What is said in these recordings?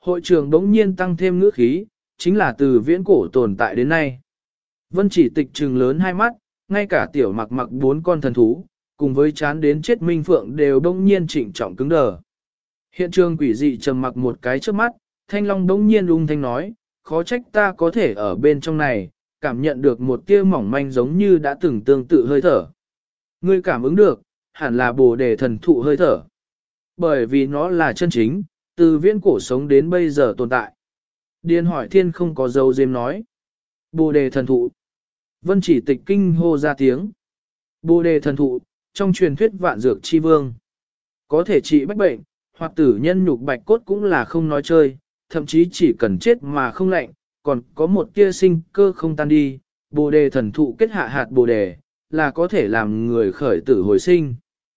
Hội trưởng đống nhiên tăng thêm ngữ khí, chính là từ viễn cổ tồn tại đến nay. Vân chỉ tịch trừng lớn hai mắt, ngay cả tiểu mặc mặc bốn con thần thú, cùng với chán đến chết minh phượng đều đống nhiên trịnh trọng cứng đờ. Hiện trường quỷ dị trầm mặc một cái trước mắt, thanh long đống nhiên ung thanh nói, khó trách ta có thể ở bên trong này, cảm nhận được một tia mỏng manh giống như đã từng tương tự hơi thở. Ngươi cảm ứng được, hẳn là bồ đề thần thụ hơi thở. Bởi vì nó là chân chính, từ viễn cổ sống đến bây giờ tồn tại. Điền hỏi thiên không có dấu diếm nói. Bồ đề thần thụ. Vân chỉ tịch kinh hô ra tiếng. Bồ đề thần thụ, trong truyền thuyết vạn dược chi vương. Có thể trị bách bệnh, hoặc tử nhân nhục bạch cốt cũng là không nói chơi, thậm chí chỉ cần chết mà không lạnh, còn có một tia sinh cơ không tan đi. Bồ đề thần thụ kết hạ hạt bồ đề, là có thể làm người khởi tử hồi sinh.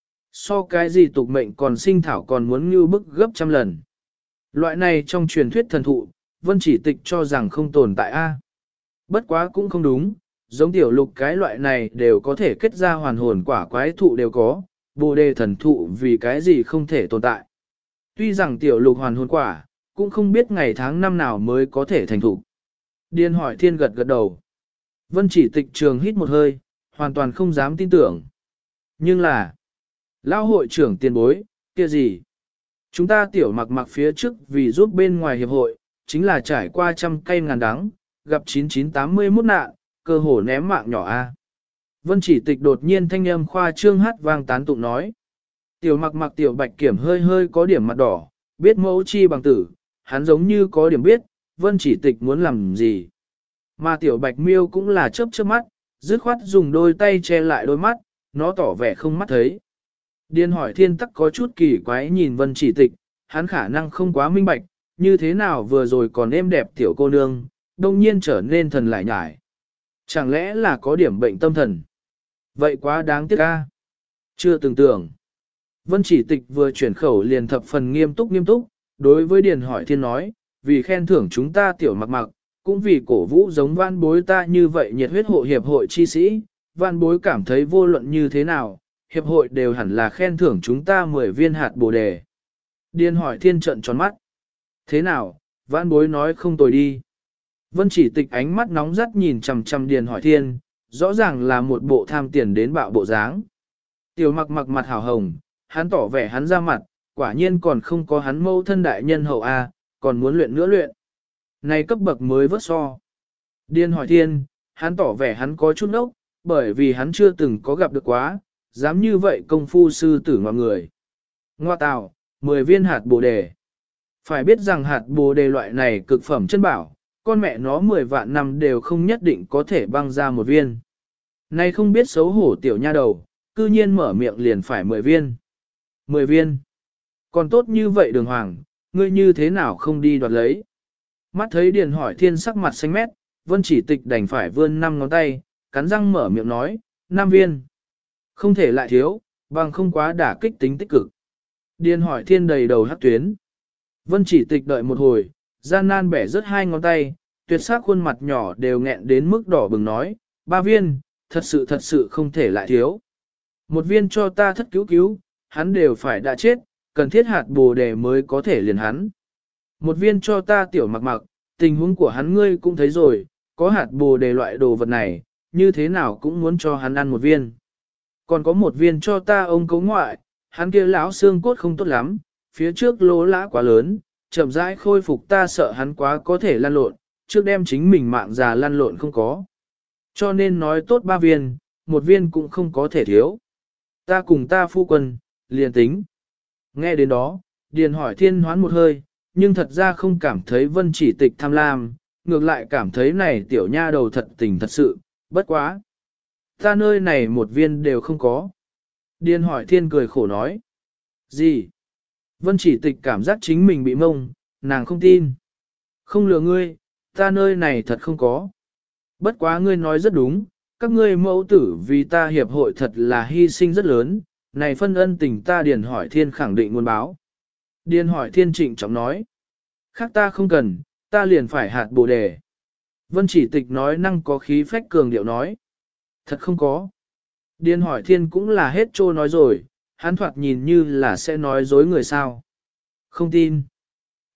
So cái gì tục mệnh còn sinh thảo còn muốn như bức gấp trăm lần. Loại này trong truyền thuyết thần thụ, Vân chỉ tịch cho rằng không tồn tại a. Bất quá cũng không đúng, giống tiểu lục cái loại này đều có thể kết ra hoàn hồn quả quái thụ đều có, bồ đề thần thụ vì cái gì không thể tồn tại. Tuy rằng tiểu lục hoàn hồn quả, cũng không biết ngày tháng năm nào mới có thể thành thụ. Điên hỏi thiên gật gật đầu. Vân chỉ tịch trường hít một hơi, hoàn toàn không dám tin tưởng. Nhưng là, lão hội trưởng tiền bối, kia gì? Chúng ta tiểu mặc mặc phía trước vì giúp bên ngoài hiệp hội, chính là trải qua trăm cây ngàn đắng, gặp 9981 nạn, cơ hồ ném mạng nhỏ a. Vân chỉ tịch đột nhiên thanh âm khoa trương hát vang tán tụng nói. Tiểu mặc mặc tiểu bạch kiểm hơi hơi có điểm mặt đỏ, biết mẫu chi bằng tử, hắn giống như có điểm biết, vân chỉ tịch muốn làm gì. Mà tiểu bạch miêu cũng là chớp chớp mắt, dứt khoát dùng đôi tay che lại đôi mắt, nó tỏ vẻ không mắt thấy. Điên hỏi thiên tắc có chút kỳ quái nhìn vân chỉ tịch, hắn khả năng không quá minh bạch, như thế nào vừa rồi còn êm đẹp tiểu cô nương, đông nhiên trở nên thần lại nhải. Chẳng lẽ là có điểm bệnh tâm thần? Vậy quá đáng tiếc a. Chưa từng tưởng. Vân chỉ tịch vừa chuyển khẩu liền thập phần nghiêm túc, đối với điền hỏi thiên nói, vì khen thưởng chúng ta tiểu mặc mặc, cũng vì cổ vũ giống văn bối ta như vậy nhiệt huyết hộ hiệp hội chi sĩ, văn bối cảm thấy vô luận như thế nào, hiệp hội đều hẳn là khen thưởng chúng ta 10 viên hạt bồ đề. Điền hỏi thiên trận tròn mắt. Thế nào, văn bối nói không tồi đi. Vân chỉ tịch ánh mắt nóng rất nhìn chằm chằm điền hỏi thiên, rõ ràng là một bộ tham tiền đến bạo bộ dáng. Tiểu mặc mặc mặt hào hồng, hắn tỏ vẻ hắn ra mặt, quả nhiên còn không có hắn mâu thân đại nhân hậu A, còn muốn luyện nữa luyện. Này cấp bậc mới vớt so. Điền hỏi thiên, hắn tỏ vẻ hắn có chút ốc, bởi vì hắn chưa từng có gặp được quá, dám như vậy công phu sư tử ngoại người. Ngoa tào, 10 viên hạt bồ đề. Phải biết rằng hạt bồ đề loại này cực phẩm chân bảo, con mẹ nó 10 vạn năm đều không nhất định có thể băng ra một viên. Này không biết xấu hổ tiểu nha đầu, cư nhiên mở miệng liền phải 10 viên. 10 viên. Còn tốt như vậy đường hoàng, ngươi như thế nào không đi đoạt lấy. Mắt thấy điền hỏi thiên sắc mặt xanh mét, vân chỉ tịch đành phải vươn 5 ngón tay, cắn răng mở miệng nói, 5 viên. Không thể lại thiếu, bằng không quá đả kích tính tích cực. Điền hỏi thiên đầy đầu hắc tuyến. Vân chỉ tịch đợi một hồi, gian nan bẻ rớt 2 ngón tay, tuyệt sắc khuôn mặt nhỏ đều nghẹn đến mức đỏ bừng nói, 3 viên, thật sự không thể lại thiếu. Một viên cho ta thất cứu, hắn đều phải đã chết, cần thiết hạt bồ đề mới có thể liền hắn. Một viên cho ta tiểu mặc mặc, tình huống của hắn ngươi cũng thấy rồi, có hạt bồ đề loại đồ vật này, như thế nào cũng muốn cho hắn ăn một viên. Còn có một viên cho ta ông cấu ngoại, hắn kia lão xương cốt không tốt lắm, phía trước lỗ lã quá lớn, chậm rãi khôi phục ta sợ hắn quá có thể lăn lộn, trước đem chính mình mạng già lăn lộn không có. Cho nên nói tốt 3 viên, một viên cũng không có thể thiếu. Ta cùng ta phu quân, liền tính. Nghe đến đó, Điền hỏi thiên hoán một hơi, nhưng thật ra không cảm thấy vân chỉ tịch tham lam, ngược lại cảm thấy này tiểu nha đầu thật tình thật sự, bất quá. Ta nơi này một viên đều không có. Điền hỏi thiên cười khổ nói. Gì? Vân chỉ tịch cảm giác chính mình bị mông, nàng không tin. Không lừa ngươi, ta nơi này thật không có. Bất quá ngươi nói rất đúng, các ngươi mẫu tử vì ta hiệp hội thật là hy sinh rất lớn, này phân ân tình ta Điền hỏi thiên khẳng định muốn báo. Điền hỏi thiên trịnh trọng nói. Khác ta không cần, ta liền phải hạt bồ đề. Vân chỉ tịch nói năng có khí phách cường điệu nói. Thật không có. Điền hỏi thiên cũng là hết trô nói rồi, hắn thoạt nhìn như là sẽ nói dối người sao. Không tin.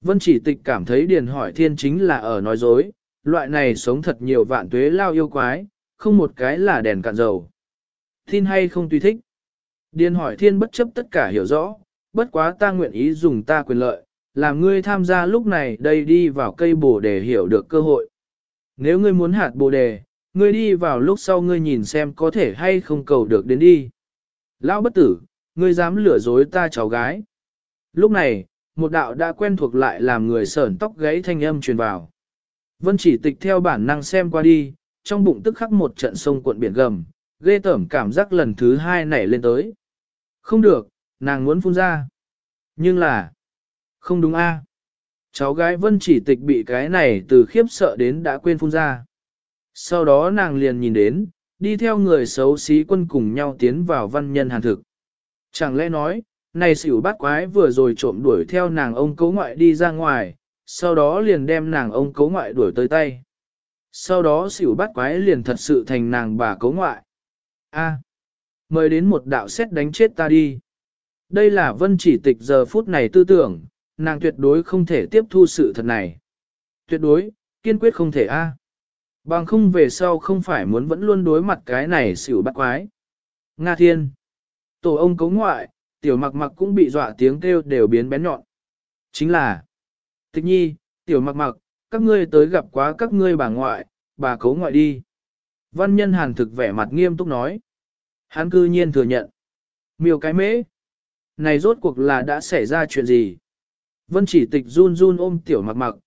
Vân Chỉ Tịch cảm thấy Điền Hỏi Thiên chính là ở nói dối, loại này sống thật nhiều vạn tuế lao yêu quái, không một cái là đèn cạn dầu. Tin hay không tùy thích. Điền Hỏi Thiên bất chấp tất cả hiểu rõ, bất quá ta nguyện ý dùng ta quyền lợi, làm ngươi tham gia lúc này đây đi vào cây bồ đề hiểu được cơ hội. Nếu ngươi muốn hạt bồ đề, ngươi đi vào lúc sau ngươi nhìn xem có thể hay không cầu được đến đi. Lão bất tử, ngươi dám lừa dối ta cháu gái. Lúc này, một đạo đã quen thuộc lại làm người sởn tóc gáy thanh âm truyền vào. Vân Chỉ Tịch theo bản năng xem qua đi, trong bụng tức khắc một trận sông cuộn biển gầm, ghê tởm cảm giác lần thứ hai nảy lên tới. Không được, nàng muốn phun ra. Nhưng là, không đúng a. Cháu gái Vân Chỉ Tịch bị cái này từ khiếp sợ đến đã quên phun ra. Sau đó nàng liền nhìn đến, đi theo người xấu xí quân cùng nhau tiến vào văn nhân hàn thực. Chẳng lẽ nói, này xỉu bát quái vừa rồi trộm đuổi theo nàng ông cấu ngoại đi ra ngoài, sau đó liền đem nàng ông cấu ngoại đuổi tới tay. Sau đó xỉu bát quái liền thật sự thành nàng bà cấu ngoại. A, mời đến một đạo xét đánh chết ta đi. Đây là Vân Chỉ Tịch giờ phút này tư tưởng, nàng tuyệt đối không thể tiếp thu sự thật này. Tuyệt đối, kiên quyết không thể a. Bằng không về sau không phải muốn vẫn luôn đối mặt cái này xỉu bắt quái. Nga Thiên. Tổ ông cấu ngoại, tiểu mặc mặc cũng bị dọa tiếng kêu đều biến bén nhọn. Chính là Tịch Nhi, tiểu mặc mặc, các ngươi tới gặp quá các ngươi bà ngoại, bà cấu ngoại đi. Văn nhân hàn thực vẻ mặt nghiêm túc nói. Hắn cư nhiên thừa nhận. Miêu cái mễ. Này rốt cuộc là đã xảy ra chuyện gì? Vân Chỉ Tịch run run ôm tiểu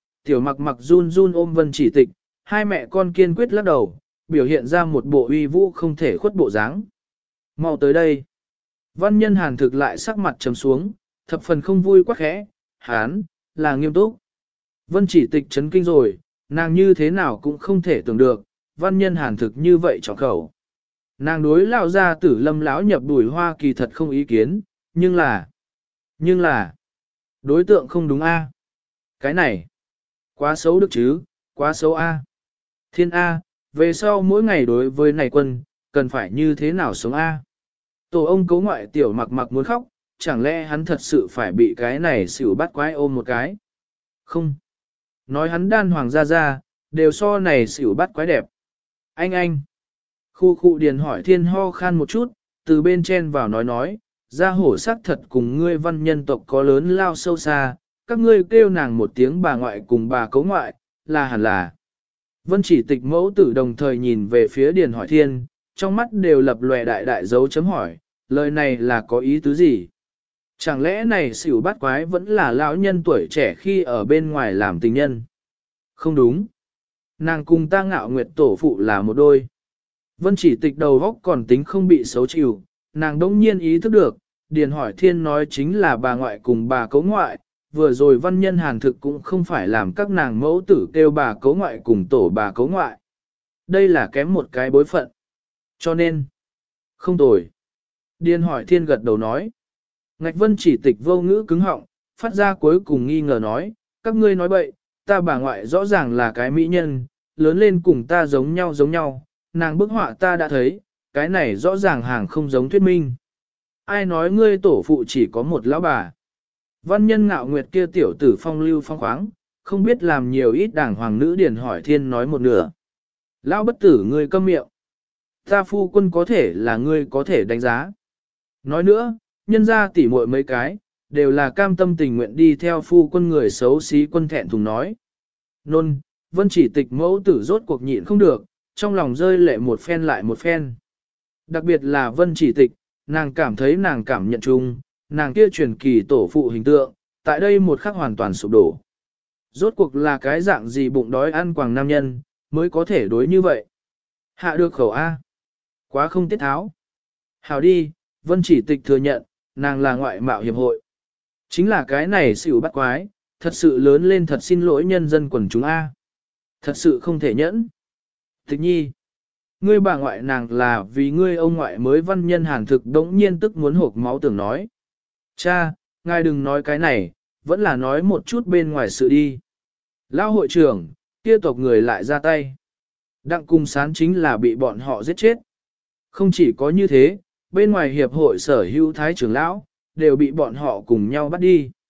mặc mặc run run ôm Vân Chỉ Tịch, hai mẹ con kiên quyết lắc đầu, biểu hiện ra một bộ uy vũ không thể khuất bộ dáng. Mau tới đây. Văn nhân hàn thực lại sắc mặt trầm xuống, thập phần không vui quá khẽ, hán, là nghiêm túc. Vân Chỉ Tịch chấn kinh rồi, nàng như thế nào cũng không thể tưởng được, văn nhân hàn thực như vậy trọn khẩu. Nàng đối lao ra tử Lâm lão nhập đuổi hoa kỳ thật không ý kiến, nhưng là, đối tượng không đúng a. Cái này, quá xấu được chứ, quá xấu a. Thiên a, về sau mỗi ngày đối với này quân, cần phải như thế nào sống a. Tổ ông cấu ngoại tiểu mặc mặc muốn khóc, chẳng lẽ hắn thật sự phải bị cái này xỉu bắt quái ôm một cái. Không. Nói hắn đan hoàng gia gia, đều so này xỉu bắt quái đẹp. Anh. Khu Điền Hỏi Thiên ho khan một chút, từ bên trên vào nói, gia hổ sắc thật cùng ngươi văn nhân tộc có lớn lao sâu xa, các ngươi kêu nàng một tiếng bà ngoại cùng bà cấu ngoại, là hẳn là. Vân Chỉ Tịch mẫu tử đồng thời nhìn về phía Điền Hỏi Thiên, trong mắt đều lập lòe đại đại dấu chấm hỏi, lời này là có ý tứ gì? Chẳng lẽ này xỉu bát quái vẫn là lão nhân tuổi trẻ khi ở bên ngoài làm tình nhân? Không đúng. Nàng cùng ta Ngạo Nguyệt tổ phụ là một đôi. Vân Chỉ Tịch đầu góc còn tính không bị xấu chịu, nàng đông nhiên ý thức được, Điền Hỏi Thiên nói chính là bà ngoại cùng bà cấu ngoại, vừa rồi văn nhân hàn thực cũng không phải làm các nàng mẫu tử kêu bà cấu ngoại cùng tổ bà cấu ngoại. Đây là kém một cái bối phận. Cho nên, không tồi. Điền Hỏi Thiên gật đầu nói. Ngạch Vân Chỉ Tịch vô ngữ cứng họng, phát ra cuối cùng nghi ngờ nói, các ngươi nói bậy, ta bà ngoại rõ ràng là cái mỹ nhân, lớn lên cùng ta giống nhau, nàng bức họa ta đã thấy, cái này rõ ràng hàng không giống thuyết minh. Ai nói ngươi tổ phụ chỉ có một lão bà? Văn nhân Ngạo Nguyệt kia tiểu tử phong lưu phong khoáng, không biết làm nhiều ít đảng hoàng nữ Điền Hỏi Thiên nói một nửa. Lão bất tử ngươi câm miệng. Ta phu quân có thể là ngươi có thể đánh giá. Nói nữa, nhân ra tỉ muội mấy cái, đều là cam tâm tình nguyện đi theo phu quân người xấu xí quân thẹn thùng nói. Nôn, Vân Chỉ Tịch mẫu tử rốt cuộc nhịn không được, trong lòng rơi lệ một phen lại một phen. Đặc biệt là Vân Chỉ Tịch, nàng cảm thấy nàng cảm nhận chung, nàng kia truyền kỳ tổ phụ hình tượng, tại đây một khắc hoàn toàn sụp đổ. Rốt cuộc là cái dạng gì bụng đói ăn quàng nam nhân, mới có thể đối như vậy. Hạ được khẩu A. Quá không tiết tháo. Hào đi, Vân Chỉ Tịch thừa nhận, nàng là ngoại mạo hiệp hội. Chính là cái này xỉu bắt quái, thật sự lớn lên thật xin lỗi nhân dân quần chúng A. Thật sự không thể nhẫn. Tịch Nhi, ngươi bà ngoại nàng là vì ngươi ông ngoại mới văn nhân hàn thực đống nhiên tức muốn hộp máu tưởng nói. Cha, ngài đừng nói cái này, vẫn là nói một chút bên ngoài sự đi. Lão hội trưởng, kia tộc người lại ra tay. Đặng Cung Sán chính là bị bọn họ giết chết. Không chỉ có như thế, bên ngoài hiệp hội sở hữu thái trưởng lão, đều bị bọn họ cùng nhau bắt đi.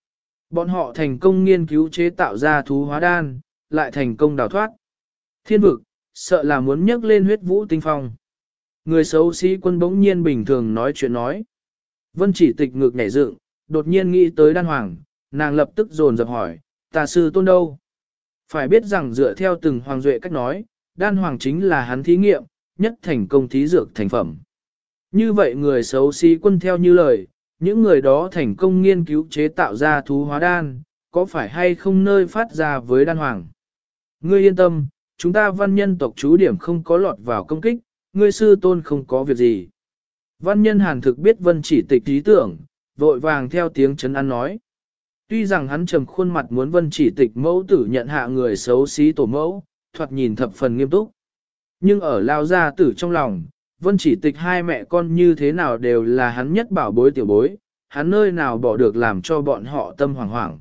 Bọn họ thành công nghiên cứu chế tạo ra thú hóa đan, lại thành công đào thoát. Thiên vực, sợ là muốn nhấc lên huyết vũ tinh phong. Người xấu xí quân bỗng nhiên bình thường nói chuyện nói. Vân Chỉ Tịch ngược nhảy dựng, đột nhiên nghĩ tới đan hoàng, nàng lập tức dồn dập hỏi, tà sư tôn đâu? Phải biết rằng dựa theo từng hoàng duệ cách nói, đan hoàng chính là hắn thí nghiệm, nhất thành công thí dược thành phẩm. Như vậy người xấu xí quân theo như lời, những người đó thành công nghiên cứu chế tạo ra thú hóa đan, có phải hay không nơi phát ra với đan hoàng? Ngươi yên tâm, chúng ta văn nhân tộc chú điểm không có lọt vào công kích, ngươi sư tôn không có việc gì. Văn nhân Hàn thực biết Vân Chỉ Tịch ý tưởng, vội vàng theo tiếng chấn an nói. Tuy rằng hắn trầm khuôn mặt muốn Vân Chỉ Tịch mẫu tử nhận hạ người xấu xí tổ mẫu, thoạt nhìn thập phần nghiêm túc. Nhưng ở lao gia tử trong lòng, Vân Chỉ Tịch hai mẹ con như thế nào đều là hắn nhất bảo bối tiểu bối, hắn nơi nào bỏ được làm cho bọn họ tâm hoảng hoảng.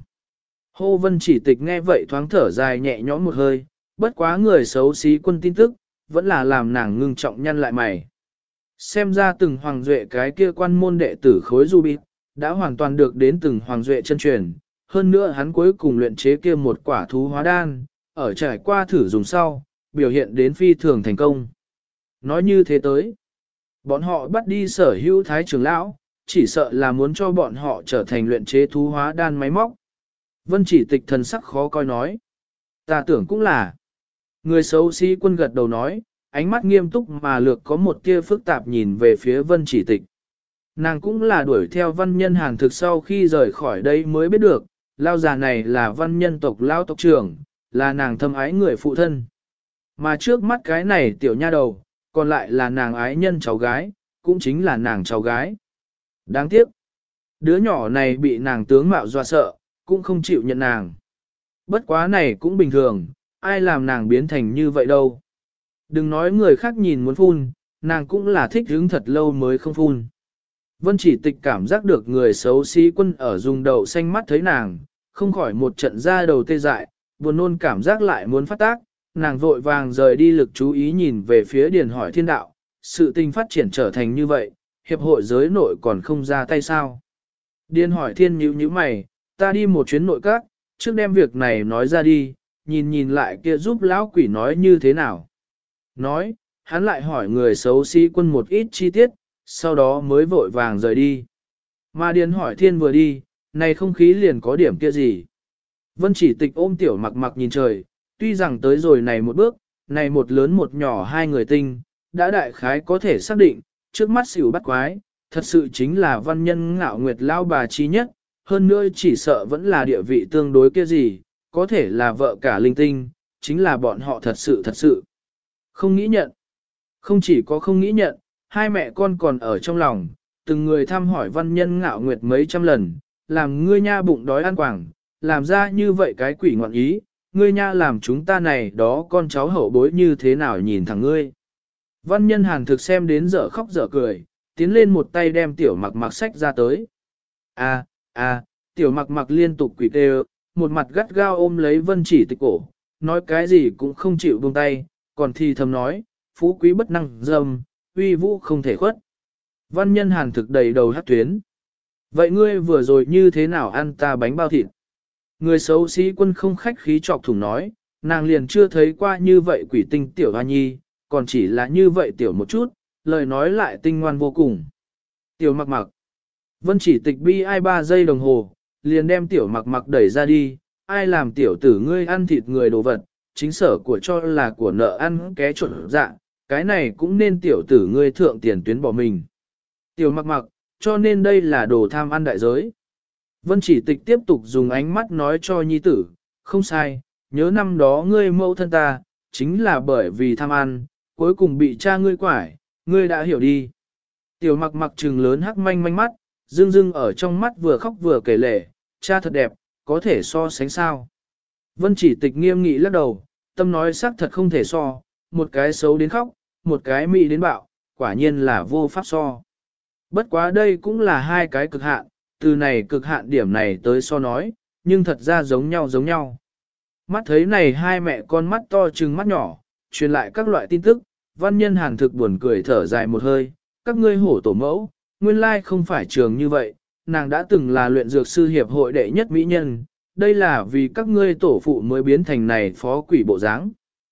Hô Vân Chỉ Tịch nghe vậy thoáng thở dài nhẹ nhõm một hơi, bất quá người xấu xí quân tin tức, vẫn là làm nàng ngưng trọng nhăn lại mày. Xem ra từng hoàng duệ cái kia quan môn đệ tử khối du bịt, đã hoàn toàn được đến từng hoàng duệ chân truyền, hơn nữa hắn cuối cùng luyện chế kia một quả thú hóa đan, ở trải qua thử dùng sau, biểu hiện đến phi thường thành công. Nói như thế tới, bọn họ bắt đi sở hữu thái trưởng lão, chỉ sợ là muốn cho bọn họ trở thành luyện chế thú hóa đan máy móc. Vân Chỉ Tịch thần sắc khó coi nói. Ta tưởng cũng là. Người xấu xí quân gật đầu nói, ánh mắt nghiêm túc mà lược có một tia phức tạp nhìn về phía Vân Chỉ Tịch. Nàng cũng là đuổi theo văn nhân Hàn thực sau khi rời khỏi đây mới biết được, lao già này là văn nhân tộc lao tộc trưởng, là nàng thâm ái người phụ thân. Mà trước mắt cái này tiểu nha đầu, còn lại là nàng ái nhân cháu gái, cũng chính là nàng cháu gái. Đáng tiếc, đứa nhỏ này bị nàng tướng mạo dọa sợ, cũng không chịu nhận nàng. Bất quá này cũng bình thường, ai làm nàng biến thành như vậy đâu. Đừng nói người khác nhìn muốn phun, nàng cũng là thích hứng thật lâu mới không phun. Vân Chỉ Tịch cảm giác được người xấu xí quân ở dùng đậu xanh mắt thấy nàng, không khỏi một trận ra đầu tê dại, buồn nôn cảm giác lại muốn phát tác, nàng vội vàng rời đi lực chú ý nhìn về phía Điền Hỏi Thiên đạo, sự tình phát triển trở thành như vậy, hiệp hội giới nội còn không ra tay sao. Điền Hỏi Thiên nhíu mày, ta đi một chuyến nội các, trước đem việc này nói ra đi, nhìn lại kia giúp lão quỷ nói như thế nào. Nói, hắn lại hỏi người xấu xí quân một ít chi tiết, sau đó mới vội vàng rời đi. Mà Điền Hỏi Thiên vừa đi, này không khí liền có điểm kia gì. Vân Chỉ Tịch ôm tiểu mặc mặc nhìn trời, tuy rằng tới rồi này một bước, này một lớn một nhỏ hai người tinh, đã đại khái có thể xác định, trước mắt xỉu bắt quái, thật sự chính là văn nhân Ngạo Nguyệt lao bà chi nhất, hơn nữa chỉ sợ vẫn là địa vị tương đối kia gì, có thể là vợ cả linh tinh, chính là bọn họ thật sự. Không nghĩ nhận. Không chỉ có không nghĩ nhận, hai mẹ con còn ở trong lòng, từng người thăm hỏi văn nhân Ngạo Nguyệt mấy trăm lần, làm ngươi nha bụng đói ăn quảng, làm ra như vậy cái quỷ ngoạn ý, ngươi nha làm chúng ta này đó con cháu hậu bối như thế nào nhìn thẳng ngươi. Văn nhân Hàn thực xem đến dở khóc dở cười, tiến lên một tay đem tiểu mặc mặc sách ra tới. Tiểu mặc mặc liên tục quỷ tê, một mặt gắt gao ôm lấy Vân Chỉ Tịch cổ, nói cái gì cũng không chịu buông tay, còn thì thầm nói, phú quý bất năng dâm, uy vũ không thể khuất. Văn nhân Hàn thực đầy đầu hát tuyến. Vậy ngươi vừa rồi như thế nào ăn ta bánh bao thịt? Người xấu xí quân không khách khí chọc thủng nói, nàng liền chưa thấy qua như vậy quỷ tinh tiểu hoa nhi, còn chỉ là như vậy tiểu một chút, lời nói lại tinh ngoan vô cùng. Tiểu mặc mặc. Vân Chỉ Tịch bi ai 3 giây đồng hồ, liền đem tiểu mặc mặc đẩy ra đi, ai làm tiểu tử ngươi ăn thịt người đồ vật, chính sở của cho là của nợ ăn ké chuẩn dạ, cái này cũng nên tiểu tử ngươi thượng tiền tuyến bỏ mình. Tiểu mặc mặc, cho nên đây là đồ tham ăn đại giới. Vân Chỉ Tịch tiếp tục dùng ánh mắt nói cho nhi tử, không sai, nhớ năm đó ngươi mẫu thân ta, chính là bởi vì tham ăn, cuối cùng bị cha ngươi quải, ngươi đã hiểu đi. Tiểu mặc mặc trừng lớn hắc manh manh mắt, dưng ở trong mắt vừa khóc vừa kể lể, cha thật đẹp, có thể so sánh sao. Vân Chỉ Tịch nghiêm nghị lắc đầu, tâm nói xác thật không thể so, một cái xấu đến khóc, một cái mỹ đến bạo, quả nhiên là vô pháp so. Bất quá đây cũng là hai cái cực hạn, từ này cực hạn điểm này tới so nói, nhưng thật ra giống nhau. Mắt thấy này hai mẹ con mắt to trừng mắt nhỏ, truyền lại các loại tin tức, văn nhân Hàn thực buồn cười thở dài một hơi, các ngươi hổ tổ mẫu, nguyên lai không phải trường như vậy, nàng đã từng là luyện dược sư hiệp hội đệ nhất mỹ nhân, đây là vì các ngươi tổ phụ mới biến thành này phó quỷ bộ dáng.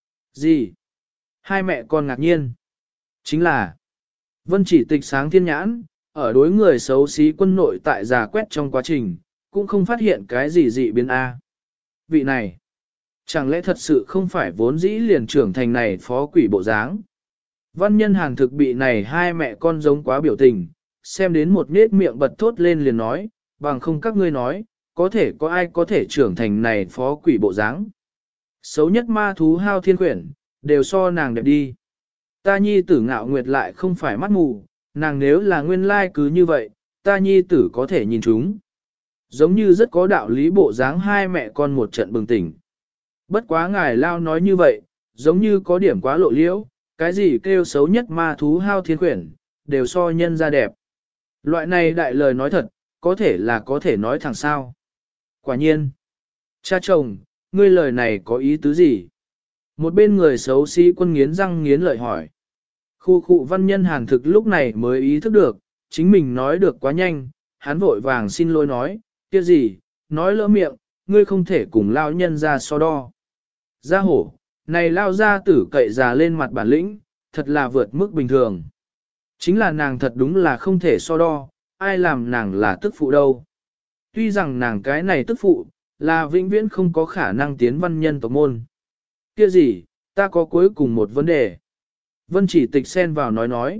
Gì? Hai mẹ con ngạc nhiên. Chính là Vân Chỉ Tịch sáng thiên nhãn, ở đối người xấu xí quân nội tại giả quét trong quá trình, cũng không phát hiện cái gì dị biến A. Vị này, chẳng lẽ thật sự không phải vốn dĩ liền trưởng thành này phó quỷ bộ dáng? Văn Nhân Hàn thực bị này hai mẹ con giống quá biểu tình, xem đến một nết miệng bật thốt lên liền nói, bằng không các ngươi nói, có thể có ai có thể trưởng thành này phó quỷ bộ dáng? Xấu nhất ma thú hao thiên quyển, đều so nàng đẹp đi. Ta nhi tử Ngạo Nguyệt lại không phải mắt mù, nàng nếu là nguyên lai cứ như vậy, ta nhi tử có thể nhìn chúng. Giống như rất có đạo lý bộ dáng hai mẹ con một trận bừng tỉnh. Bất quá ngài lao nói như vậy, giống như có điểm quá lộ liễu, cái gì kêu xấu nhất ma thú hao thiên quyển, đều so nhân ra đẹp. Loại này đại lời nói thật, có thể là có thể nói thẳng sao. Quả nhiên. Cha chồng, ngươi lời này có ý tứ gì? Một bên người xấu xí quân nghiến răng nghiến lợi hỏi. Khu khu Văn Nhân Hàn thực lúc này mới ý thức được, chính mình nói được quá nhanh, hắn vội vàng xin lỗi nói, kia gì, nói lỡ miệng, ngươi không thể cùng lao nhân ra so đo. Gia hổ, này lao ra tử cậy già lên mặt bản lĩnh, thật là vượt mức bình thường. Chính là nàng thật đúng là không thể so đo, ai làm nàng là tức phụ đâu. Tuy rằng nàng cái này tức phụ, là vĩnh viễn không có khả năng tiến văn nhân tộc môn. Kia gì, ta có cuối cùng một vấn đề. Vân Chỉ Tịch xen vào nói.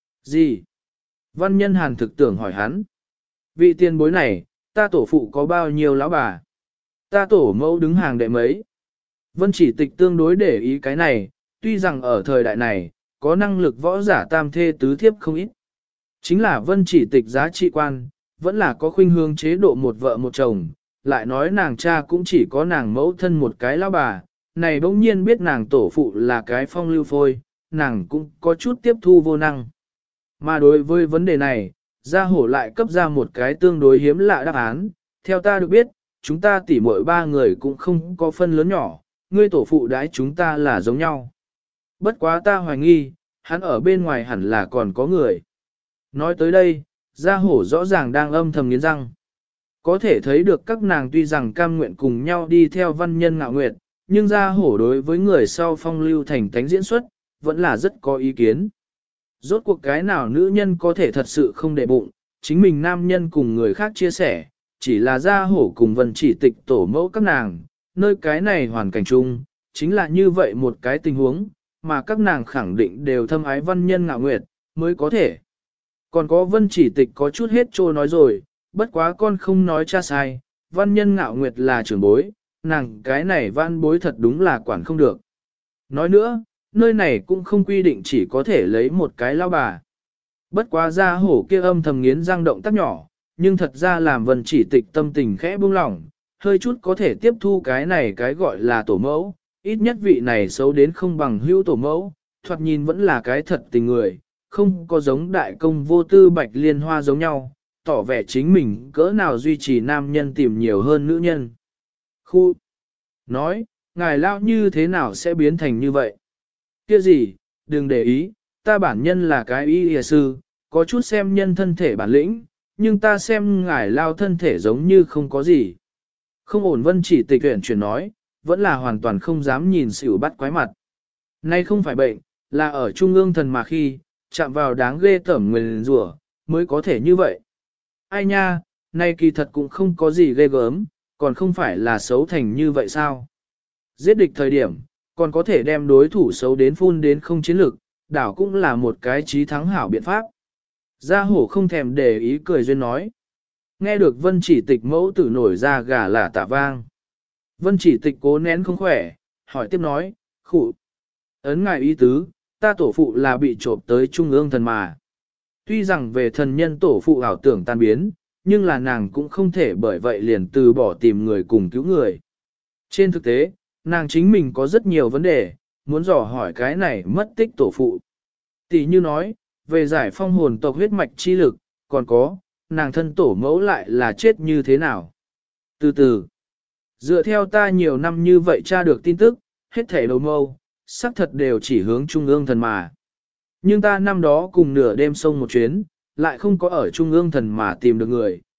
Gì? Văn Nhân Hàn thực tưởng hỏi hắn. Vị tiền bối này, ta tổ phụ có bao nhiêu lão bà? Ta tổ mẫu đứng hàng đệ mấy? Vân Chỉ Tịch tương đối để ý cái này, tuy rằng ở thời đại này, có năng lực võ giả tam thê tứ thiếp không ít. Chính là Vân Chỉ Tịch giá trị quan, vẫn là có khuynh hướng chế độ một vợ một chồng, lại nói nàng cha cũng chỉ có nàng mẫu thân một cái lão bà, này bỗng nhiên biết nàng tổ phụ là cái phong lưu phôi, nàng cũng có chút tiếp thu vô năng. Mà đối với vấn đề này, Gia Hổ lại cấp ra một cái tương đối hiếm lạ đáp án, theo ta được biết, chúng ta tỉ mỗi ba người cũng không có phân lớn nhỏ, ngươi tổ phụ đãi chúng ta là giống nhau. Bất quá ta hoài nghi, hắn ở bên ngoài hẳn là còn có người. Nói tới đây, Gia Hổ rõ ràng đang âm thầm nghiến răng. Có thể thấy được các nàng tuy rằng cam nguyện cùng nhau đi theo Văn Nhân Ngạo Nguyệt, nhưng Gia Hổ đối với người sau phong lưu thành tánh diễn xuất, vẫn là rất có ý kiến. Rốt cuộc cái nào nữ nhân có thể thật sự không để bụng, chính mình nam nhân cùng người khác chia sẻ, chỉ là Gia Hổ cùng Vân Chỉ Tịch tổ mẫu các nàng, nơi cái này hoàn cảnh chung, chính là như vậy một cái tình huống, mà các nàng khẳng định đều thâm ái Văn Nhân Ngạo Nguyệt, mới có thể. Còn có Vân Chỉ Tịch có chút hết trô nói rồi, bất quá con không nói cha sai, Văn Nhân Ngạo Nguyệt là trưởng bối, nàng cái này văn bối thật đúng là quản không được. Nói nữa, nơi này cũng không quy định chỉ có thể lấy một cái lao bà. Bất quá Gia Hổ kia âm thầm nghiến răng động tác nhỏ, nhưng thật ra làm Vân Chỉ Tịch tâm tình khẽ buông lỏng, hơi chút có thể tiếp thu cái này cái gọi là tổ mẫu, ít nhất vị này xấu đến không bằng hữu tổ mẫu, thoạt nhìn vẫn là cái thật tình người, không có giống đại công vô tư Bạch Liên Hoa giống nhau, tỏ vẻ chính mình cỡ nào duy trì nam nhân tìm nhiều hơn nữ nhân. Khu nói, ngài lao như thế nào sẽ biến thành như vậy? Kia gì, đừng để ý, ta bản nhân là cái y y sư, có chút xem nhân thân thể bản lĩnh, nhưng ta xem ngài lao thân thể giống như không có gì. Không ổn. Vân Chỉ Tịch tuyển chuyển nói, vẫn là hoàn toàn không dám nhìn xỉu bắt quái mặt. Nay không phải bệnh, là ở trung ương thần mà khi, chạm vào đáng ghê tởm nguyền rủa mới có thể như vậy. Ai nha, nay kỳ thật cũng không có gì ghê gớm, còn không phải là xấu thành như vậy sao? Giết địch thời điểm, còn có thể đem đối thủ xấu đến phun đến không chiến lực, đảo cũng là một cái chí thắng hảo biện pháp. Gia Hổ không thèm để ý cười duyên nói. Nghe được Vân Chỉ Tịch mẫu tử nổi ra gà là tả vang. Vân Chỉ Tịch cố nén không khỏe, hỏi tiếp nói, khụ. Ấn ngài ý tứ, ta tổ phụ là bị trộm tới trung ương thần mà. Tuy rằng về thần nhân tổ phụ ảo tưởng tan biến, nhưng là nàng cũng không thể bởi vậy liền từ bỏ tìm người cùng cứu người. Trên thực tế, nàng chính mình có rất nhiều vấn đề, muốn dò hỏi cái này mất tích tổ phụ. Tỷ như nói, về giải phong hồn tộc huyết mạch chi lực, còn có, nàng thân tổ mẫu lại là chết như thế nào. Từ từ, dựa theo ta nhiều năm như vậy tra được tin tức, hết thảy đầu mâu, xác thật đều chỉ hướng trung ương thần mà. Nhưng ta năm đó cùng nửa đêm sông một chuyến, lại không có ở trung ương thần mà tìm được người,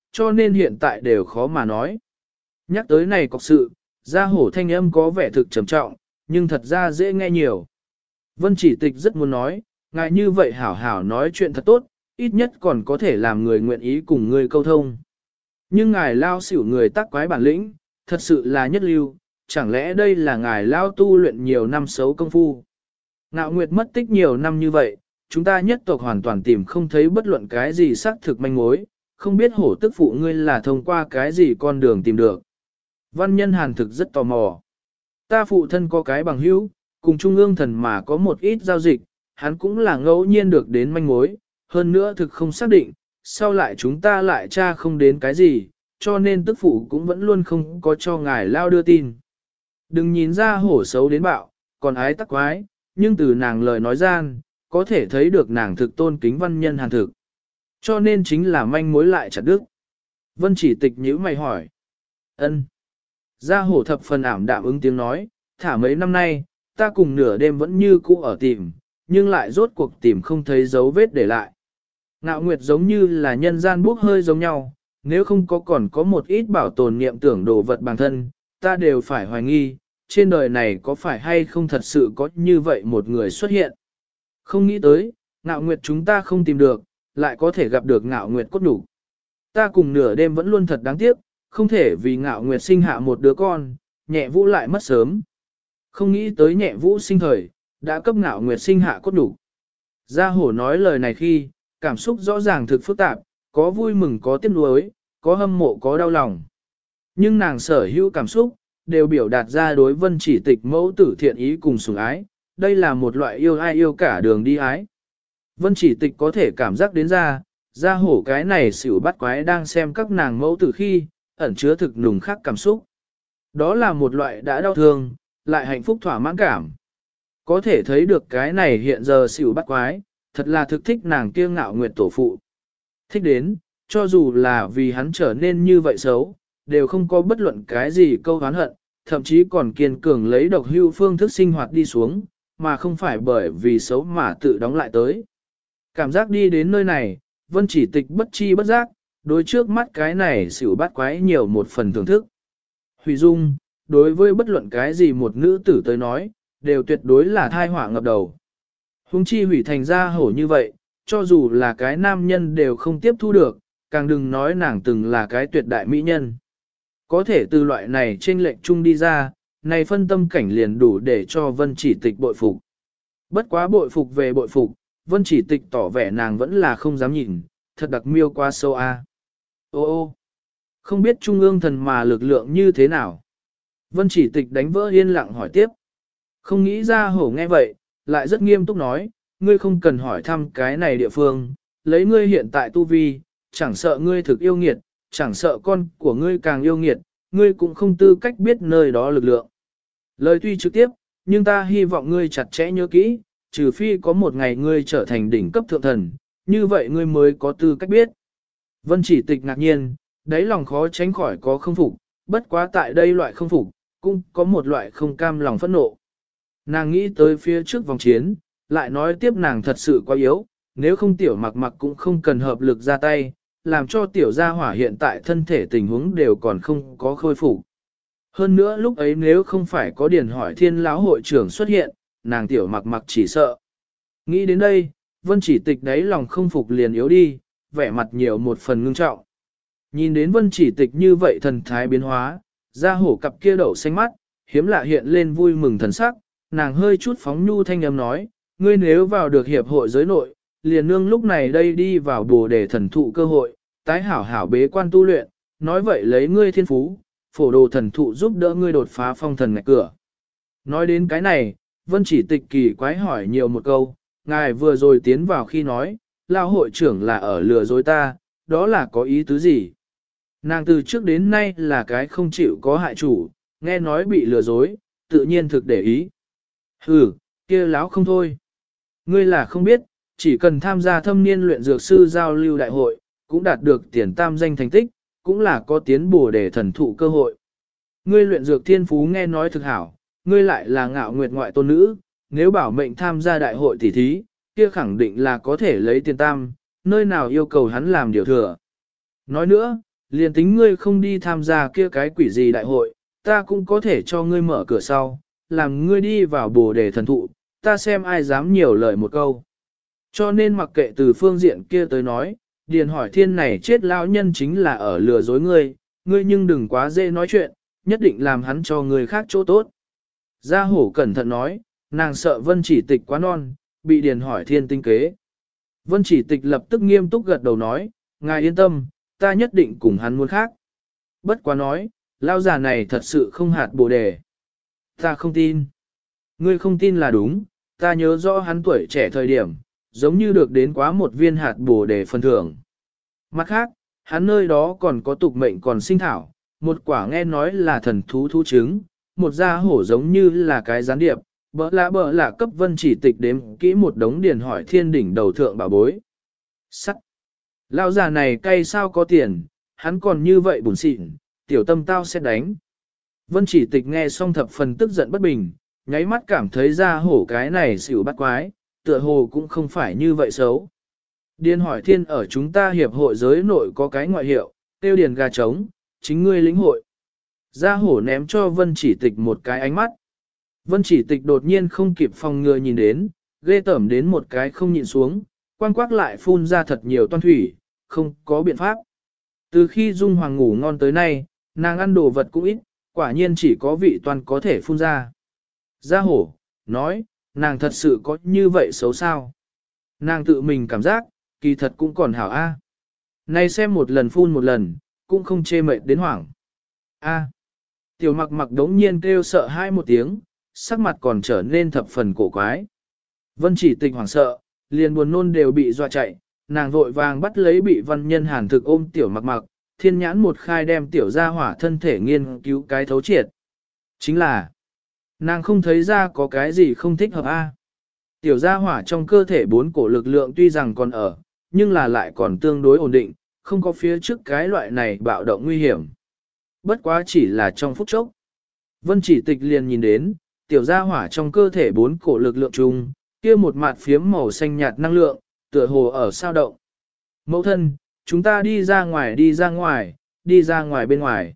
cho nên hiện tại đều khó mà nói. Nhắc tới này cọc sự, gia hổ thanh âm có vẻ thực trầm trọng, nhưng thật ra dễ nghe nhiều. Vân Chỉ Tịch rất muốn nói, ngài như vậy hảo hảo nói chuyện thật tốt, ít nhất còn có thể làm người nguyện ý cùng người câu thông. Nhưng ngài lao xỉu người tác quái bản lĩnh, thật sự là nhất lưu, chẳng lẽ đây là ngài lao tu luyện nhiều năm xấu công phu. Ngạo Nguyệt mất tích nhiều năm như vậy, chúng ta nhất tộc hoàn toàn tìm không thấy bất luận cái gì xác thực manh mối, không biết hổ tức phụ ngươi là thông qua cái gì con đường tìm được. Văn Nhân Hàn thực rất tò mò. Ta phụ thân có cái bằng hữu, cùng Trung ương thần mà có một ít giao dịch, hắn cũng là ngẫu nhiên được đến manh mối, hơn nữa thực không xác định, sau lại chúng ta lại tra không đến cái gì, cho nên tức phụ cũng vẫn luôn không có cho ngài lao đưa tin. Đừng nhìn ra hổ xấu đến bạo, còn ái tắc quái, nhưng từ nàng lời nói gian, có thể thấy được nàng thực tôn kính Văn Nhân Hàn thực. Cho nên chính là manh mối lại chặt đứt. Vân Chỉ Tịch nhíu mày hỏi. Ân. Gia hổ thập phần ảm đạm ứng tiếng nói, thả mấy năm nay, ta cùng nửa đêm vẫn như cũ ở tìm, nhưng lại rốt cuộc tìm không thấy dấu vết để lại. Ngạo Nguyệt giống như là nhân gian bốc hơi giống nhau, nếu không có còn có một ít bảo tồn niệm tưởng đồ vật bản thân, ta đều phải hoài nghi, trên đời này có phải hay không thật sự có như vậy một người xuất hiện. Không nghĩ tới, Ngạo Nguyệt chúng ta không tìm được, lại có thể gặp được Ngạo Nguyệt cốt đủ. Ta cùng nửa đêm vẫn luôn thật đáng tiếc, không thể vì Ngạo Nguyệt sinh hạ một đứa con, nhẹ vũ lại mất sớm. Không nghĩ tới nhẹ vũ sinh thời, đã cấp Ngạo Nguyệt sinh hạ cốt đủ. Gia hổ nói lời này khi, cảm xúc rõ ràng thực phức tạp, có vui mừng có tiếc nuối, có hâm mộ có đau lòng. Nhưng nàng sở hữu cảm xúc, đều biểu đạt ra đối Vân Chỉ Tịch mẫu tử thiện ý cùng sủng ái, đây là một loại yêu ai yêu cả đường đi ái. Vân Chỉ Tịch có thể cảm giác đến ra, gia hổ cái này xỉu bắt quái đang xem các nàng mẫu tử khi, ẩn chứa thực nùng khắc cảm xúc. Đó là một loại đã đau thương, lại hạnh phúc thỏa mãn cảm. Có thể thấy được cái này hiện giờ xỉu bắt quái, thật là thực thích nàng kiêng Ngạo Nguyệt tổ phụ. Thích đến, cho dù là vì hắn trở nên như vậy xấu, đều không có bất luận cái gì câu oán hận, thậm chí còn kiên cường lấy độc hưu phương thức sinh hoạt đi xuống, mà không phải bởi vì xấu mà tự đóng lại tới. Cảm giác đi đến nơi này, Vân Chỉ Tịch bất chi bất giác, đối trước mắt cái này xỉu bát quái nhiều một phần thưởng thức. Hủy Dung, đối với bất luận cái gì một nữ tử tới nói, đều tuyệt đối là thai họa ngập đầu. Hùng chi hủy thành ra hổ như vậy, cho dù là cái nam nhân đều không tiếp thu được, càng đừng nói nàng từng là cái tuyệt đại mỹ nhân. Có thể từ loại này trên lệnh chung đi ra, này phân tâm cảnh liền đủ để cho Vân Chỉ Tịch bội phục. Bất quá bội phục về bội phục, Vân Chỉ Tịch tỏ vẻ nàng vẫn là không dám nhìn, thật đặc miêu qua sâu a. Ô ô, không biết trung ương thần mà lực lượng như thế nào. Vân Chỉ Tịch đánh vỡ yên lặng hỏi tiếp. Không nghĩ ra hổ nghe vậy, lại rất nghiêm túc nói, ngươi không cần hỏi thăm cái này địa phương, lấy ngươi hiện tại tu vi, chẳng sợ ngươi thực yêu nghiệt, chẳng sợ con của ngươi càng yêu nghiệt, ngươi cũng không tư cách biết nơi đó lực lượng. Lời tuy trực tiếp, nhưng ta hy vọng ngươi chặt chẽ nhớ kỹ, trừ phi có một ngày ngươi trở thành đỉnh cấp thượng thần, như vậy ngươi mới có tư cách biết. Vân Chỉ Tịch ngạc nhiên, đáy lòng khó tránh khỏi có không phục, bất quá tại đây loại không phục, cũng có một loại không cam lòng phẫn nộ. Nàng nghĩ tới phía trước vòng chiến, lại nói tiếp nàng thật sự quá yếu, nếu không tiểu mặc mặc cũng không cần hợp lực ra tay, làm cho tiểu gia hỏa hiện tại thân thể tình huống đều còn không có khôi phục. Hơn nữa lúc ấy nếu không phải có điển hỏi thiên lão hội trưởng xuất hiện, nàng tiểu mặc mặc chỉ sợ. Nghĩ đến đây, Vân Chỉ Tịch đáy lòng không phục liền yếu đi, vẻ mặt nhiều một phần ngưng trọng. Nhìn đến Vân Chỉ Tịch như vậy thần thái biến hóa, da hổ cặp kia đậu xanh mắt, hiếm lạ hiện lên vui mừng thần sắc, nàng hơi chút phóng nhu thanh âm nói, ngươi nếu vào được hiệp hội giới nội, liền nương lúc này đây đi vào Bồ Đề thần thụ cơ hội, tái hảo hảo bế quan tu luyện, nói vậy lấy ngươi thiên phú, phổ đồ thần thụ giúp đỡ ngươi đột phá phong thần ngạch cửa. Nói đến cái này, Vân Chỉ Tịch kỳ quái hỏi nhiều một câu, ngài vừa rồi tiến vào khi nói, lao hội trưởng là ở lừa dối ta, đó là có ý tứ gì? Nàng từ trước đến nay là cái không chịu có hại chủ, nghe nói bị lừa dối, tự nhiên thực để ý. Hừ, kia láo không thôi. Ngươi là không biết, chỉ cần tham gia thâm niên luyện dược sư giao lưu đại hội, cũng đạt được tiền tam danh thành tích, cũng là có tiến bổ để thần thụ cơ hội. Ngươi luyện dược thiên phú nghe nói thực hảo, ngươi lại là Ngạo Nguyệt ngoại tôn nữ, nếu bảo mệnh tham gia đại hội tỷ thí, kia khẳng định là có thể lấy tiền tam, nơi nào yêu cầu hắn làm điều thừa. Nói nữa, liền tính ngươi không đi tham gia kia cái quỷ gì đại hội, ta cũng có thể cho ngươi mở cửa sau, làm ngươi đi vào bồ đề thần thụ, ta xem ai dám nhiều lời một câu. Cho nên mặc kệ từ phương diện kia tới nói, Điền Hỏi Thiên này chết lão nhân chính là ở lừa dối ngươi, ngươi nhưng đừng quá dễ nói chuyện, nhất định làm hắn cho người khác chỗ tốt. Gia Hổ cẩn thận nói, nàng sợ Vân Chỉ Tịch quá non, bị Điền Hỏi Thiên tinh kế. Vân Chỉ Tịch lập tức nghiêm túc gật đầu nói, ngài yên tâm, ta nhất định cùng hắn muốn khác. Bất quá nói, lao già này thật sự không hạt bồ đề. Ta không tin. Ngươi không tin là đúng, ta nhớ rõ hắn tuổi trẻ thời điểm, giống như được đến quá một viên hạt bồ đề phần thưởng. Mặt khác, hắn nơi đó còn có tục mệnh còn sinh thảo, một quả nghe nói là thần thú thú trứng, một gia hổ giống như là cái gián điệp, bỡ lạ cấp Vân Chỉ Tịch đếm kỹ một đống Điền Hỏi Thiên đỉnh đầu thượng bảo bối. Sắc! Lão già này cay sao có tiền, hắn còn như vậy buồn xịn, tiểu tâm tao sẽ đánh. Vân Chỉ Tịch nghe xong thập phần tức giận bất bình, nháy mắt cảm thấy ra hổ cái này xỉu bắt quái, tựa hồ cũng không phải như vậy xấu. Điền Hỏi Thiên ở chúng ta hiệp hội giới nội có cái ngoại hiệu, tiêu điền gà trống, chính ngươi lĩnh hội. Gia hổ ném cho Vân Chỉ Tịch một cái ánh mắt. Vân Chỉ Tịch đột nhiên không kịp phòng ngừa nhìn đến, ghê tởm đến một cái không nhịn xuống, quang quác lại phun ra thật nhiều toan thủy, không có biện pháp. Từ khi Dung Hoàng ngủ ngon tới nay, nàng ăn đồ vật cũng ít, quả nhiên chỉ có vị toàn có thể phun ra. Gia hổ, nói, nàng thật sự có như vậy xấu sao? Nàng tự mình cảm giác, kỳ thật cũng còn hảo a. Này xem một lần phun một lần, cũng không chê mệt đến hoảng. A. Tiểu mặc mặc đống nhiên kêu sợ hai một tiếng, sắc mặt còn trở nên thập phần cổ quái. Vân Chỉ Tịch hoảng sợ, liền buồn nôn đều bị dọa chạy, nàng vội vàng bắt lấy bị văn nhân hàn thực ôm tiểu mặc mặc, thiên nhãn một khai đem tiểu ra hỏa thân thể nghiên cứu cái thấu triệt. Chính là, nàng không thấy ra có cái gì không thích hợp a. Tiểu gia hỏa trong cơ thể bốn cổ lực lượng tuy rằng còn ở, nhưng là lại còn tương đối ổn định, không có phía trước cái loại này bạo động nguy hiểm. Bất quá chỉ là trong phút chốc. Vân Chỉ Tịch liền nhìn đến, tiểu gia hỏa trong cơ thể bốn cổ lực lượng chung, kia một mặt phiếm màu xanh nhạt năng lượng, tựa hồ ở sao động. Mẫu thân, chúng ta đi ra ngoài bên ngoài.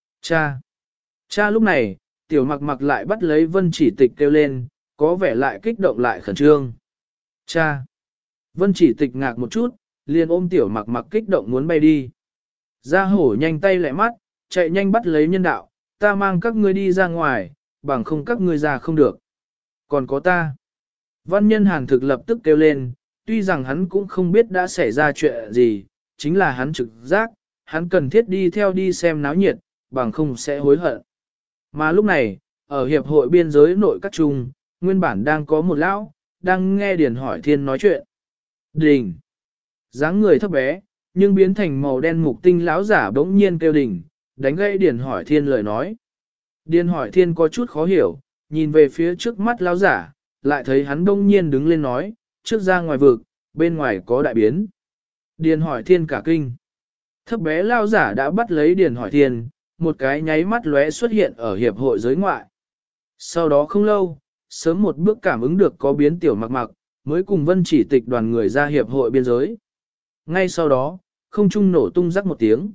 Cha lúc này, tiểu mặc mặc lại bắt lấy Vân Chỉ Tịch kêu lên, có vẻ lại kích động lại khẩn trương. Cha! Vân Chỉ Tịch ngạc một chút, liền ôm tiểu mặc mặc kích động muốn bay đi. Gia hổ nhanh tay lại mắt, chạy nhanh bắt lấy nhân đạo, ta mang các ngươi đi ra ngoài, bằng không các ngươi ra không được. Còn có ta. Văn nhân hàn thực lập tức kêu lên, tuy rằng hắn cũng không biết đã xảy ra chuyện gì, chính là hắn trực giác, hắn cần thiết đi theo đi xem náo nhiệt, bằng không sẽ hối hận. Mà lúc này, ở hiệp hội biên giới nội các trung, nguyên bản đang có một lão, đang nghe Điền Hỏi Thiên nói chuyện. Đình! Dáng người thấp bé, nhưng biến thành màu đen mục tinh lão giả bỗng nhiên kêu đỉnh, đánh gãy Điền Hỏi Thiên lời nói. Điền Hỏi Thiên có chút khó hiểu, nhìn về phía trước mắt lão giả, lại thấy hắn bỗng nhiên đứng lên nói, trước ra ngoài vực, bên ngoài có đại biến. Điền Hỏi Thiên cả kinh. Thấp bé lão giả đã bắt lấy Điền Hỏi Thiên, một cái nháy mắt lóe xuất hiện ở hiệp hội giới ngoại. Sau đó không lâu, sớm một bước cảm ứng được có biến tiểu mặc mặc, mới cùng Vân Chỉ Tịch đoàn người ra hiệp hội biên giới. Ngay sau đó, không trung nổ tung rắc một tiếng.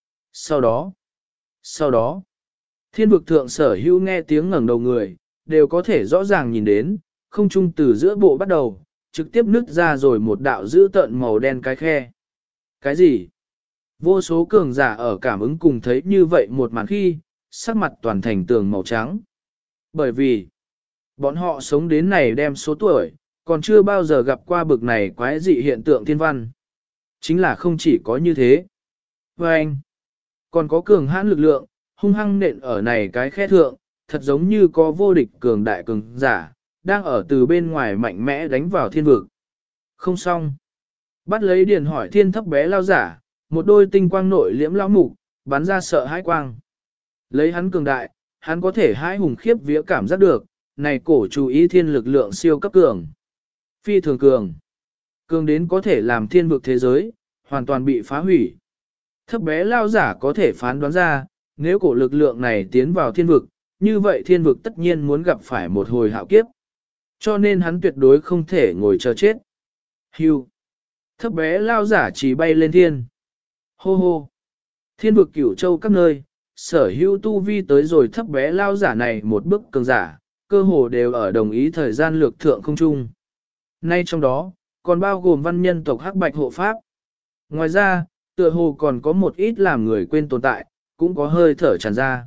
Sau đó, thiên vực thượng sở hữu nghe tiếng ngẩng đầu người, đều có thể rõ ràng nhìn đến, không trung từ giữa bộ bắt đầu, trực tiếp nứt ra rồi một đạo dữ tợn màu đen cái khe. Cái gì? Vô số cường giả ở cảm ứng cùng thấy như vậy một màn khi, sắc mặt toàn thành tường màu trắng. Bởi vì, bọn họ sống đến này đem số tuổi, còn chưa bao giờ gặp qua bực này quái dị hiện tượng thiên văn. Chính là không chỉ có như thế. Và anh, còn có cường hãn lực lượng, hung hăng nện ở này cái khe thượng, thật giống như có vô địch cường đại cường giả, đang ở từ bên ngoài mạnh mẽ đánh vào thiên vực. Không xong. Bắt lấy Điền Hỏi Thiên thấp bé lao giả, một đôi tinh quang nội liễm lão mục, bắn ra sợ hãi quang. Lấy hắn cường đại, hắn có thể hãi hùng khiếp vía cảm giác được, này cổ chú ý thiên lực lượng siêu cấp cường. Phi thường cường. Cường đến có thể làm thiên vực thế giới, hoàn toàn bị phá hủy. Thấp bé lao giả có thể phán đoán ra, nếu cổ lực lượng này tiến vào thiên vực, như vậy thiên vực tất nhiên muốn gặp phải một hồi hạo kiếp. Cho nên hắn tuyệt đối không thể ngồi chờ chết. Hưu. Thấp bé lao giả chỉ bay lên thiên. Hô hô. Thiên vực cửu châu các nơi, sở hữu tu vi tới rồi thấp bé lao giả này một bước cường giả, cơ hồ đều ở đồng ý thời gian lược thượng không trung. Nay trong đó, còn bao gồm văn nhân tộc Hắc Bạch hộ pháp. Ngoài ra, tựa hồ còn có một ít làm người quên tồn tại, cũng có hơi thở tràn ra.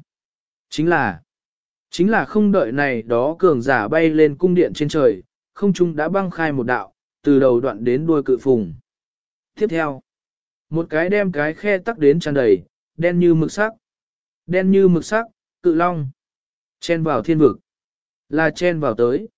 Chính là không đợi này đó cường giả bay lên cung điện trên trời, không trung đã băng khai một đạo, từ đầu đoạn đến đuôi cự phùng. Tiếp theo, một cái đem cái khe tắc đến tràn đầy, đen như mực sắc. Đen như mực sắc, cự long. Chen vào thiên vực. Là chen vào tới.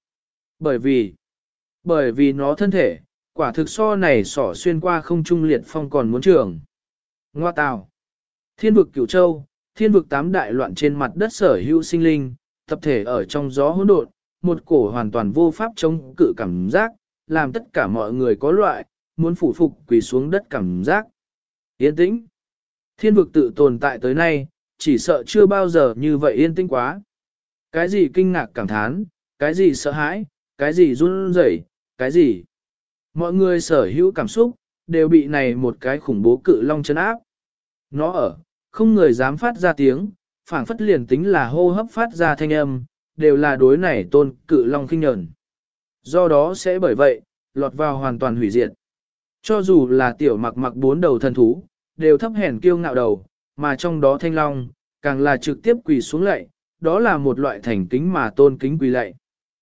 Bởi vì nó thân thể, quả thực so này sỏ xuyên qua không trung liệt phong còn muốn trường. Ngoa tào. Thiên vực cửu châu, thiên vực tám đại loạn trên mặt đất sở hữu sinh linh, tập thể ở trong gió hỗn độn, một cổ hoàn toàn vô pháp chống cự cảm giác, làm tất cả mọi người có loại, muốn phủ phục quỳ xuống đất cảm giác. Yên tĩnh. Thiên vực tự tồn tại tới nay, chỉ sợ chưa bao giờ như vậy yên tĩnh quá. Cái gì kinh ngạc cảm thán, cái gì sợ hãi, cái gì run rẩy, cái gì. Mọi người sở hữu cảm xúc, đều bị này một cái khủng bố cự long chấn áp. Nó ở, không người dám phát ra tiếng, phảng phất liền tính là hô hấp phát ra thanh âm, đều là đối này tôn cự long khinh nhẫn. Do đó sẽ bởi vậy, lọt vào hoàn toàn hủy diệt. Cho dù là tiểu mặc mặc bốn đầu thần thú, đều thấp hèn kiêu ngạo đầu, mà trong đó thanh long, càng là trực tiếp quỳ xuống lạy, đó là một loại thành kính mà tôn kính quỳ lạy.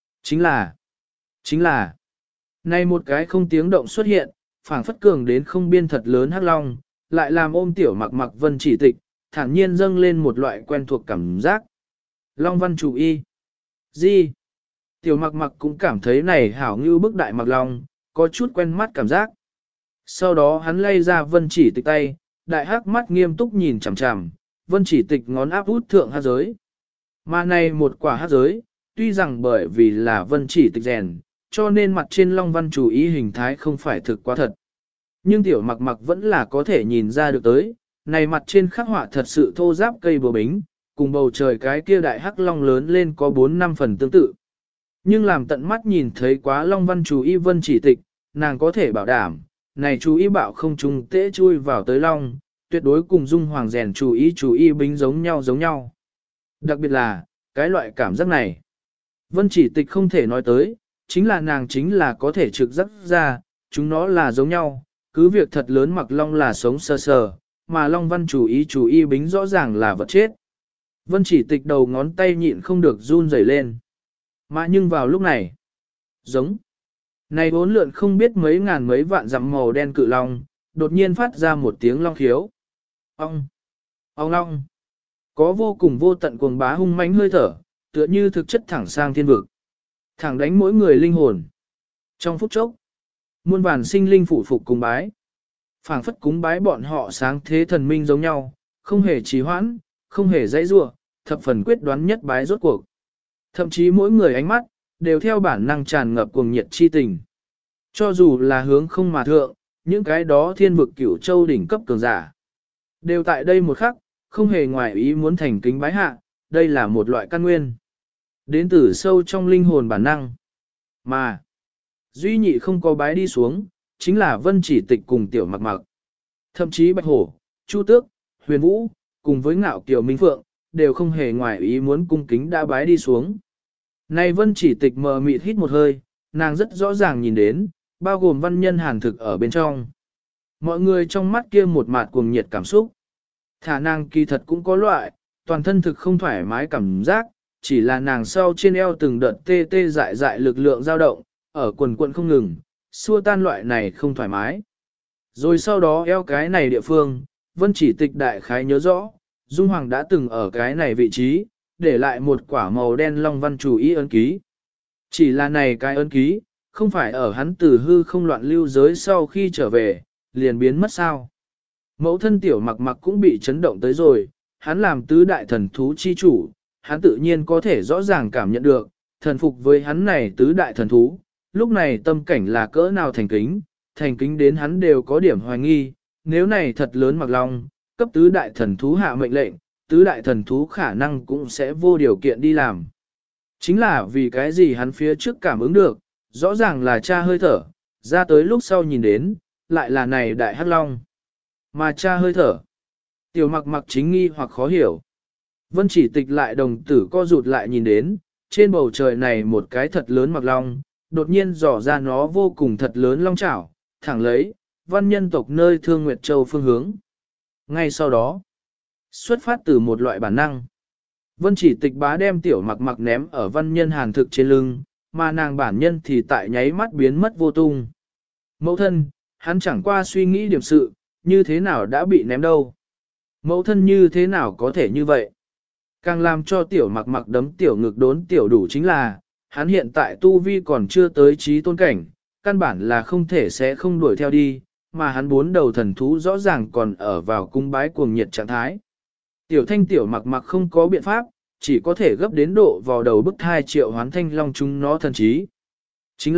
Chính là, nay một cái không tiếng động xuất hiện, phảng phất cường đến không biên thật lớn hắc long, lại làm ôm tiểu mặc mặc vân chỉ tịch, thản nhiên dâng lên một loại quen thuộc cảm giác. Long văn chủ y. Gì? Tiểu mặc mặc cũng cảm thấy này hảo như bức đại mặc long, có chút quen mắt cảm giác. Sau đó hắn lay ra vân chỉ tịch tay, đại hắc mắt nghiêm túc nhìn chằm chằm, vân chỉ tịch ngón áp út thượng hát giới. Mà này một quả hát giới, tuy rằng bởi vì là vân chỉ tịch rèn, cho nên mặt trên long văn chủ ý hình thái không phải thực quá thật. Nhưng tiểu mặc mặc vẫn là có thể nhìn ra được tới, này mặt trên khắc họa thật sự thô giáp cây búa bính, cùng bầu trời cái kia đại hắc long lớn lên có 4-5 phần tương tự. Nhưng làm tận mắt nhìn thấy quá long văn chủ y vân chỉ tịch, nàng có thể bảo đảm, này chú ý bạo không trùng tễ chui vào tới long, tuyệt đối cùng dung hoàng rèn chú ý bính giống nhau. Đặc biệt là, cái loại cảm giác này. Vân chỉ tịch không thể nói tới, chính là nàng chính là có thể trực giác ra, chúng nó là giống nhau, cứ việc thật lớn mặc long là sống sơ sờ, mà long văn chú ý bính rõ ràng là vật chết. Vân chỉ tịch đầu ngón tay nhịn không được run rẩy lên. Mà nhưng vào lúc này, giống. Này bốn lượn không biết mấy ngàn mấy vạn dặm màu đen cự long, đột nhiên phát ra một tiếng long khiếu. Ong! Ong long! Có vô cùng vô tận cuồng bá hung mãnh hơi thở, tựa như thực chất thẳng sang thiên vực. Thẳng đánh mỗi người linh hồn. Trong phút chốc, muôn vàn sinh linh phụ phục cúng bái. Phảng phất cúng bái bọn họ sáng thế thần minh giống nhau, không hề trì hoãn, không hề dãy rủa, thập phần quyết đoán nhất bái rốt cuộc. Thậm chí mỗi người ánh mắt, đều theo bản năng tràn ngập cuồng nhiệt chi tình. Cho dù là hướng không mà thượng, những cái đó thiên vực cửu châu đỉnh cấp cường giả. Đều tại đây một khắc, không hề ngoài ý muốn thành kính bái hạ, đây là một loại căn nguyên. Đến từ sâu trong linh hồn bản năng. Mà, duy nhị không có bái đi xuống, chính là vân chỉ tịch cùng tiểu mặc mặc. Thậm chí bạch hổ, chu tước, huyền vũ, cùng với ngạo kiều minh phượng, đều không hề ngoài ý muốn cung kính đã bái đi xuống. Này vân chỉ tịch mờ mịt hít một hơi, nàng rất rõ ràng nhìn đến, bao gồm văn nhân hàn thực ở bên trong. Mọi người trong mắt kia một mạt cuồng nhiệt cảm xúc. Thả nàng kỳ thật cũng có loại, toàn thân thực không thoải mái cảm giác, chỉ là nàng sau trên eo từng đợt tê tê dại dại lực lượng dao động, ở quần quận không ngừng, xua tan loại này không thoải mái. Rồi sau đó eo cái này địa phương, vân chỉ tịch đại khái nhớ rõ, Dung Hoàng đã từng ở cái này vị trí, để lại một quả màu đen long văn chủ ý ấn ký. Chỉ là này cái ấn ký, không phải ở hắn từ hư không loạn lưu giới sau khi trở về, liền biến mất sao. Mẫu thân tiểu mặc mặc cũng bị chấn động tới rồi, hắn làm tứ đại thần thú chi chủ, hắn tự nhiên có thể rõ ràng cảm nhận được, thần phục với hắn này tứ đại thần thú, lúc này tâm cảnh là cỡ nào thành kính đến hắn đều có điểm hoài nghi, nếu này thật lớn mặc long, cấp tứ đại thần thú hạ mệnh lệnh, tứ đại thần thú khả năng cũng sẽ vô điều kiện đi làm. Chính là vì cái gì hắn phía trước cảm ứng được, rõ ràng là cha hơi thở, ra tới lúc sau nhìn đến, lại là này đại hắc long. Mà cha hơi thở, Tiểu mặc mặc chính nghi hoặc khó hiểu. Vân chỉ tịch lại đồng tử co rụt lại nhìn đến, trên bầu trời này một cái thật lớn mặc long, đột nhiên dò ra nó vô cùng thật lớn long chảo, thẳng lấy, văn nhân tộc nơi Thương Nguyệt Châu phương hướng. Ngay sau đó, xuất phát từ một loại bản năng. Vân chỉ tịch bá đem tiểu mặc mặc ném ở văn nhân hàn thực trên lưng, mà nàng bản nhân thì tại nháy mắt biến mất vô tung. Mẫu thân, hắn chẳng qua suy nghĩ điểm sự, như thế nào đã bị ném đâu. Mẫu thân như thế nào có thể như vậy? Càng làm cho tiểu mặc mặc đấm tiểu ngực đốn tiểu đủ chính là, hắn hiện tại tu vi còn chưa tới trí tôn cảnh, căn bản là không thể sẽ không đuổi theo đi, mà hắn bốn đầu thần thú rõ ràng còn ở vào cung bái cuồng nhiệt trạng thái. Tiểu thanh tiểu mặc mặc không có biện pháp, chỉ có thể gấp đến độ vào đầu bức thai triệu hoán thanh long chúng nó thần trí. Chính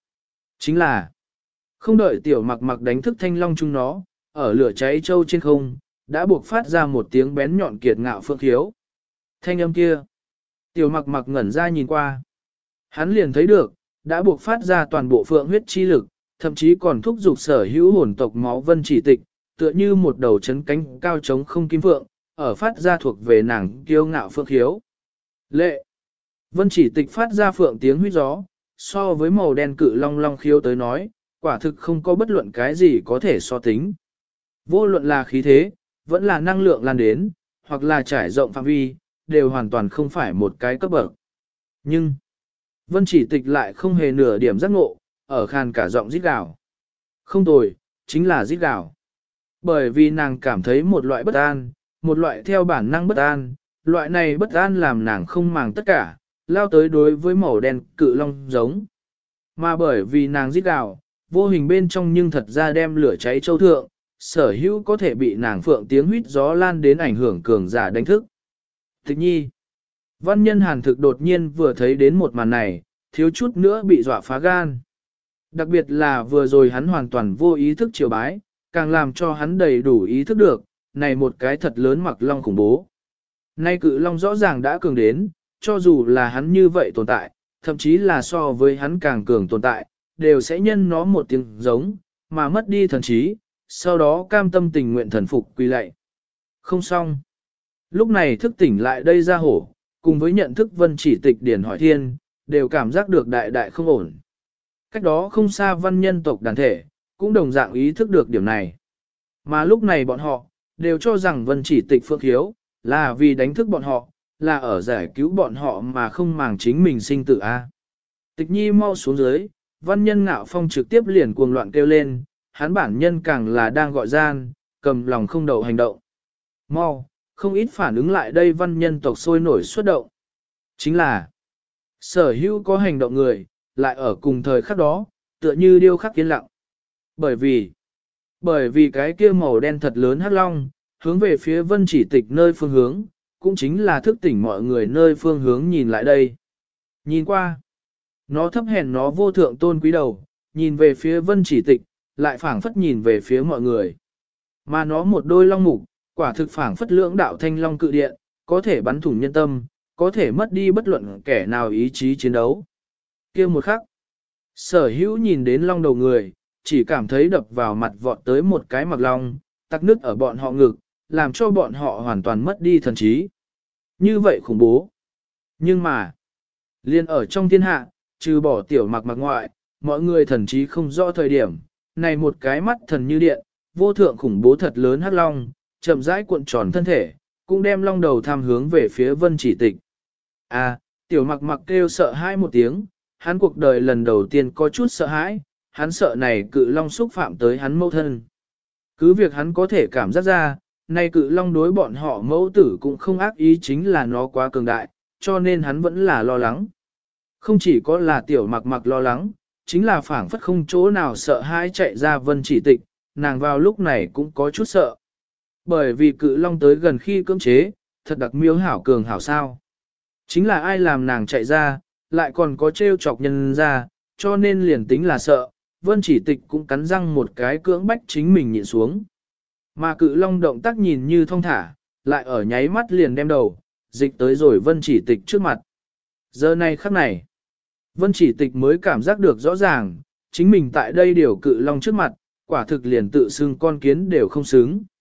là, không đợi tiểu mặc mặc đánh thức thanh long chúng nó, ở lửa cháy trâu trên không, đã buộc phát ra một tiếng bén nhọn kiệt ngạo phượng khiếu. Thanh âm kia, tiểu mặc mặc ngẩn ra nhìn qua. Hắn liền thấy được, đã buộc phát ra toàn bộ phượng huyết chi lực, thậm chí còn thúc giục sở hữu hồn tộc máu vân chỉ tịch, tựa như một đầu chấn cánh cao trống không kim phượng, ở phát ra thuộc về nàng kiêu ngạo phượng khiếu. Lệ! Vân chỉ tịch phát ra phượng tiếng huýt gió, so với màu đen cự long long khiếu tới nói, quả thực không có bất luận cái gì có thể so tính. Vô luận là khí thế, vẫn là năng lượng lan đến, hoặc là trải rộng phạm vi, đều hoàn toàn không phải một cái cấp bậc. Nhưng, Vân chỉ tịch lại không hề nửa điểm giác ngộ, ở khàn cả giọng rít gào. Không tồi, chính là rít gào. Bởi vì nàng cảm thấy một loại bất an, một loại theo bản năng bất an, loại này bất an làm nàng không màng tất cả, lao tới đối với màu đen cự long giống. Mà bởi vì nàng rít gào, vô hình bên trong nhưng thật ra đem lửa cháy châu thượng, sở hữu có thể bị nàng phượng tiếng huýt gió lan đến ảnh hưởng cường giả đánh thức. Tịch nhi, văn nhân hàn thực đột nhiên vừa thấy đến một màn này, thiếu chút nữa bị dọa phá gan. Đặc biệt là vừa rồi hắn hoàn toàn vô ý thức chiều bái, càng làm cho hắn đầy đủ ý thức được, này một cái thật lớn mặc long khủng bố. Nay cự long rõ ràng đã cường đến, cho dù là hắn như vậy tồn tại, thậm chí là so với hắn càng cường tồn tại, đều sẽ nhân nó một tiếng giống, mà mất đi thần trí, sau đó cam tâm tình nguyện thần phục quỳ lạy. Không xong. Lúc này thức tỉnh lại đây ra hổ, cùng với nhận thức vân chỉ tịch điển hỏi thiên, đều cảm giác được đại đại không ổn. Cách đó không xa văn nhân tộc đàn thể, cũng đồng dạng ý thức được điểm này. Mà lúc này bọn họ, đều cho rằng vân chỉ tịch phượng hiếu, là vì đánh thức bọn họ, là ở giải cứu bọn họ mà không màng chính mình sinh tử a. Tịch nhi mau xuống dưới, văn nhân ngạo phong trực tiếp liền cuồng loạn kêu lên, hắn bản nhân càng là đang gọi gian, cầm lòng không đầu hành động. Mau, không ít phản ứng lại đây văn nhân tộc sôi nổi xuất động. Chính là, sở hữu có hành động người, lại ở cùng thời khắc đó, tựa như điêu khắc yên lặng. Bởi vì cái kia màu đen thật lớn hắc long, hướng về phía vân chỉ tịch nơi phương hướng, cũng chính là thức tỉnh mọi người nơi phương hướng nhìn lại đây. Nhìn qua, nó thấp hèn nó vô thượng tôn quý đầu, nhìn về phía vân chỉ tịch, lại phảng phất nhìn về phía mọi người. Mà nó một đôi long mục, quả thực phảng phất lưỡng đạo thanh long cự điện, có thể bắn thủng nhân tâm, có thể mất đi bất luận kẻ nào ý chí chiến đấu. Kia một khắc, sở hữu nhìn đến long đầu người, chỉ cảm thấy đập vào mặt vọt tới một cái mặc long, tắc nước ở bọn họ ngực, làm cho bọn họ hoàn toàn mất đi thần trí. Như vậy khủng bố. Nhưng mà, liên ở trong thiên hạ, trừ bỏ tiểu mặc mặc ngoại, mọi người thần trí không rõ thời điểm, này một cái mắt thần như điện, vô thượng khủng bố thật lớn hắc long, chậm rãi cuộn tròn thân thể, cũng đem long đầu tham hướng về phía vân chỉ tịch. Tiểu mặc mặc kêu sợ hãi một tiếng, hắn cuộc đời lần đầu tiên có chút sợ hãi, hắn sợ này cự long xúc phạm tới hắn mẫu thân. Cứ việc hắn có thể cảm giác ra, này cự long đối bọn họ mẫu tử cũng không ác ý, chính là nó quá cường đại, cho nên hắn vẫn là lo lắng. Không chỉ có là tiểu mặc mặc lo lắng, chính là phảng phất không chỗ nào sợ hãi chạy ra vân chỉ tịch, nàng vào lúc này cũng có chút sợ. Bởi vì cự long tới gần khi cưỡng chế, thật đặc miêu hảo cường hảo sao. Chính là ai làm nàng chạy ra, lại còn có trêu chọc nhân ra, cho nên liền tính là sợ, vân chỉ tịch cũng cắn răng một cái cưỡng bách chính mình nhịn xuống. Mà cự long động tác nhìn như thong thả, lại ở nháy mắt liền đem đầu, dịch tới rồi vân chỉ tịch trước mặt. Giờ này khắc này, vân chỉ tịch mới cảm giác được rõ ràng, chính mình tại đây điều cự long trước mặt, quả thực liền tự xưng con kiến đều không xứng.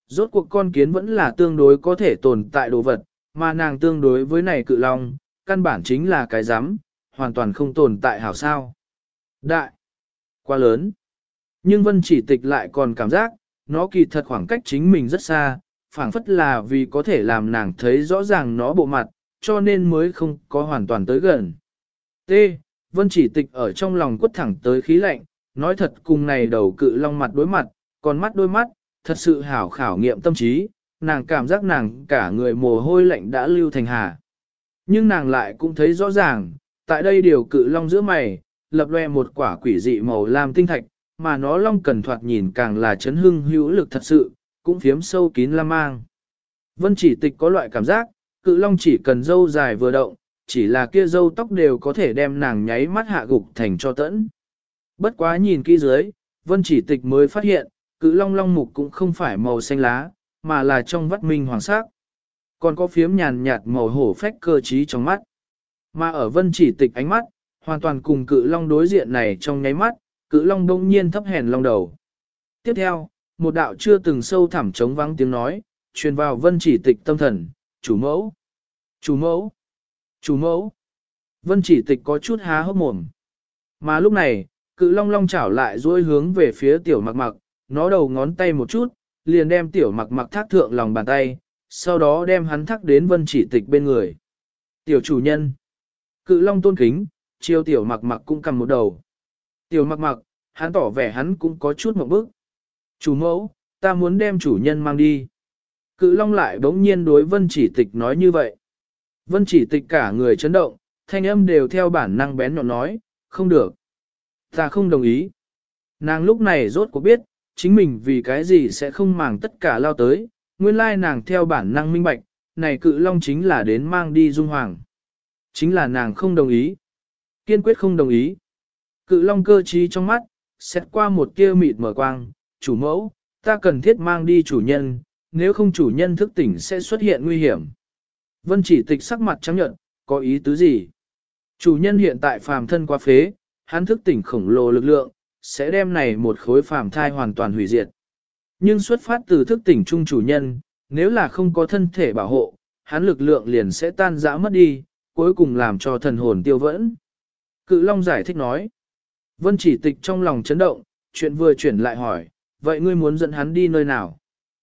Rốt cuộc con kiến vẫn là tương đối có thể tồn tại đồ vật, mà nàng tương đối với này cự long, căn bản chính là cái rắm hoàn toàn không tồn tại hảo sao. Đại, quá lớn. Nhưng Vân Chỉ Tịch lại còn cảm giác, nó kỳ thật khoảng cách chính mình rất xa, phảng phất là vì có thể làm nàng thấy rõ ràng nó bộ mặt, cho nên mới không có hoàn toàn tới gần. T. Vân Chỉ Tịch ở trong lòng quất thẳng tới khí lạnh, nói thật cùng này đầu cự long mặt đối mặt, còn mắt đôi mắt, thật sự hảo khảo nghiệm tâm trí, nàng cảm giác nàng cả người mồ hôi lạnh đã lưu thành hà. Nhưng nàng lại cũng thấy rõ ràng, tại đây điều cự long giữa mày, lập loe một quả quỷ dị màu lam tinh thạch, mà nó long cần thoạt nhìn càng là chấn hưng hữu lực thật sự, cũng phiếm sâu kín lam mang. Vân Chỉ Tịch có loại cảm giác, cự long chỉ cần râu dài vừa động, chỉ là kia râu tóc đều có thể đem nàng nháy mắt hạ gục thành cho tẫn. Bất quá nhìn kỹ dưới, Vân Chỉ Tịch mới phát hiện, cự long long mục cũng không phải màu xanh lá, mà là trong vắt minh hoàng sắc. Còn có phiếm nhàn nhạt màu hổ phách cơ trí trong mắt. Mà ở Vân Chỉ Tịch ánh mắt, hoàn toàn cùng cự long đối diện này trong nháy mắt, cự long đông nhiên thấp hèn long đầu. Tiếp theo, một đạo chưa từng sâu thẳm trống vắng tiếng nói, truyền vào Vân Chỉ Tịch tâm thần, chủ mẫu, chủ mẫu, chủ mẫu. Vân Chỉ Tịch có chút há hốc mồm. Mà lúc này, cự long long chảo lại duỗi hướng về phía tiểu mặc mặc, nó đầu ngón tay một chút, liền đem tiểu mặc mặc thác thượng lòng bàn tay, sau đó đem hắn thác đến Vân Chỉ Tịch bên người. Tiểu chủ nhân, cự long tôn kính, chiêu tiểu mặc mặc cũng cầm một đầu. Tiểu mặc mặc, hắn tỏ vẻ hắn cũng có chút một bức. Chủ mẫu, ta muốn đem chủ nhân mang đi. Cự long lại bỗng nhiên đối Vân Chỉ Tịch nói như vậy. Vân Chỉ Tịch cả người chấn động, thanh âm đều theo bản năng bén nhọn nói, không được. Ta không đồng ý. Nàng lúc này rốt cuộc biết, chính mình vì cái gì sẽ không màng tất cả lao tới, nguyên lai nàng theo bản năng minh bạch, này cự long chính là đến mang đi dung hoàng. Chính là nàng không đồng ý. Kiên quyết không đồng ý. Cự long cơ trí trong mắt, xét qua một tia mịt mở quang, chủ mẫu, ta cần thiết mang đi chủ nhân, nếu không chủ nhân thức tỉnh sẽ xuất hiện nguy hiểm. Vân Chỉ Tịch sắc mặt trắng nhợt, có ý tứ gì? Chủ nhân hiện tại phàm thân quá phế, hắn thức tỉnh khổng lồ lực lượng, sẽ đem này một khối phàm thai hoàn toàn hủy diệt. Nhưng xuất phát từ thức tỉnh trung chủ nhân, nếu là không có thân thể bảo hộ, hắn lực lượng liền sẽ tan rã mất đi, cuối cùng làm cho thần hồn tiêu vẫn. Cự Long giải thích nói. Vân Chỉ Tịch trong lòng chấn động, chuyện vừa chuyển lại hỏi, vậy ngươi muốn dẫn hắn đi nơi nào?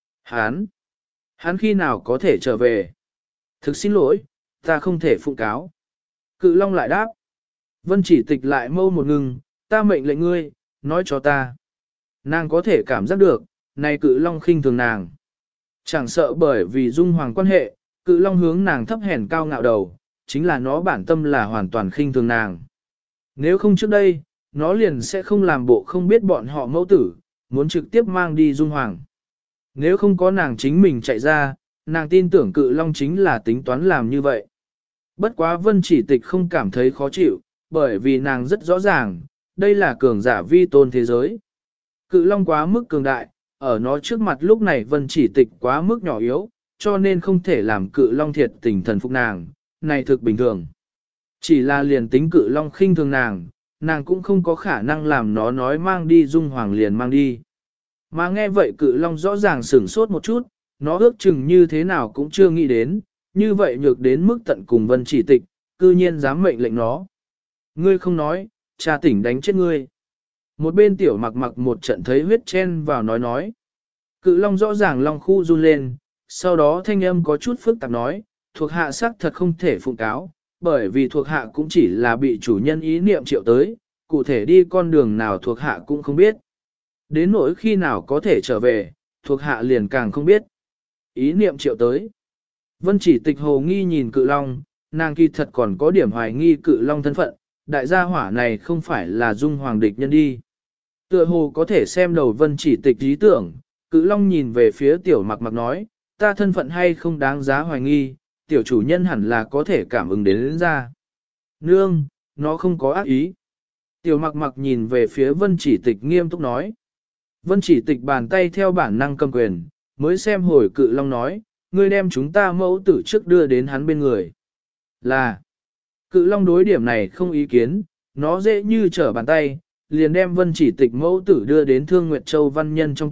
Hắn khi nào có thể trở về? Thực xin lỗi, ta không thể phụng cáo. Cự Long lại đáp. Vân Chỉ Tịch lại mâu một ngừng, ta mệnh lệnh ngươi, nói cho ta. Nàng có thể cảm giác được, này Cự Long khinh thường nàng. Chẳng sợ bởi vì dung hoàng quan hệ, Cự Long hướng nàng thấp hèn cao ngạo đầu, chính là nó bản tâm là hoàn toàn khinh thường nàng. Nếu không trước đây, nó liền sẽ không làm bộ không biết bọn họ mẫu tử, muốn trực tiếp mang đi dung hoàng. Nếu không có nàng chính mình chạy ra, nàng tin tưởng Cự Long chính là tính toán làm như vậy. Bất quá Vân Chỉ Tịch không cảm thấy khó chịu, bởi vì nàng rất rõ ràng, đây là cường giả vi tôn thế giới. Cự Long quá mức cường đại, ở nó trước mặt lúc này Vân Chỉ Tịch quá mức nhỏ yếu, cho nên không thể làm Cự Long thiệt tình thần phục nàng, này thực bình thường. Chỉ là liền tính Cự Long khinh thường nàng cũng không có khả năng làm nó nói mang đi dung hoàng liền mang đi. Mà nghe vậy Cự Long rõ ràng sửng sốt một chút, nó ước chừng như thế nào cũng chưa nghĩ đến, như vậy nhược đến mức tận cùng Vân Chỉ Tịch, cư nhiên dám mệnh lệnh nó. Ngươi không nói, cha tỉnh đánh chết ngươi. Một bên tiểu mặc mặc một trận thấy huyết chen vào nói. Cự Long rõ ràng long khu run lên, sau đó thanh âm có chút phức tạp nói, thuộc hạ xác thật không thể phụng cáo, bởi vì thuộc hạ cũng chỉ là bị chủ nhân ý niệm triệu tới, cụ thể đi con đường nào thuộc hạ cũng không biết. Đến nỗi khi nào có thể trở về, thuộc hạ liền càng không biết. Ý niệm triệu tới. Vân Chỉ Tịch hồ nghi nhìn Cự Long, nàng kỳ thật còn có điểm hoài nghi Cự Long thân phận, đại gia hỏa này không phải là dung hoàng địch nhân đi. Tựa hồ có thể xem đầu Vân Chỉ Tịch ý tưởng, Cự Long nhìn về phía tiểu mặc mặc nói, ta thân phận hay không đáng giá hoài nghi, tiểu chủ nhân hẳn là có thể cảm ứng đến ra. Nương, nó không có ác ý. Tiểu mặc mặc nhìn về phía Vân Chỉ Tịch nghiêm túc nói. Vân Chỉ Tịch bàn tay theo bản năng cầm quyền, mới xem hồi Cự Long nói, ngươi đem chúng ta mẫu tử trước đưa đến hắn bên người. Là, Cự Long đối điểm này không ý kiến, nó dễ như trở bàn tay, liền đem Vân Chỉ Tịch mẫu tử đưa đến Thương Nguyệt Châu văn nhân trong tộc,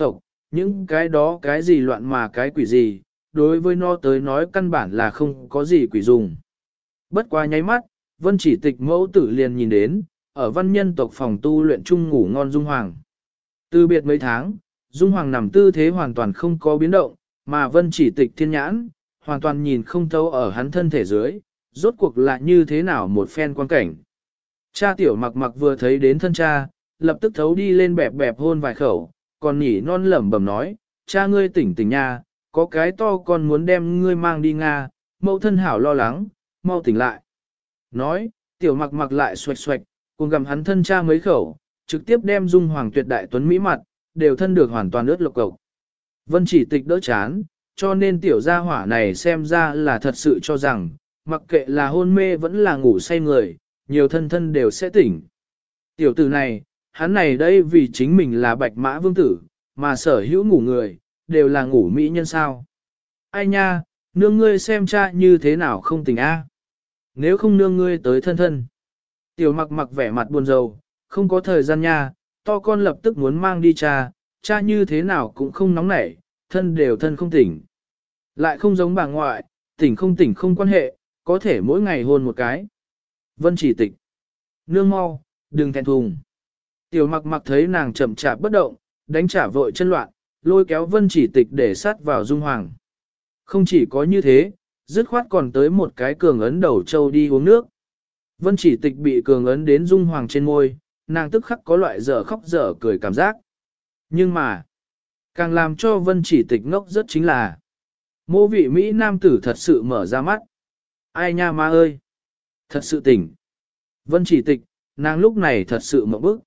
những cái đó cái gì loạn mà cái quỷ gì, đối với nó tới nói căn bản là không có gì quỷ dùng. Bất quá nháy mắt, Vân Chỉ Tịch mẫu tử liền nhìn đến, ở văn nhân tộc phòng tu luyện chung ngủ ngon Dung Hoàng. Từ biệt mấy tháng, Dung Hoàng nằm tư thế hoàn toàn không có biến động, mà Vân Chỉ Tịch thiên nhãn, hoàn toàn nhìn không thấu ở hắn thân thể dưới, rốt cuộc là như thế nào một phen quan cảnh. Cha tiểu mặc mặc vừa thấy đến thân cha, lập tức thấu đi lên bẹp bẹp hôn vài khẩu, còn nhỉ non lẩm bẩm nói, cha ngươi tỉnh tỉnh nha, có cái to con muốn đem ngươi mang đi Nga, mẫu thân hảo lo lắng, mau tỉnh lại. Nói, tiểu mặc mặc lại xoạch xoạch, cùng gặm hắn thân cha mấy khẩu, trực tiếp đem Dung Hoàng tuyệt đại tuấn mỹ mặt, đều thân được hoàn toàn ướt lộc cộc. Vân Chỉ Tịch đỡ chán, cho nên tiểu gia hỏa này xem ra là thật sự cho rằng, mặc kệ là hôn mê vẫn là ngủ say người, nhiều thân thân đều sẽ tỉnh. Tiểu tử này, hắn này đây vì chính mình là bạch mã vương tử, mà sở hữu ngủ người, đều là ngủ mỹ nhân sao. Ai nha, nương ngươi xem cha như thế nào không tỉnh a? Nếu không nương ngươi tới thân thân. Tiểu mặc mặc vẻ mặt buồn rầu, không có thời gian nha, to con lập tức muốn mang đi cha, cha như thế nào cũng không nóng nảy, thân đều thân không tỉnh. Lại không giống bà ngoại, tỉnh không quan hệ, có thể mỗi ngày hôn một cái. Vân Chỉ Tịch. Nương mau, đừng thẹn thùng. Tiểu mặc mặc thấy nàng chậm chạp bất động, đánh trả vội chân loạn, lôi kéo Vân Chỉ Tịch để sát vào Dung Hoàng. Không chỉ có như thế, dứt khoát còn tới một cái cường ấn đầu châu đi uống nước. Vân Chỉ Tịch bị cường ấn đến Dung Hoàng trên môi, nàng tức khắc có loại dở khóc dở cười cảm giác. Nhưng mà, càng làm cho Vân Chỉ Tịch ngốc rất chính là mô vị Mỹ nam tử thật sự mở ra mắt. Ai nha ma ơi! Thật sự tỉnh. Vân Chỉ Tịch, nàng lúc này thật sự mộng bức.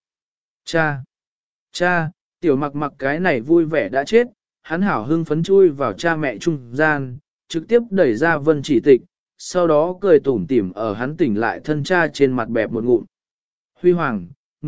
Cha, tiểu mặc mặc cái này vui vẻ đã chết, hắn hảo hưng phấn chui vào cha mẹ trung gian, trực tiếp đẩy ra Vân Chỉ Tịch, sau đó cười tủm tỉm ở hắn tỉnh lại thân cha trên mặt bẹp một ngụm. Huy Hoàng,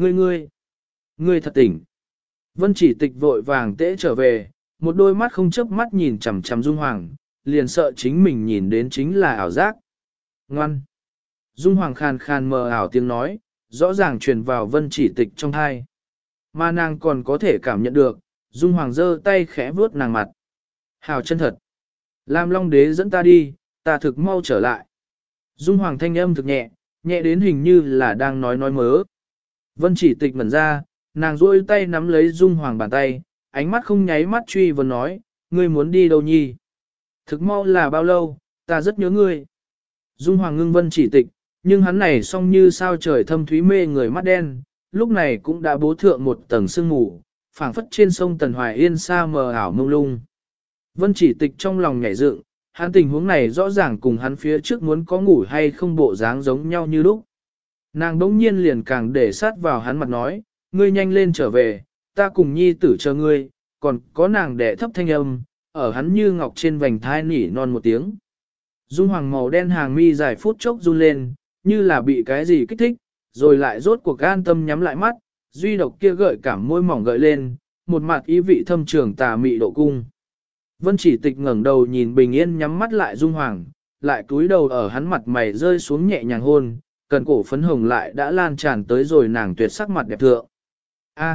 ngươi thật tỉnh. Vân Chỉ Tịch vội vàng tễ trở về, một đôi mắt không chớp mắt nhìn chằm chằm Dung Hoàng, liền sợ chính mình nhìn đến chính là ảo giác. Ngoan. Dung Hoàng khàn khàn mờ ảo tiếng nói, rõ ràng truyền vào Vân Chỉ Tịch trong tai. Mà nàng còn có thể cảm nhận được, Dung Hoàng giơ tay khẽ vuốt nàng mặt. Hảo chân thật. Lam Long Đế dẫn ta đi, ta thực mau trở lại. Dung Hoàng thanh âm thực nhẹ, nhẹ đến hình như là đang nói mớ. Vân Chỉ Tịch ngẩn ra, nàng duỗi tay nắm lấy Dung Hoàng bàn tay, ánh mắt không nháy mắt truy vấn nói, ngươi muốn đi đâu nhi? Thực mau là bao lâu, ta rất nhớ ngươi. Dung Hoàng ngưng Vân Chỉ Tịch, nhưng hắn này song như sao trời thâm thúy mê người mắt đen, lúc này cũng đã bố thượng một tầng sương mù, phảng phất trên sông Tần Hoài Yên xa mờ ảo mông lung. Vân Chỉ Tịch trong lòng nhảy dựng, hắn tình huống này rõ ràng cùng hắn phía trước muốn có ngủ hay không bộ dáng giống nhau như lúc. Nàng đống nhiên liền càng để sát vào hắn mặt nói, ngươi nhanh lên trở về, ta cùng nhi tử chờ ngươi, còn có nàng đẻ thấp thanh âm, ở hắn như ngọc trên vành thai nỉ non một tiếng. Dung Hoàng màu đen hàng mi dài phút chốc run lên, như là bị cái gì kích thích, rồi lại rốt cuộc an tâm nhắm lại mắt, duy độc kia gợi cảm môi mỏng gợi lên, một mặt ý vị thâm trường tà mị độ cung. Vân Chỉ Tịch ngẩng đầu nhìn bình yên nhắm mắt lại Dung Hoàng, lại cúi đầu ở hắn mặt mày rơi xuống nhẹ nhàng hôn, cần cổ phấn hồng lại đã lan tràn tới rồi nàng tuyệt sắc mặt đẹp thượng. A,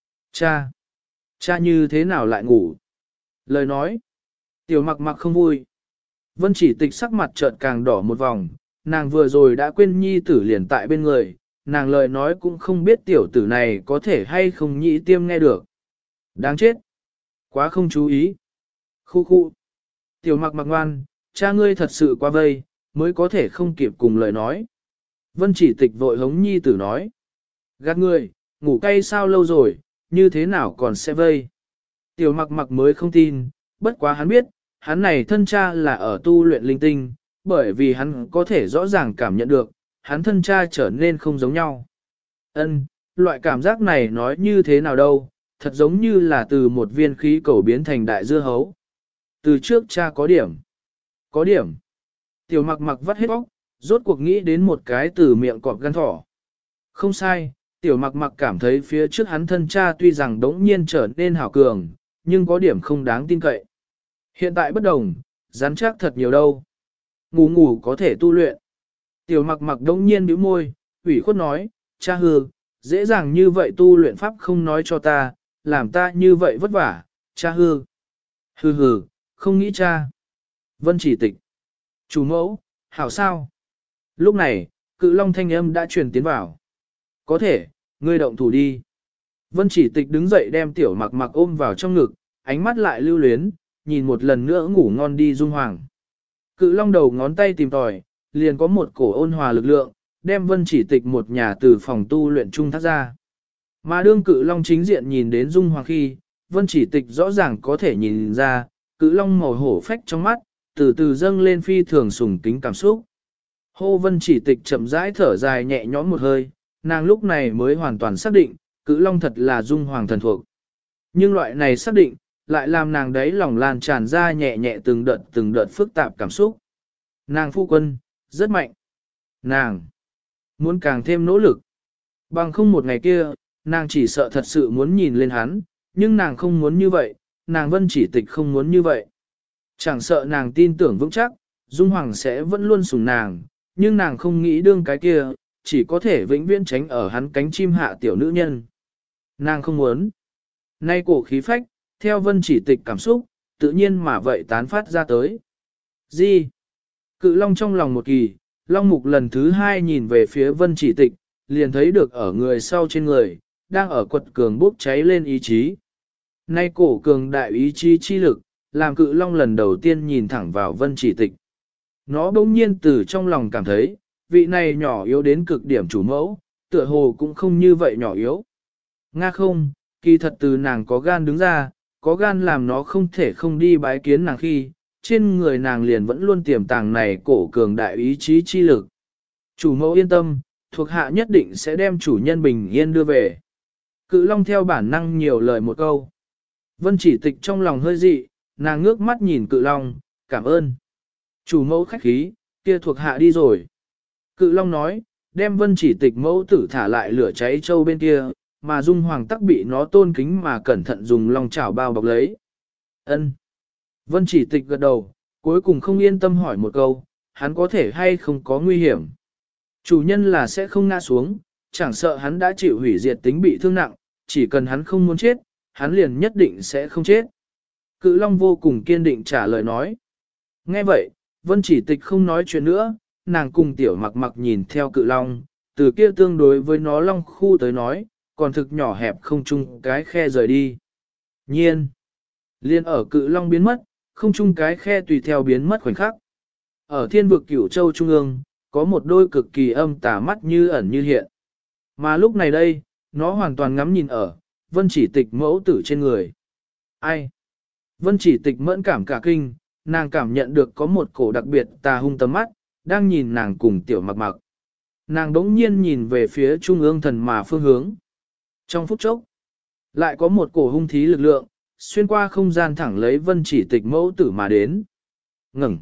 cha như thế nào lại ngủ? Lời nói, tiểu mặc mặc không vui. Vân Chỉ Tịch sắc mặt chợt càng đỏ một vòng, nàng vừa rồi đã quên nhi tử liền tại bên người, nàng lời nói cũng không biết tiểu tử này có thể hay không nhĩ tiêm nghe được. Đáng chết, quá không chú ý. Khu. Tiểu mặc mặc ngoan, cha ngươi thật sự quá vây, mới có thể không kịp cùng lời nói. Vân Chỉ Tịch vội hống nhi tử nói. Gạt ngươi, ngủ cay sao lâu rồi, như thế nào còn sẽ vây. Tiểu mặc mặc mới không tin, bất quá hắn biết, hắn này thân cha là ở tu luyện linh tinh, bởi vì hắn có thể rõ ràng cảm nhận được, hắn thân cha trở nên không giống nhau. Loại cảm giác này nói như thế nào đâu, thật giống như là từ một viên khí cầu biến thành đại dưa hấu. Từ trước cha có điểm. Có điểm. Tiểu mặc mặc vắt hết óc, rốt cuộc nghĩ đến một cái từ miệng cọp gan thỏ. Không sai, tiểu mặc mặc cảm thấy phía trước hắn thân cha tuy rằng đống nhiên trở nên hảo cường, nhưng có điểm không đáng tin cậy. Hiện tại bất đồng, rắn chắc thật nhiều đâu. Ngủ có thể tu luyện. Tiểu mặc mặc đống nhiên bĩu môi, ủy khuất nói, cha hư, dễ dàng như vậy tu luyện pháp không nói cho ta, làm ta như vậy vất vả, Cha hư. Hừ hừ, không nghĩ cha. Vân chỉ tịch. Chủ mẫu, hảo sao? Lúc này, cự long thanh âm đã truyền tiến vào. Có thể, ngươi động thủ đi. Vân chỉ tịch đứng dậy đem tiểu mặc mặc ôm vào trong ngực, ánh mắt lại lưu luyến, nhìn một lần nữa ngủ ngon đi dung hoàng. Cự long đầu ngón tay tìm tòi, liền có một cổ ôn hòa lực lượng, đem vân chỉ tịch một nhà từ phòng tu luyện trung thác ra. Mà đương cự long chính diện nhìn đến dung hoàng khi, vân chỉ tịch rõ ràng có thể nhìn ra, cự long màu hổ phách trong mắt, từ từ dâng lên phi thường sùng kính cảm xúc. Hô vân chỉ tịch chậm rãi thở dài nhẹ nhõm một hơi, nàng lúc này mới hoàn toàn xác định, cự long thật là dung hoàng thần thuộc. Nhưng loại này xác định, lại làm nàng đấy lòng lan tràn ra nhẹ nhẹ từng đợt phức tạp cảm xúc. Nàng phu quân, rất mạnh. Nàng muốn càng thêm nỗ lực. Bằng không một ngày kia, nàng chỉ sợ thật sự muốn nhìn lên hắn, nhưng nàng không muốn như vậy, nàng vân chỉ tịch không muốn như vậy. Chẳng sợ nàng tin tưởng vững chắc, Dung Hoàng sẽ vẫn luôn sủng nàng, nhưng nàng không nghĩ đương cái kia, chỉ có thể vĩnh viễn tránh ở hắn cánh chim hạ tiểu nữ nhân. Nàng không muốn. Nay cổ khí phách, theo vân chỉ tịch cảm xúc, tự nhiên mà vậy tán phát ra tới. Gì? Cự long trong lòng một kỳ, long mục lần thứ hai nhìn về phía vân chỉ tịch, liền thấy được ở người sau trên người, đang ở quật cường bốc cháy lên ý chí. Nay cổ cường đại ý chí chi lực, làm cự long lần đầu tiên nhìn thẳng vào vân chỉ tịch. Nó bỗng nhiên từ trong lòng cảm thấy, vị này nhỏ yếu đến cực điểm chủ mẫu, tựa hồ cũng không như vậy nhỏ yếu. Nga không, kỳ thật từ nàng có gan đứng ra, có gan làm nó không thể không đi bái kiến nàng khi, trên người nàng liền vẫn luôn tiềm tàng này cổ cường đại ý chí chi lực. Chủ mẫu yên tâm, thuộc hạ nhất định sẽ đem chủ nhân bình yên đưa về. Cự long theo bản năng nhiều lời một câu. Vân chỉ tịch trong lòng hơi dị, nàng ngước mắt nhìn cự long, cảm ơn. Chủ mẫu khách khí, kia thuộc hạ đi rồi. Cự long nói, đem vân chỉ tịch mẫu tử thả lại lửa cháy châu bên kia, mà dung hoàng tắc bị nó tôn kính mà cẩn thận dùng long chảo bao bọc lấy. Ân. Vân chỉ tịch gật đầu, cuối cùng không yên tâm hỏi một câu, hắn có thể hay không có nguy hiểm. Chủ nhân là sẽ không ngã xuống, chẳng sợ hắn đã chịu hủy diệt tính bị thương nặng, chỉ cần hắn không muốn chết, hắn liền nhất định sẽ không chết. Cự long vô cùng kiên định trả lời nói. Nghe vậy, vân chỉ tịch không nói chuyện nữa, nàng cùng tiểu mặc mặc nhìn theo cự long, từ kia tương đối với nó long khu tới nói, còn thực nhỏ hẹp không chung cái khe rời đi. Nhiên, liên ở cự long biến mất, không chung cái khe tùy theo biến mất khoảnh khắc. Ở thiên vực Cửu Châu Trung ương, có một đôi cực kỳ âm tà mắt như ẩn như hiện. Mà lúc này đây, nó hoàn toàn ngắm nhìn ở, vân chỉ tịch mẫu tử trên người. Ai? Vân chỉ tịch mẫn cảm cả kinh, nàng cảm nhận được có một cổ đặc biệt tà hung tầm mắt, đang nhìn nàng cùng tiểu mặc mặc. Nàng đống nhiên nhìn về phía trung ương thần mà phương hướng. Trong phút chốc, lại có một cổ hung thí lực lượng, xuyên qua không gian thẳng lấy vân chỉ tịch mẫu tử mà đến. Ngừng.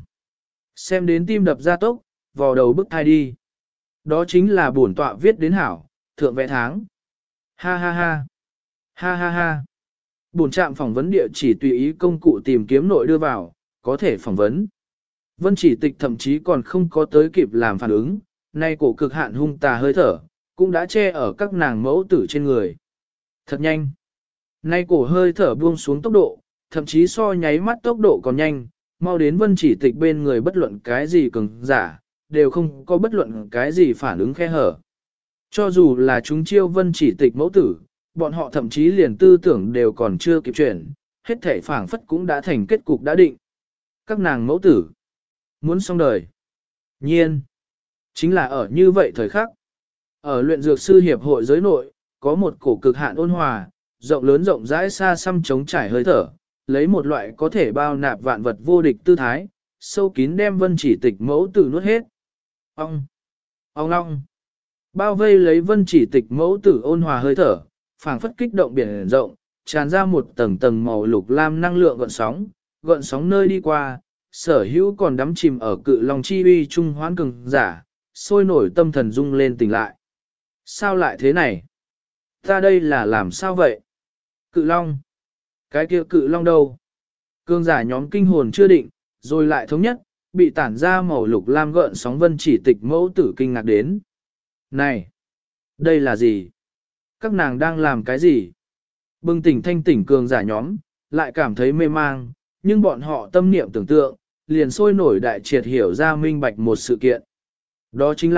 Xem đến tim đập ra tốc, vò đầu bức thai đi. Đó chính là bổn tọa viết đến hảo, thượng vẽ tháng. Ha ha ha. Ha ha ha. Bổn trạm phỏng vấn địa chỉ tùy ý công cụ tìm kiếm nội đưa vào, có thể phỏng vấn. Vân chỉ tịch thậm chí còn không có tới kịp làm phản ứng, nay cổ cực hạn hung tà hơi thở, cũng đã che ở các nàng mẫu tử trên người. Thật nhanh. Nay cổ hơi thở buông xuống tốc độ, thậm chí so nháy mắt tốc độ còn nhanh, mau đến vân chỉ tịch bên người bất luận cái gì cường giả, đều không có bất luận cái gì phản ứng khe hở. Cho dù là chúng chiêu vân chỉ tịch mẫu tử, bọn họ thậm chí liền tư tưởng đều còn chưa kịp chuyển, hết thể phảng phất cũng đã thành kết cục đã định. Các nàng mẫu tử, muốn xong đời. Nhiên, chính là ở như vậy thời khắc. Ở luyện dược sư hiệp hội giới nội, có một cổ cực hạn ôn hòa, rộng lớn rộng rãi xa xăm trống trải hơi thở, lấy một loại có thể bao nạp vạn vật vô địch tư thái, sâu kín đem vân chỉ tịch mẫu tử nuốt hết. Ông long, bao vây lấy vân chỉ tịch mẫu tử ôn hòa hơi thở, phảng phất kích động biển rộng, tràn ra một tầng tầng màu lục lam năng lượng gợn sóng nơi đi qua, sở hữu còn đắm chìm ở cự long chi uy trung hoán cường giả, sôi nổi tâm thần rung lên tỉnh lại. Sao lại thế này? Ta đây là làm sao vậy? Cự long? Cái kia cự long đâu? Cường giả nhóm kinh hồn chưa định, rồi lại thống nhất, bị tản ra màu lục lam gợn sóng vân chỉ tịch mẫu tử kinh ngạc đến. Này! Đây là gì? Các nàng đang làm cái gì? Bừng tỉnh thanh tỉnh cường giả nhóm, lại cảm thấy mê mang, nhưng bọn họ tâm niệm tưởng tượng, liền sôi nổi đại triệt hiểu ra minh bạch một sự kiện. Đó chính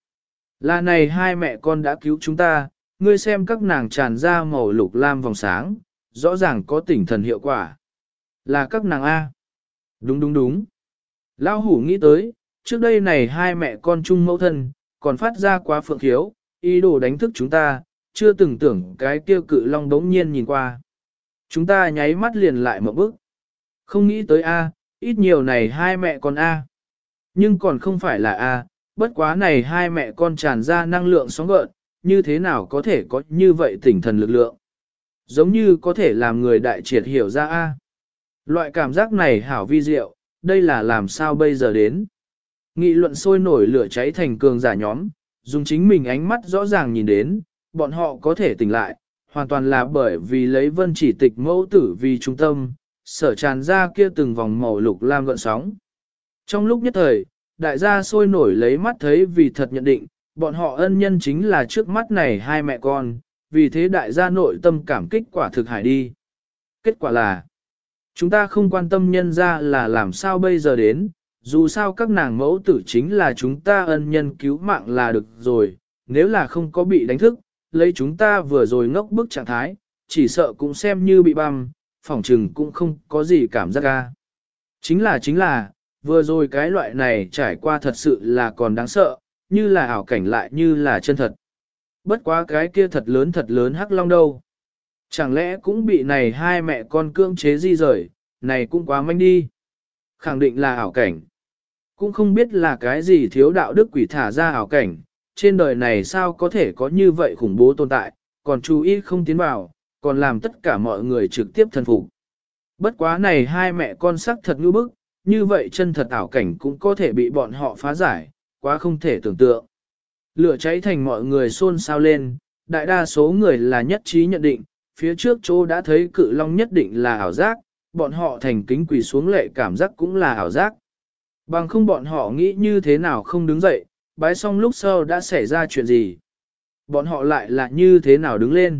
là này hai mẹ con đã cứu chúng ta, ngươi xem các nàng tràn ra màu lục lam vòng sáng, rõ ràng có tỉnh thần hiệu quả. Là các nàng A. Đúng đúng đúng. Lão hủ nghĩ tới, trước đây này hai mẹ con chung mẫu thân, còn phát ra quá phượng khiếu, ý đồ đánh thức chúng ta, chưa từng tưởng cái kia cự long đống nhiên nhìn qua. Chúng ta nháy mắt liền lại một bước. Không nghĩ tới A, ít nhiều này hai mẹ con A. Nhưng còn không phải là A, bất quá này hai mẹ con tràn ra năng lượng sóng gợn, như thế nào có thể có như vậy tỉnh thần lực lượng. Giống như có thể làm người đại triệt hiểu ra A. Loại cảm giác này hảo vi diệu, đây là làm sao bây giờ đến. Nghị luận sôi nổi lửa cháy thành cường giả nhóm, dùng chính mình ánh mắt rõ ràng nhìn đến, bọn họ có thể tỉnh lại, hoàn toàn là bởi vì lấy vân chỉ tịch mẫu tử vì trung tâm, sở tràn ra kia từng vòng màu lục lam gợn sóng. Trong lúc nhất thời, đại gia sôi nổi lấy mắt thấy vì thật nhận định, bọn họ ân nhân chính là trước mắt này hai mẹ con, vì thế đại gia nội tâm cảm kích quả thực hải đi. Kết quả là, chúng ta không quan tâm nhân ra là làm sao bây giờ đến, dù sao các nàng mẫu tử chính là chúng ta ân nhân cứu mạng là được rồi, nếu là không có bị đánh thức, lấy chúng ta vừa rồi ngốc bức trạng thái, chỉ sợ cũng xem như bị băm, phỏng trừng cũng không có gì cảm giác ga. Chính là, vừa rồi cái loại này trải qua thật sự là còn đáng sợ, như là ảo cảnh lại như là chân thật. Bất quá cái kia thật lớn hắc long đâu. Chẳng lẽ cũng bị này hai mẹ con cưỡng chế di rời, này cũng quá manh đi. Khẳng định là ảo cảnh. Cũng không biết là cái gì thiếu đạo đức quỷ thả ra ảo cảnh, trên đời này sao có thể có như vậy khủng bố tồn tại, còn chú ý không tiến vào, còn làm tất cả mọi người trực tiếp thần phục. Bất quá này hai mẹ con sắc thật ngư bức, như vậy chân thật ảo cảnh cũng có thể bị bọn họ phá giải, quá không thể tưởng tượng. Lửa cháy thành mọi người xôn xao lên, đại đa số người là nhất trí nhận định, phía trước chỗ đã thấy cự long nhất định là ảo giác, bọn họ thành kính quỳ xuống lệ cảm giác cũng là ảo giác. Bằng không bọn họ nghĩ như thế nào không đứng dậy, bái xong lúc sau đã xảy ra chuyện gì. Bọn họ lại là như thế nào đứng lên.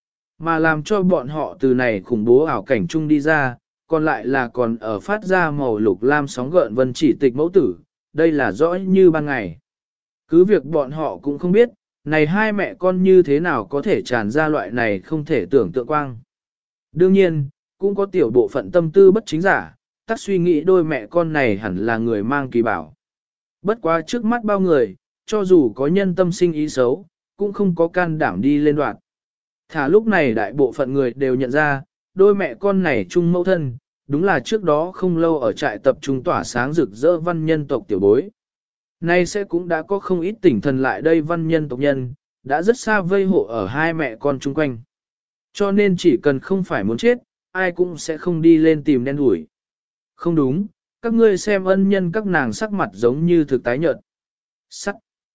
Mà làm cho bọn họ từ này khủng bố ảo cảnh chung đi ra, còn lại là còn ở phát ra màu lục lam sóng gợn vân chỉ tịch mẫu tử, đây là rõ như ban ngày. Cứ việc bọn họ cũng không biết, này hai mẹ con như thế nào có thể tràn ra loại này không thể tưởng tượng quang. Đương nhiên, cũng có tiểu bộ phận tâm tư bất chính giả, tắc suy nghĩ đôi mẹ con này hẳn là người mang kỳ bảo. Bất quá trước mắt bao người, cho dù có nhân tâm sinh ý xấu, cũng không có can đảm đi lên đoạn. Thả lúc này đại bộ phận người đều nhận ra, đôi mẹ con này chung mẫu thân, đúng là trước đó không lâu ở trại tập trung tỏa sáng rực rỡ văn nhân tộc tiểu bối. Nay sẽ cũng đã có không ít tỉnh thần lại đây văn nhân tộc nhân, đã rất xa vây hộ ở hai mẹ con chung quanh. Cho nên chỉ cần không phải muốn chết, ai cũng sẽ không đi lên tìm đen đuổi. Không đúng, các ngươi xem ân nhân các nàng sắc mặt giống như thực tái nhợt. Sắc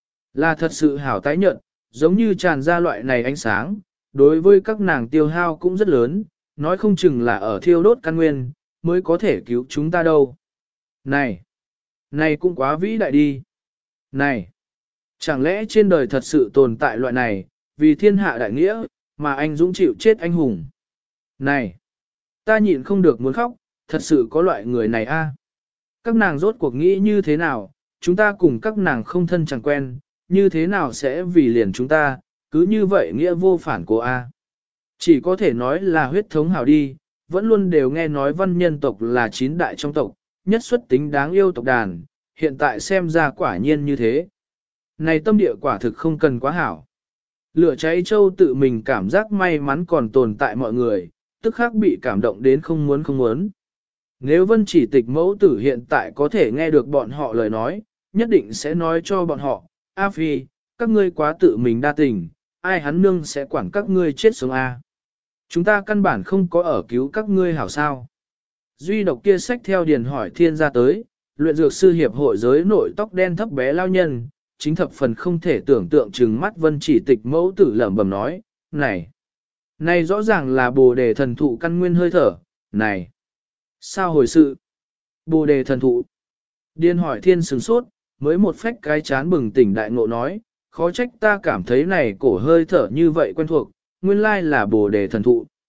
là thật sự hảo tái nhợt, giống như tràn ra loại này ánh sáng, đối với các nàng tiêu hao cũng rất lớn, nói không chừng là ở thiêu đốt căn nguyên, mới có thể cứu chúng ta đâu. Này cũng quá vĩ đại đi. Này, chẳng lẽ trên đời thật sự tồn tại loại này, vì thiên hạ đại nghĩa, mà anh dũng chịu chết anh hùng. Này, ta nhịn không được muốn khóc, thật sự có loại người này a. Các nàng rốt cuộc nghĩ như thế nào, chúng ta cùng các nàng không thân chẳng quen, như thế nào sẽ vì liền chúng ta, cứ như vậy nghĩa vô phản của a. Chỉ có thể nói là huyết thống hảo đi, vẫn luôn đều nghe nói văn nhân tộc là chín đại trong tộc, nhất xuất tính đáng yêu tộc đàn, hiện tại xem ra quả nhiên như thế. Này tâm địa quả thực không cần quá hảo. Lửa cháy châu tự mình cảm giác may mắn còn tồn tại mọi người, tức khắc bị cảm động đến không muốn. Nếu vân chỉ tịch mẫu tử hiện tại có thể nghe được bọn họ lời nói, nhất định sẽ nói cho bọn họ, A Phi, các ngươi quá tự mình đa tình, ai hắn nương sẽ quản các ngươi chết sống A. Chúng ta căn bản không có ở cứu các ngươi hảo sao. Duy độc kia sách theo điền hỏi thiên ra tới, luyện dược sư hiệp hội giới nội tóc đen thấp bé lao nhân, chính thập phần không thể tưởng tượng chừng mắt vân chỉ tịch mẫu tử lẩm bẩm nói, này rõ ràng là bồ đề thần thụ căn nguyên hơi thở, này, sao hồi sự, bồ đề thần thụ, điên hỏi thiên sừng sốt, mới một phách cái chán bừng tỉnh đại ngộ nói, khó trách ta cảm thấy này cổ hơi thở như vậy quen thuộc, nguyên lai là bồ đề thần thụ.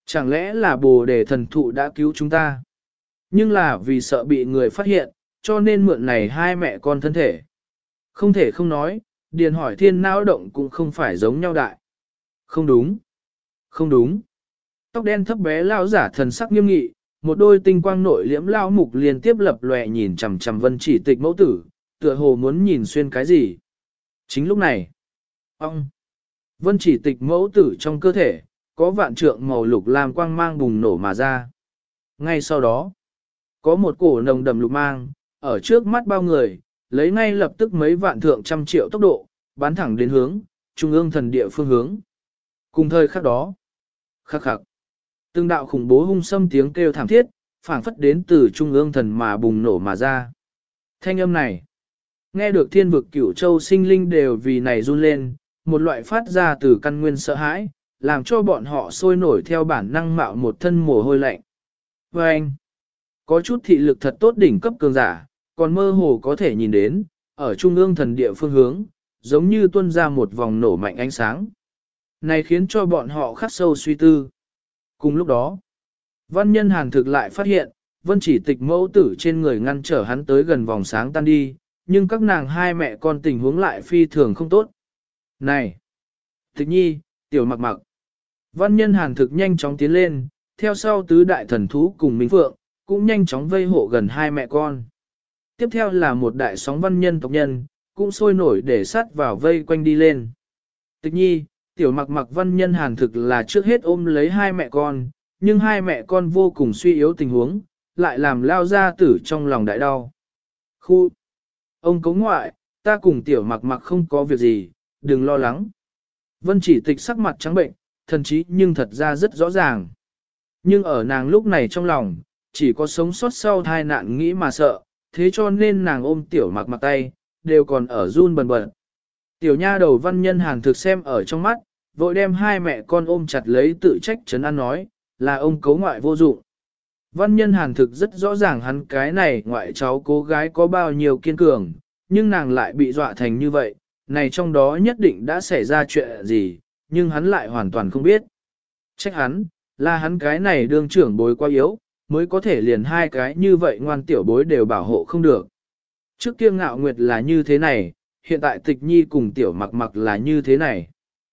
Chẳng lẽ là Bồ Đề thần thụ đã cứu chúng ta? Nhưng là vì sợ bị người phát hiện, cho nên mượn này hai mẹ con thân thể. Không thể không nói, Điền Hỏi Thiên não động cũng không phải giống nhau đại. Không đúng. Không đúng. Tóc đen thấp bé lão giả thần sắc nghiêm nghị, một đôi tinh quang nội liễm lao mục liên tiếp lập lòe nhìn chằm chằm Vân Chỉ Tịch mẫu tử, tựa hồ muốn nhìn xuyên cái gì. Chính lúc này, ông Vân Chỉ Tịch mẫu tử trong cơ thể, có vạn trượng màu lục lam quang mang bùng nổ mà ra. Ngay sau đó, có một cổ nồng đầm lục mang, ở trước mắt bao người, lấy ngay lập tức mấy vạn thượng trăm triệu tốc độ, bắn thẳng đến hướng, trung ương thần địa phương hướng. Cùng thời khắc đó, khắc khắc, từng đạo khủng bố hung xâm tiếng kêu thảm thiết, phảng phất đến từ trung ương thần mà bùng nổ mà ra. Thanh âm này, nghe được thiên vực cửu châu sinh linh đều vì này run lên, một loại phát ra từ căn nguyên sợ hãi, làm cho bọn họ sôi nổi theo bản năng mạo một thân mồ hôi lạnh. Và anh, có chút thị lực thật tốt đỉnh cấp cường giả, còn mơ hồ có thể nhìn đến, ở trung ương thần địa phương hướng, giống như tuôn ra một vòng nổ mạnh ánh sáng. Này khiến cho bọn họ khắc sâu suy tư. Cùng lúc đó, văn nhân hàn thực lại phát hiện, Vân Chỉ Tịch mẫu tử trên người ngăn trở hắn tới gần vòng sáng tan đi, nhưng các nàng hai mẹ con tình huống lại phi thường không tốt. Này! Tịch nhi, tiểu mặc mặc. Văn nhân hàn thực nhanh chóng tiến lên, theo sau tứ đại thần thú cùng Minh Phượng, cũng nhanh chóng vây hộ gần hai mẹ con. Tiếp theo là một đại sóng văn nhân tộc nhân, cũng sôi nổi để sát vào vây quanh đi lên. Tịch nhi, tiểu mặc mặc văn nhân hàn thực là trước hết ôm lấy hai mẹ con, nhưng hai mẹ con vô cùng suy yếu tình huống, lại làm lao ra tử trong lòng đại đau. Khu! Ông cống ngoại, ta cùng tiểu mặc mặc không có việc gì, đừng lo lắng. Vân Chỉ Tịch sắc mặt trắng bệnh, thần trí nhưng thật ra rất rõ ràng. Nhưng ở nàng lúc này trong lòng, chỉ có sống sót sau tai nạn nghĩ mà sợ, thế cho nên nàng ôm tiểu mặc mặc tay, đều còn ở run bần bật. Tiểu nha đầu văn nhân hàn thực xem ở trong mắt, vội đem hai mẹ con ôm chặt lấy tự trách trấn an nói, là ông cấu ngoại vô dụng. Văn nhân hàn thực rất rõ ràng hắn cái này ngoại cháu cô gái có bao nhiêu kiên cường, nhưng nàng lại bị dọa thành như vậy, này trong đó nhất định đã xảy ra chuyện gì, nhưng hắn lại hoàn toàn không biết. Trách hắn, là hắn cái này đương trưởng bối quá yếu, mới có thể liền hai cái như vậy ngoan tiểu bối đều bảo hộ không được. Trước kia Ngạo Nguyệt là như thế này, hiện tại Tịch Nhi cùng tiểu mặc mặc là như thế này.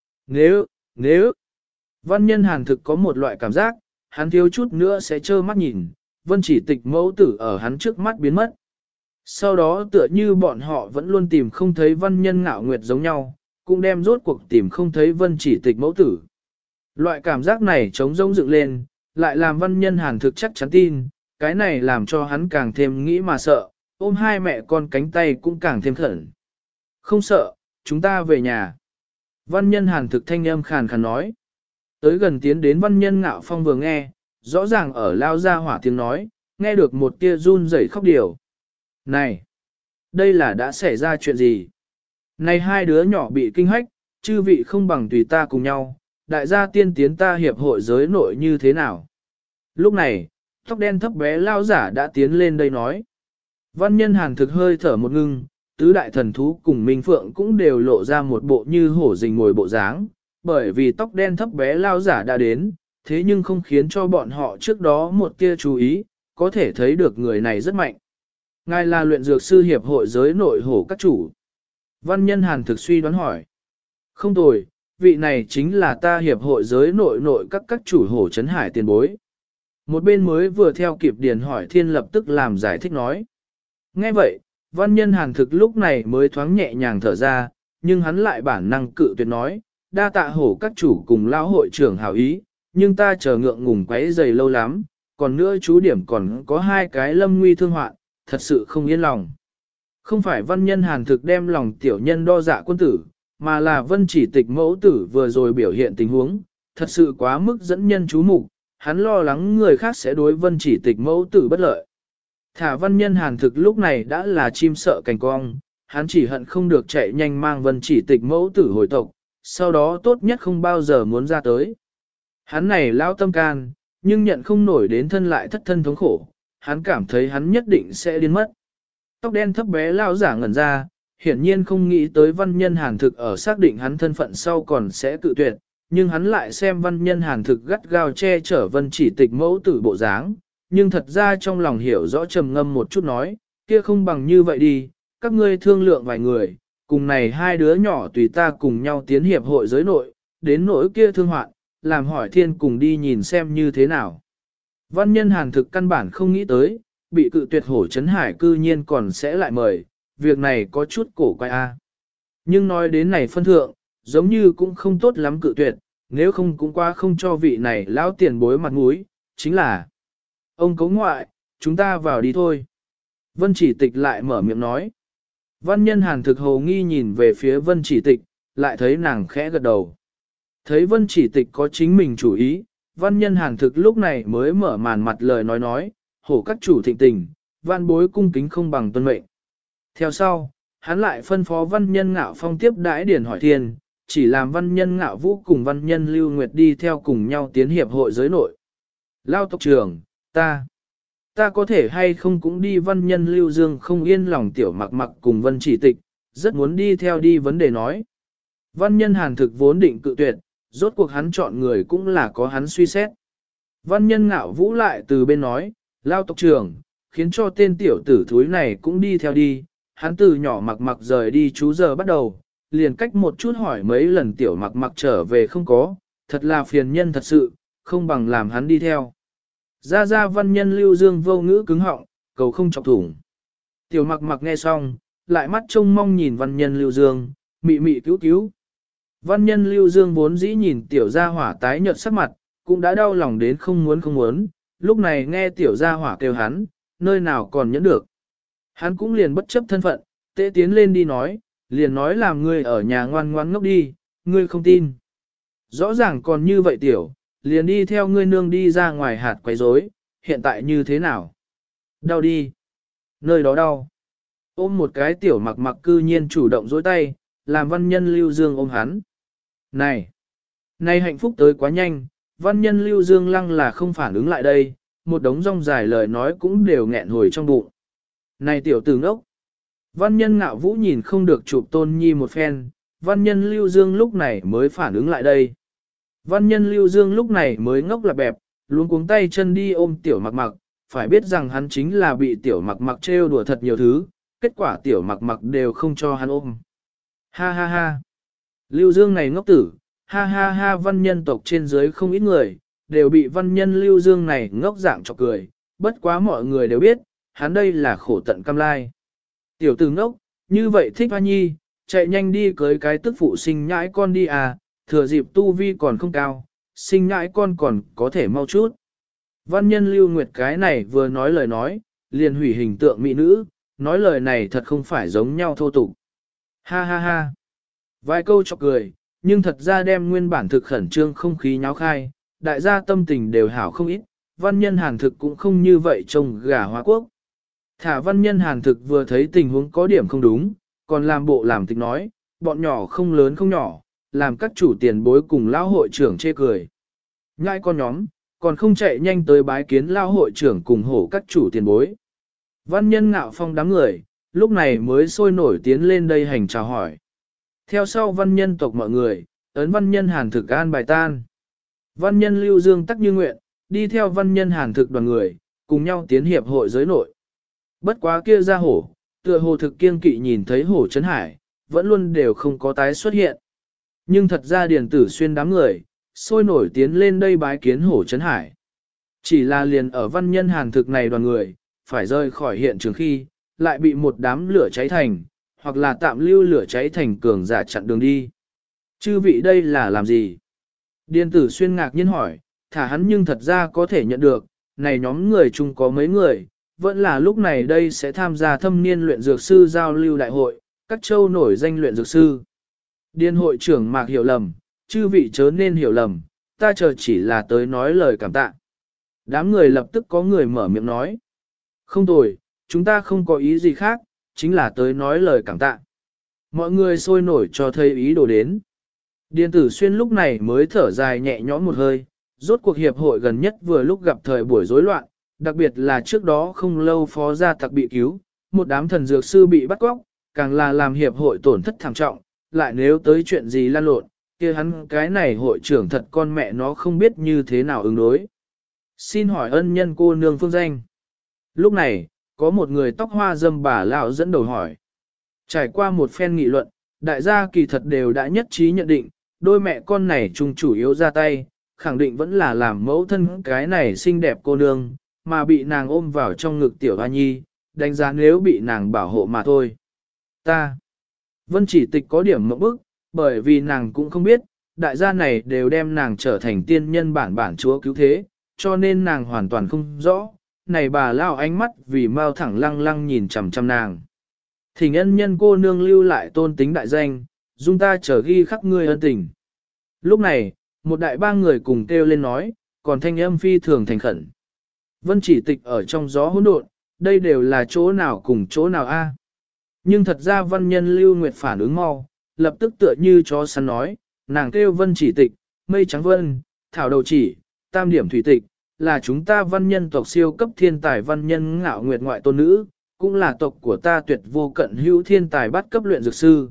Nếu, văn nhân hàn thực có một loại cảm giác, hắn thiếu chút nữa sẽ trơ mắt nhìn, Vân Chỉ Tịch mẫu tử ở hắn trước mắt biến mất. Sau đó tựa như bọn họ vẫn luôn tìm không thấy văn nhân Ngạo Nguyệt giống nhau, cũng đem rốt cuộc tìm không thấy Vân Chỉ Tịch mẫu tử. Loại cảm giác này trống rỗng dựng lên, lại làm văn nhân hàn thực chắc chắn tin, cái này làm cho hắn càng thêm nghĩ mà sợ, ôm hai mẹ con cánh tay cũng càng thêm khẩn. Không sợ, chúng ta về nhà. Văn nhân hàn thực thanh âm khàn khàn nói. Tới gần tiến đến văn nhân Ngạo Phong vừa nghe, rõ ràng ở lao ra hỏa tiếng nói, nghe được một tia run rẩy khóc điều. Này! Đây là đã xảy ra chuyện gì? Này hai đứa nhỏ bị kinh hách, chư vị không bằng tùy ta cùng nhau, đại gia tiên tiến ta hiệp hội giới nội như thế nào? Lúc này, tóc đen thấp bé lao giả đã tiến lên đây nói. Văn nhân hàn thực hơi thở một ngưng, tứ đại thần thú cùng Minh Phượng cũng đều lộ ra một bộ như hổ rình ngồi bộ dáng, bởi vì tóc đen thấp bé lao giả đã đến, thế nhưng không khiến cho bọn họ trước đó một tia chú ý, có thể thấy được người này rất mạnh. Ngài là luyện dược sư hiệp hội giới nội hổ các chủ. Văn nhân hàn thực suy đoán hỏi. Không tồi, vị này chính là ta hiệp hội giới nội các chủ hổ trấn hải tiền bối. Một bên mới vừa theo kịp Điền Hỏi Thiên lập tức làm giải thích nói. Nghe vậy, văn nhân hàn thực lúc này mới thoáng nhẹ nhàng thở ra, nhưng hắn lại bản năng cự tuyệt nói, đa tạ hổ các chủ cùng lão hội trưởng hảo ý, nhưng ta chờ ngượng ngùng quấy dày lâu lắm, còn nữa chú điểm còn có hai cái lâm nguy thương hoạn, thật sự không yên lòng. Không phải văn nhân hàn thực đem lòng tiểu nhân đo dạ quân tử, mà là Vân Chỉ Tịch mẫu tử vừa rồi biểu hiện tình huống, thật sự quá mức dẫn nhân chú mục, hắn lo lắng người khác sẽ đối Vân Chỉ Tịch mẫu tử bất lợi. Thả văn nhân hàn thực lúc này đã là chim sợ cành cong, hắn chỉ hận không được chạy nhanh mang Vân Chỉ Tịch mẫu tử hồi tộc, sau đó tốt nhất không bao giờ muốn ra tới. Hắn này lao tâm can, nhưng nhận không nổi đến thân lại thất thân thống khổ, hắn cảm thấy hắn nhất định sẽ điên mất. Tóc đen thấp bé lao giả ngẩn ra, hiển nhiên không nghĩ tới văn nhân hàn thực ở xác định hắn thân phận sau còn sẽ cự tuyệt, nhưng hắn lại xem văn nhân hàn thực gắt gao che chở Vân Chỉ Tịch mẫu tử bộ dáng, nhưng thật ra trong lòng hiểu rõ trầm ngâm một chút nói, kia không bằng như vậy đi, các ngươi thương lượng vài người, cùng này hai đứa nhỏ tùy ta cùng nhau tiến hiệp hội giới nội, đến nỗi kia thương hoạn, làm hỏi thiên cùng đi nhìn xem như thế nào. Văn nhân hàn thực căn bản không nghĩ tới, bị cự tuyệt hổ chấn hải cư nhiên còn sẽ lại mời, việc này có chút cổ quái a. Nhưng nói đến này phân thượng, giống như cũng không tốt lắm cự tuyệt, nếu không cũng qua không cho vị này lão tiền bối mặt mũi, chính là ông cấu ngoại, chúng ta vào đi thôi. Vân Chỉ Tịch lại mở miệng nói. Văn nhân hàn thực hồ nghi nhìn về phía Vân Chỉ Tịch, lại thấy nàng khẽ gật đầu. Thấy Vân Chỉ Tịch có chính mình chủ ý, văn nhân hàn thực lúc này mới mở màn mặt lời nói, hổ các chủ thịnh tình, văn bối cung kính không bằng tuân mệnh. Theo sau, hắn lại phân phó văn nhân ngạo phong tiếp đãi điển hỏi thiên, chỉ làm văn nhân ngạo vũ cùng văn nhân lưu nguyệt đi theo cùng nhau tiến hiệp hội giới nội. Lao tộc trưởng, ta có thể hay không cũng đi văn nhân lưu dương không yên lòng tiểu mặc mặc cùng Vân Chỉ Tịch, rất muốn đi theo đi vấn đề nói. Văn nhân hàn thực vốn định cự tuyệt, rốt cuộc hắn chọn người cũng là có hắn suy xét. Văn nhân ngạo vũ lại từ bên nói, Lao tộc trưởng, khiến cho tên tiểu tử thúi này cũng đi theo đi, hắn từ nhỏ mặc mặc rời đi chú giờ bắt đầu, liền cách một chút hỏi mấy lần tiểu mặc mặc trở về không có, thật là phiền nhân thật sự, không bằng làm hắn đi theo. Ra văn nhân lưu dương vô ngữ cứng họng, cầu không chọc thủng. Tiểu mặc mặc nghe xong, lại mắt trông mong nhìn văn nhân lưu dương, mị mị cứu cứu. Văn nhân lưu dương vốn dĩ nhìn tiểu gia hỏa tái nhợt sắc mặt, cũng đã đau lòng đến không muốn, lúc này nghe tiểu gia hỏa kêu hắn, nơi nào còn nhẫn được. Hắn cũng liền bất chấp thân phận, tế tiến lên đi nói, liền nói làm ngươi ở nhà ngoan ngoan ngốc đi, ngươi không tin. Rõ ràng còn như vậy tiểu, liền đi theo ngươi nương đi ra ngoài hạt quấy rối, hiện tại như thế nào? Đau đi. Nơi đó đau. Ôm một cái tiểu mặc mặc cư nhiên chủ động dối tay, làm văn nhân lưu dương ôm hắn. Này hạnh phúc tới quá nhanh, văn nhân lưu dương lăng là không phản ứng lại đây, một đống rong dài lời nói cũng đều nghẹn hồi trong bụng. Này tiểu tử ngốc. Văn nhân ngạo vũ nhìn không được chụp tôn nhi một phen, văn nhân lưu dương lúc này mới phản ứng lại đây. Văn nhân lưu dương lúc này mới ngốc là bẹp, luống cuống tay chân đi ôm tiểu mặc mặc, phải biết rằng hắn chính là bị tiểu mặc mặc trêu đùa thật nhiều thứ, kết quả tiểu mặc mặc đều không cho hắn ôm. Ha ha ha. Lưu dương này ngốc tử, ha ha ha văn nhân tộc trên dưới không ít người, đều bị văn nhân lưu dương này ngốc dạng chọc cười, bất quá mọi người đều biết, hắn đây là khổ tận cam lai. Tiểu tử ngốc, như vậy thích hoa nhi, chạy nhanh đi cưới cái tức phụ sinh nhãi con đi à, thừa dịp tu vi còn không cao, sinh nhãi con còn có thể mau chút. Văn nhân lưu nguyệt cái này vừa nói lời nói, liền hủy hình tượng mỹ nữ, nói lời này thật không phải giống nhau thô tục. Ha ha ha. Vài câu chọc cười, nhưng thật ra đem nguyên bản thực khẩn trương không khí nháo khai, đại gia tâm tình đều hảo không ít, văn nhân hàn thực cũng không như vậy trông gà hóa quốc. Thả văn nhân hàn thực vừa thấy tình huống có điểm không đúng, còn làm bộ làm tịch nói, bọn nhỏ không lớn không nhỏ, làm các chủ tiền bối cùng lão hội trưởng chê cười. Nhãi con nhóm, còn không chạy nhanh tới bái kiến lão hội trưởng cùng hổ các chủ tiền bối. Văn nhân ngạo phong đám người, lúc này mới sôi nổi tiến lên đây hành chào hỏi. Theo sau văn nhân tộc mọi người, ấn văn nhân hàn thực an bài tan. Văn nhân lưu dương tắc như nguyện, đi theo văn nhân hàn thực đoàn người, cùng nhau tiến hiệp hội giới nội. Bất quá kia ra hổ, tựa hồ thực kiên kỵ nhìn thấy hổ Trấn Hải, vẫn luôn đều không có tái xuất hiện. Nhưng thật ra điển tử xuyên đám người, sôi nổi tiến lên đây bái kiến hổ Trấn Hải. Chỉ là liền ở văn nhân hàn thực này đoàn người, phải rời khỏi hiện trường khi, lại bị một đám lửa cháy thành, hoặc là tạm lưu lửa cháy thành cường giả chặn đường đi. Chư vị đây là làm gì? Điền tử xuyên ngạc nhiên hỏi, thả hắn nhưng thật ra có thể nhận được, này nhóm người chung có mấy người, vẫn là lúc này đây sẽ tham gia thâm niên luyện dược sư giao lưu đại hội, các châu nổi danh luyện dược sư. Điền hội trưởng Mạc hiểu lầm, chư vị chớ nên hiểu lầm, ta chờ chỉ là tới nói lời cảm tạ. Đám người lập tức có người mở miệng nói. Không tồi, chúng ta không có ý gì khác, chính là tới nói lời cảm tạ. Mọi người sôi nổi cho thấy ý đồ đến. Điền tử xuyên lúc này mới thở dài nhẹ nhõm một hơi, rốt cuộc hiệp hội gần nhất vừa lúc gặp thời buổi rối loạn, đặc biệt là trước đó không lâu phó gia tặc bị cứu, một đám thần dược sư bị bắt cóc, càng là làm hiệp hội tổn thất thảm trọng, lại nếu tới chuyện gì lan lộn, kia hắn cái này hội trưởng thật con mẹ nó không biết như thế nào ứng đối. Xin hỏi ân nhân cô nương phương danh. Lúc này, có một người tóc hoa dâm bà lão dẫn đầu hỏi. Trải qua một phen nghị luận, đại gia kỳ thật đều đã nhất trí nhận định, đôi mẹ con này chung chủ yếu ra tay, khẳng định vẫn là làm mẫu thân cái này xinh đẹp cô nương, mà bị nàng ôm vào trong ngực tiểu hoa nhi, đánh giá nếu bị nàng bảo hộ mà thôi. Vân Chỉ Tịch có điểm mộng bức, bởi vì nàng cũng không biết, đại gia này đều đem nàng trở thành tiên nhân bản chúa cứu thế, cho nên nàng hoàn toàn không rõ, này bà lao ánh mắt vì mau thẳng lăng lăng nhìn chằm chằm nàng. Thỉnh ân nhân cô nương lưu lại tôn tính đại danh, dung ta trở ghi khắc ngươi ân tình. Lúc này, một đại ba người cùng kêu lên nói, còn thanh âm phi thường thành khẩn. Vân Chỉ Tịch ở trong gió hỗn độn, đây đều là chỗ nào cùng chỗ nào a? Nhưng thật ra văn nhân Lưu Nguyệt phản ứng mau, lập tức tựa như chó săn nói, nàng kêu Vân Chỉ Tịch, mây trắng vân, thảo đầu chỉ, tam điểm thủy tịch, là chúng ta văn nhân tộc siêu cấp thiên tài văn nhân ngạo nguyệt ngoại tôn nữ, cũng là tộc của ta tuyệt vô cận hữu thiên tài bắt cấp luyện dược sư.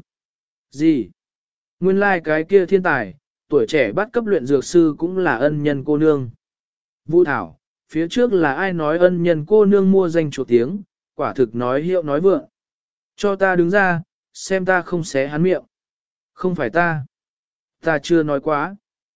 Gì? Nguyên lai cái kia thiên tài, tuổi trẻ bắt cấp luyện dược sư cũng là ân nhân cô nương. Vũ Thảo, phía trước là ai nói ân nhân cô nương mua danh chủ tiếng, quả thực nói hiệu nói vượng. Cho ta đứng ra, xem ta không xé hắn miệng. Không phải ta. Ta chưa nói quá.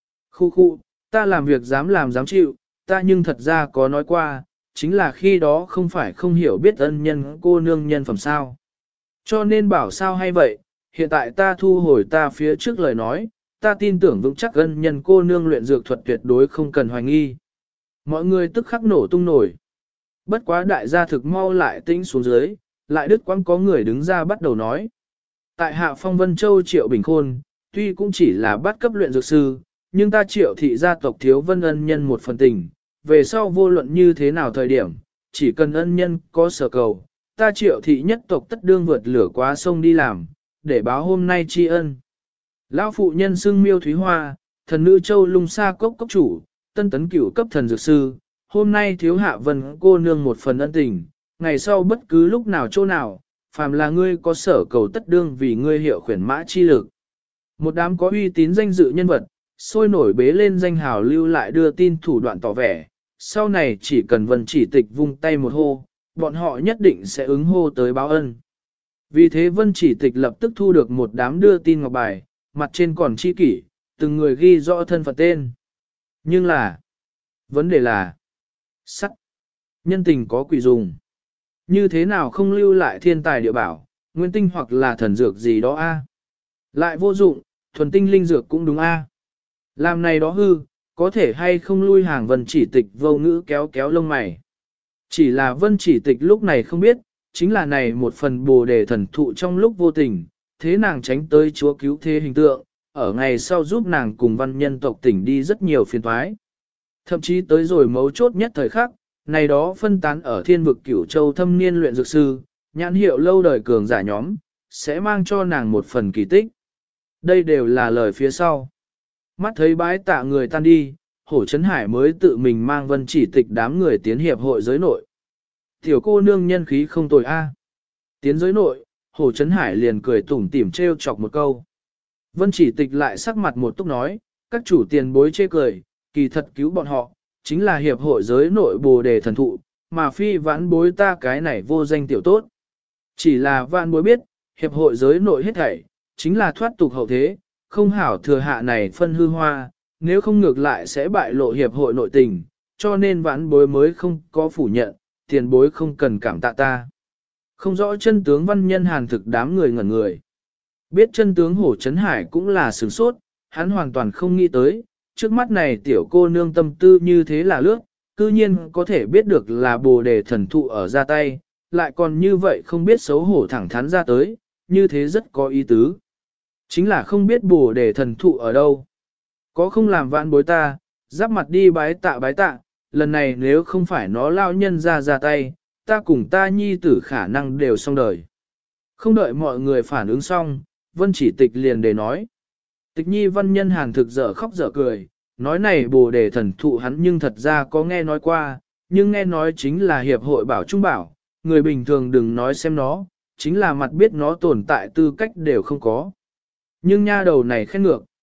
Khu, ta làm việc dám làm dám chịu, ta nhưng thật ra có nói qua, chính là khi đó không phải không hiểu biết ân nhân cô nương nhân phẩm sao. Cho nên bảo sao hay vậy, hiện tại ta thu hồi ta phía trước lời nói, ta tin tưởng vững chắc ân nhân cô nương luyện dược thuật tuyệt đối không cần hoài nghi. Mọi người tức khắc nổ tung nổi. Bất quá đại gia thực mau lại tĩnh xuống dưới, lại đứt quãng có người đứng ra bắt đầu nói. Tại hạ Phong Vân Châu Triệu Bình Khôn, tuy cũng chỉ là bắt cấp luyện dược sư, nhưng ta Triệu thị gia tộc thiếu vân ân nhân một phần tình, về sau vô luận như thế nào thời điểm, chỉ cần ân nhân có sở cầu, ta Triệu thị nhất tộc tất đương vượt lửa quá sông đi làm, để báo hôm nay tri ân. Lão phụ nhân xưng Miêu Thúy Hoa, thần nữ Châu Lung Sa cốc chủ, tân tấn cửu cấp thần dược sư, hôm nay thiếu hạ vân cô nương một phần ân tình, ngày sau bất cứ lúc nào chỗ nào, phàm là ngươi có sở cầu tất đương vì ngươi hiệu khuyển mã chi lực. Một đám có uy tín danh dự nhân vật, sôi nổi bế lên danh hào lưu lại đưa tin thủ đoạn tỏ vẻ, sau này chỉ cần Vân Chỉ Tịch vung tay một hô, bọn họ nhất định sẽ ứng hô tới báo ân. Vì thế Vân Chỉ Tịch lập tức thu được một đám đưa tin ngọc bài, mặt trên còn chi kỷ, từng người ghi rõ thân phận tên. Nhưng là, vấn đề là, sắt, nhân tình có quỷ dùng. Như thế nào không lưu lại thiên tài địa bảo, nguyên tinh hoặc là thần dược gì đó a? Lại vô dụng, thuần tinh linh dược cũng đúng a. Làm này đó hư, có thể hay không lui hàng Vân Chỉ Tịch vô ngữ kéo kéo lông mày. Chỉ là Vân Chỉ Tịch lúc này không biết, chính là này một phần bồ đề thần thụ trong lúc vô tình, thế nàng tránh tới chúa cứu thế hình tượng, ở ngày sau giúp nàng cùng văn nhân tộc tỉnh đi rất nhiều phiền toái. Thậm chí tới rồi mấu chốt nhất thời khắc, này đó phân tán ở thiên vực Cửu Châu thâm niên luyện dược sư, nhãn hiệu lâu đời cường giả nhóm, sẽ mang cho nàng một phần kỳ tích. Đây đều là lời phía sau. Mắt thấy bái tạ người tan đi, Hổ Trấn Hải mới tự mình mang Vân Chỉ Tịch đám người tiến hiệp hội giới nội. Tiểu cô nương nhân khí không tồi a. Tiến giới nội, Hổ Trấn Hải liền cười tủm tỉm trêu chọc một câu. Vân Chỉ Tịch lại sắc mặt một túc nói, các chủ tiền bối chê cười, kỳ thật cứu bọn họ, chính là hiệp hội giới nội bồ đề thần thụ, mà phi vãn bối ta cái này vô danh tiểu tốt. Chỉ là vãn bối biết, hiệp hội giới nội hết thảy, chính là thoát tục hậu thế, không hảo thừa hạ này phân hư hoa, nếu không ngược lại sẽ bại lộ hiệp hội nội tình, cho nên vãn bối mới không có phủ nhận, tiền bối không cần cảm tạ ta. Không rõ chân tướng văn nhân hàn thực đám người ngẩn người. Biết chân tướng Hổ Trấn Hải cũng là sửng sốt, hắn hoàn toàn không nghĩ tới, trước mắt này tiểu cô nương tâm tư như thế là lướt, cư nhiên có thể biết được là bồ đề thần thụ ở ra tay, lại còn như vậy không biết xấu hổ thẳng thắn ra tới, như thế rất có ý tứ. Chính là không biết bồ đề thần thụ ở đâu. Có không làm vãn bối ta, giáp mặt đi bái tạ, lần này nếu không phải nó lao nhân ra tay, ta cùng ta nhi tử khả năng đều xong đời. Không đợi mọi người phản ứng xong, Vân Chỉ Tịch liền để nói. Tịch nhi văn nhân hàn thực dở khóc dở cười, nói này bồ đề thần thụ hắn nhưng thật ra có nghe nói qua, nhưng nghe nói chính là hiệp hội bảo trung bảo, người bình thường đừng nói xem nó, chính là mặt biết nó tồn tại tư cách đều không có. Nhưng nha đầu này khen ngược,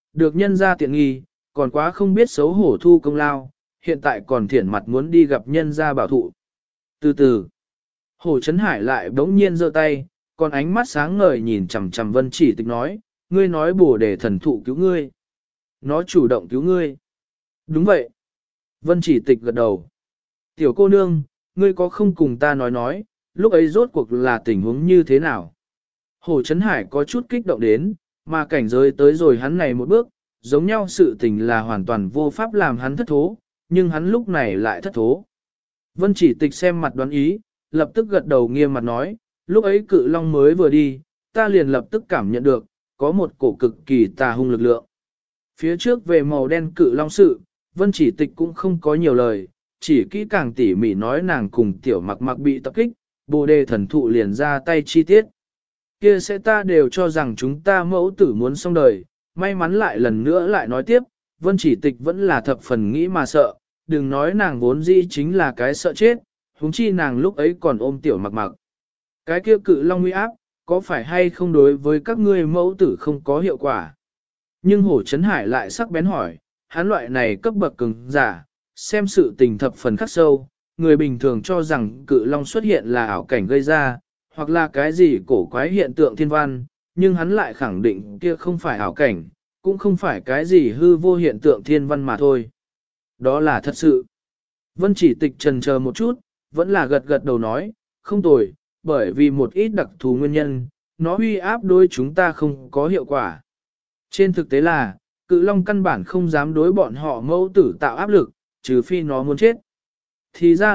được nhân ra tiện nghi, còn quá không biết xấu hổ thu công lao, hiện tại còn thiển mặt muốn đi gặp nhân ra bảo thụ. Từ từ, Hồ Trấn Hải lại bỗng nhiên giơ tay, còn ánh mắt sáng ngời nhìn chằm chằm Vân Chỉ Tịch nói, ngươi nói Bồ Đề thần thụ cứu ngươi. Nó chủ động cứu ngươi. Đúng vậy. Vân Chỉ Tịch gật đầu. Tiểu cô nương, ngươi có không cùng ta nói, lúc ấy rốt cuộc là tình huống như thế nào? Hồ Trấn Hải có chút kích động đến, mà cảnh giới tới rồi hắn này một bước, giống nhau sự tình là hoàn toàn vô pháp làm hắn thất thố, nhưng hắn lúc này lại thất thố. Vân Chỉ Tịch xem mặt đoán ý, lập tức gật đầu nghiêm mặt nói, lúc ấy cự long mới vừa đi, ta liền lập tức cảm nhận được, có một cổ cực kỳ tà hung lực lượng. Phía trước về màu đen cự long sự, Vân Chỉ Tịch cũng không có nhiều lời, chỉ kỹ càng tỉ mỉ nói nàng cùng tiểu mặc mặc bị tập kích, Bồ Đề thần thụ liền ra tay chi tiết. Kia sẽ ta đều cho rằng chúng ta mẫu tử muốn xong đời, may mắn lại lần nữa lại nói tiếp, Vân Chỉ Tịch vẫn là thập phần nghĩ mà sợ, đừng nói nàng vốn dĩ chính là cái sợ chết, huống chi nàng lúc ấy còn ôm tiểu mặc mặc. Cái kia cự long uy áp, có phải hay không đối với các ngươi mẫu tử không có hiệu quả? Nhưng Hổ Trấn Hải lại sắc bén hỏi, hắn loại này cấp bậc cường giả, xem sự tình thập phần khắc sâu, người bình thường cho rằng cự long xuất hiện là ảo cảnh gây ra, hoặc là cái gì cổ quái hiện tượng thiên văn, nhưng hắn lại khẳng định kia không phải ảo cảnh, cũng không phải cái gì hư vô hiện tượng thiên văn mà thôi. Đó là thật sự. Vân Chỉ Tịch trần chờ một chút, vẫn là gật gật đầu nói, không tồi, bởi vì một ít đặc thù nguyên nhân, nó uy áp đối chúng ta không có hiệu quả. Trên thực tế là, cự long căn bản không dám đối bọn họ mẫu tử tạo áp lực, trừ phi nó muốn chết. Thì ra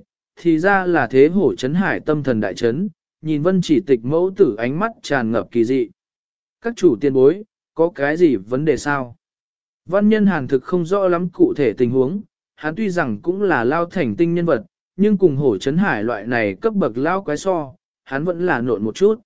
là thế Hổ Trấn Hải tâm thần đại chấn, nhìn Vân Chỉ Tịch mẫu tử ánh mắt tràn ngập kỳ dị. Các chủ tiền bối, có cái gì vấn đề sao? Văn nhân Hàn thực không rõ lắm cụ thể tình huống, hắn tuy rằng cũng là lao thành tinh nhân vật, nhưng cùng Hổ Trấn Hải loại này cấp bậc lao quái so, hắn vẫn là nộn một chút.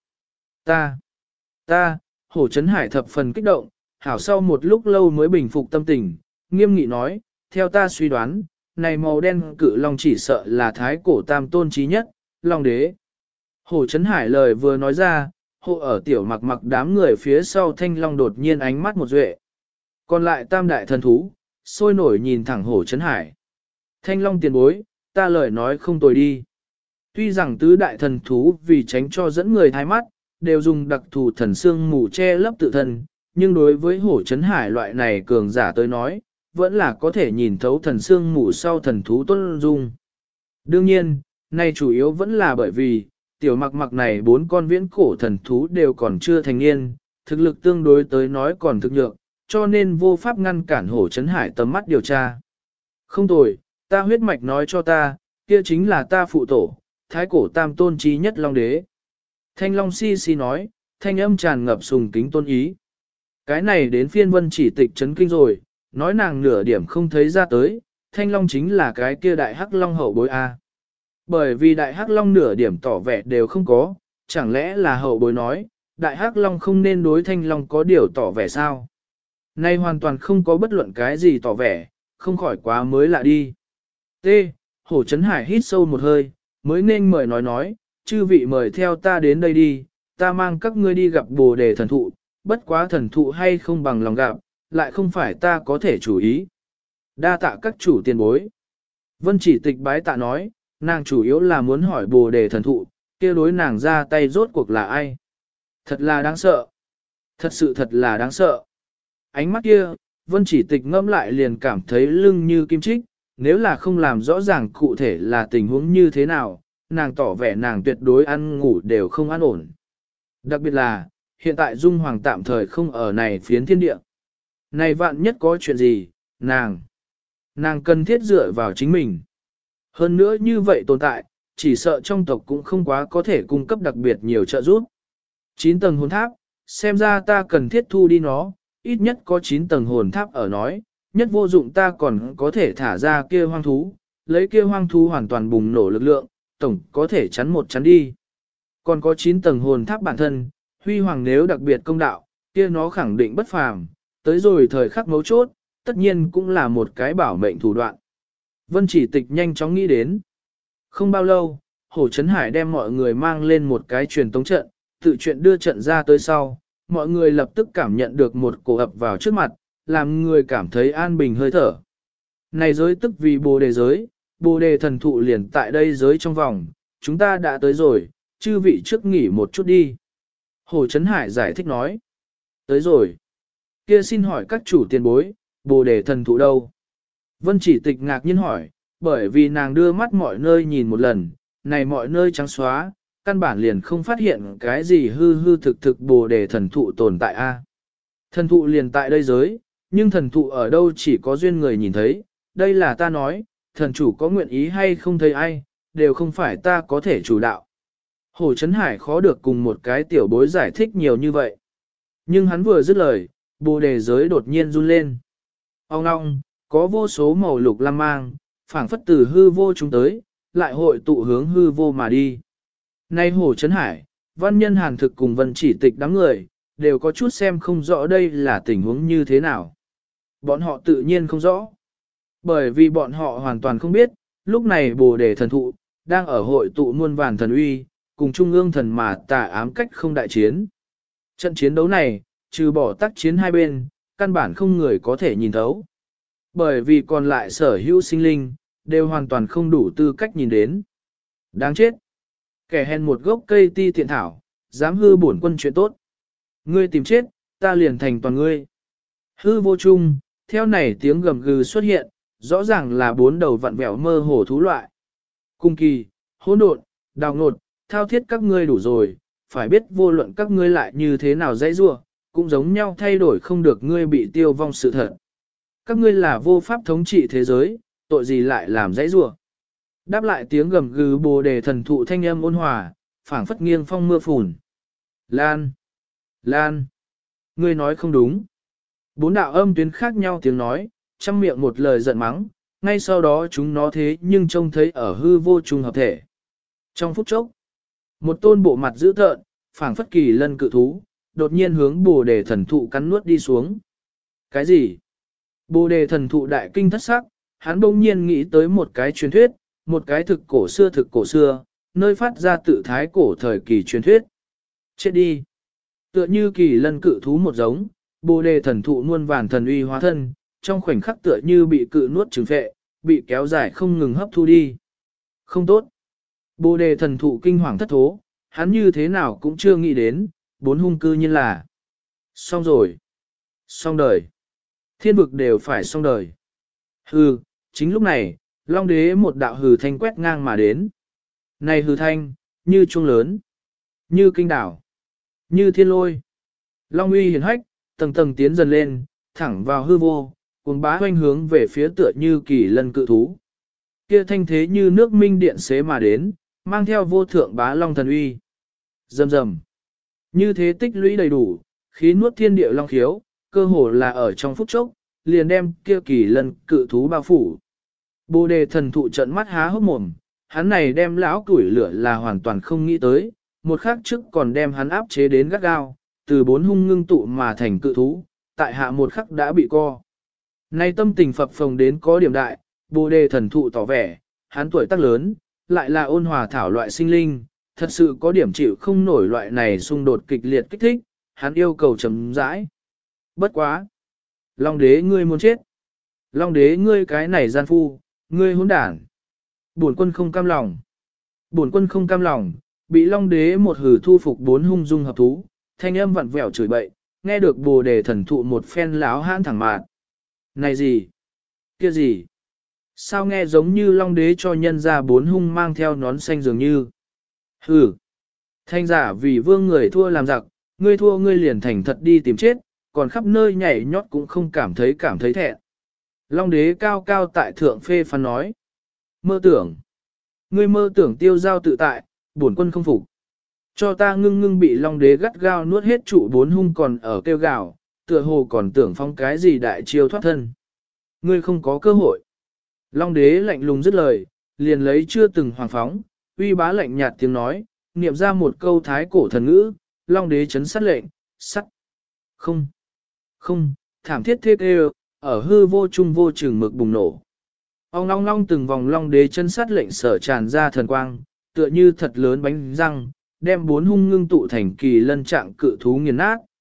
Ta, Hổ Trấn Hải thập phần kích động, hảo sau một lúc lâu mới bình phục tâm tình, nghiêm nghị nói, theo ta suy đoán, này màu đen cự long chỉ sợ là thái cổ tam tôn trí nhất, long đế. Hổ Trấn Hải lời vừa nói ra, hộ ở tiểu mặc mặc đám người phía sau thanh long đột nhiên ánh mắt một duệ. Còn lại tam đại thần thú, sôi nổi nhìn thẳng Hổ Trấn Hải. Thanh long tiền bối, ta lời nói không tồi đi. Tuy rằng tứ đại thần thú vì tránh cho dẫn người thái mắt, đều dùng đặc thù thần xương mù che lấp tự thân, nhưng đối với Hổ Trấn Hải loại này cường giả tới nói, vẫn là có thể nhìn thấu thần xương mù sau thần thú tuân dung. Đương nhiên, này chủ yếu vẫn là bởi vì, tiểu mặc mặc này bốn con viễn cổ thần thú đều còn chưa thành niên, thực lực tương đối tới nói còn thực nhược, cho nên vô pháp ngăn cản Hổ Trấn Hải tầm mắt điều tra. Không tồi, ta huyết mạch nói cho ta, kia chính là ta phụ tổ, thái cổ tam tôn trí nhất long đế. Thanh long si nói, thanh âm tràn ngập sùng kính tôn ý. Cái này đến phiên Vân Chỉ Tịch chấn kinh rồi, nói nàng nửa điểm không thấy ra tới, thanh long chính là cái kia đại hắc long hậu bối A. Bởi vì đại hắc long nửa điểm tỏ vẻ đều không có, chẳng lẽ là hậu bối nói, đại hắc long không nên đối thanh long có điều tỏ vẻ sao? Nay hoàn toàn không có bất luận cái gì tỏ vẻ, không khỏi quá mới lạ đi. T. Hổ Trấn Hải hít sâu một hơi, mới nên mời nói, chư vị mời theo ta đến đây đi, ta mang các ngươi đi gặp Bồ Đề thần thụ, bất quá thần thụ hay không bằng lòng gặp, lại không phải ta có thể chủ ý. Đa tạ các chủ tiền bối. Vân Chỉ Tịch bái tạ nói, nàng chủ yếu là muốn hỏi Bồ Đề thần thụ, kia đối nàng ra tay rốt cuộc là ai. Thật là đáng sợ. Thật sự thật là đáng sợ. Ánh mắt kia, Vân Chỉ Tịch ngẫm lại liền cảm thấy lưng như kim chích, nếu là không làm rõ ràng cụ thể là tình huống như thế nào, nàng tỏ vẻ nàng tuyệt đối ăn ngủ đều không an ổn. Đặc biệt là, hiện tại Dung Hoàng tạm thời không ở này phiến thiên địa. Này vạn nhất có chuyện gì, nàng cần thiết dựa vào chính mình. Hơn nữa như vậy tồn tại, chỉ sợ trong tộc cũng không quá có thể cung cấp đặc biệt nhiều trợ giúp. 9 tầng hồn tháp, xem ra ta cần thiết thu đi nó, ít nhất có 9 tầng hồn tháp ở nói, nhất vô dụng ta còn có thể thả ra kia hoang thú, lấy kia hoang thú hoàn toàn bùng nổ lực lượng, tổng có thể chắn một chắn đi. Còn có 9 tầng hồn tháp bản thân, huy hoàng nếu đặc biệt công đạo, kia nó khẳng định bất phàm, tới rồi thời khắc mấu chốt, tất nhiên cũng là một cái bảo mệnh thủ đoạn. Vân Chỉ Tịch nhanh chóng nghĩ đến. Không bao lâu, Hổ Trấn Hải đem mọi người mang lên một cái truyền tống trận, tự chuyện đưa trận ra tới sau, mọi người lập tức cảm nhận được một cổ ập vào trước mặt, làm người cảm thấy an bình hơi thở. Này giới tức vì bồ đề thần thụ liền tại đây giới trong vòng, chúng ta đã tới rồi, chư vị trước nghỉ một chút đi. Hồ Trấn Hải giải thích nói. Tới rồi. Kia xin hỏi các chủ tiền bối, bồ đề thần thụ đâu? Vân Chỉ Tịch ngạc nhiên hỏi, bởi vì nàng đưa mắt mọi nơi nhìn một lần, này mọi nơi trắng xóa, căn bản liền không phát hiện cái gì hư hư thực thực bồ đề thần thụ tồn tại a. Thần thụ liền tại đây giới, nhưng thần thụ ở đâu chỉ có duyên người nhìn thấy, đây là ta nói, thần chủ có nguyện ý hay không thấy ai, đều không phải ta có thể chủ đạo. Hồ Trấn Hải khó được cùng một cái tiểu bối giải thích nhiều như vậy. Nhưng hắn vừa dứt lời, bồ đề giới đột nhiên run lên. Ông ngong, có vô số màu lục lam mang, phảng phất từ hư vô chúng tới, lại hội tụ hướng hư vô mà đi. Nay Hồ Trấn Hải, văn nhân Hàn Thực cùng Vân Chỉ Tịch đám người, đều có chút xem không rõ đây là tình huống như thế nào. Bọn họ tự nhiên không rõ. Bởi vì bọn họ hoàn toàn không biết, lúc này bồ đề thần thụ, đang ở hội tụ muôn vàn thần uy, cùng trung ương thần mà tà ám cách không đại chiến. Trận chiến đấu này, trừ bỏ tác chiến hai bên, căn bản không người có thể nhìn thấu. Bởi vì còn lại sở hữu sinh linh, đều hoàn toàn không đủ tư cách nhìn đến. Đáng chết! Kẻ hèn một gốc cây ti thiện thảo, dám hư bổn quân chuyện tốt. Ngươi tìm chết, ta liền thành toàn ngươi. Hư vô chung, theo này tiếng gầm gừ xuất hiện, rõ ràng là bốn đầu vặn vẹo mơ hồ thú loại. Cung kỳ, hỗn độn, đào ngột, thao thiết các ngươi đủ rồi, phải biết vô luận các ngươi lại như thế nào dãy rua, cũng giống nhau thay đổi không được ngươi bị tiêu vong sự thật. Các ngươi là vô pháp thống trị thế giới, tội gì lại làm dãy rua. Đáp lại tiếng gầm gừ bồ đề thần thụ thanh âm ôn hòa, phảng phất nghiêng phong mưa phùn. Lan! Lan! Ngươi nói không đúng. Bốn đạo âm tuyến khác nhau tiếng nói, trăm miệng một lời giận mắng, ngay sau đó chúng nó thế nhưng trông thấy ở hư vô trùng hợp thể. Trong phút chốc, một tôn bộ mặt dữ tợn, phảng phất kỳ lân cự thú, đột nhiên hướng bồ đề thần thụ cắn nuốt đi xuống. Cái gì? Bồ đề thần thụ đại kinh thất sắc, hắn bỗng nhiên nghĩ tới một cái truyền thuyết, một cái thực cổ xưa, nơi phát ra tự thái cổ thời kỳ truyền thuyết. Chết đi! Tựa như kỳ lân cự thú một giống, bồ đề thần thụ muôn vàn thần uy hóa thân, trong khoảnh khắc tựa như bị cự nuốt trừng phệ, bị kéo dài không ngừng hấp thu đi. Không tốt! Bồ đề thần thụ kinh hoàng thất thố, hắn như thế nào cũng chưa nghĩ đến, bốn hung cư nhiên là. Xong rồi! Xong đời! Thiên vực đều phải xong đời! Hừ, chính lúc này, Long đế một đạo hừ thanh quét ngang mà đến. Này hừ thanh, như chuông lớn, như kinh đảo, như thiên lôi. Long uy hiển hách, tầng tầng tiến dần lên, thẳng vào hư vô, cuồng bá hoanh hướng về phía tựa như kỳ lân cự thú. Kia thanh thế như nước minh điện xế mà đến, mang theo vô thượng bá long thần uy. Rầm rầm. Như thế tích lũy đầy đủ, khí nuốt thiên địa long khiếu, cơ hồ là ở trong phút chốc, liền đem kia kỳ lân cự thú bao phủ. Bồ đề thần thụ trận mắt há hốc mồm, hắn này đem lão củi lửa là hoàn toàn không nghĩ tới, một khắc trước còn đem hắn áp chế đến gắt gao, từ bốn hung ngưng tụ mà thành cự thú, tại hạ một khắc đã bị co. Nay tâm tình phập phồng đến có điểm đại, bồ đề thần thụ tỏ vẻ, hắn tuổi tác lớn, lại là ôn hòa thảo loại sinh linh, thật sự có điểm chịu không nổi loại này xung đột kịch liệt kích thích, hắn yêu cầu chấm rãi. Bất quá! Long đế ngươi muốn chết! Long đế ngươi cái này gian phu, ngươi hỗn đản! Bổn quân không cam lòng! Bổn quân không cam lòng, bị Long đế một hử thu phục bốn hung dung hợp thú, thanh âm vặn vẹo chửi bậy, nghe được bồ đề thần thụ một phen láo hãn thẳng mạn. Này gì? Kia gì? Sao nghe giống như Long đế cho nhân ra bốn hung mang theo nón xanh dường như? Hừ! Thanh giả vì vương người thua làm giặc, ngươi thua ngươi liền thành thật đi tìm chết, còn khắp nơi nhảy nhót cũng không cảm thấy thẹn. Long đế cao cao tại thượng phê phán nói. Mơ tưởng. Ngươi mơ tưởng tiêu giao tự tại, bổn quân không phục. Cho ta ngưng bị Long đế gắt gao nuốt hết trụ bốn hung còn ở kêu gào, tựa hồ còn tưởng phong cái gì đại chiêu thoát thân. Ngươi không có cơ hội. Long đế lạnh lùng dứt lời, liền lấy chưa từng hoàng phóng, uy bá lạnh nhạt tiếng nói, niệm ra một câu thái cổ thần ngữ, Long đế chấn sát lệnh, sắt. Không. Không, thảm thiết thiết đều, ở hư vô trung vô chừng mực bùng nổ. Ông long long từng vòng Long đế chân sát lệnh sở tràn ra thần quang, tựa như thật lớn bánh răng, đem bốn hung ngưng tụ thành kỳ lân trạng cự thú nghiền nát,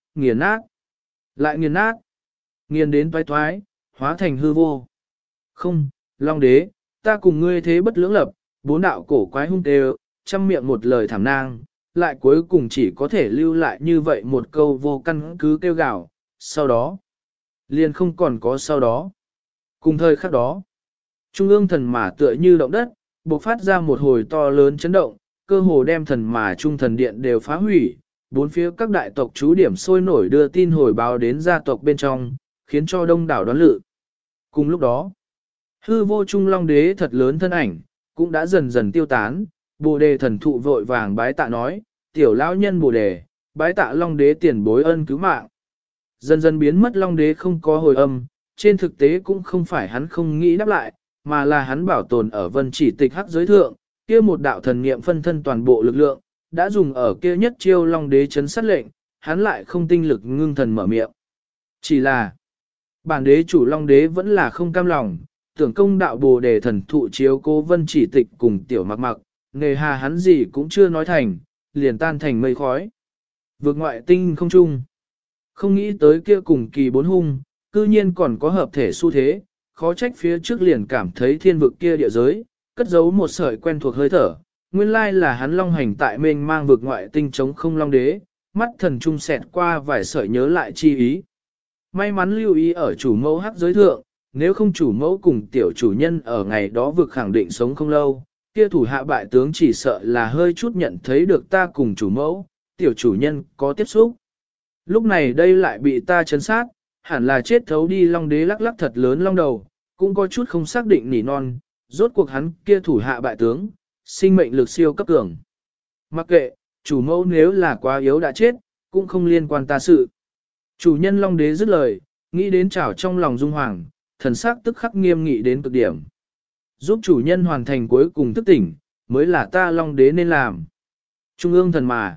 nghiền nát, lại nghiền nát, nghiền đến toái thoái, hóa thành hư vô. Không, Long đế, ta cùng ngươi thế bất lưỡng lập, bốn đạo cổ quái hung tê, trăm miệng một lời thảm nang, lại cuối cùng chỉ có thể lưu lại như vậy một câu vô căn cứ kêu gào, sau đó, liền không còn có sau đó. Cùng thời khắc đó, trung ương thần mà tựa như động đất, bộc phát ra một hồi to lớn chấn động, cơ hồ đem thần mà trung thần điện đều phá hủy, bốn phía các đại tộc chú điểm sôi nổi đưa tin hồi báo đến gia tộc bên trong, khiến cho đông đảo đoán lự. Cùng lúc đó, hư vô trung long đế thật lớn thân ảnh, cũng đã dần dần tiêu tán, Bồ đề thần thụ vội vàng bái tạ nói, tiểu lão nhân Bồ đề, bái tạ long đế tiền bối ân cứu mạng. Dần dần biến mất long đế không có hồi âm, trên thực tế cũng không phải hắn không nghĩ đáp lại, mà là hắn bảo tồn ở vân chỉ tịch hắc giới thượng, kia một đạo thần niệm phân thân toàn bộ lực lượng, đã dùng ở kia nhất chiêu long đế chấn sát lệnh, hắn lại không tinh lực ngưng thần mở miệng. Chỉ là, bản đế chủ long đế vẫn là không cam lòng, tưởng công đạo Bồ đề thần thụ chiếu cố vân chỉ tịch cùng tiểu mặc mặc, nghề hà hắn gì cũng chưa nói thành, liền tan thành mây khói. Vượt ngoại tinh không chung, không nghĩ tới kia cùng kỳ bốn hung, cư nhiên còn có hợp thể xu thế, khó trách phía trước liền cảm thấy thiên vực kia địa giới, cất giấu một sợi quen thuộc hơi thở, nguyên lai là hắn long hành tại mênh mang vực ngoại tinh chống không long đế, mắt thần trung xẹt qua vài sợi nhớ lại chi ý. May mắn lưu ý ở chủ mẫu hắc giới thượng, nếu không chủ mẫu cùng tiểu chủ nhân ở ngày đó vực khẳng định sống không lâu, kia thủ hạ bại tướng chỉ sợ là hơi chút nhận thấy được ta cùng chủ mẫu, tiểu chủ nhân có tiếp xúc. Lúc này đây lại bị ta chấn sát, hẳn là chết thấu đi long đế lắc lắc thật lớn long đầu, cũng có chút không xác định nỉ non, rốt cuộc hắn kia thủ hạ bại tướng, sinh mệnh lực siêu cấp cường. Mặc kệ, chủ mẫu nếu là quá yếu đã chết, cũng không liên quan ta sự. Chủ nhân long đế dứt lời, nghĩ đến trảo trong lòng dung hoàng, thần sắc tức khắc nghiêm nghị đến cực điểm. Giúp chủ nhân hoàn thành cuối cùng thức tỉnh, mới là ta long đế nên làm. Trung ương thần mà.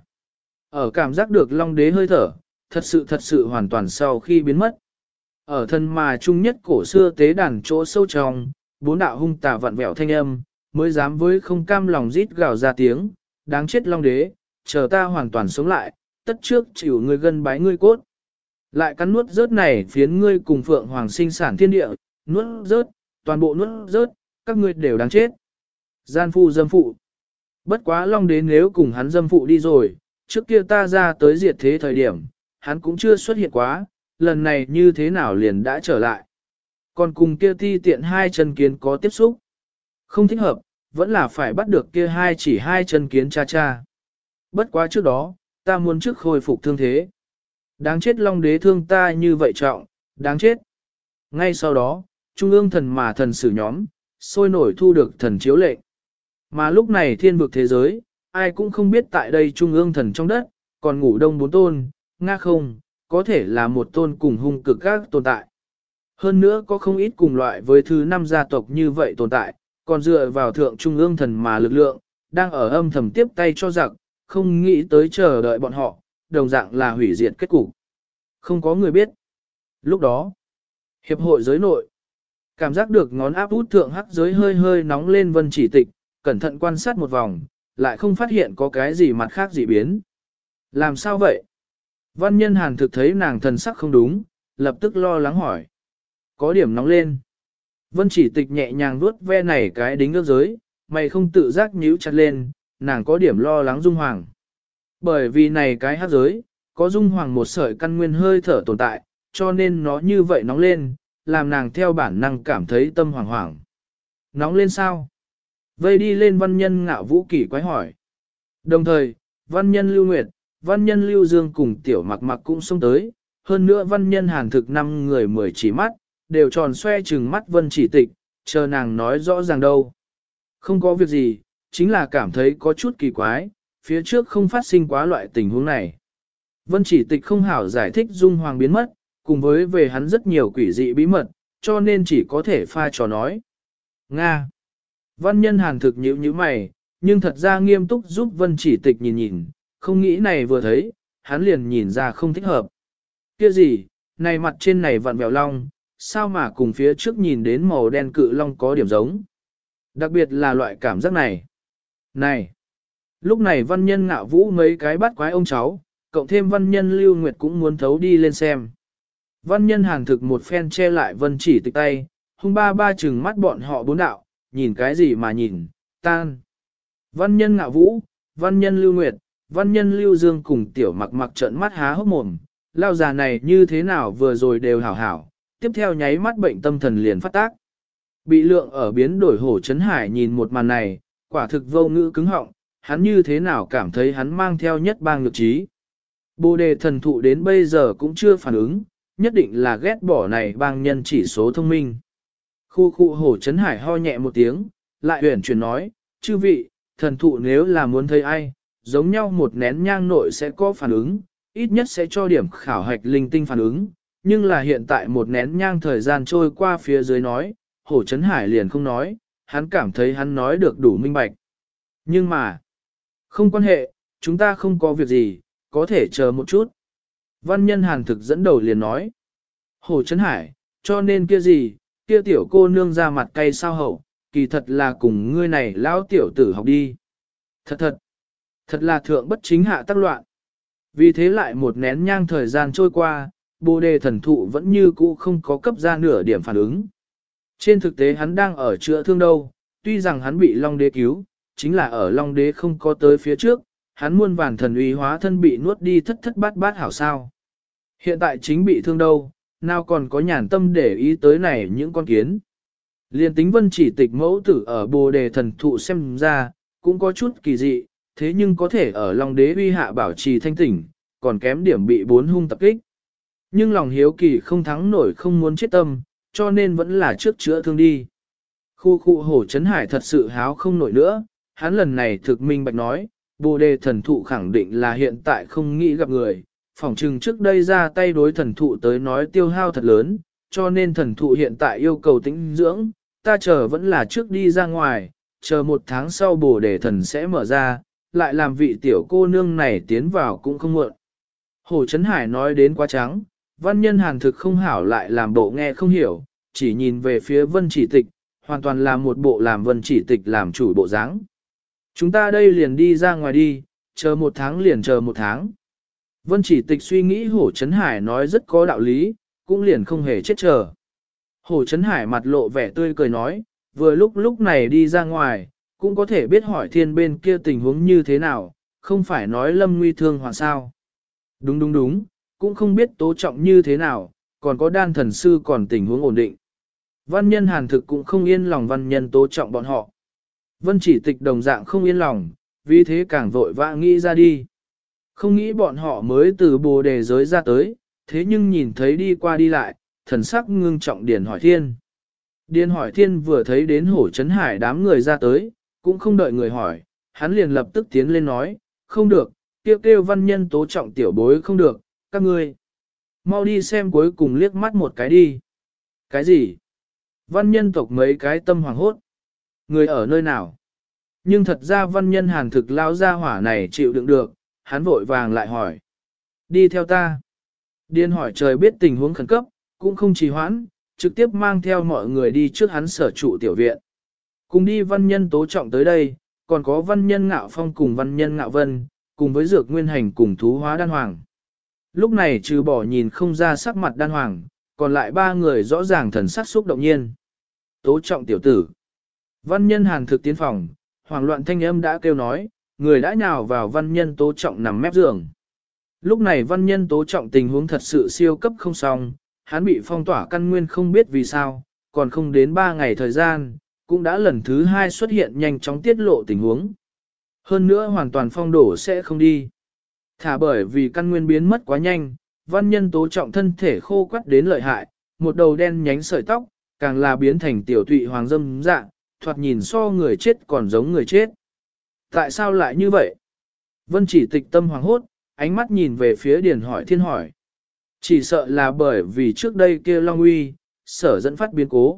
Ở cảm giác được long đế hơi thở, thật sự hoàn toàn sau khi biến mất. Ở thần mà trung nhất cổ xưa tế đàn chỗ sâu trong, bốn đạo hung tà vặn vẹo thanh âm, mới dám với không cam lòng rít gào ra tiếng, đáng chết long đế, chờ ta hoàn toàn sống lại, tất trước chịu ngươi gân bái ngươi cốt. Lại cắn nuốt rớt này phiến ngươi cùng phượng hoàng sinh sản thiên địa, nuốt rớt, toàn bộ nuốt rớt, các ngươi đều đáng chết. Gian phu dâm phụ. Bất quá long đế nếu cùng hắn dâm phụ đi rồi, trước kia ta ra tới diệt thế thời điểm, hắn cũng chưa xuất hiện quá, lần này như thế nào liền đã trở lại. Còn cùng kia ti tiện hai chân kiến có tiếp xúc. Không thích hợp, vẫn là phải bắt được kia hai chân kiến cha cha. Bất quá trước đó, ta muốn trước khôi phục thương thế. Đáng chết long đế thương ta như vậy trọng, đáng chết. Ngay sau đó, trung ương thần mà thần sử nhóm, sôi nổi thu được thần chiếu lệnh. Mà lúc này thiên vực thế giới, ai cũng không biết tại đây trung ương thần trong đất, còn ngủ đông bốn tôn, nga không, có thể là một tôn cùng hung cực các tồn tại. Hơn nữa có không ít cùng loại với thứ năm gia tộc như vậy tồn tại, còn dựa vào thượng trung ương thần mà lực lượng, đang ở âm thầm tiếp tay cho giặc, không nghĩ tới chờ đợi bọn họ, đồng dạng là hủy diệt kết cục. Không có người biết. Lúc đó, hiệp hội giới nội, cảm giác được ngón áp út thượng hắc giới hơi hơi nóng lên vân chỉ tịch, cẩn thận quan sát một vòng, lại không phát hiện có cái gì mặt khác dị biến. Làm sao vậy? Văn nhân hàn thực thấy nàng thần sắc không đúng, lập tức lo lắng hỏi. Có điểm nóng lên. Vân chỉ tịch nhẹ nhàng vuốt ve này cái đính ước giới, mày không tự giác nhíu chặt lên, nàng có điểm lo lắng dung hoàng. Bởi vì này cái hắc giới, có dung hoàng một sợi căn nguyên hơi thở tồn tại, cho nên nó như vậy nóng lên, làm nàng theo bản năng cảm thấy tâm hoảng hoảng. Nóng lên sao? Vây đi lên văn nhân ngạo vũ kỷ quái hỏi. Đồng thời, văn nhân lưu nguyệt, văn nhân lưu dương cùng tiểu mặc mặc cũng xông tới, hơn nữa văn nhân hàn thực 5 người 10 chỉ mắt, đều tròn xoe trừng mắt vân chỉ tịch, chờ nàng nói rõ ràng đâu. Không có việc gì, chính là cảm thấy có chút kỳ quái, phía trước không phát sinh quá loại tình huống này. Vân chỉ tịch không hảo giải thích dung hoàng biến mất, cùng với về hắn rất nhiều quỷ dị bí mật, cho nên chỉ có thể pha trò nói. Nga. Văn nhân hàn thực nhíu nhíu mày, nhưng thật ra nghiêm túc giúp vân chỉ tịch nhìn nhìn, không nghĩ này vừa thấy, hắn liền nhìn ra không thích hợp. Kia gì, này mặt trên này vặn vẹo long, sao mà cùng phía trước nhìn đến màu đen cự long có điểm giống. Đặc biệt là loại cảm giác này. Này! Lúc này văn nhân ngạo vũ mấy cái bắt quái ông cháu, Cộng thêm văn nhân Lưu Nguyệt cũng muốn thấu đi lên xem. Văn nhân Hàn thực một phen che lại Vân Chỉ Tịch tay, hung ba ba chừng mắt bọn họ bốn đạo, nhìn cái gì mà nhìn, tan. Văn nhân Ngạo Vũ, văn nhân Lưu Nguyệt, văn nhân Lưu Dương cùng tiểu mặc mặc trợn mắt há hốc mồm, lao già này như thế nào vừa rồi đều hảo hảo, tiếp theo nháy mắt bệnh tâm thần liền phát tác. Bị lượng ở biến đổi Hổ Chấn Hải nhìn một màn này, quả thực vô ngữ cứng họng, hắn như thế nào cảm thấy hắn mang theo nhất bang nhược trí. Bồ đề thần thụ đến bây giờ cũng chưa phản ứng, nhất định là ghét bỏ này bang nhân chỉ số thông minh. Khu Hổ Chấn Hải ho nhẹ một tiếng, lại huyển chuyển nói, chư vị, thần thụ nếu là muốn thấy ai, giống nhau một nén nhang nội sẽ có phản ứng, ít nhất sẽ cho điểm khảo hạch linh tinh phản ứng, nhưng là hiện tại một nén nhang thời gian trôi qua phía dưới nói, Hổ Chấn Hải liền không nói, hắn cảm thấy hắn nói được đủ minh bạch. Nhưng mà, không quan hệ, chúng ta không có việc gì, có thể chờ một chút. Văn nhân Hàn thực dẫn đầu liền nói, Hổ Chấn Hải, cho nên kia gì, kia tiểu cô nương ra mặt cay sao hậu, kỳ thật là cùng ngươi này lão tiểu tử học đi. Thật là thượng bất chính hạ tác loạn. Vì thế lại một nén nhang thời gian trôi qua, Bồ đề thần thụ vẫn như cũ không có cấp ra nửa điểm phản ứng. Trên thực tế hắn đang ở chữa thương đâu, tuy rằng hắn bị Long Đế cứu, chính là ở Long Đế không có tới phía trước, hắn muôn vàn thần uy hóa thân bị nuốt đi thất thất bát bát hảo sao. Hiện tại chính bị thương đâu, nào còn có nhàn tâm để ý tới này những con kiến. Liên tính Vân Chỉ Tịch mẫu tử ở Bồ đề thần thụ xem ra, cũng có chút kỳ dị, thế nhưng có thể ở Long Đế uy hạ bảo trì thanh tỉnh, còn kém điểm bị bốn hung tập kích. Nhưng lòng hiếu kỳ không thắng nổi không muốn chết tâm, cho nên vẫn là trước chữa thương đi. Khu Hổ Chấn Hải thật sự háo không nổi nữa, hắn lần này thực minh bạch nói, Bồ đề thần thụ khẳng định là hiện tại không nghĩ gặp người, phỏng chừng trước đây ra tay đối thần thụ tới nói tiêu hao thật lớn, cho nên thần thụ hiện tại yêu cầu tĩnh dưỡng, ta chờ vẫn là trước đi ra ngoài, chờ một tháng sau Bồ đề thần sẽ mở ra, lại làm vị tiểu cô nương này tiến vào cũng không muộn. Hổ Chấn Hải nói đến quá trắng, văn nhân Hàn thực không hảo lại làm bộ nghe không hiểu, chỉ nhìn về phía Vân Chỉ Tịch, hoàn toàn là một bộ làm Vân Chỉ Tịch làm chủ bộ dáng. Chúng ta đây liền đi ra ngoài đi, chờ một tháng liền chờ một tháng. Vân Chỉ Tịch suy nghĩ Hổ Chấn Hải nói rất có đạo lý, cũng liền không hề chết chờ. Hổ Chấn Hải mặt lộ vẻ tươi cười nói, vừa lúc này đi ra ngoài, cũng có thể biết hỏi thiên bên kia tình huống như thế nào, không phải nói lâm nguy thương hoặc sao. Đúng, cũng không biết tố trọng như thế nào, còn có đan thần sư còn tình huống ổn định. Văn nhân Hàn thực cũng không yên lòng văn nhân tố trọng bọn họ. Vân Chỉ Tịch đồng dạng không yên lòng, vì thế càng vội vã nghĩ ra đi. Không nghĩ bọn họ mới từ Bồ đề giới ra tới, thế nhưng nhìn thấy đi qua đi lại, thần sắc ngưng trọng Điền Hỏi Thiên. Điền Hỏi Thiên vừa thấy đến Hổ Chấn Hải đám người ra tới, cũng không đợi người hỏi, hắn liền lập tức tiến lên nói, không được, kêu văn nhân tố trọng tiểu bối không được, các ngươi mau đi xem cuối cùng liếc mắt một cái đi. Cái gì? Văn nhân tộc mấy cái tâm hoàng hốt. Người ở nơi nào? Nhưng thật ra văn nhân Hàn thực lao ra hỏa này chịu đựng được, hắn vội vàng lại hỏi. Đi theo ta. Điên Hỏi trời biết tình huống khẩn cấp, cũng không trì hoãn, trực tiếp mang theo mọi người đi trước hắn sở trụ tiểu viện. Cùng đi văn nhân tố trọng tới đây, còn có văn nhân Ngạo Phong cùng văn nhân Ngạo Vân, cùng với Dược Nguyên Hành cùng thú hóa đan hoàng. Lúc này trừ bỏ nhìn không ra sắc mặt đan hoàng, còn lại ba người rõ ràng thần sắc xúc động nhiên. Tố trọng tiểu tử. Văn nhân Hàn thực tiến phòng, hoảng loạn thanh âm đã kêu nói, người đã nhào vào văn nhân tố trọng nằm mép giường. Lúc này văn nhân tố trọng tình huống thật sự siêu cấp không xong, hắn bị phong tỏa căn nguyên không biết vì sao, còn không đến 3 ngày thời gian, cũng đã lần thứ 2 xuất hiện nhanh chóng tiết lộ tình huống. Hơn nữa hoàn toàn phong đổ sẽ không đi. Thả bởi vì căn nguyên biến mất quá nhanh, văn nhân tố trọng thân thể khô quắt đến lợi hại, một đầu đen nhánh sợi tóc, càng là biến thành tiểu tụy hoàng dâm dạng, thoạt nhìn so người chết còn giống người chết. Tại sao lại như vậy? Vân Chỉ Tịch tâm hoàng hốt, ánh mắt nhìn về phía Điền Hỏi Thiên hỏi. Chỉ sợ là bởi vì trước đây kia Long Uy, sở dẫn phát biến cố.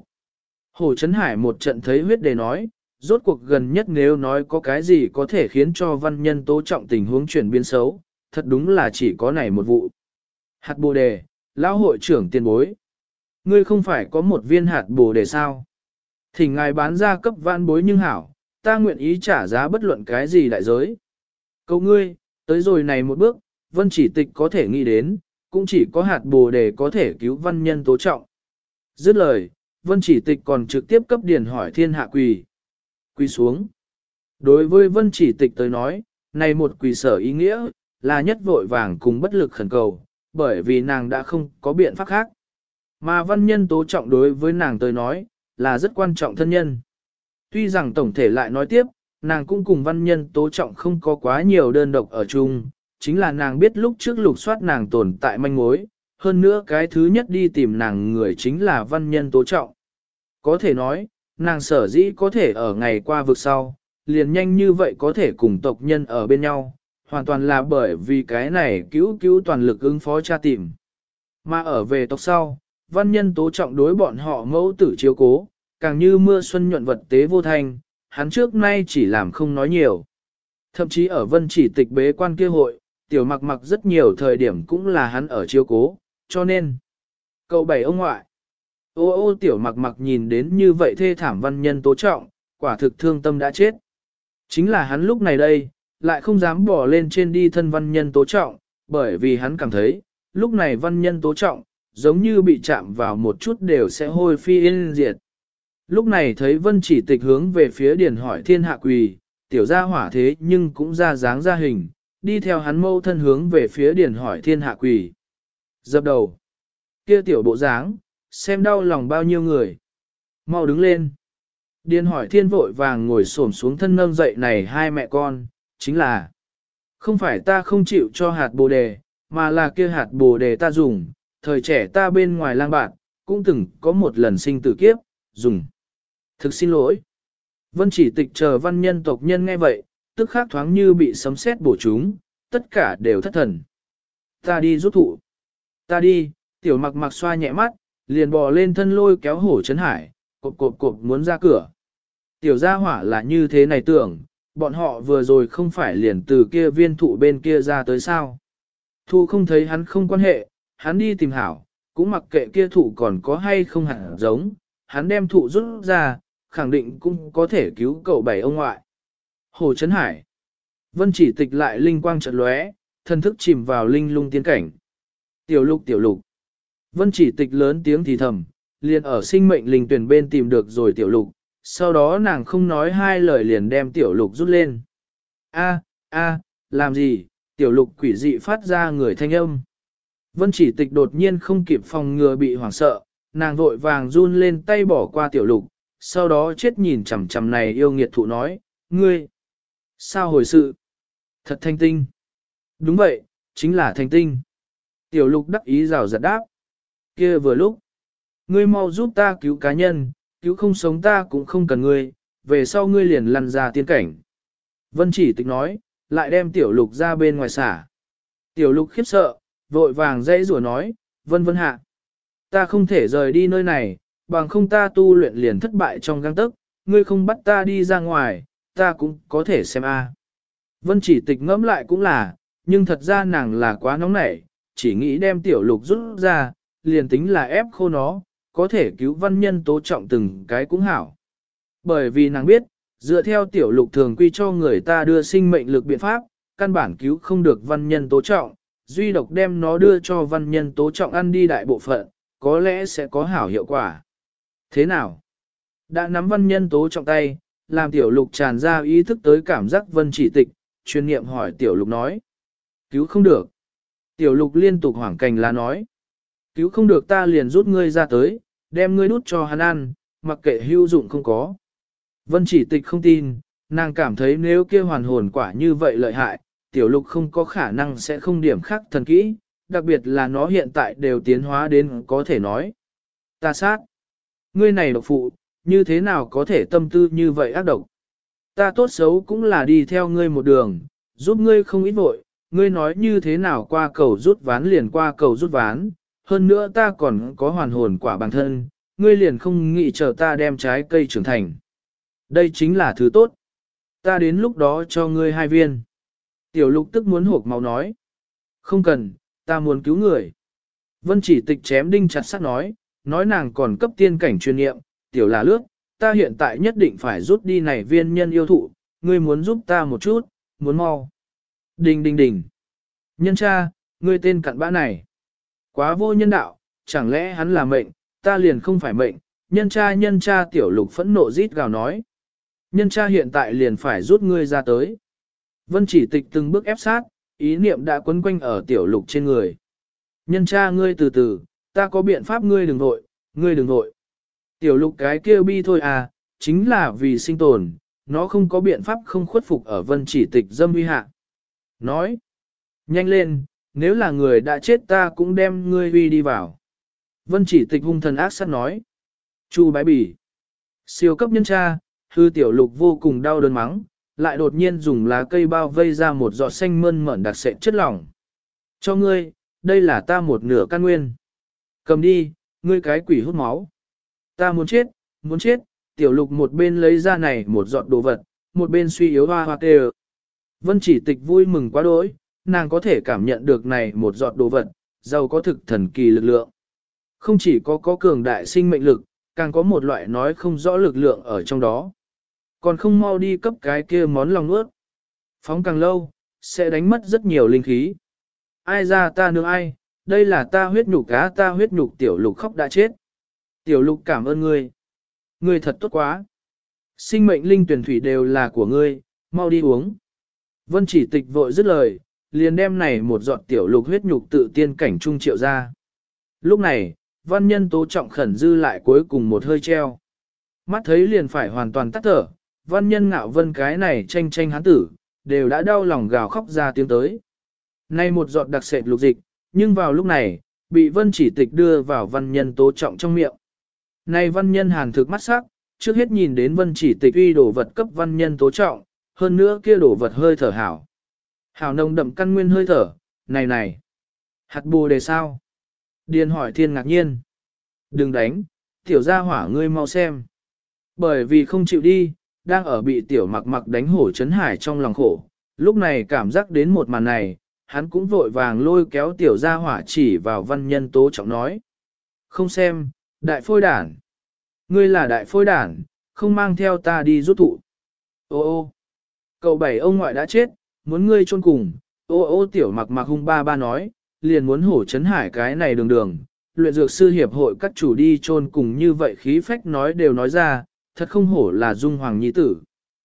Hổ Chấn Hải một trận thấy huyết đề nói, rốt cuộc gần nhất nếu nói có cái gì có thể khiến cho văn nhân tố trọng tình huống chuyển biến xấu, thật đúng là chỉ có này một vụ. Hạt bồ đề, lão hội trưởng tiền bối. Ngươi không phải có một viên hạt bồ đề sao? Thỉnh ngài bán ra cấp vạn bối nhưng hảo, ta nguyện ý trả giá bất luận cái gì đại giới. Cầu ngươi, tới rồi này một bước, Vân Chỉ Tịch có thể nghĩ đến, cũng chỉ có hạt bồ đề có thể cứu văn nhân Tố Trọng. Dứt lời, Vân Chỉ Tịch còn trực tiếp cấp điền hỏi thiên hạ quỳ. Quỳ xuống. Đối với Vân Chỉ Tịch tới nói, này một quỳ sở ý nghĩa, là nhất vội vàng cùng bất lực khẩn cầu, bởi vì nàng đã không có biện pháp khác. Mà văn nhân Tố Trọng đối với nàng tới nói, là rất quan trọng thân nhân. Tuy rằng tổng thể lại nói tiếp, nàng cũng cùng văn nhân Tố Trọng không có quá nhiều đơn độc ở chung, chính là nàng biết lúc trước lục soát nàng tồn tại manh mối, hơn nữa cái thứ nhất đi tìm nàng người chính là văn nhân Tố Trọng. Có thể nói, nàng sở dĩ có thể ở ngày qua vực sau, liền nhanh như vậy có thể cùng tộc nhân ở bên nhau, hoàn toàn là bởi vì cái này cứu toàn lực ứng phó tra tìm. Mà ở về tộc sau, văn nhân Tố Trọng đối bọn họ mẫu tử chiếu cố, càng như mưa xuân nhuận vật tế vô thành, hắn trước nay chỉ làm không nói nhiều. Thậm chí ở Vân Chỉ Tịch bế quan kia hội, tiểu mặc mặc rất nhiều thời điểm cũng là hắn ở chiếu cố, cho nên cậu bảy ông ngoại. Ô tiểu mặc mặc nhìn đến như vậy thê thảm văn nhân Tố Trọng, quả thực thương tâm đã chết. Chính là hắn lúc này đây, lại không dám bỏ lên trên đi thân văn nhân Tố Trọng, bởi vì hắn cảm thấy, lúc này văn nhân Tố Trọng, giống như bị chạm vào một chút đều sẽ hôi phi yên diệt. Lúc này thấy Vân Chỉ Tịch hướng về phía điền hỏi thiên hạ quỳ, tiểu gia hỏa thế nhưng cũng ra dáng ra hình, đi theo hắn mâu thân hướng về phía điền hỏi thiên hạ quỳ. Dập đầu. Kia tiểu bộ dáng, xem đau lòng bao nhiêu người. Mau đứng lên. Điền hỏi thiên vội vàng ngồi xổm xuống thân nâng dậy này hai mẹ con, chính là không phải ta không chịu cho hạt bồ đề, mà là kia hạt bồ đề ta dùng, thời trẻ ta bên ngoài lang bạn, cũng từng có một lần sinh tử kiếp, dùng. Thực xin lỗi. Vân Chỉ Tịch chờ văn nhân tộc nhân nghe vậy, tức khắc thoáng như bị sấm sét bổ chúng, tất cả đều thất thần. Ta đi rút thụ. Ta đi, tiểu mặc mặc xoa nhẹ mắt, liền bò lên thân lôi kéo hổ chấn hải, cộp muốn ra cửa. Tiểu gia hỏa là như thế này tưởng, bọn họ vừa rồi không phải liền từ kia viên thụ bên kia ra tới sao. Thu không thấy hắn không quan hệ, hắn đi tìm hảo, cũng mặc kệ kia thụ còn có hay không hẳn giống, hắn đem thụ rút ra, khẳng định cũng có thể cứu cậu bảy ông ngoại. Hồ Trấn Hải. Vân Chỉ Tịch lại linh quang chợt lóe, thân thức chìm vào linh lung tiên cảnh. Tiểu lục. Vân Chỉ Tịch lớn tiếng thì thầm, liền ở sinh mệnh linh tuyển bên tìm được rồi tiểu lục, sau đó nàng không nói hai lời liền đem tiểu lục rút lên. A, làm gì, tiểu lục quỷ dị phát ra người thanh âm. Vân Chỉ Tịch đột nhiên không kịp phòng ngừa bị hoảng sợ, nàng vội vàng run lên tay bỏ qua tiểu lục, sau đó chết nhìn chằm chằm này yêu nghiệt thụ nói, ngươi, sao hồi sự? Thật thanh tinh. Đúng vậy, chính là thanh tinh. Tiểu lục đắc ý rào rạt đáp. Kia vừa lúc, ngươi mau giúp ta cứu cá nhân, cứu không sống ta cũng không cần ngươi, về sau ngươi liền lăn ra tiên cảnh. Vân Chỉ Tịch nói, lại đem tiểu lục ra bên ngoài xả. Tiểu lục khiếp sợ, vội vàng dãy rủa nói, Vân hạ. Ta không thể rời đi nơi này, bằng không ta tu luyện liền thất bại trong gang tấc, ngươi không bắt ta đi ra ngoài, ta cũng có thể xem a. Vân Chỉ Tịch ngẫm lại cũng là, nhưng thật ra nàng là quá nóng nảy, chỉ nghĩ đem tiểu lục rút ra, liền tính là ép khô nó, có thể cứu văn nhân Tố Trọng từng cái cũng hảo. Bởi vì nàng biết, dựa theo tiểu lục thường quy cho người ta đưa sinh mệnh lực biện pháp, căn bản cứu không được văn nhân Tố Trọng, duy độc đem nó đưa cho văn nhân Tố Trọng ăn đi đại bộ phận, có lẽ sẽ có hảo hiệu quả. Thế nào? Đã nắm văn nhân Tố Trọng tay, làm tiểu lục tràn ra ý thức tới cảm giác Vân Chỉ Tịch, chuyên niệm hỏi tiểu lục nói. Cứu không được. Tiểu lục liên tục hoảng cành là nói. Cứu không được ta liền rút ngươi ra tới, đem ngươi đút cho hắn ăn, mặc kệ hữu dụng không có. Vân Chỉ Tịch không tin, nàng cảm thấy nếu kia hoàn hồn quả như vậy lợi hại, tiểu lục không có khả năng sẽ không điểm khắc thần kỹ, đặc biệt là nó hiện tại đều tiến hóa đến có thể nói. Ta sát. Ngươi này độc phụ, như thế nào có thể tâm tư như vậy ác độc? Ta tốt xấu cũng là đi theo ngươi một đường, giúp ngươi không ít vội, ngươi nói như thế nào qua cầu rút ván liền qua cầu rút ván, hơn nữa ta còn có hoàn hồn quả bản thân, ngươi liền không nghĩ chờ ta đem trái cây trưởng thành. Đây chính là thứ tốt. Ta đến lúc đó cho ngươi 2 viên. Tiểu lục tức muốn hộp máu nói. Không cần, ta muốn cứu người. Vân Chỉ Tịch chém đinh chặt sắt nói nàng còn cấp tiên cảnh chuyên nghiệm, tiểu là lướt, ta hiện tại nhất định phải rút đi này viên nhân yêu thụ, ngươi muốn giúp ta một chút, muốn mau. Đình. Nhân cha, ngươi tên cặn bã này. Quá vô nhân đạo, chẳng lẽ hắn là mệnh, ta liền không phải mệnh. Nhân cha tiểu lục phẫn nộ rít gào nói. Nhân cha hiện tại liền phải rút ngươi ra tới. Vân chỉ tịch từng bước ép sát, ý niệm đã quấn quanh ở tiểu lục trên người. Nhân cha ngươi từ từ, ta có biện pháp ngươi đừng vội, ngươi đừng vội. Tiểu lục cái kia bi thôi à, chính là vì sinh tồn, nó không có biện pháp không khuất phục ở vân chỉ tịch dâm uy hạ. Nói, nhanh lên, nếu là người đã chết ta cũng đem ngươi uy đi vào. Vân chỉ tịch hung thần ác sát nói. Chu bái bỉ. Siêu cấp nhân cha, hư tiểu lục vô cùng đau đớn mắng, lại đột nhiên dùng lá cây bao vây ra một giọt xanh mơn mởn đặc sệt chất lỏng. Cho ngươi, đây là ta một nửa căn nguyên. Cầm đi, ngươi cái quỷ hút máu. Ta muốn chết, tiểu lục một bên lấy ra này một giọt đồ vật, một bên suy yếu hoa hoa kêu. Vân chỉ tịch vui mừng quá đỗi, nàng có thể cảm nhận được này một giọt đồ vật, giàu có thực thần kỳ lực lượng. Không chỉ có cường đại sinh mệnh lực, càng có một loại nói không rõ lực lượng ở trong đó. Còn không mau đi cấp cái kia món lòng nuốt. Phóng càng lâu, sẽ đánh mất rất nhiều linh khí. Ai ra ta nương ai, đây là ta huyết nhục cá, ta huyết nhục tiểu lục khóc đã chết. Tiểu lục cảm ơn ngươi. Ngươi thật tốt quá. Sinh mệnh linh tuyển thủy đều là của ngươi, mau đi uống. Vân chỉ tịch vội dứt lời, liền đem này một giọt tiểu lục huyết nhục tự tiên cảnh trung triệu ra. Lúc này, văn nhân tố trọng khẩn dư lại cuối cùng một hơi treo. Mắt thấy liền phải hoàn toàn tắt thở, văn nhân ngạo vân cái này tranh tranh hán tử, đều đã đau lòng gào khóc ra tiếng tới. Nay một giọt đặc sệt lục dịch, nhưng vào lúc này, bị vân chỉ tịch đưa vào văn nhân tố trọng trong miệng. Nay văn nhân hàn thực mắt sắc, trước hết nhìn đến vân chỉ tịch uy đổ vật cấp văn nhân tố trọng, hơn nữa kia đổ vật hơi thở hảo. Hảo nồng đậm căn nguyên hơi thở, này. Hạt bồ đề sao? Điền hỏi thiên ngạc nhiên. Đừng đánh, tiểu gia hỏa ngươi mau xem. Bởi vì không chịu đi, đang ở bị tiểu mặc mặc đánh hổ chấn hải trong lòng khổ. Lúc này cảm giác đến một màn này, hắn cũng vội vàng lôi kéo tiểu gia hỏa chỉ vào văn nhân tố trọng nói. Không xem, đại phôi đản. Ngươi là đại phôi đản, không mang theo ta đi rút thụ. Ô, cậu bảy ông ngoại đã chết, muốn ngươi chôn cùng. Ô tiểu mặc mặc hung ba nói, liền muốn hổ chấn hải cái này đường. Luyện dược sư hiệp hội các chủ đi chôn cùng như vậy khí phách nói đều nói ra, thật không hổ là dung hoàng nhi tử.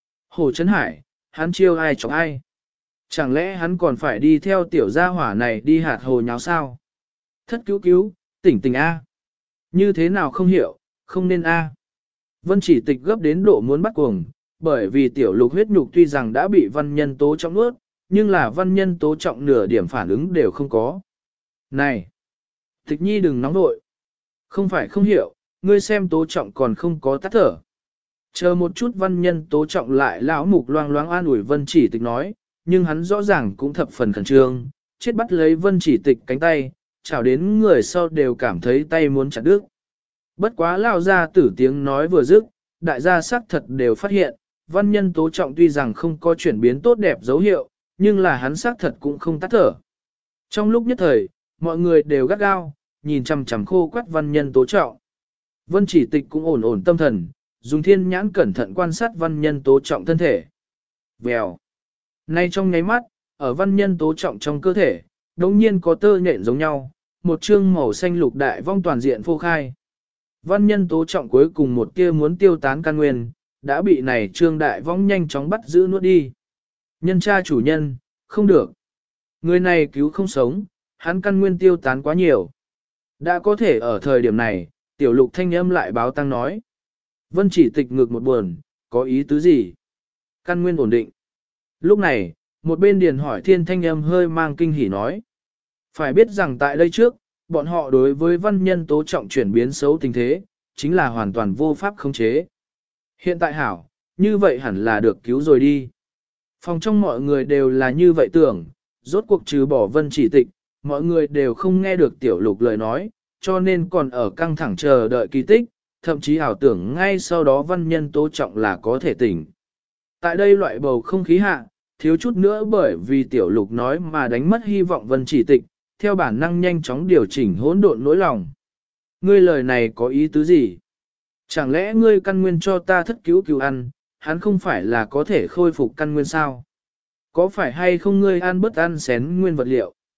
Hổ chấn hải, hắn chiêu ai chọc ai. Chẳng lẽ hắn còn phải đi theo tiểu gia hỏa này đi hạt hồ nháo sao? Thất cứu, tỉnh A. Như thế nào không hiểu, không nên A. Vân chỉ tịch gấp đến độ muốn bắt cuồng, bởi vì tiểu lục huyết nhục tuy rằng đã bị văn nhân tố trọng nuốt, nhưng là văn nhân tố trọng nửa điểm phản ứng đều không có. Này! Tịch nhi đừng nóng nội. Không phải không hiểu, ngươi xem tố trọng còn không có tắt thở. Chờ một chút văn nhân tố trọng lại lão mục loang loáng an ủi vân chỉ tịch nói, nhưng hắn rõ ràng cũng thập phần khẩn trương, chết bắt lấy vân chỉ tịch cánh tay, chào đến người sau đều cảm thấy tay muốn chặt đứt. Bất quá lao ra tử tiếng nói vừa dứt, đại gia xác thật đều phát hiện, văn nhân tố trọng tuy rằng không có chuyển biến tốt đẹp dấu hiệu, nhưng là hắn xác thật cũng không tắt thở. Trong lúc nhất thời, mọi người đều gắt gao, nhìn chằm chằm khô quắt văn nhân tố trọng. Vân chỉ tịch cũng ổn tâm thần, dùng thiên nhãn cẩn thận quan sát văn nhân tố trọng thân thể. Vèo. Nay trong nháy mắt, ở văn nhân tố trọng trong cơ thể, đống nhiên có tơ nhện giống nhau, một chương màu xanh lục đại vong toàn diện phô khai. Văn nhân tố trọng cuối cùng một tia muốn tiêu tán căn nguyên, đã bị này trương đại vong nhanh chóng bắt giữ nuốt đi. Nhân cha chủ nhân, không được. Người này cứu không sống, hắn căn nguyên tiêu tán quá nhiều. Đã có thể ở thời điểm này, tiểu lục thanh âm lại báo tăng nói. Vân chỉ tịch ngược một buồn, có ý tứ gì? Căn nguyên ổn định. Lúc này, một bên điền hỏi thiên thanh âm hơi mang kinh hỉ nói. Phải biết rằng tại đây trước, bọn họ đối với văn nhân tố trọng chuyển biến xấu tình thế, chính là hoàn toàn vô pháp khống chế. Hiện tại hảo, như vậy hẳn là được cứu rồi đi. Phòng trong mọi người đều là như vậy tưởng, rốt cuộc trừ bỏ vân chỉ tịch, mọi người đều không nghe được tiểu lục lời nói, cho nên còn ở căng thẳng chờ đợi kỳ tích, thậm chí ảo tưởng ngay sau đó văn nhân tố trọng là có thể tỉnh. Tại đây loại bầu không khí hạ, thiếu chút nữa bởi vì tiểu lục nói mà đánh mất hy vọng vân chỉ tịch, theo bản năng nhanh chóng điều chỉnh hỗn độn nỗi lòng. Ngươi lời này có ý tứ gì? Chẳng lẽ ngươi căn nguyên cho ta thất cứu ăn, hắn không phải là có thể khôi phục căn nguyên sao? Có phải hay không ngươi ăn bất ăn xén nguyên vật liệu,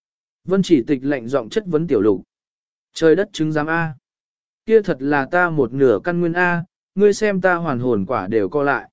Vân Chỉ Tịch lạnh giọng chất vấn Tiểu Lục. Trời đất chứng giám A. Kia thật là ta một nửa căn nguyên A, ngươi xem ta hoàn hồn quả đều co lại.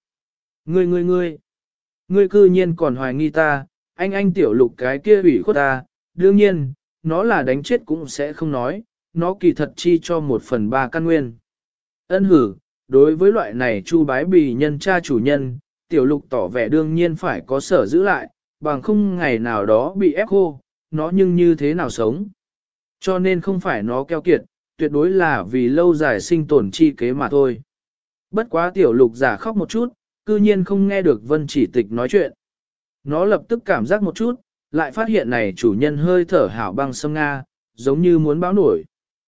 Ngươi cư nhiên còn hoài nghi ta, anh Tiểu Lục cái kia ủy khuất ta, đương nhiên, nó là đánh chết cũng sẽ không nói, nó kỳ thật chi cho 1/3 căn nguyên. Ân hử, đối với loại này chu bái bì nhân cha chủ nhân, Tiểu Lục tỏ vẻ đương nhiên phải có sở giữ lại, bằng không ngày nào đó bị ép khô, nó nhưng như thế nào sống. Cho nên không phải nó keo kiệt, tuyệt đối là vì lâu dài sinh tồn chi kế mà thôi. Bất quá Tiểu Lục giả khóc một chút, cư nhiên không nghe được Vân Chỉ Tịch nói chuyện. Nó lập tức cảm giác một chút, lại phát hiện này chủ nhân hơi thở hảo băng sâm Nga, giống như muốn báo nổi.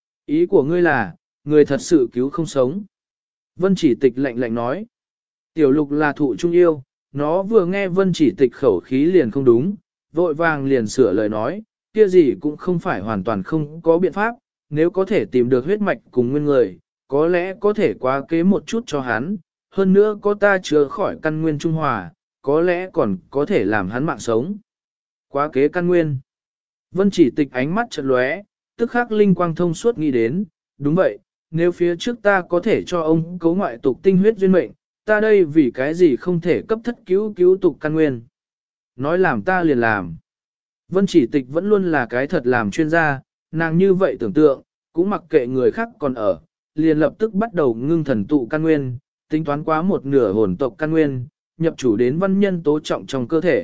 Ý của ngươi là, người thật sự cứu không sống. Vân Chỉ Tịch lạnh lạnh nói. Tiểu Lục là thụ trung yêu, nó vừa nghe Vân Chỉ Tịch khẩu khí liền không đúng, vội vàng liền sửa lời nói, kia gì cũng không phải hoàn toàn không có biện pháp, nếu có thể tìm được huyết mạch cùng nguyên người, có lẽ có thể quá kế một chút cho hắn, hơn nữa có ta chữa khỏi căn nguyên trung hòa, có lẽ còn có thể làm hắn mạng sống. Quá kế căn nguyên. Vân Chỉ Tịch ánh mắt chợt lóe, tức khắc linh quang thông suốt nghĩ đến, đúng vậy, nếu phía trước ta có thể cho ông cấu ngoại tục tinh huyết duyên mệnh, ta đây vì cái gì không thể cấp thất cứu tục căn nguyên. Nói làm ta liền làm. Vân Chỉ Tịch vẫn luôn là cái thật làm chuyên gia, nàng như vậy tưởng tượng, cũng mặc kệ người khác còn ở, liền lập tức bắt đầu ngưng thần tụ căn nguyên, tính toán quá một nửa hồn tộc căn nguyên, nhập chủ đến văn nhân tố trọng trong cơ thể.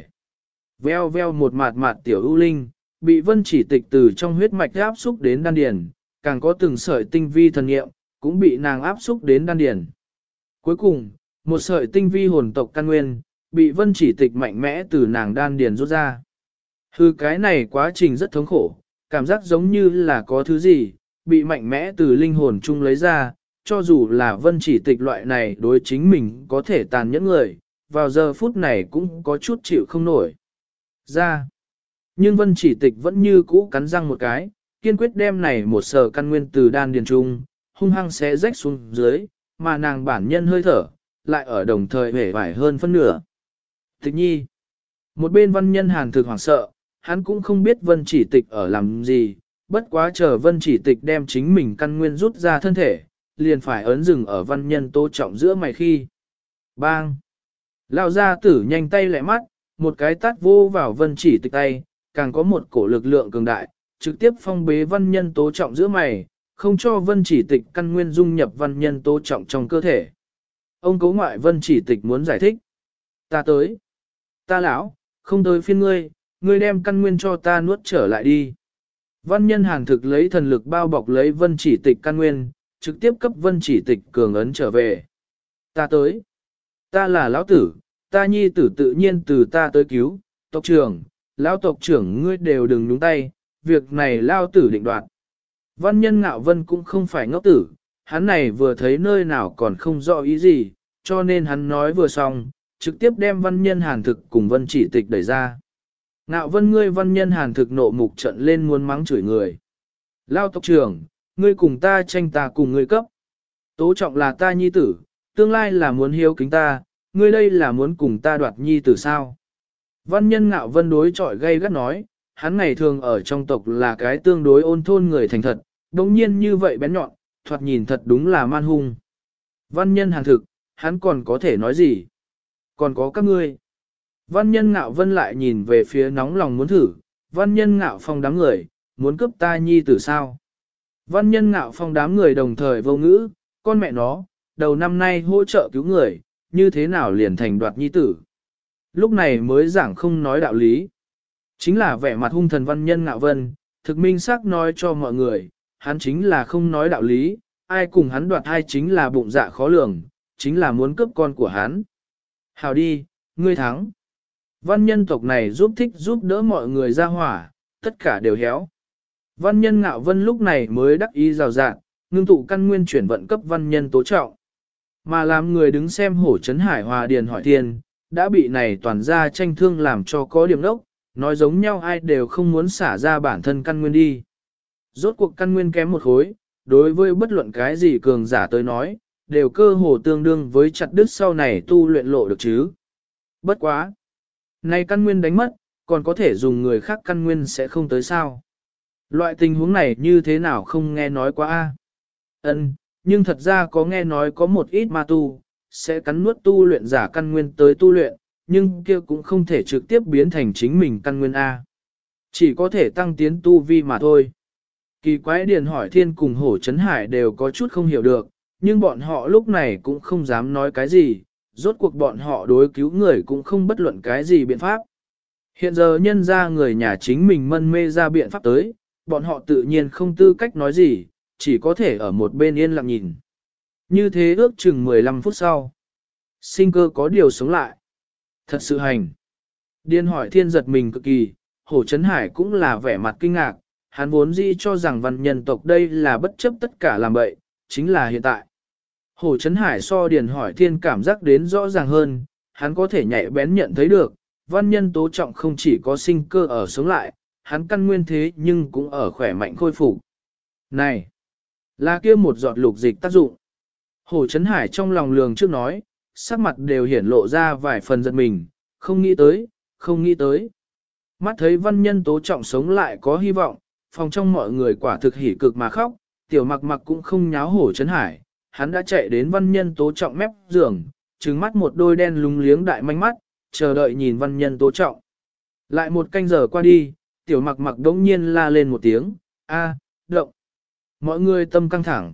Veo veo một mạt mạt tiểu ưu linh, bị Vân Chỉ Tịch từ trong huyết mạch áp xúc đến đan điền, càng có từng sợi tinh vi thần nghiệm, cũng bị nàng áp xúc đến đan điền. Cuối cùng, một sợi tinh vi hồn tộc căn nguyên, bị Vân Chỉ Tịch mạnh mẽ từ nàng đan điền rút ra. Hư cái này quá trình rất thống khổ, cảm giác giống như là có thứ gì, bị mạnh mẽ từ linh hồn chung lấy ra, cho dù là Vân Chỉ Tịch loại này đối chính mình có thể tàn nhẫn người, vào giờ phút này cũng có chút chịu không nổi. Ra. Nhưng Vân Chỉ Tịch vẫn như cũ cắn răng một cái, kiên quyết đem này một sờ căn nguyên từ đan điền trung, hung hăng xé rách xuống dưới, mà nàng bản nhân hơi thở, lại ở đồng thời hể vải hơn phân nửa. Tịch nhi. Một bên văn nhân Hàn Thực hoảng sợ, hắn cũng không biết Vân Chỉ Tịch ở làm gì, bất quá chờ Vân Chỉ Tịch đem chính mình căn nguyên rút ra thân thể, liền phải ấn dừng ở văn nhân Tô Trọng giữa mày khi. Bang! Lão gia tử nhanh tay lẹ mắt, một cái tát vô vào Vân Chỉ Tịch tay, càng có một cổ lực lượng cường đại, trực tiếp phong bế văn nhân Tố Trọng giữa mày, không cho Vân Chỉ Tịch căn nguyên dung nhập văn nhân Tố Trọng trong cơ thể. Ông cố ngoại Vân Chỉ Tịch muốn giải thích. Ta tới. Ta lão, không tới phiên ngươi, ngươi đem căn nguyên cho ta nuốt trở lại đi. Văn nhân Hàn Thực lấy thần lực bao bọc lấy Vân Chỉ Tịch căn nguyên, trực tiếp cấp Vân Chỉ Tịch cường ấn trở về. Ta tới. Ta là lão tử, ta nhi tử tự nhiên từ ta tới cứu, tộc trưởng, lão tộc trưởng ngươi đều đừng nhúng tay, việc này lao tử định đoạt. Văn nhân Ngạo Vân cũng không phải ngốc tử, hắn này vừa thấy nơi nào còn không rõ ý gì, cho nên hắn nói vừa xong, trực tiếp đem văn nhân Hàn Thực cùng Vân Chỉ Tịch đẩy ra. Ngạo Vân ngươi văn nhân Hàn Thực nộ mục trận lên muốn mắng chửi người. Lao tộc trưởng, ngươi cùng ta tranh ta cùng ngươi cấp. Tố Trọng là ta nhi tử, tương lai là muốn hiếu kính ta, ngươi đây là muốn cùng ta đoạt nhi tử sao. Văn nhân Ngạo Vân đối chọi gay gắt nói, hắn ngày thường ở trong tộc là cái tương đối ôn thôn người thành thật, đồng nhiên như vậy bén nhọn, thoạt nhìn thật đúng là man hung. Văn nhân Hàn Thực, hắn còn có thể nói gì? Còn có các ngươi. Văn nhân Ngạo Vân lại nhìn về phía nóng lòng muốn thử, văn nhân Ngạo Phong đám người, muốn cướp ta nhi tử sao? Văn nhân Ngạo Phong đám người đồng thời vô ngữ, con mẹ nó, đầu năm nay hỗ trợ cứu người, như thế nào liền thành đoạt nhi tử? Lúc này mới giảng không nói đạo lý. Chính là vẻ mặt hung thần văn nhân Ngạo Vân, thực minh xác nói cho mọi người, hắn chính là không nói đạo lý, ai cùng hắn đoạt ai chính là bụng dạ khó lường, chính là muốn cướp con của hắn. Hào đi, ngươi thắng. Văn nhân tộc này thích giúp đỡ mọi người ra hỏa, tất cả đều héo. Văn nhân Ngạo Vân lúc này mới đắc ý rào rạng, ngưng tụ căn nguyên chuyển vận cấp văn nhân Tố Trọng. Mà làm người đứng xem hổ chấn hải hòa điền hỏi thiên, đã bị này toàn ra tranh thương làm cho có điểm đốc, nói giống nhau ai đều không muốn xả ra bản thân căn nguyên đi. Rốt cuộc căn nguyên kém một khối, đối với bất luận cái gì cường giả tới nói, đều cơ hồ tương đương với chặt đứt sau này tu luyện lộ được chứ. Bất quá. Này căn nguyên đánh mất, còn có thể dùng người khác căn nguyên sẽ không tới sao. Loại tình huống này như thế nào không nghe nói quá a? Ân, nhưng thật ra có nghe nói có một ít ma tu, sẽ cắn nuốt tu luyện giả căn nguyên tới tu luyện, nhưng kia cũng không thể trực tiếp biến thành chính mình căn nguyên A. Chỉ có thể tăng tiến tu vi mà thôi. Kỳ quái Điền hỏi Thiên cùng Hổ Trấn Hải đều có chút không hiểu được, nhưng bọn họ lúc này cũng không dám nói cái gì, rốt cuộc bọn họ đối cứu người cũng không bất luận cái gì biện pháp. Hiện giờ nhân ra người nhà chính mình mân mê ra biện pháp tới, bọn họ tự nhiên không tư cách nói gì, chỉ có thể ở một bên yên lặng nhìn. Như thế ước chừng 15 phút sau. Sinh cơ có điều sống lại. Thật sự hành. Điên hỏi Thiên giật mình cực kỳ, Hổ Trấn Hải cũng là vẻ mặt kinh ngạc, hắn vốn dĩ cho rằng văn nhân tộc đây là bất chấp tất cả làm bậy, chính là hiện tại. Hổ Trấn Hải so Điền hỏi Thiên cảm giác đến rõ ràng hơn, hắn có thể nhạy bén nhận thấy được, văn nhân tố trọng không chỉ có sinh cơ ở sống lại, hắn căn nguyên thế nhưng cũng ở khỏe mạnh khôi phục. Này, là kia một giọt lục dịch tác dụng. Hổ Trấn Hải trong lòng lường trước nói, sắc mặt đều hiển lộ ra vài phần giật mình, không nghĩ tới, không nghĩ tới. Mắt thấy văn nhân tố trọng sống lại có hy vọng, phòng trong mọi người quả thực hỉ cực mà khóc, tiểu mặc mặc cũng không nháo Hổ Trấn Hải, hắn đã chạy đến văn nhân tố trọng mép giường, trừng mắt một đôi đen lúng liếng đại manh mắt, chờ đợi nhìn văn nhân tố trọng. Lại một canh giờ qua đi, tiểu mặc mặc đống nhiên la lên một tiếng, a, động. Mọi người tâm căng thẳng.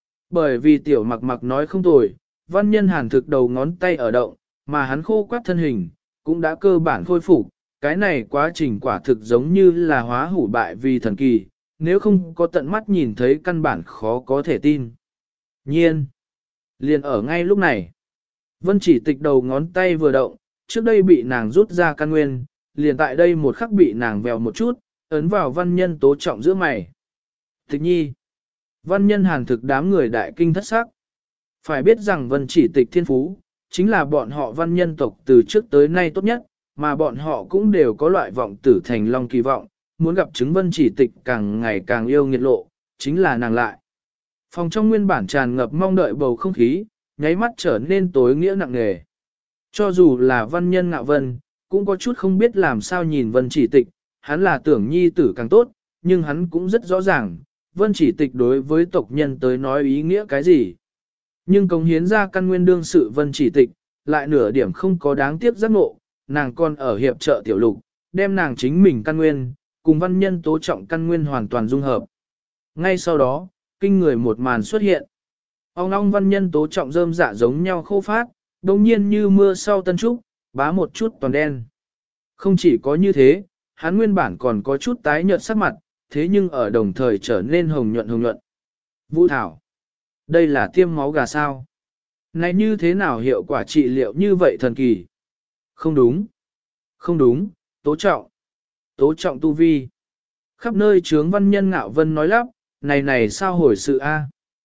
Bởi vì tiểu mặc mặc nói không tồi, văn nhân hàn thực đầu ngón tay ở động, mà hắn khô quát thân hình, cũng đã cơ bản khôi phục. Cái này quá trình quả thực giống như là hóa hủ bại vì thần kỳ, nếu không có tận mắt nhìn thấy căn bản khó có thể tin. Nhiên, liền ở ngay lúc này, Vân Chỉ Tịch đầu ngón tay vừa động, trước đây bị nàng rút ra căn nguyên, liền tại đây một khắc bị nàng vèo một chút, ấn vào văn nhân tố trọng giữa mày. Tịch nhi, văn nhân hàn thực đám người đại kinh thất sắc. Phải biết rằng Vân Chỉ Tịch thiên phú, chính là bọn họ văn nhân tộc từ trước tới nay tốt nhất, mà bọn họ cũng đều có loại vọng tử thành long kỳ vọng, muốn gặp chứng Vân Chỉ Tịch càng ngày càng yêu nghiệt lộ, chính là nàng lại. Phòng trong nguyên bản tràn ngập mong đợi bầu không khí, nháy mắt trở nên tối nghĩa nặng nề. Cho dù là văn nhân Ngạo Vân, cũng có chút không biết làm sao nhìn Vân Chỉ Tịch, hắn là tưởng nhi tử càng tốt, nhưng hắn cũng rất rõ ràng, Vân Chỉ Tịch đối với tộc nhân tới nói ý nghĩa cái gì. Nhưng cống hiến ra căn nguyên đương sự Vân Chỉ Tịch, lại nửa điểm không có đáng tiếc giác ngộ, nàng còn ở hiệp trợ tiểu lục, đem nàng chính mình căn nguyên, cùng văn nhân tố trọng căn nguyên hoàn toàn dung hợp. Ngay sau đó, kinh người một màn xuất hiện. Ông long văn nhân tố trọng rơm dạ giống nhau khô phát, đồng nhiên như mưa sau tân trúc, bá một chút toàn đen. Không chỉ có như thế, hắn nguyên bản còn có chút tái nhợt sắc mặt, thế nhưng ở đồng thời trở nên hồng nhuận hồng nhuận. Vũ Thảo, đây là tiêm máu gà sao? Này như thế nào hiệu quả trị liệu như vậy thần kỳ? Không đúng, không đúng, tố trọng tu vi. Khắp nơi trướng văn nhân Ngạo Vân nói lắp, này sao hồi sự a?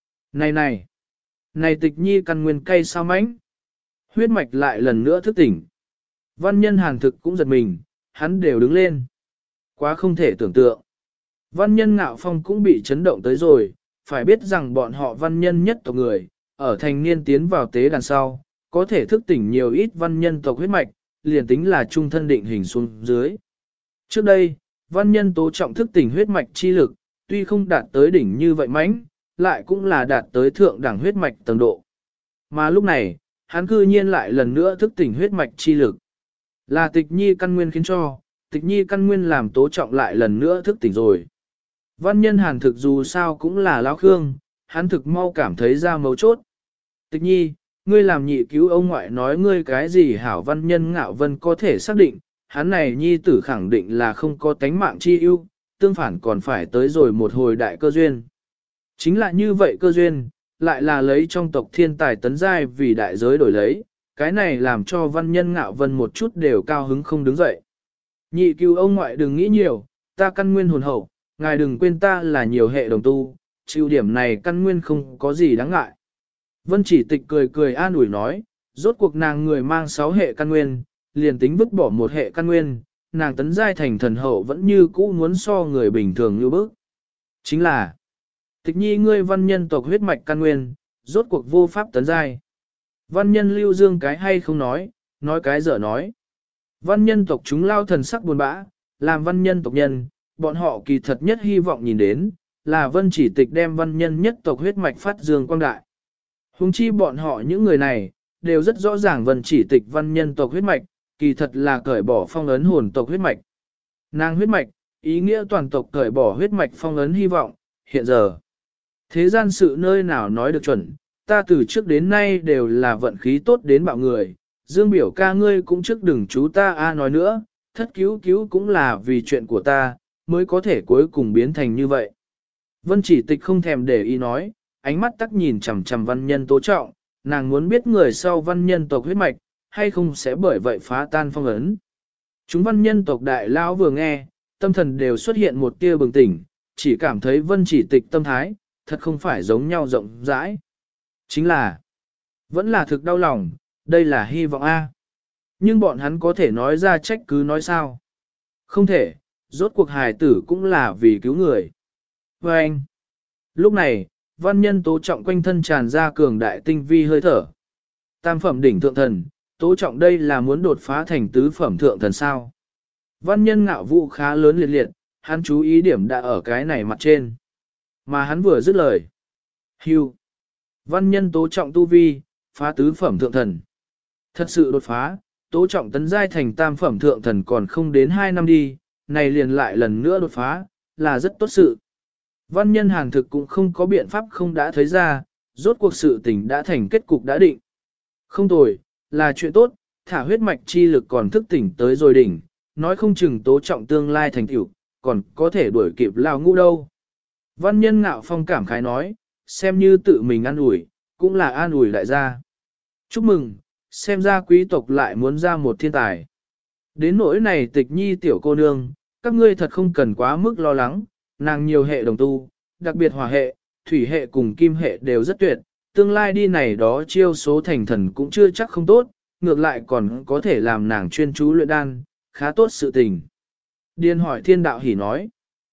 Này Tịch nhi căn nguyên cây sao mãnh? Huyết mạch lại lần nữa thức tỉnh. Văn nhân hàn thực cũng giật mình, hắn đều đứng lên. Quá không thể tưởng tượng. Văn nhân Ngạo Phong cũng bị chấn động tới rồi, phải biết rằng bọn họ văn nhân nhất tộc người, ở thành niên tiến vào tế đàn sau, có thể thức tỉnh nhiều ít văn nhân tộc huyết mạch, liền tính là trung thân định hình xuống dưới. Trước đây, văn nhân tố trọng thức tỉnh huyết mạch chi lực, tuy không đạt tới đỉnh như vậy mãnh, lại cũng là đạt tới thượng đẳng huyết mạch tầng độ. Mà lúc này, hắn cư nhiên lại lần nữa thức tỉnh huyết mạch chi lực. Là Tịch nhi căn nguyên khiến cho, Tịch nhi căn nguyên làm tố trọng lại lần nữa thức tỉnh rồi. Văn nhân hàn thực dù sao cũng là lão khương, hắn thực mau cảm thấy ra mấu chốt. Tịch nhi, ngươi làm nhị cứu ông ngoại nói ngươi cái gì hảo văn nhân Ngạo Vân có thể xác định, hắn này nhi tử khẳng định là không có tánh mạng chi ưu, tương phản còn phải tới rồi một hồi đại cơ duyên. Chính là như vậy cơ duyên, lại là lấy trong tộc thiên tài tấn giai vì đại giới đổi lấy, cái này làm cho văn nhân Ngạo Vân một chút đều cao hứng không đứng dậy. Nhị cứu ông ngoại đừng nghĩ nhiều, ta căn nguyên hồn hậu, ngài đừng quên ta là nhiều hệ đồng tu, chịu điểm này căn nguyên không có gì đáng ngại. Vân Chỉ Tịch cười cười an ủi nói, rốt cuộc nàng người mang 6 hệ căn nguyên, liền tính vứt bỏ một hệ căn nguyên, nàng tấn giai thành thần hậu vẫn như cũ muốn so người bình thường như bước. Chính là, Tịch nhi ngươi văn nhân tộc huyết mạch căn nguyên, rốt cuộc vô pháp tấn giai. Văn nhân Lưu Dương cái hay không nói cái dở nói. Văn nhân tộc chúng lao thần sắc buồn bã, làm văn nhân tộc nhân, bọn họ kỳ thật nhất hy vọng nhìn đến, là Vân Chỉ Tịch đem văn nhân nhất tộc huyết mạch phát dương quang đại. Hùng chi bọn họ những người này, đều rất rõ ràng Vân Chỉ Tịch văn nhân tộc huyết mạch, kỳ thật là cởi bỏ phong ấn hồn tộc huyết mạch. Nàng huyết mạch, ý nghĩa toàn tộc cởi bỏ huyết mạch phong ấn hy vọng, hiện giờ. Thế gian sự nơi nào nói được chuẩn, ta từ trước đến nay đều là vận khí tốt đến bạo người, Dương biểu ca ngươi cũng trước đừng chú ta nói nữa, thất cứu cứu cũng là vì chuyện của ta, mới có thể cuối cùng biến thành như vậy. Vân Chỉ Tịch không thèm để ý nói, ánh mắt tắc nhìn chằm chằm văn nhân Tố Trọng, nàng muốn biết người sau văn nhân tộc huyết mạch, hay không sẽ bởi vậy phá tan phong ấn. Chúng văn nhân tộc đại lão vừa nghe, tâm thần đều xuất hiện một tia bừng tỉnh, chỉ cảm thấy Vân Chỉ Tịch tâm thái, thật không phải giống nhau rộng rãi. Chính là, vẫn là thực đau lòng, đây là hy vọng A. Nhưng bọn hắn có thể nói ra trách cứ nói sao? Không thể, rốt cuộc hài tử cũng là vì cứu người. Và anh, lúc này, văn nhân Tố Trọng quanh thân tràn ra cường đại tinh vi hơi thở. Tam phẩm đỉnh thượng thần, Tố Trọng đây là muốn đột phá thành tứ phẩm thượng thần sao. Văn nhân Ngạo Vũ khá lớn liệt liệt, hắn chú ý điểm đã ở cái này mặt trên. Mà hắn vừa dứt lời. Hưu. Văn nhân Tố Trọng tu vi, phá tứ phẩm thượng thần. Thật sự đột phá, Tố Trọng tấn giai thành tam phẩm thượng thần còn không đến 2 năm đi, này liền lại lần nữa đột phá, là rất tốt sự. Văn nhân Hàn thực cũng không có biện pháp không đã thấy ra, rốt cuộc sự tình đã thành kết cục đã định. Không tồi, là chuyện tốt, thả huyết mạch chi lực còn thức tỉnh tới rồi đỉnh, nói không chừng Tố Trọng tương lai thành tựu, còn có thể đuổi kịp Lão Ngũ đâu. Văn nhân Ngạo Phong cảm khái nói, xem như tự mình an ủi, cũng là an ủi đại gia. Chúc mừng, xem ra quý tộc lại muốn ra một thiên tài. Đến nỗi này Tịch Nhi tiểu cô nương, các ngươi thật không cần quá mức lo lắng, nàng nhiều hệ đồng tu, đặc biệt hỏa hệ, thủy hệ cùng kim hệ đều rất tuyệt, tương lai đi này đó chiêu số thành thần cũng chưa chắc không tốt, ngược lại còn có thể làm nàng chuyên chú luyện đan, khá tốt sự tình. Điền Hỏi Thiên đạo hỉ nói,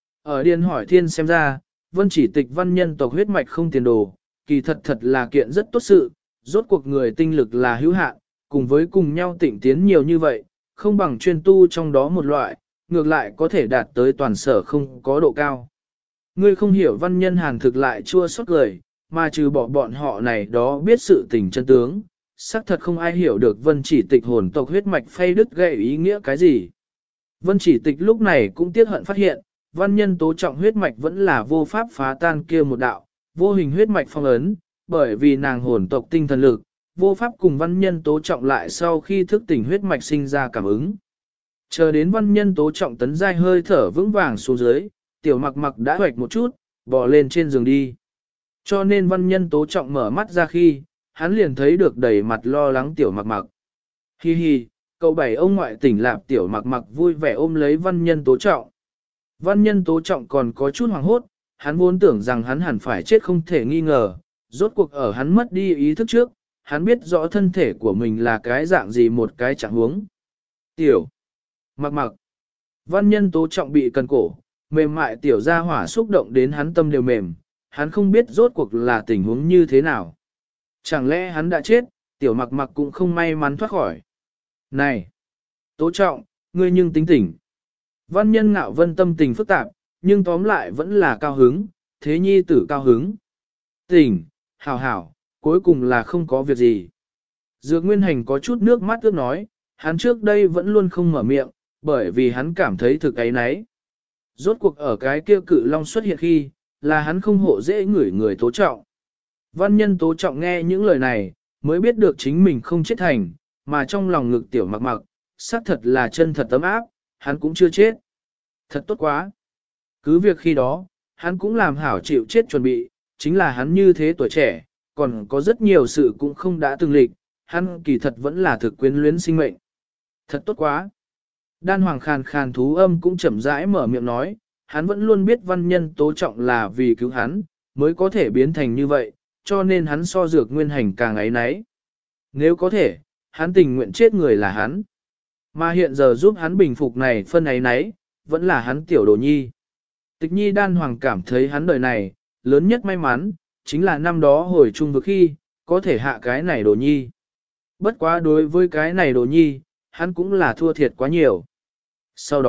ở Điền Hỏi Thiên xem ra, Vân Chỉ Tịch văn nhân tộc huyết mạch không tiền đồ, kỳ thật thật là kiện rất tốt sự, rốt cuộc người tinh lực là hữu hạn, cùng với cùng nhau tịnh tiến nhiều như vậy, không bằng chuyên tu trong đó một loại, ngược lại có thể đạt tới toàn sở không có độ cao. Ngươi không hiểu văn nhân Hàn thực lại chua xót lời, mà trừ bỏ bọn họ này đó biết sự tình chân tướng, xác thật không ai hiểu được Vân Chỉ Tịch hồn tộc huyết mạch phay đứt gãy ý nghĩa cái gì. Vân Chỉ Tịch lúc này cũng tiếc hận phát hiện, văn nhân Tố Trọng huyết mạch vẫn là vô pháp phá tan kia một đạo, vô hình huyết mạch phong ấn, bởi vì nàng hồn tộc tinh thần lực, vô pháp cùng văn nhân Tố Trọng lại sau khi thức tỉnh huyết mạch sinh ra cảm ứng. Chờ đến văn nhân Tố Trọng tấn giai hơi thở vững vàng xuống dưới, tiểu mặc mặc đã hoạch một chút, bò lên trên giường đi. Cho nên văn nhân Tố Trọng mở mắt ra khi, hắn liền thấy được đầy mặt lo lắng tiểu mặc mặc. Hi hi, cậu bảy ông ngoại tỉnh lạp tiểu mặc mặc vui vẻ ôm lấy văn nhân Tố Trọng. Văn nhân Tố Trọng còn có chút hoảng hốt, hắn vốn tưởng rằng hắn hẳn phải chết không thể nghi ngờ, rốt cuộc ở hắn mất đi ý thức trước, hắn biết rõ thân thể của mình là cái dạng gì một cái trạng huống. Tiểu mặc mặc, văn nhân Tố Trọng bị cần cổ, mềm mại tiểu gia hỏa xúc động đến hắn tâm đều mềm, hắn không biết rốt cuộc là tình huống như thế nào. Chẳng lẽ hắn đã chết, tiểu mặc mặc cũng không may mắn thoát khỏi. Này, Tố Trọng, ngươi nhưng tính tỉnh. Văn nhân Ngạo Vân tâm tình phức tạp, nhưng tóm lại vẫn là cao hứng, thế nhi tử cao hứng. Tỉnh, hảo hảo, cuối cùng là không có việc gì. Dược Nguyên Hành có chút nước mắt ướt nói, hắn trước đây vẫn luôn không mở miệng, bởi vì hắn cảm thấy thực ấy nấy. Rốt cuộc ở cái kia cự long xuất hiện khi, là hắn không hộ dễ ngửi người Tố Trọng. Văn nhân Tố Trọng nghe những lời này, mới biết được chính mình không chết thành, mà trong lòng ngực tiểu mặc mặc, xác thật là chân thật ấm áp, hắn cũng chưa chết. Thật tốt quá. Cứ việc khi đó, hắn cũng làm hảo chịu chết chuẩn bị, chính là hắn như thế tuổi trẻ, còn có rất nhiều sự cũng không đã từng lịch, hắn kỳ thật vẫn là thực quyến luyến sinh mệnh. Thật tốt quá. Đan Hoàng khàn khàn thú âm cũng chậm rãi mở miệng nói, hắn vẫn luôn biết văn nhân Tố Trọng là vì cứu hắn, mới có thể biến thành như vậy, cho nên hắn so Dược Nguyên Hành càng ấy nấy. Nếu có thể, hắn tình nguyện chết người là hắn. Mà hiện giờ giúp hắn bình phục này phân ấy nấy, vẫn là hắn tiểu đồ nhi. Tịch Nhi Đan Hoàng cảm thấy hắn đời này, lớn nhất may mắn, chính là năm đó hồi chung với khi, có thể hạ cái này đồ nhi. Bất quá đối với cái này đồ nhi, hắn cũng là thua thiệt quá nhiều. Sau đó,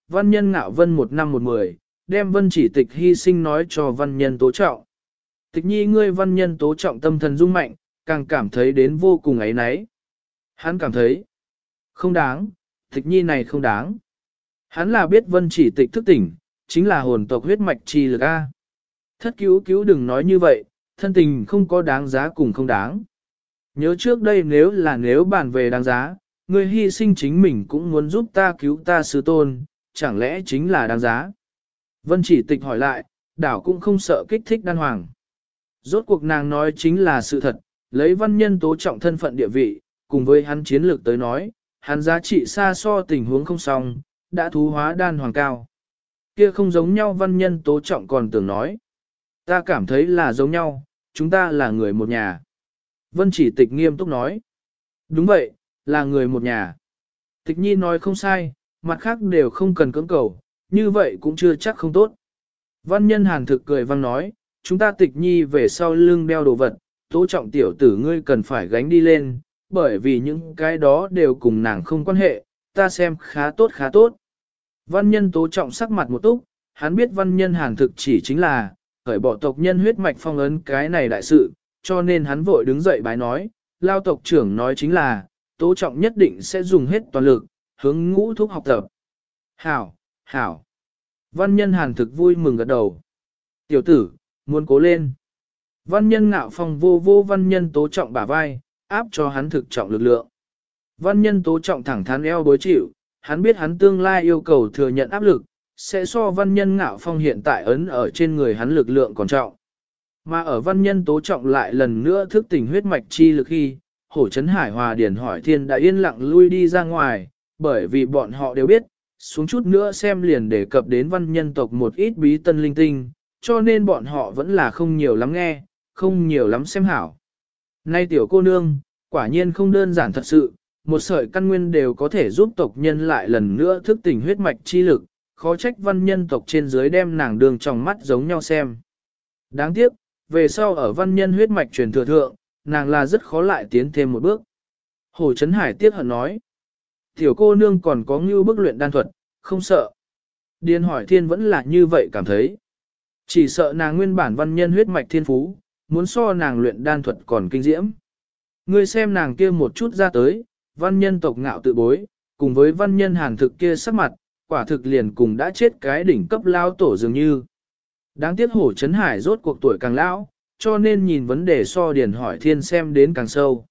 văn nhân ngạo vân một năm một mười, đem vân chỉ tịch hy sinh nói cho văn nhân tố trọng. Tịch nhi ngươi văn nhân tố trọng tâm thần rung mạnh, càng cảm thấy đến vô cùng ấy náy. Hắn cảm thấy không đáng, tịch nhi này không đáng. Hắn là biết vân chỉ tịch thức tỉnh, chính là hồn tộc huyết mạch chi lực A. Thất cứu cứu đừng nói như vậy, thân tình không có đáng giá cùng không đáng. Nhớ trước đây nếu bàn về đáng giá, ngươi hy sinh chính mình cũng muốn giúp ta cứu ta sư tôn, chẳng lẽ chính là đáng giá. Vân chỉ tịch hỏi lại, đảo cũng không sợ kích thích đan hoàng. Rốt cuộc nàng nói chính là sự thật, lấy văn nhân tố trọng thân phận địa vị, cùng với hắn chiến lược tới nói, hắn giá trị xa so tình huống không xong, đã thú hóa đan hoàng cao. Kia không giống nhau văn nhân tố trọng còn tưởng nói. Ta cảm thấy là giống nhau, chúng ta là người một nhà. Vân chỉ tịch nghiêm túc nói. Đúng vậy, là người một nhà. Tịch nhi nói không sai, mặt khác đều không cần cưỡng cầu, như vậy cũng chưa chắc không tốt. Văn nhân hàn thực cười vang nói, chúng ta tịch nhi về sau lưng đeo đồ vật, tố trọng tiểu tử ngươi cần phải gánh đi lên, bởi vì những cái đó đều cùng nàng không quan hệ, ta xem khá tốt khá tốt. Văn nhân tố trọng sắc mặt một túc, hắn biết văn nhân hàn thực chỉ chính là, khởi bỏ tộc nhân huyết mạch phong ấn cái này đại sự, cho nên hắn vội đứng dậy bái nói, lao tộc trưởng nói chính là, tố trọng nhất định sẽ dùng hết toàn lực, hướng ngũ thúc học tập. Hảo, hảo. Văn nhân hàn thực vui mừng gật đầu. Tiểu tử, muốn cố lên. Văn nhân ngạo phong vô vô văn nhân tố trọng bả vai, áp cho hắn thực trọng lực lượng. Văn nhân tố trọng thẳng thắn eo bối chịu, hắn biết hắn tương lai yêu cầu thừa nhận áp lực, sẽ so văn nhân ngạo phong hiện tại ấn ở trên người hắn lực lượng còn trọng. Mà ở văn nhân tố trọng lại lần nữa thức tỉnh huyết mạch chi lực khi, hổ chấn hải hòa điển hỏi thiên đã yên lặng lui đi ra ngoài, bởi vì bọn họ đều biết, xuống chút nữa xem liền đề cập đến văn nhân tộc một ít bí tân linh tinh, cho nên bọn họ vẫn là không nhiều lắm nghe, không nhiều lắm xem hảo. Nay tiểu cô nương, quả nhiên không đơn giản thật sự, một sợi căn nguyên đều có thể giúp tộc nhân lại lần nữa thức tỉnh huyết mạch chi lực, khó trách văn nhân tộc trên dưới đem nàng đường trong mắt giống nhau xem. Đáng tiếc, về sau ở văn nhân huyết mạch truyền thừa thượng, nàng là rất khó lại tiến thêm một bước. Hồ Trấn Hải tiếc hận nói, tiểu cô nương còn có ngưu bức luyện đan thuật, không sợ. Điền hỏi thiên vẫn là như vậy cảm thấy. Chỉ sợ nàng nguyên bản văn nhân huyết mạch thiên phú, muốn so nàng luyện đan thuật còn kinh diễm. Ngươi xem nàng kia một chút ra tới, văn nhân tộc ngạo tự bối, cùng với văn nhân hàn thực kia sắc mặt, quả thực liền cùng đã chết cái đỉnh cấp lao tổ dường như. Đáng tiếc Hổ Trấn Hải rốt cuộc tuổi càng lão, cho nên nhìn vấn đề so Điền hỏi thiên xem đến càng sâu.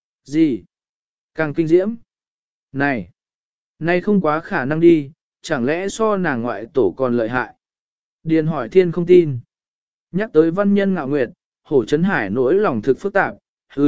Gì? Càng kinh diễm? Này không quá khả năng đi, chẳng lẽ so nàng ngoại tổ còn lợi hại? Điền hỏi thiên không tin. Nhắc tới văn nhân ngạo nguyệt, Hổ Trấn Hải nỗi lòng thực phức tạp,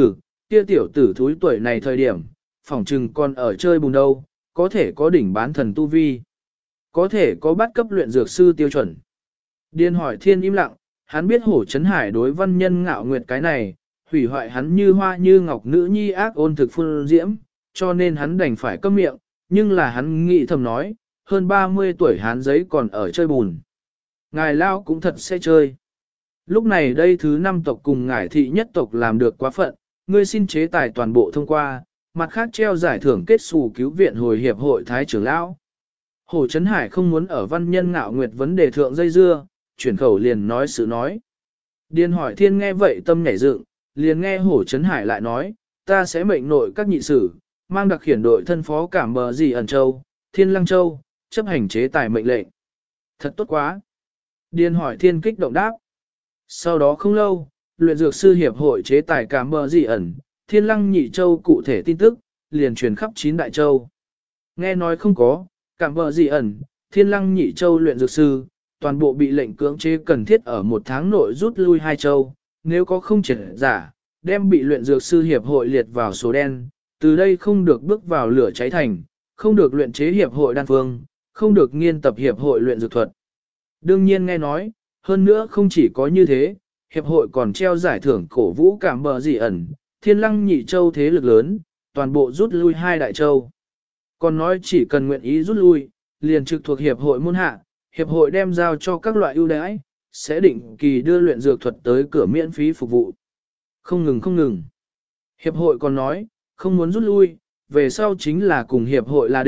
kia tiểu tử thúi tuổi này thời điểm, phỏng trừng còn ở chơi bùn đâu, có thể có đỉnh bán thần tu vi, có thể có bắt cấp luyện dược sư tiêu chuẩn. Điền hỏi thiên im lặng, hắn biết Hổ Trấn Hải đối văn nhân ngạo nguyệt cái này, hủy hoại hắn như hoa như ngọc nữ nhi ác ôn thực phun diễm, cho nên hắn đành phải câm miệng, nhưng là hắn nghĩ thầm nói, hơn 30 tuổi hắn giấy còn ở chơi bùn. Ngài Lao cũng thật sẽ chơi. Lúc này đây thứ 5 tộc cùng ngải thị nhất tộc làm được quá phận, ngươi xin chế tài toàn bộ thông qua, mặt khác treo giải thưởng kết xù cứu viện hồi hiệp hội Thái trưởng Lão. Hồ Trấn Hải không muốn ở văn nhân ngạo nguyệt vấn đề thượng dây dưa, chuyển khẩu liền nói sự nói. Điền hỏi thiên nghe vậy tâm nhảy dựng, liền nghe Hồ Trấn Hải lại nói, ta sẽ mệnh nội các nhị sử, mang đặc khiển đội thân phó cảm bờ gì ẩn châu, Thiên Lăng Châu, chấp hành chế tài mệnh lệnh. Thật tốt quá. Điền hỏi thiên kích động đáp. Sau đó không lâu, luyện dược sư hiệp hội chế tài cảm bờ gì ẩn, Thiên Lăng Nhị Châu cụ thể tin tức, liền truyền khắp 9 đại châu. Nghe nói không có, cảm bờ gì ẩn, Thiên Lăng Nhị Châu luyện dược sư, toàn bộ bị lệnh cưỡng chế cần thiết ở 1 tháng nội rút lui 2 châu, nếu có không triệt giả, đem bị luyện dược sư hiệp hội liệt vào số đen, từ đây không được bước vào lửa cháy thành, không được luyện chế hiệp hội đan phương, không được nghiên tập hiệp hội luyện dược thuật. Đương nhiên nghe nói, hơn nữa không chỉ có như thế, hiệp hội còn treo giải thưởng cổ vũ cảm bờ dị ẩn, Thiên Lăng Nhị Châu thế lực lớn, toàn bộ rút lui 2 đại châu. Còn nói chỉ cần nguyện ý rút lui, liền trực thuộc hiệp hội môn hạ, hiệp hội đem giao cho các loại ưu đãi, sẽ định kỳ đưa luyện dược thuật tới cửa miễn phí phục vụ. Không ngừng. Hiệp hội còn nói, không muốn rút lui, về sau chính là cùng hiệp hội là địch,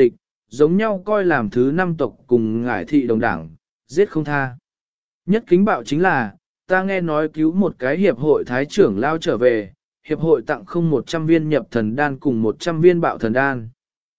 giống nhau coi làm thứ năm tộc cùng ngải thị đồng đảng, giết không tha. Nhất kính bạo chính là, ta nghe nói cứu một cái hiệp hội thái trưởng lao trở về, hiệp hội tặng không 100 viên nhập thần đan cùng 100 viên bạo thần đan.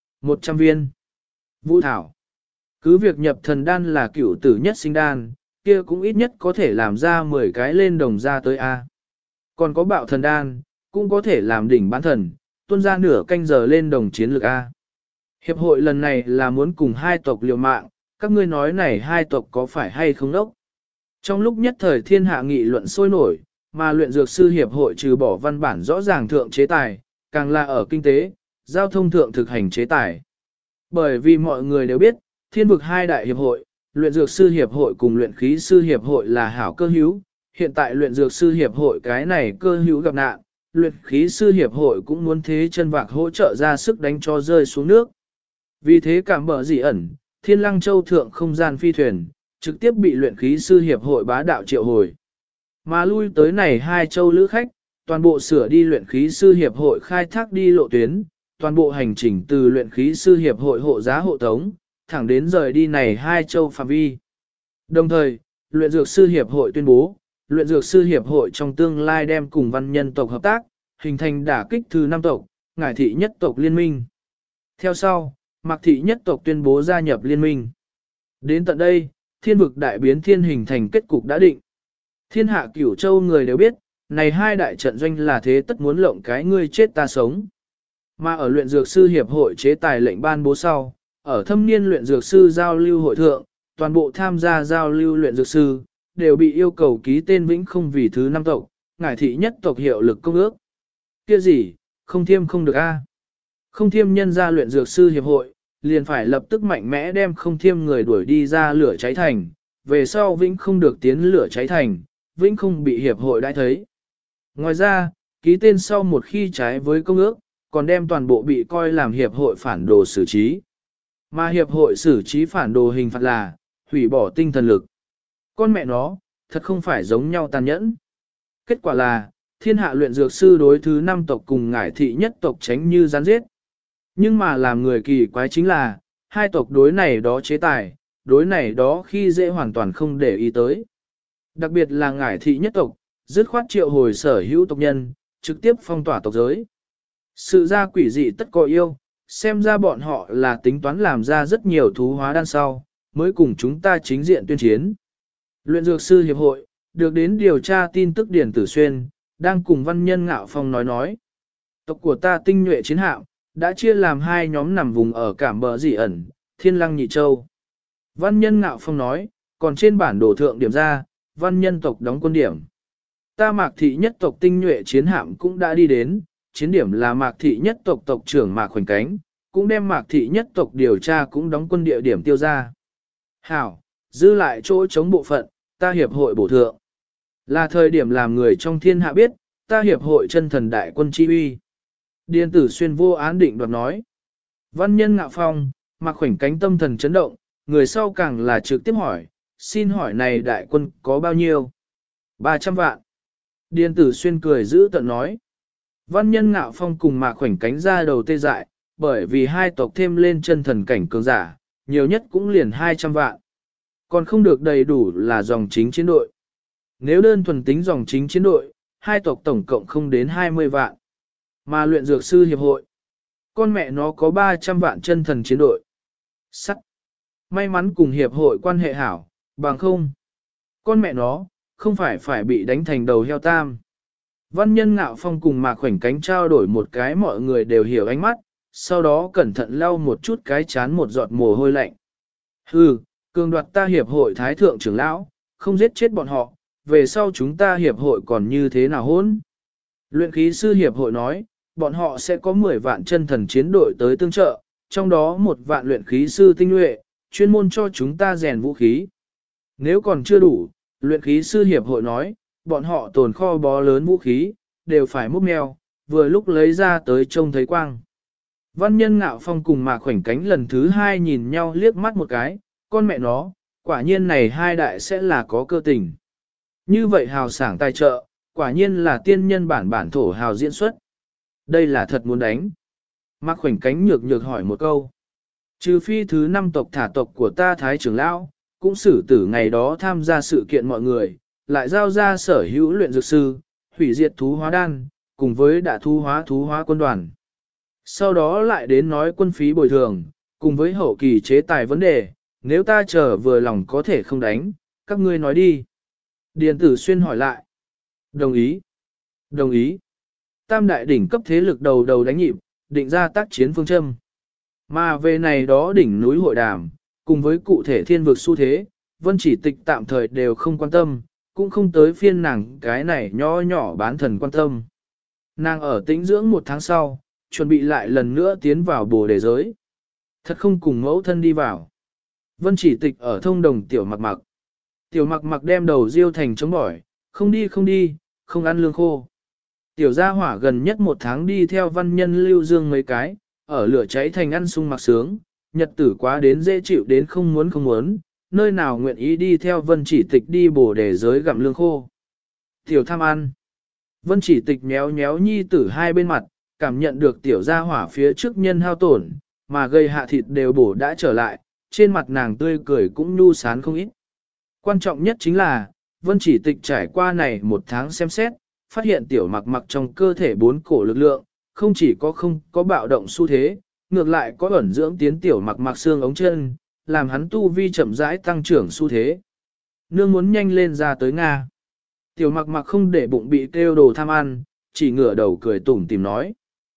100 viên. Vũ Thảo. Cứ việc nhập thần đan là cửu tử nhất sinh đan, kia cũng ít nhất có thể làm ra 10 cái lên đồng ra tới A. Còn có bạo thần đan, cũng có thể làm đỉnh bán thần, tuôn ra nửa canh giờ lên đồng chiến lược A. Hiệp hội lần này là muốn cùng hai tộc liều mạng, các ngươi nói này hai tộc có phải hay không đốc? Trong lúc nhất thời thiên hạ nghị luận sôi nổi, mà luyện dược sư hiệp hội trừ bỏ văn bản rõ ràng thượng chế tài, càng là ở kinh tế, giao thông thượng thực hành chế tài. Bởi vì mọi người đều biết, thiên vực hai đại hiệp hội, luyện dược sư hiệp hội cùng luyện khí sư hiệp hội là hảo cơ hữu, hiện tại luyện dược sư hiệp hội cái này cơ hữu gặp nạn, luyện khí sư hiệp hội cũng muốn thế chân vạc hỗ trợ ra sức đánh cho rơi xuống nước. Vì thế cảm bờ dị ẩn, Thiên Lăng Châu thượng không gian phi thuyền, trực tiếp bị luyện khí sư hiệp hội bá đạo triệu hồi. Mà lui tới này hai châu lữ khách, toàn bộ sửa đi luyện khí sư hiệp hội khai thác đi lộ tuyến, toàn bộ hành trình từ luyện khí sư hiệp hội hộ giá hộ tống, thẳng đến rời đi này hai châu phạm vi. Đồng thời, luyện dược sư hiệp hội tuyên bố, luyện dược sư hiệp hội trong tương lai đem cùng văn nhân tộc hợp tác, hình thành đả kích thứ 5 tộc, ngải thị nhất tộc liên minh. Theo sau, Mạc thị nhất tộc tuyên bố gia nhập liên minh. Đến tận đây, thiên vực đại biến thiên hình thành kết cục đã định. Thiên hạ cửu châu người đều biết, này hai đại trận doanh là thế tất muốn lộng cái ngươi chết ta sống. Mà ở luyện dược sư hiệp hội chế tài lệnh ban bố sau, ở thâm niên luyện dược sư giao lưu hội thượng, toàn bộ tham gia giao lưu luyện dược sư, đều bị yêu cầu ký tên vĩnh không vì thứ 5 tộc, ngải thị nhất tộc hiệu lực công ước. Kia gì, không thiêm không được a. Không thiêm nhân ra luyện dược sư hiệp hội, liền phải lập tức mạnh mẽ đem không thiêm người đuổi đi ra lửa cháy thành, về sau vĩnh không được tiến lửa cháy thành, vĩnh không bị hiệp hội đã thấy. Ngoài ra, ký tên sau một khi trái với công ước, còn đem toàn bộ bị coi làm hiệp hội phản đồ xử trí. Mà hiệp hội xử trí phản đồ hình phạt là, hủy bỏ tinh thần lực. Con mẹ nó, thật không phải giống nhau tàn nhẫn. Kết quả là, thiên hạ luyện dược sư đối thứ 5 tộc cùng ngải thị nhất tộc tránh như gián giết. Nhưng mà làm người kỳ quái chính là, hai tộc đối này đó chế tài, đối này đó khi dễ hoàn toàn không để ý tới. Đặc biệt là ngải thị nhất tộc, dứt khoát triệu hồi sở hữu tộc nhân, trực tiếp phong tỏa tộc giới. Sự ra quỷ dị tất có yêu, xem ra bọn họ là tính toán làm ra rất nhiều thú hóa đan sau, mới cùng chúng ta chính diện tuyên chiến. Luyện dược sư hiệp hội, được đến điều tra tin tức Điển Tử Xuyên, đang cùng văn nhân Ngạo Phong nói. Tộc của ta tinh nhuệ chiến hạm, đã chia làm hai nhóm nằm vùng ở Cảm Bờ Dị ẩn, Thiên Lăng Nhị Châu. Văn nhân Ngạo Phong nói, còn trên bản đồ thượng điểm ra, văn nhân tộc đóng quân điểm. Ta Mạc thị nhất tộc tinh nhuệ chiến hạm cũng đã đi đến, chiến điểm là Mạc thị nhất tộc tộc trưởng Mạc Khoảnh Cánh, cũng đem Mạc thị nhất tộc điều tra cũng đóng quân địa điểm tiêu ra. Hảo, giữ lại chỗ chống bộ phận, ta hiệp hội bổ thượng. Là thời điểm làm người trong thiên hạ biết, ta hiệp hội chân thần đại quân chi uy. Điền Tử Xuyên vô án định đoạt nói. Văn nhân Ngạo Phong, Mạc Khoảnh Cánh tâm thần chấn động, người sau càng là trực tiếp hỏi, xin hỏi này đại quân có bao nhiêu? 300 vạn. Điền Tử Xuyên cười giữ tận nói. Văn nhân Ngạo Phong cùng Mạc Khoảnh Cánh ra đầu tê dại, bởi vì hai tộc thêm lên chân thần cảnh cường giả, nhiều nhất cũng liền 200 vạn. Còn không được đầy đủ là dòng chính chiến đội. Nếu đơn thuần tính dòng chính chiến đội, hai tộc tổng cộng không đến 20 vạn. Mà luyện dược sư hiệp hội, con mẹ nó có 300 vạn chân thần chiến đội. Sắt. May mắn cùng hiệp hội quan hệ hảo, bằng không. Con mẹ nó, không phải bị đánh thành đầu heo tam. Văn nhân Ngạo Phong cùng Mạc Khoảnh Cánh trao đổi một cái mọi người đều hiểu ánh mắt, sau đó cẩn thận lau một chút cái chán một giọt mồ hôi lạnh. Hừ, cường đoạt ta hiệp hội thái thượng trưởng lão, không giết chết bọn họ, về sau chúng ta hiệp hội còn như thế nào hỗn? Luyện khí sư hiệp hội nói, bọn họ sẽ có 10 vạn chân thần chiến đội tới tương trợ, trong đó 1 vạn luyện khí sư tinh nhuệ, chuyên môn cho chúng ta rèn vũ khí. Nếu còn chưa đủ, luyện khí sư hiệp hội nói, bọn họ tồn kho bó lớn vũ khí, đều phải múc mèo, vừa lúc lấy ra tới trông thấy quang. Văn nhân Ngạo Phong cùng Mạc Khoảnh Cánh lần thứ 2 nhìn nhau liếc mắt một cái, con mẹ nó, quả nhiên này hai đại sẽ là có cơ tình. Như vậy hào sảng tài trợ, quả nhiên là tiên nhân bản thổ hào diễn xuất. Đây là thật muốn đánh. Mạc Khoảnh Cánh nhược hỏi một câu. Trừ phi thứ 5 tộc thả tộc của ta Thái trưởng lão, cũng xử tử ngày đó tham gia sự kiện mọi người, lại giao ra sở hữu luyện dược sư, hủy diệt thú hóa đan, cùng với đã thú hóa quân đoàn. Sau đó lại đến nói quân phí bồi thường, cùng với hậu kỳ chế tài vấn đề, nếu ta chờ vừa lòng có thể không đánh, các ngươi nói đi. Điền Tử Xuyên hỏi lại. Đồng ý. Đồng ý. Tam đại đỉnh cấp thế lực đầu đầu đánh nhịp, định ra tác chiến phương châm. Mà về này đó đỉnh núi hội đàm, cùng với cụ thể thiên vực xu thế, Vân Chỉ Tịch tạm thời đều không quan tâm, cũng không tới phiên nàng cái này nhỏ nhỏ bán thần quan tâm. Nàng ở tĩnh dưỡng 1 tháng sau, chuẩn bị lại lần nữa tiến vào Bồ Đề giới. Thật không cùng mẫu thân đi vào. Vân Chỉ Tịch ở thông đồng tiểu mặc mặc. Tiểu mặc mặc đem đầu riêu thành chống bỏi, không đi, không ăn lương khô. Tiểu gia hỏa gần nhất 1 tháng đi theo văn nhân lưu dương mấy cái, ở lửa cháy thành ăn sung mặc sướng, nhật tử quá đến dễ chịu đến không muốn, nơi nào nguyện ý đi theo Vân Chỉ Tịch đi Bồ Đề giới gặm lương khô. Tiểu tham ăn. Vân Chỉ Tịch méo méo nhi tử hai bên mặt, cảm nhận được tiểu gia hỏa phía trước nhân hao tổn, mà gây hạ thịt đều bổ đã trở lại, trên mặt nàng tươi cười cũng nhu sán không ít. Quan trọng nhất chính là, Vân Chỉ Tịch trải qua này 1 tháng xem xét, phát hiện tiểu mặc mặc trong cơ thể 4 cổ lực lượng, không chỉ không có bạo động xu thế, ngược lại có ẩn dưỡng tiến tiểu mặc mặc xương ống chân, làm hắn tu vi chậm rãi tăng trưởng xu thế. Nương muốn nhanh lên ra tới Nga. Tiểu mặc mặc không để bụng bị kêu đồ tham ăn, chỉ ngửa đầu cười tủm tìm nói.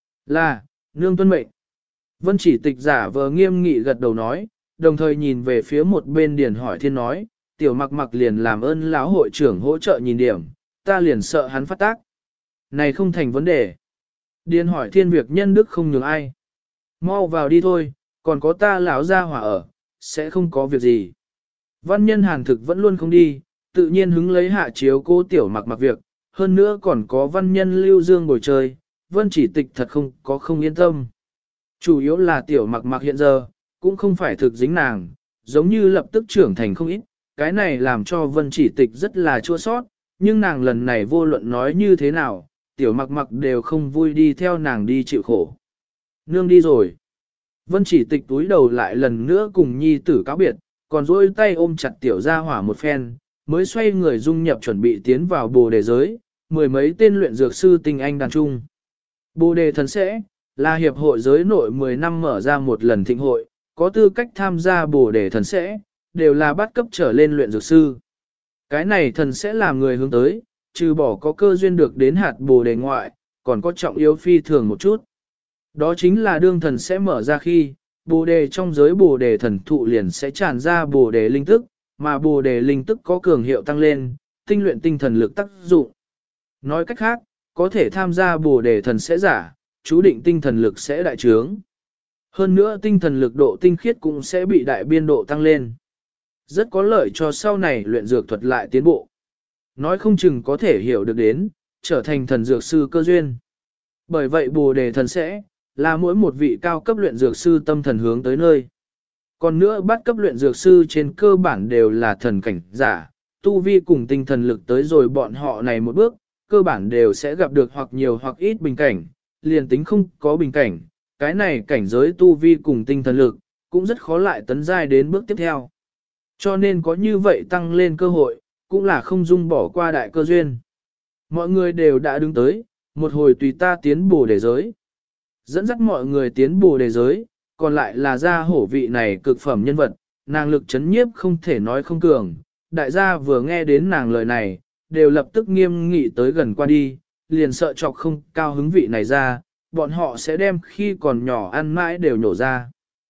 Là, nương tuân mệnh. Vân Chỉ Tịch giả vờ nghiêm nghị gật đầu nói, đồng thời nhìn về phía một bên Điền Hỏi Thiên nói, tiểu mặc mặc liền làm ơn lão hội trưởng hỗ trợ nhìn điểm, ta liền sợ hắn phát tác. Này không thành vấn đề. Điền Hỏi Thiên việc nhân đức không nhường ai. Mau vào đi thôi, còn có ta lão gia hỏa ở, sẽ không có việc gì. Văn nhân Hàn Thực vẫn luôn không đi, tự nhiên hứng lấy hạ chiếu cô tiểu mặc mặc việc, hơn nữa còn có văn nhân Lưu Dương ngồi chơi, Vân Chỉ Tịch thật không yên tâm. Chủ yếu là tiểu mặc mặc hiện giờ, cũng không phải thực dính nàng, giống như lập tức trưởng thành không ít, cái này làm cho Vân Chỉ Tịch rất là chua sót, nhưng nàng lần này vô luận nói như thế nào, tiểu mặc mặc đều không vui đi theo nàng đi chịu khổ. Nương đi rồi. Vân Chỉ Tịch túi đầu lại lần nữa cùng nhi tử cáo biệt, còn dỗi tay ôm chặt tiểu gia hỏa một phen, mới xoay người dung nhập chuẩn bị tiến vào Bồ Đề giới, 10 mấy tên luyện dược sư tinh anh đàn trung. Bồ Đề thần sẽ là hiệp hội giới nội 10 năm mở ra một lần thịnh hội, có tư cách tham gia Bồ Đề thần sẽ, đều là bắt cấp trở lên luyện dược sư. Cái này thần sẽ làm người hướng tới, trừ bỏ có cơ duyên được đến hạt Bồ Đề ngoại, còn có trọng yếu phi thường một chút. Đó chính là đương thần sẽ mở ra khi, Bồ Đề trong giới Bồ Đề thần thụ liền sẽ tràn ra Bồ Đề linh tức, mà Bồ Đề linh tức có cường hiệu tăng lên, tinh luyện tinh thần lực tác dụng. Nói cách khác, có thể tham gia Bồ Đề thần sẽ giả, chú định tinh thần lực sẽ đại trướng. Hơn nữa tinh thần lực độ tinh khiết cũng sẽ bị đại biên độ tăng lên. Rất có lợi cho sau này luyện dược thuật lại tiến bộ. Nói không chừng có thể hiểu được đến, trở thành thần dược sư cơ duyên. Bởi vậy Bồ Đề thần sẽ là mỗi một vị cao cấp luyện dược sư tâm thần hướng tới nơi. Còn nữa bắt cấp luyện dược sư trên cơ bản đều là thần cảnh giả, tu vi cùng tinh thần lực tới rồi bọn họ này một bước, cơ bản đều sẽ gặp được hoặc nhiều hoặc ít bình cảnh, liền tính không có bình cảnh, cái này cảnh giới tu vi cùng tinh thần lực, cũng rất khó lại tấn giai đến bước tiếp theo. Cho nên có như vậy tăng lên cơ hội, cũng là không dung bỏ qua đại cơ duyên. Mọi người đều đã đứng tới, một hồi tùy ta tiến Bồ Đề giới. Dẫn dắt mọi người tiến Bồ Đề giới, còn lại là gia hổ vị này cực phẩm nhân vật, nàng lực chấn nhiếp không thể nói không cường. Đại gia vừa nghe đến nàng lời này, đều lập tức nghiêm nghị tới gần qua đi, liền sợ chọc không cao hứng vị này ra, bọn họ sẽ đem khi còn nhỏ ăn mãi đều nhổ ra.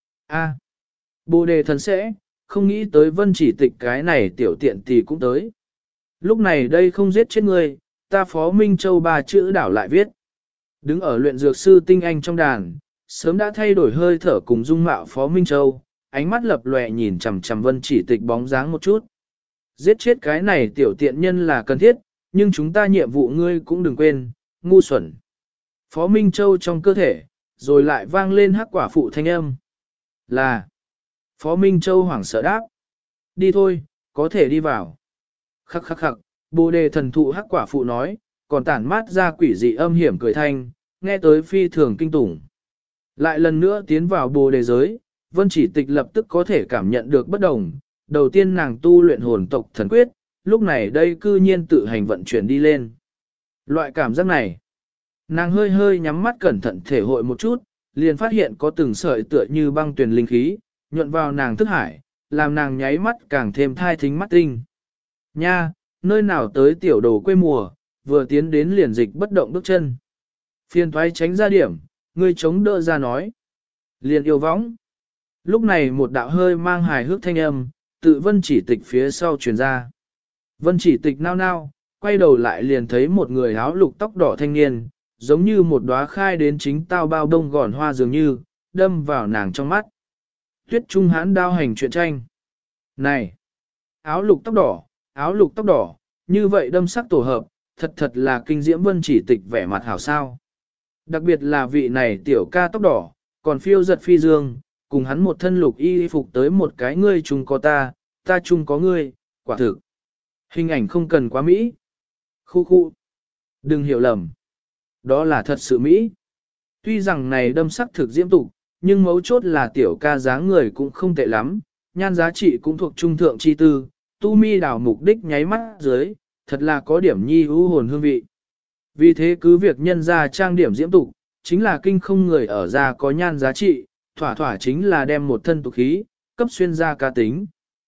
A, Bồ Đề thần sẽ, không nghĩ tới Vân Chỉ Tịch cái này tiểu tiện tỷ cũng tới. Lúc này đây không giết chết ngươi, ta Phó Minh Châu 3 chữ đảo lại viết. Đứng ở luyện dược sư tinh anh trong đàn, sớm đã thay đổi hơi thở cùng dung mạo Phó Minh Châu, ánh mắt lập lòe nhìn chằm chằm Vân Chỉ Tịch bóng dáng một chút. Giết chết cái này tiểu tiện nhân là cần thiết, nhưng chúng ta nhiệm vụ ngươi cũng đừng quên, ngu xuẩn. Phó Minh Châu trong cơ thể, rồi lại vang lên hắc quả phụ thanh âm. Là, Phó Minh Châu hoảng sợ đáp. Đi thôi, có thể đi vào. Khắc khắc khắc, Bồ Đề thần thụ hắc quả phụ nói, còn tản mát ra quỷ dị âm hiểm cười thanh, nghe tới phi thường kinh tủng. Lại lần nữa tiến vào Bồ Đề giới, Vân Chỉ Tịch lập tức có thể cảm nhận được bất đồng. Đầu tiên nàng tu luyện hồn tộc thần quyết, lúc này đây cư nhiên tự hành vận chuyển đi lên. Loại cảm giác này, nàng hơi hơi nhắm mắt cẩn thận thể hội một chút, liền phát hiện có từng sợi tựa như băng tuyền linh khí, nhuận vào nàng thức hải, làm nàng nháy mắt càng thêm thai thính mắt tinh. Nha, nơi nào tới tiểu đồ quê mùa, vừa tiến đến liền dịch bất động bước chân. Phiền thoái tránh ra điểm, ngươi chống đỡ ra nói. Liền yêu võng. Lúc này một đạo hơi mang hài hước thanh âm, tự Vân Chỉ Tịch phía sau truyền ra. Vân Chỉ Tịch nao nao, quay đầu lại liền thấy một người áo lục tóc đỏ thanh niên, giống như một đóa khai đến chính tao bao đông gòn hoa dường như, đâm vào nàng trong mắt. Tuyết Trung Hãn đao hành truyện tranh. Này! Áo lục tóc đỏ, như vậy đâm sắc tổ hợp, thật là kinh diễm Vân Chỉ Tịch vẻ mặt hảo sao. Đặc biệt là vị này tiểu ca tóc đỏ, còn phiêu giật phi dương, cùng hắn một thân lục y phục tới một cái ngươi chung có ta chung có ngươi, quả thực. Hình ảnh không cần quá Mỹ. Khu. Đừng hiểu lầm. Đó là thật sự Mỹ. Tuy rằng này đâm sắc thực diễm tục, nhưng mấu chốt là tiểu ca dáng người cũng không tệ lắm, nhan giá trị cũng thuộc trung thượng chi tư, tu mi đảo mục đích nháy mắt dưới, thật là có điểm nhi ưu hồn hương vị. Vì thế cứ việc nhân ra trang điểm diễm tục, chính là kinh không người ở ra có nhan giá trị, thỏa chính là đem một thân tục khí, cấp xuyên ra ca tính.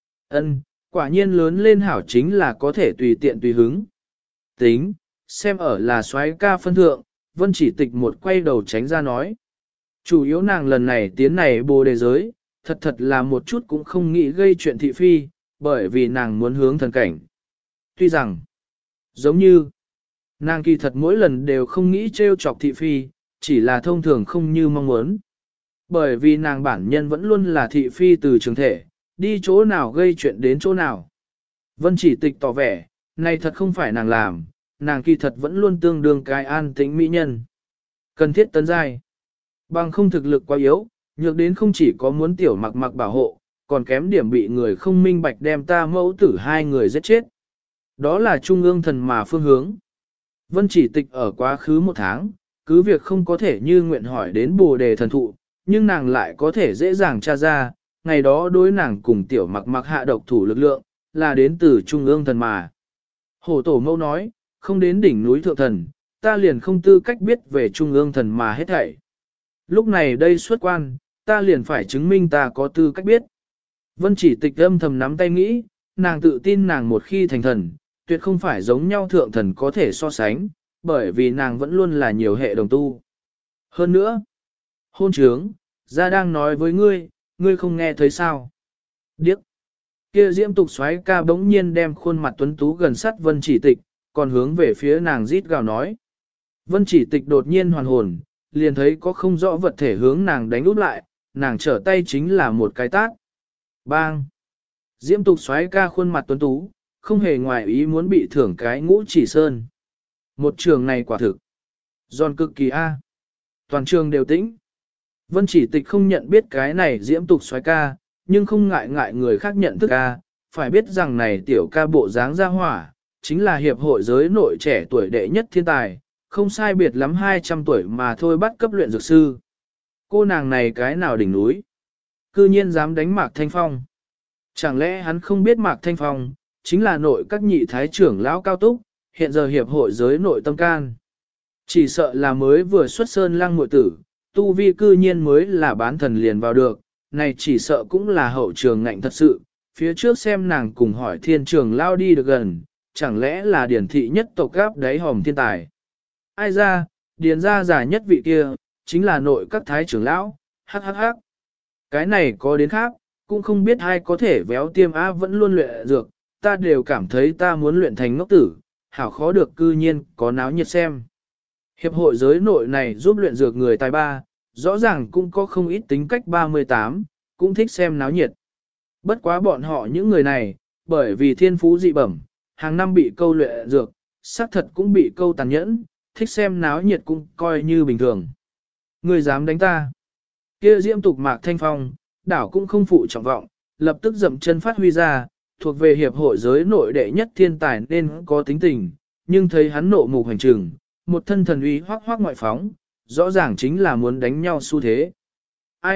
Quả nhiên lớn lên hảo chính là có thể tùy tiện tùy hứng. Tính, xem ở là soái ca phân thượng, Vân Chỉ Tịch một quay đầu tránh ra nói. Chủ yếu nàng lần này tiến này bồ đề giới, thật là một chút cũng không nghĩ gây chuyện thị phi, bởi vì nàng muốn hướng thần cảnh. Tuy rằng, giống như, nàng kỳ thật mỗi lần đều không nghĩ trêu chọc thị phi, chỉ là thông thường không như mong muốn. Bởi vì nàng bản nhân vẫn luôn là thị phi từ trường thể, đi chỗ nào gây chuyện đến chỗ nào. Vân Chỉ Tịch tỏ vẻ, này thật không phải nàng làm, nàng kỳ thật vẫn luôn tương đương cái an tĩnh mỹ nhân. Cần thiết tấn giai. Bằng không thực lực quá yếu, nhược đến không chỉ có muốn tiểu mặc bảo hộ, còn kém điểm bị người không minh bạch đem ta mẫu tử hai người giết chết. Đó là trung ương thần mà phương hướng. Vân Chỉ Tịch ở quá khứ một tháng, cứ việc không có thể như nguyện hỏi đến bồ đề thần thụ, nhưng nàng lại có thể dễ dàng tra ra, ngày đó đối nàng cùng tiểu mặc hạ độc thủ lực lượng, là đến từ trung ương thần mà. Hổ tổ mẫu nói, không đến đỉnh núi thượng thần, ta liền không tư cách biết về trung ương thần mà hết thảy. Lúc này đây xuất quan, ta liền phải chứng minh ta có tư cách biết. Vân Chỉ Tịch âm thầm nắm tay nghĩ, nàng tự tin nàng một khi thành thần, tuyệt không phải giống nhau thượng thần có thể so sánh, bởi vì nàng vẫn luôn là nhiều hệ đồng tu. Hơn nữa, hôn trướng, ra đang nói với ngươi, ngươi không nghe thấy sao. Điếc, kia diễm tục xoáy ca bỗng nhiên đem khuôn mặt tuấn tú gần sát Vân Chỉ Tịch, còn hướng về phía nàng rít gào nói. Vân Chỉ Tịch đột nhiên hoàn hồn, liền thấy có không rõ vật thể hướng nàng đánh úp lại, nàng trở tay chính là một cái tát. Bang! Diễm tục xoáy ca khuôn mặt tuấn tú, không hề ngoài ý muốn bị thưởng cái ngũ chỉ sơn. Một trường này quả thực. Giòn cực kỳ A. Toàn trường đều tĩnh. Vân Chỉ Tịch không nhận biết cái này diễm tục xoáy ca, nhưng không ngại người khác nhận thức A, phải biết rằng này tiểu ca bộ dáng ra hỏa, chính là hiệp hội giới nội trẻ tuổi đệ nhất thiên tài, không sai biệt lắm 200 tuổi mà thôi bắt cấp luyện dược sư. Cô nàng này cái nào đỉnh núi? Cư nhiên dám đánh Mạc Thanh Phong. Chẳng lẽ hắn không biết Mạc Thanh Phong, chính là nội các nhị thái trưởng lão cao túc, hiện giờ hiệp hội giới nội tâm can. Chỉ sợ là mới vừa xuất sơn lăng muội tử, tu vi cư nhiên mới là bán thần liền vào được, này chỉ sợ cũng là hậu trường ngạnh thật sự, phía trước xem nàng cùng hỏi thiên trường lao đi được gần, chẳng lẽ là điển thị nhất tộc gáp đáy hòm thiên tài. Ai ra, điền ra giả nhất vị kia, chính là nội các thái trưởng lão, hắc. Cái này có đến khác, cũng không biết ai có thể véo tiêm á vẫn luôn luyện dược, ta đều cảm thấy ta muốn luyện thành ngốc tử, hảo khó được cư nhiên có náo nhiệt xem. Hiệp hội giới nội này giúp luyện dược người tài ba, rõ ràng cũng có không ít tính cách 38, cũng thích xem náo nhiệt. Bất quá bọn họ những người này, bởi vì thiên phú dị bẩm, hàng năm bị câu luyện dược, xác thật cũng bị câu tàn nhẫn, thích xem náo nhiệt cũng coi như bình thường. Người dám đánh ta. Kia diễm tục Mạc Thanh Phong, đảo cũng không phụ trọng vọng, lập tức dậm chân phát huy ra, thuộc về hiệp hội giới nội đệ nhất thiên tài nên có tính tình, nhưng thấy hắn nộ mục hành trừng, một thân thần uy hoác ngoại phóng, rõ ràng chính là muốn đánh nhau xu thế. Ai,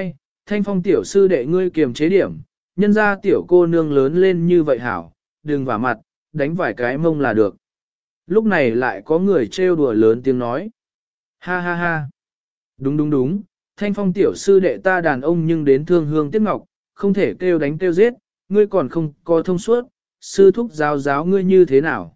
Thanh Phong tiểu sư đệ ngươi kiềm chế điểm, nhân ra tiểu cô nương lớn lên như vậy hảo, đừng vả mặt, đánh vài cái mông là được. Lúc này lại có người trêu đùa lớn tiếng nói. Ha ha ha. Đúng đúng đúng, Thanh Phong tiểu sư đệ ta đàn ông nhưng đến thương hương tiếc ngọc, không thể kêu đánh kêu giết, ngươi còn không có thông suốt, sư thúc giáo giáo ngươi như thế nào?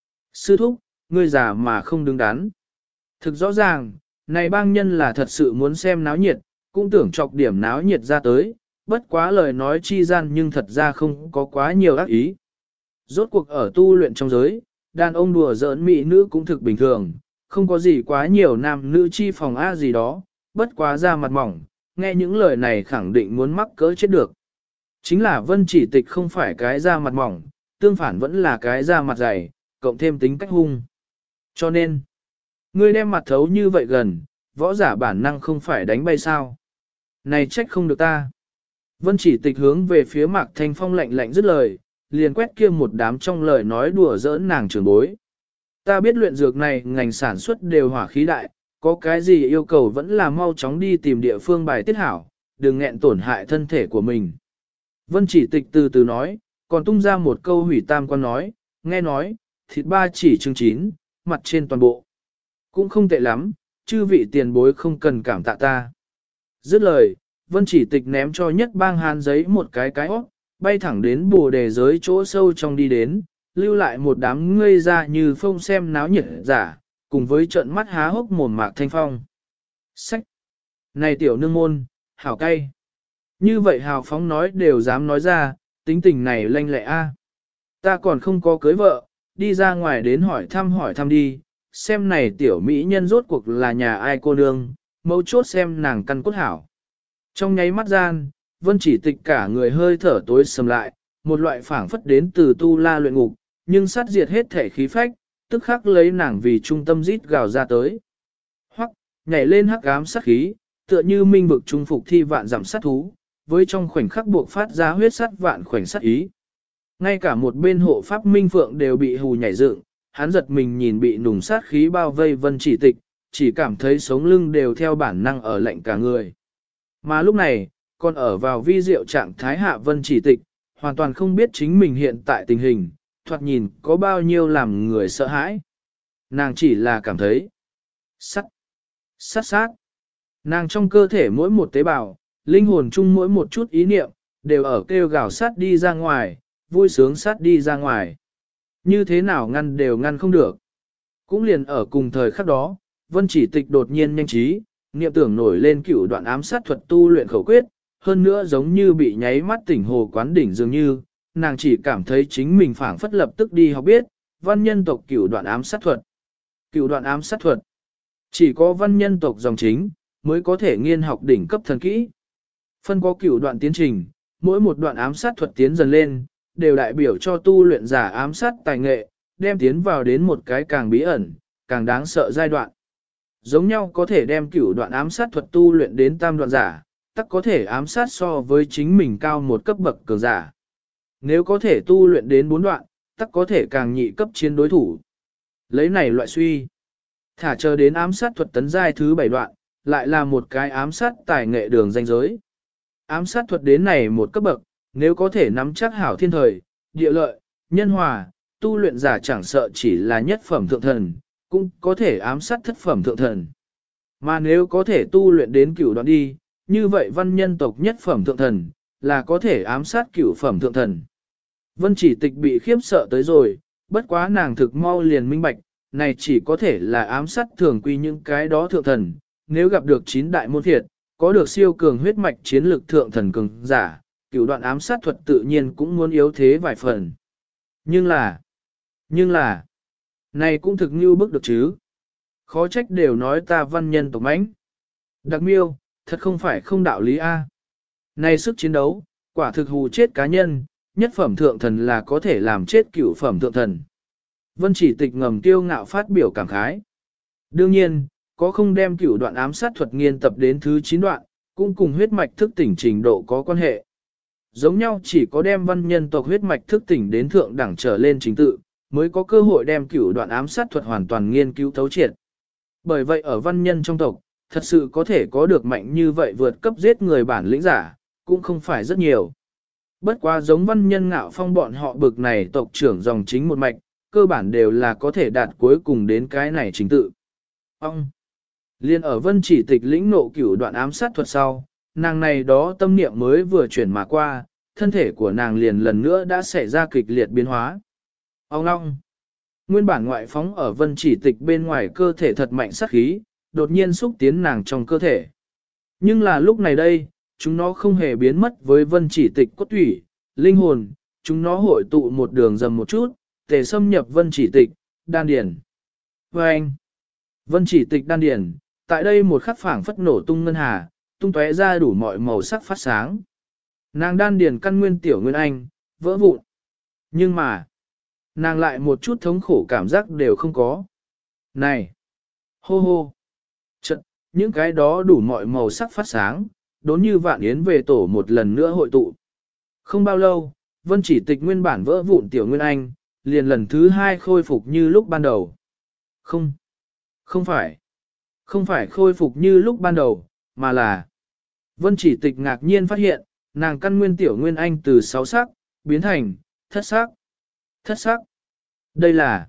Sư thúc, ngươi già mà không đứng đắn. Thực rõ ràng, này bang nhân là thật sự muốn xem náo nhiệt, cũng tưởng chọc điểm náo nhiệt ra tới, bất quá lời nói chi gian nhưng thật ra không có quá nhiều ác ý. Rốt cuộc ở tu luyện trong giới, đàn ông đùa giỡn mỹ nữ cũng thực bình thường, không có gì quá nhiều nam nữ chi phòng a gì đó, bất quá ra mặt mỏng, nghe những lời này khẳng định muốn mắc cỡ chết được. Chính là Vân Chỉ Tịch không phải cái da mặt mỏng, tương phản vẫn là cái da mặt dày, cộng thêm tính cách hung. Cho nên, ngươi đem mặt thấu như vậy gần, võ giả bản năng không phải đánh bay sao. Này trách không được ta. Vân Chỉ Tịch hướng về phía Mạc Thanh Phong lạnh lạnh dứt lời, liền quét kia một đám trong lời nói đùa giỡn nàng trưởng bối. Ta biết luyện dược này ngành sản xuất đều hỏa khí đại, có cái gì yêu cầu vẫn là mau chóng đi tìm địa phương bài tiết hảo, đừng nghẹn tổn hại thân thể của mình. Vân Chỉ Tịch từ từ nói, còn tung ra một câu hủy tam quan nói, nghe nói, thịt ba chỉ trứng chín, mặt trên toàn bộ. Cũng không tệ lắm, chư vị tiền bối không cần cảm tạ ta. Dứt lời, Vân Chỉ Tịch ném cho nhất bang hàn giấy một cái hót, bay thẳng đến bồ đề giới chỗ sâu trong đi đến, lưu lại một đám ngây ra như phong xem náo nhiệt giả, cùng với trận mắt há hốc mồm Mạc Thanh Phong. Sách! Này tiểu nương môn, hảo cay! Như vậy hào phóng nói đều dám nói ra, tính tình này lanh lẹ a. Ta còn không có cưới vợ, đi ra ngoài đến hỏi thăm đi, xem này tiểu mỹ nhân rốt cuộc là nhà ai cô nương, mấu chốt xem nàng căn cốt hảo. Trong nháy mắt gian, Vân Chỉ Tịch cả người hơi thở tối sầm lại, một loại phảng phất đến từ tu la luyện ngục, nhưng sát diệt hết thể khí phách, tức khắc lấy nàng vì trung tâm rít gào ra tới. Hoặc, nhảy lên hắc ám sát khí, tựa như minh vực trung phục thi vạn giảm sát thú, với trong khoảnh khắc buộc phát ra huyết sát vạn khoảnh sát ý. Ngay cả một bên hộ pháp minh phượng đều bị hù nhảy dựng, hắn giật mình nhìn bị nùng sát khí bao vây Vân Chỉ Tịch, chỉ cảm thấy sống lưng đều theo bản năng ở lạnh cả người. Mà lúc này, còn ở vào vi diệu trạng thái hạ Vân Chỉ Tịch, hoàn toàn không biết chính mình hiện tại tình hình, thoạt nhìn có bao nhiêu làm người sợ hãi. Nàng chỉ là cảm thấy sát. Nàng trong cơ thể mỗi một tế bào, linh hồn chung mỗi một chút ý niệm, đều ở kêu gào sát đi ra ngoài, vui sướng sát đi ra ngoài. Như thế nào ngăn đều ngăn không được. Cũng liền ở cùng thời khắc đó, Vân Chỉ Tịch đột nhiên nhanh trí, niệm tưởng nổi lên cửu đoạn ám sát thuật tu luyện khẩu quyết, hơn nữa giống như bị nháy mắt tỉnh hồ quán đỉnh dường như, nàng chỉ cảm thấy chính mình phảng phất lập tức đi học biết, văn nhân tộc cửu đoạn ám sát thuật. Cửu đoạn ám sát thuật. Chỉ có văn nhân tộc dòng chính, mới có thể nghiên học đỉnh cấp thần kỹ. Phân có cửu đoạn tiến trình, mỗi một đoạn ám sát thuật tiến dần lên, đều đại biểu cho tu luyện giả ám sát tài nghệ, đem tiến vào đến một cái càng bí ẩn, càng đáng sợ giai đoạn. Giống nhau có thể đem cửu đoạn ám sát thuật tu luyện đến tam đoạn giả, tắc có thể ám sát so với chính mình cao một cấp bậc cường giả. Nếu có thể tu luyện đến 4 đoạn, tắc có thể càng nhị cấp chiến đối thủ. Lấy này loại suy. Thả chờ đến ám sát thuật tấn giai thứ 7 đoạn, lại là một cái ám sát tài nghệ đường danh giới. Ám sát thuật đến này một cấp bậc, nếu có thể nắm chắc hảo thiên thời, địa lợi, nhân hòa, tu luyện giả chẳng sợ chỉ là nhất phẩm thượng thần, cũng có thể ám sát thất phẩm thượng thần. Mà nếu có thể tu luyện đến cửu đoạn đi, như vậy văn nhân tộc nhất phẩm thượng thần, là có thể ám sát cửu phẩm thượng thần. Vân Chỉ Tịch bị khiếp sợ tới rồi, bất quá nàng thực mau liền minh bạch, này chỉ có thể là ám sát thường quy những cái đó thượng thần, nếu gặp được 9 đại môn thiệt, có được siêu cường huyết mạch chiến lực thượng thần cường giả, cửu đoạn ám sát thuật tự nhiên cũng muốn yếu thế vài phần. Nhưng là, này cũng thực như bức được chứ. Khó trách đều nói ta văn nhân tộc mãnh. Đặc miêu, thật không phải không đạo lý A. Này sức chiến đấu, quả thực hù chết cá nhân, nhất phẩm thượng thần là có thể làm chết cửu phẩm thượng thần. Vân Chỉ Tịch ngầm tiêu ngạo phát biểu cảm khái. Đương nhiên, có không đem cửu đoạn ám sát thuật nghiên tập đến thứ 9 đoạn, cũng cùng huyết mạch thức tỉnh trình độ có quan hệ. Giống nhau chỉ có đem văn nhân tộc huyết mạch thức tỉnh đến thượng đẳng trở lên chính tự, mới có cơ hội đem cửu đoạn ám sát thuật hoàn toàn nghiên cứu thấu triệt. Bởi vậy ở văn nhân trong tộc, thật sự có thể có được mạnh như vậy vượt cấp giết người bản lĩnh giả, cũng không phải rất nhiều. Bất quá giống Văn Nhân Ngạo Phong bọn họ bực này tộc trưởng dòng chính một mạch, cơ bản đều là có thể đạt cuối cùng đến cái này chính tự. Ông! Liên ở Vân Chỉ Tịch lĩnh nộ cửu đoạn ám sát thuật sau, nàng này đó tâm niệm mới vừa chuyển mà qua, thân thể của nàng liền lần nữa đã xảy ra kịch liệt biến hóa. Ông long! Nguyên bản ngoại phóng ở Vân Chỉ Tịch bên ngoài cơ thể thật mạnh sát khí, đột nhiên xúc tiến nàng trong cơ thể. Nhưng là lúc này đây, chúng nó không hề biến mất với Vân Chỉ Tịch cốt thủy, linh hồn, chúng nó hội tụ một đường dầm một chút, để xâm nhập Vân Chỉ Tịch, đan điển. Và anh, Vân Chỉ Tịch đan điển, tại đây một khắc phảng phất nổ tung ngân hà, tung tóe ra đủ mọi màu sắc phát sáng. Nàng đan điển căn nguyên tiểu nguyên anh, vỡ vụn. Nhưng mà, nàng lại một chút thống khổ cảm giác đều không có. Này! Hô hô! Chật, những cái đó đủ mọi màu sắc phát sáng, đốn như vạn yến về tổ một lần nữa hội tụ. Không bao lâu, Vân Chỉ Tịch nguyên bản vỡ vụn tiểu nguyên anh, liền lần thứ hai khôi phục như lúc ban đầu. Không phải khôi phục như lúc ban đầu, mà là Vân Chỉ Tịch ngạc nhiên phát hiện, nàng căn nguyên tiểu nguyên anh từ 6 sắc, biến thành thất sắc. Thất sắc. Đây là...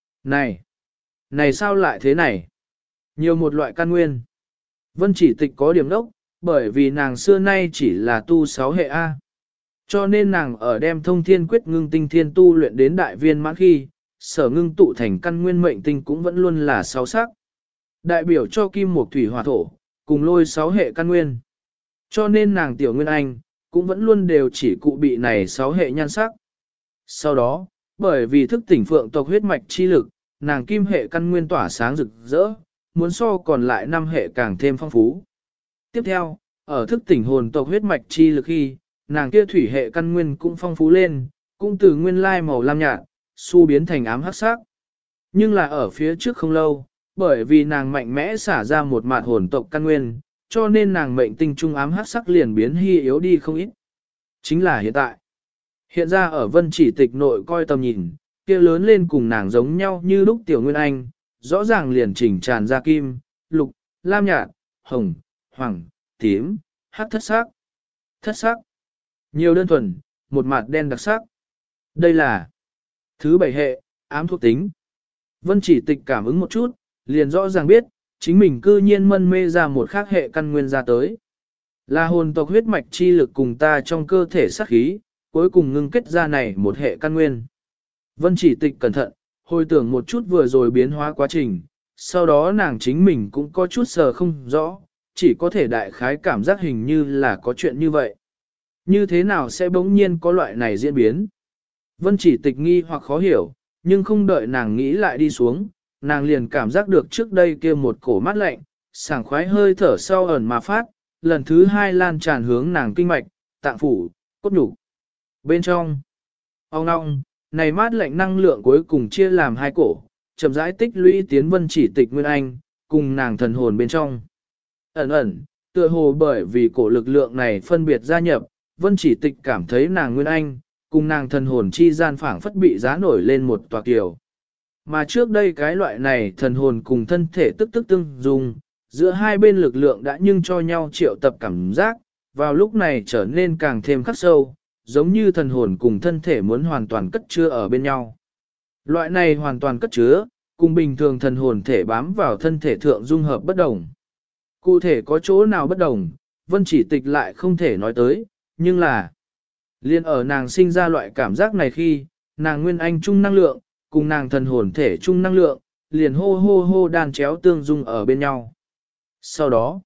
Này sao lại thế này? Nhiều một loại căn nguyên. Vân Chỉ Tịch có điểm đốc, bởi vì nàng xưa nay chỉ là tu 6 hệ A. Cho nên nàng ở đem thông thiên quyết ngưng tinh thiên tu luyện đến đại viên mãn khi, sở ngưng tụ thành căn nguyên mệnh tinh cũng vẫn luôn là 6 sắc. Đại biểu cho kim mộc thủy hỏa thổ, cùng lôi 6 hệ căn nguyên. Cho nên nàng tiểu nguyên anh, cũng vẫn luôn đều chỉ cụ bị này 6 hệ nhan sắc. Sau đó, bởi vì thức tỉnh phượng tộc huyết mạch chi lực, nàng kim hệ căn nguyên tỏa sáng rực rỡ, muốn so còn lại 5 hệ càng thêm phong phú. Tiếp theo, ở thức tỉnh hồn tộc huyết mạch chi lực khi, nàng kia thủy hệ căn nguyên cũng phong phú lên, cũng từ nguyên lai màu lam nhạt, xu biến thành ám hắc sắc. Nhưng là ở phía trước không lâu, bởi vì nàng mạnh mẽ xả ra một mạt hồn tộc căn nguyên, cho nên nàng mệnh tinh trung ám hắc sắc liền biến hy yếu đi không ít. Chính là hiện tại. Hiện ra ở Vân Chỉ Tịch nội coi tầm nhìn, kia lớn lên cùng nàng giống nhau như lúc tiểu nguyên anh, rõ ràng liền chỉnh tràn ra kim, lục, lam nhạt, hồng, hoàng, tím, hắc thất sắc. Thất sắc. Nhiều đơn thuần, một mặt đen đặc sắc. Đây là thứ 7 hệ, ám thuộc tính. Vân Chỉ Tịch cảm ứng một chút, liền rõ ràng biết, chính mình cư nhiên mân mê ra một khác hệ căn nguyên ra tới. Là hồn tộc huyết mạch chi lực cùng ta trong cơ thể sát khí, cuối cùng ngưng kết ra này một hệ căn nguyên. Vân Chỉ Tịch cẩn thận, hồi tưởng một chút vừa rồi biến hóa quá trình, sau đó nàng chính mình cũng có chút sờ không rõ, chỉ có thể đại khái cảm giác hình như là có chuyện như vậy. Như thế nào sẽ bỗng nhiên có loại này diễn biến? Vân Chỉ Tịch nghi hoặc khó hiểu, nhưng không đợi nàng nghĩ lại đi xuống, nàng liền cảm giác được trước đây kia một cổ mát lạnh, sảng khoái hơi thở sau ẩn mà phát, lần thứ hai lan tràn hướng nàng kinh mạch, tạng phủ, cốt nhục. Bên trong, ong ong, này mát lạnh năng lượng cuối cùng chia làm hai cổ, chậm rãi tích lũy tiến Vân Chỉ Tịch nguyên anh, cùng nàng thần hồn bên trong. Ẩn ẩn, tựa hồ bởi vì cổ lực lượng này phân biệt gia nhập, Vân Chỉ Tịch cảm thấy nàng nguyên anh, cùng nàng thần hồn chi gian phảng phất bị giá nổi lên một tòa kiều. Mà trước đây cái loại này thần hồn cùng thân thể tức tức tương dung, giữa hai bên lực lượng đã nhưng cho nhau triệu tập cảm giác, vào lúc này trở nên càng thêm khắc sâu, giống như thần hồn cùng thân thể muốn hoàn toàn cất chứa ở bên nhau. Loại này hoàn toàn cất chứa, cùng bình thường thần hồn thể bám vào thân thể thượng dung hợp bất đồng. Cụ thể có chỗ nào bất đồng, Vân Chỉ Tịch lại không thể nói tới, nhưng là liên ở nàng sinh ra loại cảm giác này khi, nàng nguyên anh chung năng lượng, cùng nàng thần hồn thể chung năng lượng, liền hô hô hô đan chéo tương dung ở bên nhau. Sau đó,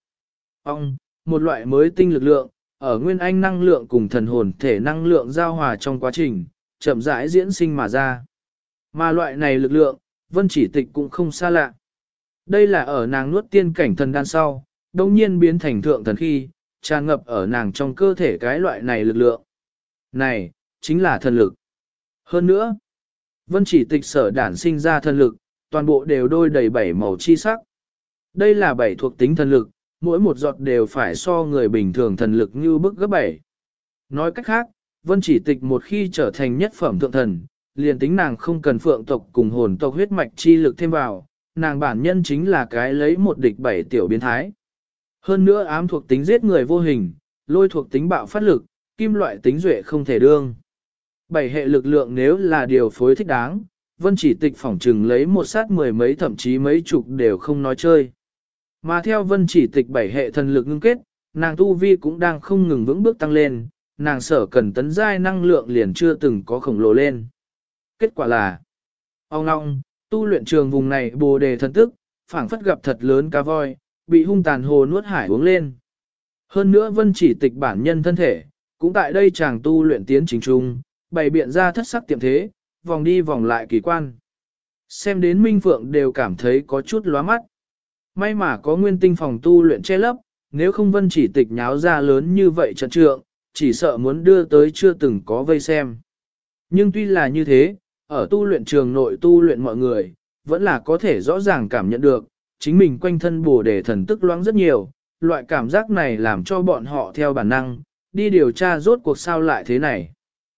một loại mới tinh lực lượng, ở nguyên anh năng lượng cùng thần hồn thể năng lượng giao hòa trong quá trình, chậm rãi diễn sinh mà ra. Mà loại này lực lượng, Vân Chỉ Tịch cũng không xa lạ. Đây là ở nàng nuốt tiên cảnh thần đan sau, đồng nhiên biến thành thượng thần khi, tràn ngập ở nàng trong cơ thể cái loại này lực lượng. Này, chính là thần lực. Hơn nữa, Vân Chỉ Tịch sở đản sinh ra thần lực, toàn bộ đều đôi đầy 7 màu chi sắc. Đây là 7 thuộc tính thần lực, mỗi một giọt đều phải so người bình thường thần lực như bức gấp 7. Nói cách khác, Vân Chỉ Tịch một khi trở thành nhất phẩm thượng thần, liền tính nàng không cần phượng tộc cùng hồn tộc huyết mạch chi lực thêm vào, nàng bản nhân chính là cái lấy một địch bảy tiểu biến thái. Hơn nữa ám thuộc tính giết người vô hình, lôi thuộc tính bạo phát lực, kim loại tính duệ không thể đương. Bảy hệ lực lượng nếu là điều phối thích đáng, Vân Chỉ Tịch phỏng trừng lấy một sát mười mấy thậm chí mấy chục đều không nói chơi. Mà theo Vân Chỉ Tịch bảy hệ thần lực ngưng kết, nàng tu vi cũng đang không ngừng vững bước tăng lên, nàng sở cần tấn giai năng lượng liền chưa từng có khổng lồ lên. Kết quả là, ong ong, tu luyện trường vùng này bồ đề thần tức, phảng phất gặp thật lớn cá voi, bị hung tàn hồ nuốt hải uống lên. Hơn nữa Vân Chỉ Tịch bản nhân thân thể, cũng tại đây chàng tu luyện tiến trình trung, bày biện ra thất sắc tiệm thế, vòng đi vòng lại kỳ quan. Xem đến Minh Phượng đều cảm thấy có chút lóa mắt. May mà có nguyên tinh phòng tu luyện che lấp, nếu không Vân Chỉ Tịch nháo ra lớn như vậy trận trượng, chỉ sợ muốn đưa tới chưa từng có vây xem. Nhưng tuy là như thế, ở tu luyện trường nội tu luyện mọi người, vẫn là có thể rõ ràng cảm nhận được, chính mình quanh thân bồ đề thần tức loãng rất nhiều, loại cảm giác này làm cho bọn họ theo bản năng, đi điều tra rốt cuộc sao lại thế này.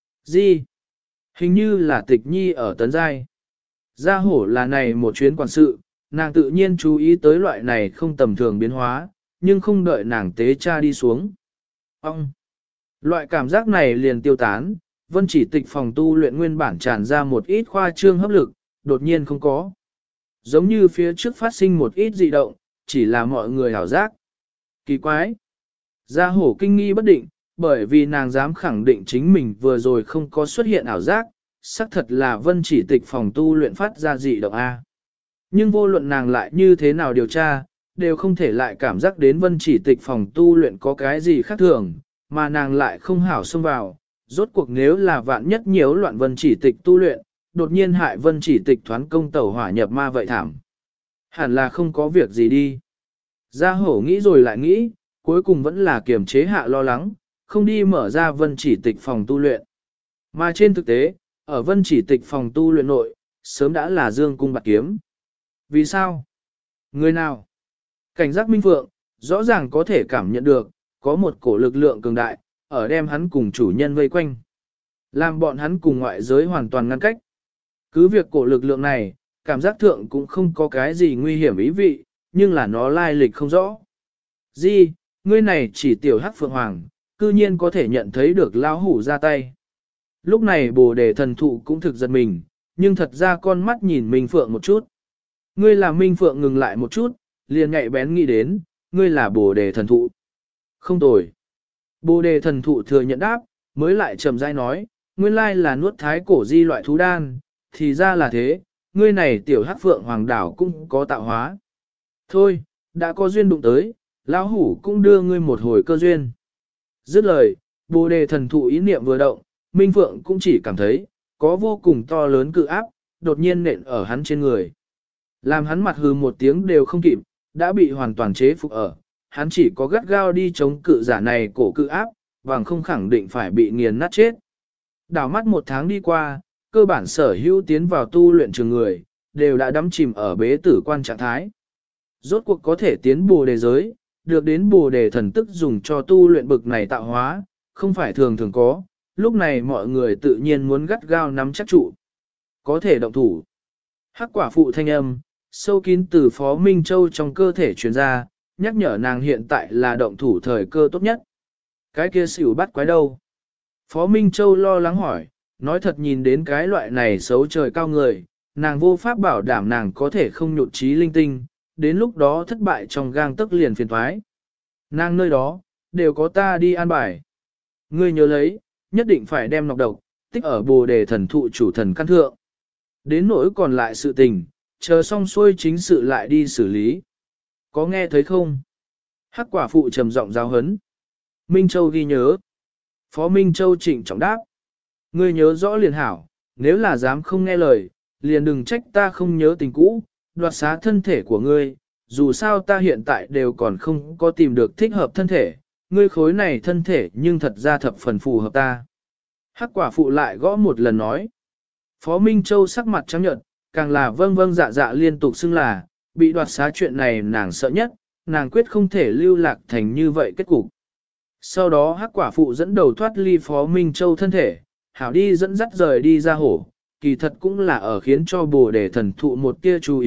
Gì? Hình như là Tịch Nhi ở tấn giai. Gia hổ là này một chuyến quản sự, nàng tự nhiên chú ý tới loại này không tầm thường biến hóa, nhưng không đợi nàng tế tra đi xuống. Ông! Loại cảm giác này liền tiêu tán, Vân Chỉ Tịch phòng tu luyện nguyên bản tràn ra một ít khoa trương hấp lực, đột nhiên không có. Giống như phía trước phát sinh một ít dị động, chỉ là mọi người hảo giác. Kỳ quái! Gia hổ kinh nghi bất định, bởi vì nàng dám khẳng định chính mình vừa rồi không có xuất hiện ảo giác, xác thật là Vân Chỉ Tịch phòng tu luyện phát ra dị động A. Nhưng vô luận nàng lại như thế nào điều tra, đều không thể lại cảm giác đến Vân Chỉ Tịch phòng tu luyện có cái gì khác thường, mà nàng lại không hảo xông vào. Rốt cuộc nếu là vạn nhất nhiễu loạn Vân Chỉ Tịch tu luyện, đột nhiên hại Vân Chỉ Tịch thoán công tẩu hỏa nhập ma vậy thảm. Hẳn là không có việc gì đi. Gia hổ nghĩ rồi lại nghĩ, cuối cùng vẫn là kiềm chế hạ lo lắng, không đi mở ra Vân Chỉ Tịch phòng tu luyện. Mà trên thực tế, ở Vân Chỉ Tịch phòng tu luyện nội, sớm đã là dương cung bạt kiếm. Vì sao? Người nào? Cảnh giác Minh Phượng, rõ ràng có thể cảm nhận được, có một cổ lực lượng cường đại, ở đem hắn cùng chủ nhân vây quanh. Làm bọn hắn cùng ngoại giới hoàn toàn ngăn cách. Cứ việc cổ lực lượng này, cảm giác thượng cũng không có cái gì nguy hiểm ý vị, nhưng là nó lai lịch không rõ. Di, ngươi này chỉ tiểu hắc phượng hoàng, cư nhiên có thể nhận thấy được lão hủ ra tay. Lúc này bồ đề thần thụ cũng thực giật mình, nhưng thật ra con mắt nhìn Minh Phượng một chút. Ngươi là Minh Phượng ngừng lại một chút, liền nhạy bén nghĩ đến, ngươi là bồ đề thần thụ. Không tồi. Bồ đề thần thụ thừa nhận đáp, mới lại trầm rãi nói, nguyên lai là nuốt thái cổ di loại thú đan, thì ra là thế, ngươi này tiểu hắc phượng hoàng đảo cũng có tạo hóa. Thôi, đã có duyên đụng tới, lão hủ cũng đưa ngươi một hồi cơ duyên. Dứt lời, bồ đề thần thụ ý niệm vừa động, Minh Phượng cũng chỉ cảm thấy, có vô cùng to lớn cự áp, đột nhiên nện ở hắn trên người. Làm hắn mặt hừ một tiếng đều không kịp, đã bị hoàn toàn chế phục ở, hắn chỉ có gắt gao đi chống cự giả này cổ cự áp, bằng không khẳng định phải bị nghiền nát chết. Đảo mắt một tháng đi qua, cơ bản sở hữu tiến vào tu luyện trường người, đều đã đắm chìm ở bế tử quan trạng thái. Rốt cuộc có thể tiến bồ đề giới, được đến bồ đề thần tức dùng cho tu luyện bực này tạo hóa, không phải thường thường có, lúc này mọi người tự nhiên muốn gắt gao nắm chắc trụ. Có thể động thủ. Hắc quả phụ thanh âm, sâu kín từ Phó Minh Châu trong cơ thể truyền ra, nhắc nhở nàng hiện tại là động thủ thời cơ tốt nhất. Cái kia xỉu bắt quái đâu? Phó Minh Châu lo lắng hỏi, nói thật nhìn đến cái loại này xấu trời cao người, nàng vô pháp bảo đảm nàng có thể không nhụt chí linh tinh, đến lúc đó thất bại trong gang tức liền phiền thoái. Nàng nơi đó, đều có ta đi an bài. Ngươi nhớ lấy, nhất định phải đem nọc độc, tích ở bồ đề thần thụ chủ thần căn thượng. Đến nỗi còn lại sự tình, chờ xong xuôi chính sự lại đi xử lý. Có nghe thấy không? Hắc quả phụ trầm giọng giáo hấn. Minh Châu ghi nhớ. Phó Minh Châu trịnh trọng đáp. Ngươi nhớ rõ liền hảo, nếu là dám không nghe lời, liền đừng trách ta không nhớ tình cũ, đoạt xá thân thể của ngươi, dù sao ta hiện tại đều còn không có tìm được thích hợp thân thể, ngươi khối này thân thể nhưng thật ra thập phần phù hợp ta. Hắc quả phụ lại gõ một lần nói. Phó Minh Châu sắc mặt trắng nhợt, càng là vâng vâng dạ dạ liên tục xưng là, bị đoạt xá chuyện này nàng sợ nhất, nàng quyết không thể lưu lạc thành như vậy kết cục. Sau đó Hắc quả phụ dẫn đầu thoát ly Phó Minh Châu thân thể, hảo đi dẫn dắt rời đi ra hổ, kỳ thật cũng là ở khiến cho bồ đề thần thụ một tia chú ý,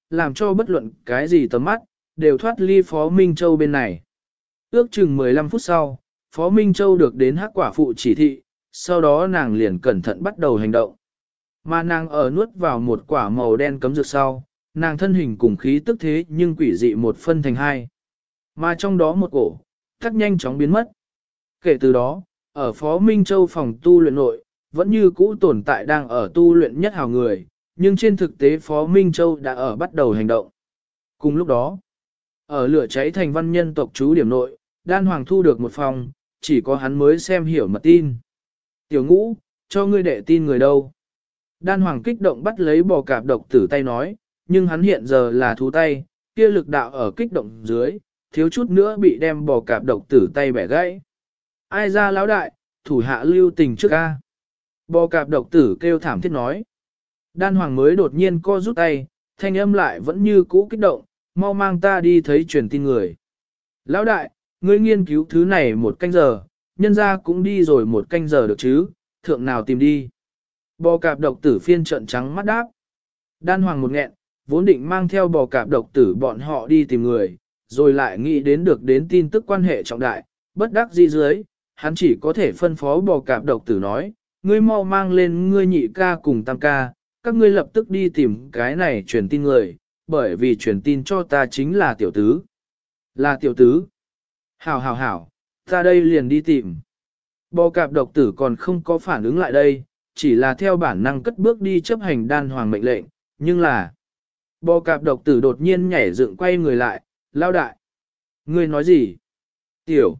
làm cho bất luận cái gì tầm mắt, đều thoát ly Phó Minh Châu bên này. Ước chừng 15 phút sau, Phó Minh Châu được đến hắc quả phụ chỉ thị, sau đó nàng liền cẩn thận bắt đầu hành động. Mà nàng ở nuốt vào một quả màu đen cấm dược sau, nàng thân hình cùng khí tức thế nhưng quỷ dị một phân thành hai. Mà trong đó một cổ, tắc nhanh chóng biến mất. Kể từ đó, ở Phó Minh Châu phòng tu luyện nội, vẫn như cũ tồn tại đang ở tu luyện nhất hào người, nhưng trên thực tế Phó Minh Châu đã ở bắt đầu hành động. Cùng lúc đó, ở lửa cháy thành văn nhân tộc chú điểm nội, Đan Hoàng thu được một phòng, chỉ có hắn mới xem hiểu mật tin. Tiểu Ngũ, cho ngươi đệ tin người đâu? Đan Hoàng kích động bắt lấy bò cạp độc tử tay nói, nhưng hắn hiện giờ là thú tay, kia lực đạo ở kích động dưới, thiếu chút nữa bị đem bò cạp độc tử tay bẻ gãy. Ai ra lão đại, thủ hạ lưu tình trước ca. Bò cạp độc tử kêu thảm thiết nói. Đan Hoàng mới đột nhiên co rút tay, thanh âm lại vẫn như cũ kích động, mau mang ta đi thấy truyền tin người. Lão đại, ngươi nghiên cứu thứ này một canh giờ, nhân ra cũng đi rồi một canh giờ được chứ, thượng nào tìm đi. Bò cạp độc tử phiên trận trắng mắt đáp. Đan Hoàng một nghẹn, vốn định mang theo bò cạp độc tử bọn họ đi tìm người, rồi lại nghĩ đến được đến tin tức quan hệ trọng đại, bất đắc dĩ dưới, hắn chỉ có thể phân phó bò cạp độc tử nói, ngươi mau mang lên ngươi nhị ca cùng tam ca, các ngươi lập tức đi tìm cái này truyền tin người, bởi vì truyền tin cho ta chính là tiểu tứ. Là tiểu tứ. Hảo hảo hảo, ta đây liền đi tìm. Bò cạp độc tử còn không có phản ứng lại đây, chỉ là theo bản năng cất bước đi chấp hành Đan Hoàng mệnh lệnh, nhưng là bò cạp độc tử đột nhiên nhảy dựng quay người lại, lao đại. Ngươi nói gì? Tiểu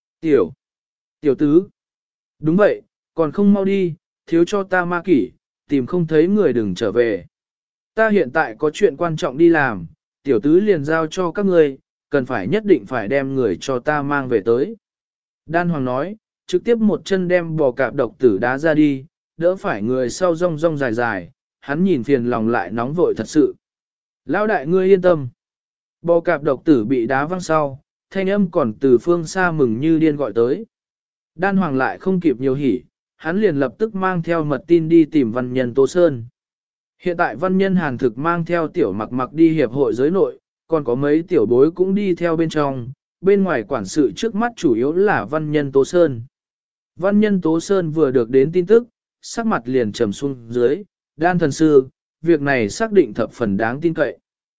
tứ. Đúng vậy, còn không mau đi, thiếu cho ta ma kỷ, tìm không thấy người đừng trở về. Ta hiện tại có chuyện quan trọng đi làm, tiểu tứ liền giao cho các ngươi, cần phải nhất định phải đem người cho ta mang về tới. Đan Hoàng nói, trực tiếp một chân đem bò cạp độc tử đá ra đi, đỡ phải người sau rong rong dài dài, hắn nhìn phiền lòng lại nóng vội thật sự. Lão đại ngươi yên tâm. Bò cạp độc tử bị đá văng sau, thanh âm còn từ phương xa mừng như điên gọi tới. Đan Hoàng lại không kịp nhiều hỉ, hắn liền lập tức mang theo mật tin đi tìm văn nhân Tố Sơn. Hiện tại văn nhân Hàn Thực mang theo tiểu mặc mặc đi hiệp hội giới nội, còn có mấy tiểu bối cũng đi theo bên trong, bên ngoài quản sự trước mắt chủ yếu là văn nhân Tố Sơn. Văn nhân Tố Sơn vừa được đến tin tức, sắc mặt liền trầm xuống dưới, Đan thần sư, việc này xác định thập phần đáng tin cậy.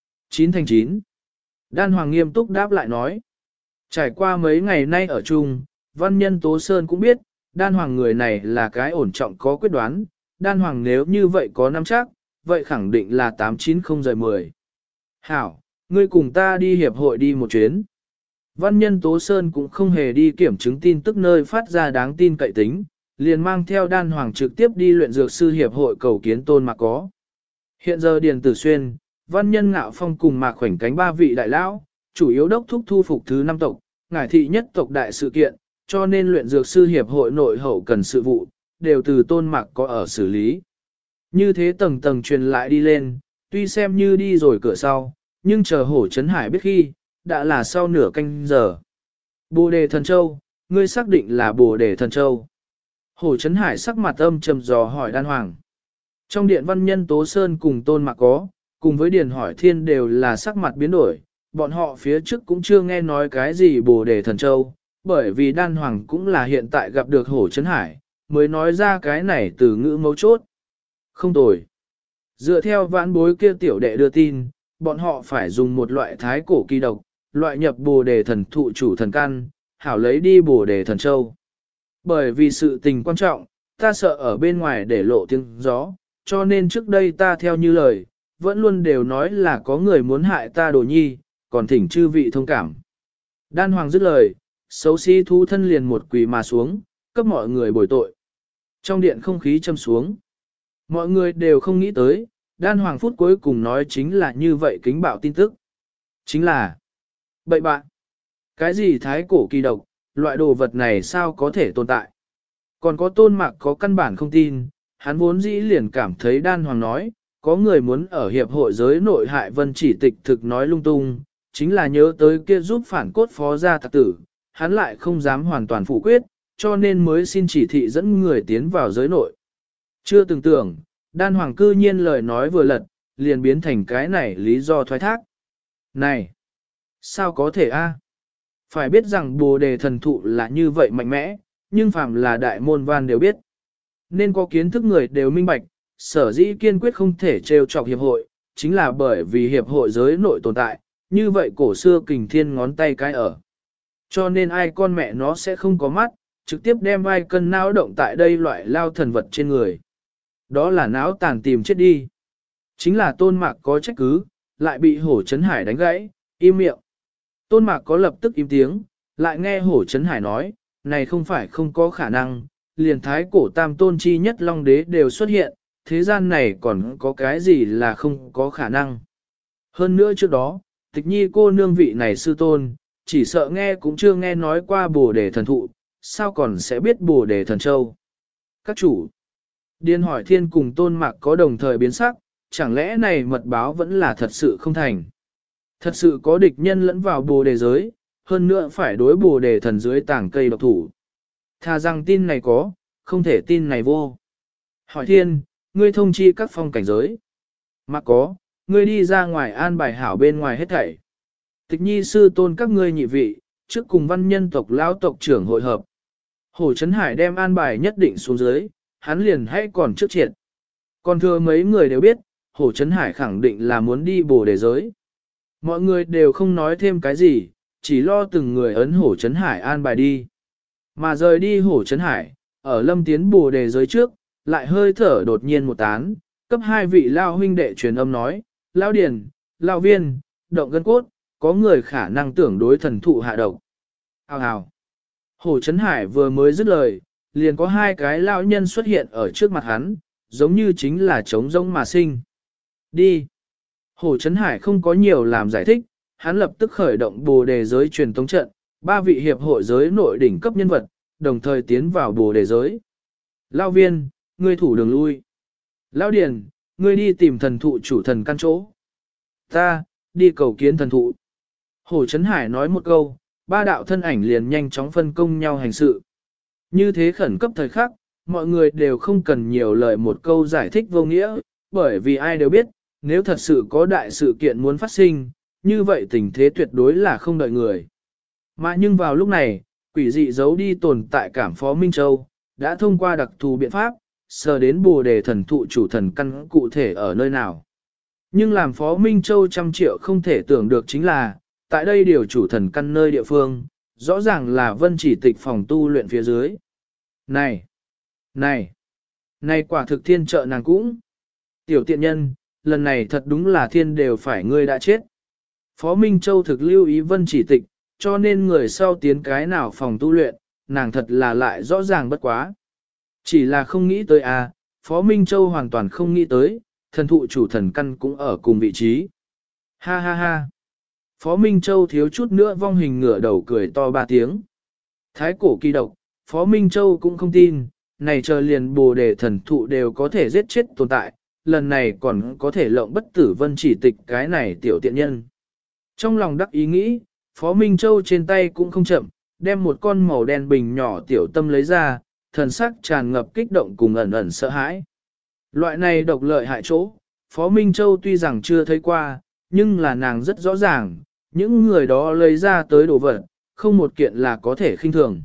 9/9. Đan Hoàng nghiêm túc đáp lại nói. Trải qua mấy ngày nay ở chung, văn nhân Tố Sơn cũng biết, Đan Hoàng người này là cái ổn trọng có quyết đoán, Đan Hoàng nếu như vậy có nắm chắc, vậy khẳng định là 890/10. Hảo, ngươi cùng ta đi hiệp hội đi một chuyến. Văn nhân Tố Sơn cũng không hề đi kiểm chứng tin tức nơi phát ra đáng tin cậy tính, liền mang theo Đan Hoàng trực tiếp đi luyện dược sư hiệp hội cầu kiến Tôn Mạc Có. Hiện giờ Điền Tử Xuyên, văn nhân Ngạo Phong cùng Mạc Khoảnh Cánh ba vị đại lão, chủ yếu đốc thúc thu phục thứ 5 tộc, ngải thị nhất tộc đại sự kiện, cho nên luyện dược sư hiệp hội nội hậu cần sự vụ, đều từ Tôn Mạc Có ở xử lý. Như thế tầng tầng truyền lại đi lên, tuy xem như đi rồi cửa sau, nhưng chờ Hổ Chấn Hải biết khi, đã là sau nửa canh giờ. Bồ đề thần châu, ngươi xác định là bồ đề thần châu. Hổ Chấn Hải sắc mặt âm trầm dò hỏi Đan Hoàng. Trong điện văn nhân Tố Sơn cùng Tôn Mạc Có, cùng với Điền Hỏi Thiên đều là sắc mặt biến đổi, bọn họ phía trước cũng chưa nghe nói cái gì bồ đề thần châu, bởi vì Đan Hoàng cũng là hiện tại gặp được Hổ Chấn Hải, mới nói ra cái này từ ngữ mấu chốt. Không tồi. Dựa theo vãn bối kia tiểu đệ đưa tin, bọn họ phải dùng một loại thái cổ kỳ độc, loại nhập bồ đề thần thụ chủ thần căn, hảo lấy đi bồ đề thần châu. Bởi vì sự tình quan trọng, ta sợ ở bên ngoài để lộ tiếng gió, cho nên trước đây ta theo như lời, vẫn luôn đều nói là có người muốn hại ta đồ nhi, còn thỉnh chư vị thông cảm. Đan Hoàng dứt lời, xấu xí thú thân liền một quỳ mà xuống, cấp mọi người bồi tội. Trong điện không khí châm xuống. Mọi người đều không nghĩ tới, Đan Hoàng phút cuối cùng nói chính là như vậy kính bạo tin tức. Chính là bậy bạn. Cái gì thái cổ kỳ độc, loại đồ vật này sao có thể tồn tại. Còn có Tôn Mạc có căn bản không tin, hắn vốn dĩ liền cảm thấy Đan Hoàng nói, có người muốn ở hiệp hội giới nội hại Vân Chỉ Tịch thực nói lung tung, chính là nhớ tới kia giúp phản cốt phó gia tặc tử, hắn lại không dám hoàn toàn phủ quyết, cho nên mới xin chỉ thị dẫn người tiến vào giới nội. Chưa từng tưởng, Đan Hoàng cư nhiên lời nói vừa lật, liền biến thành cái này lý do thoái thác. Này! Sao có thể a? Phải biết rằng Bồ Đề thần thụ là như vậy mạnh mẽ, nhưng phàm là đại môn văn đều biết. Nên có kiến thức người đều minh bạch, sở dĩ kiên quyết không thể trêu chọc hiệp hội, chính là bởi vì hiệp hội giới nội tồn tại, như vậy cổ xưa kình thiên ngón tay cái ở. Cho nên ai con mẹ nó sẽ không có mắt, trực tiếp đem vai cân não động tại đây loại lao thần vật trên người. Đó là não tàn tìm chết đi. Chính là Tôn Mạc có trách cứ, lại bị Hổ Chấn Hải đánh gãy, im miệng. Tôn Mạc có lập tức im tiếng, lại nghe Hổ Chấn Hải nói, này không phải không có khả năng, liền thái cổ tam tôn chi nhất Long Đế đều xuất hiện, thế gian này còn có cái gì là không có khả năng. Hơn nữa trước đó, Tịch Nhi cô nương vị này sư tôn, chỉ sợ nghe cũng chưa nghe nói qua Bồ Đề thần thụ, sao còn sẽ biết Bồ Đề thần châu. Các chủ, Điền Hỏi Thiên cùng Tôn Mạc có đồng thời biến sắc, chẳng lẽ này mật báo vẫn là thật sự không thành. Thật sự có địch nhân lẫn vào Bồ Đề giới, hơn nữa phải đối Bồ Đề thần dưới tảng cây độc thủ. Thà rằng tin này có, không thể tin này vô. Hỏi Thiên, ngươi thông chi các phong cảnh giới. Mạc có, ngươi đi ra ngoài an bài hảo bên ngoài hết thảy. Tịch Nhi sư tôn các ngươi nhị vị, trước cùng văn nhân tộc lão tộc trưởng hội hợp. Hổ Chấn Hải đem an bài nhất định xuống dưới, hắn liền hãy còn trước triệt. Còn thưa mấy người đều biết, Hổ Chấn Hải khẳng định là muốn đi Bồ Đề giới. Mọi người đều không nói thêm cái gì, chỉ lo từng người ấn Hổ Chấn Hải an bài đi. Mà rời đi Hổ Chấn Hải, ở lâm tiến Bồ Đề giới trước, lại hơi thở đột nhiên một tán, cấp hai vị lao huynh đệ truyền âm nói, lao điền, lao viên, động gân cốt, có người khả năng tưởng đối thần thụ hạ độc. Hào hào. Hổ Chấn Hải vừa mới dứt lời, liền có hai cái lao nhân xuất hiện ở trước mặt hắn, giống như chính là trống rỗng mà sinh. Đi. Hổ Chấn Hải không có nhiều làm giải thích, hắn lập tức khởi động Bồ Đề giới truyền tống trận, ba vị hiệp hội giới nội đỉnh cấp nhân vật, đồng thời tiến vào Bồ Đề giới. Lao viên, ngươi thủ đường lui. Lao điền, ngươi đi tìm thần thụ chủ thần căn chỗ. Ta, đi cầu kiến thần thụ. Hổ Chấn Hải nói một câu, ba đạo thân ảnh liền nhanh chóng phân công nhau hành sự. Như thế khẩn cấp thời khắc, mọi người đều không cần nhiều lời một câu giải thích vô nghĩa, bởi vì ai đều biết, nếu thật sự có đại sự kiện muốn phát sinh, như vậy tình thế tuyệt đối là không đợi người. Mà nhưng vào lúc này, quỷ dị giấu đi tồn tại cảm Phó Minh Châu, đã thông qua đặc thù biện pháp, sờ đến Bồ Đề thần thụ chủ thần căn cụ thể ở nơi nào. Nhưng làm Phó Minh Châu trăm triệu không thể tưởng được chính là, tại đây điều chủ thần căn nơi địa phương, rõ ràng là Vân Chỉ Tịch phòng tu luyện phía dưới. Này! Này! Này quả thực thiên trợ nàng cũng! Tiểu tiện nhân, lần này thật đúng là thiên đều phải ngươi đã chết. Phó Minh Châu thực lưu ý Vân Chỉ Tịch, cho nên người sau tiến cái nào phòng tu luyện, nàng thật là lại rõ ràng bất quá. Chỉ là không nghĩ tới à, Phó Minh Châu hoàn toàn không nghĩ tới, thần thụ chủ thần căn cũng ở cùng vị trí. Ha ha ha! Phó Minh Châu thiếu chút nữa vong hình ngửa đầu cười to ba tiếng. Thái cổ kỳ độc, Phó Minh Châu cũng không tin, này chờ liền Bồ Đề thần thụ đều có thể giết chết tồn tại, lần này còn có thể lộng bất tử Vân Chỉ Tịch cái này tiểu tiện nhân. Trong lòng đắc ý nghĩ, Phó Minh Châu trên tay cũng không chậm, đem một con màu đen bình nhỏ tiểu tâm lấy ra, thần sắc tràn ngập kích động cùng ẩn ẩn sợ hãi. Loại này độc lợi hại chỗ, Phó Minh Châu tuy rằng chưa thấy qua, nhưng là nàng rất rõ ràng, những người đó lấy ra tới đồ vật, không một kiện là có thể khinh thường.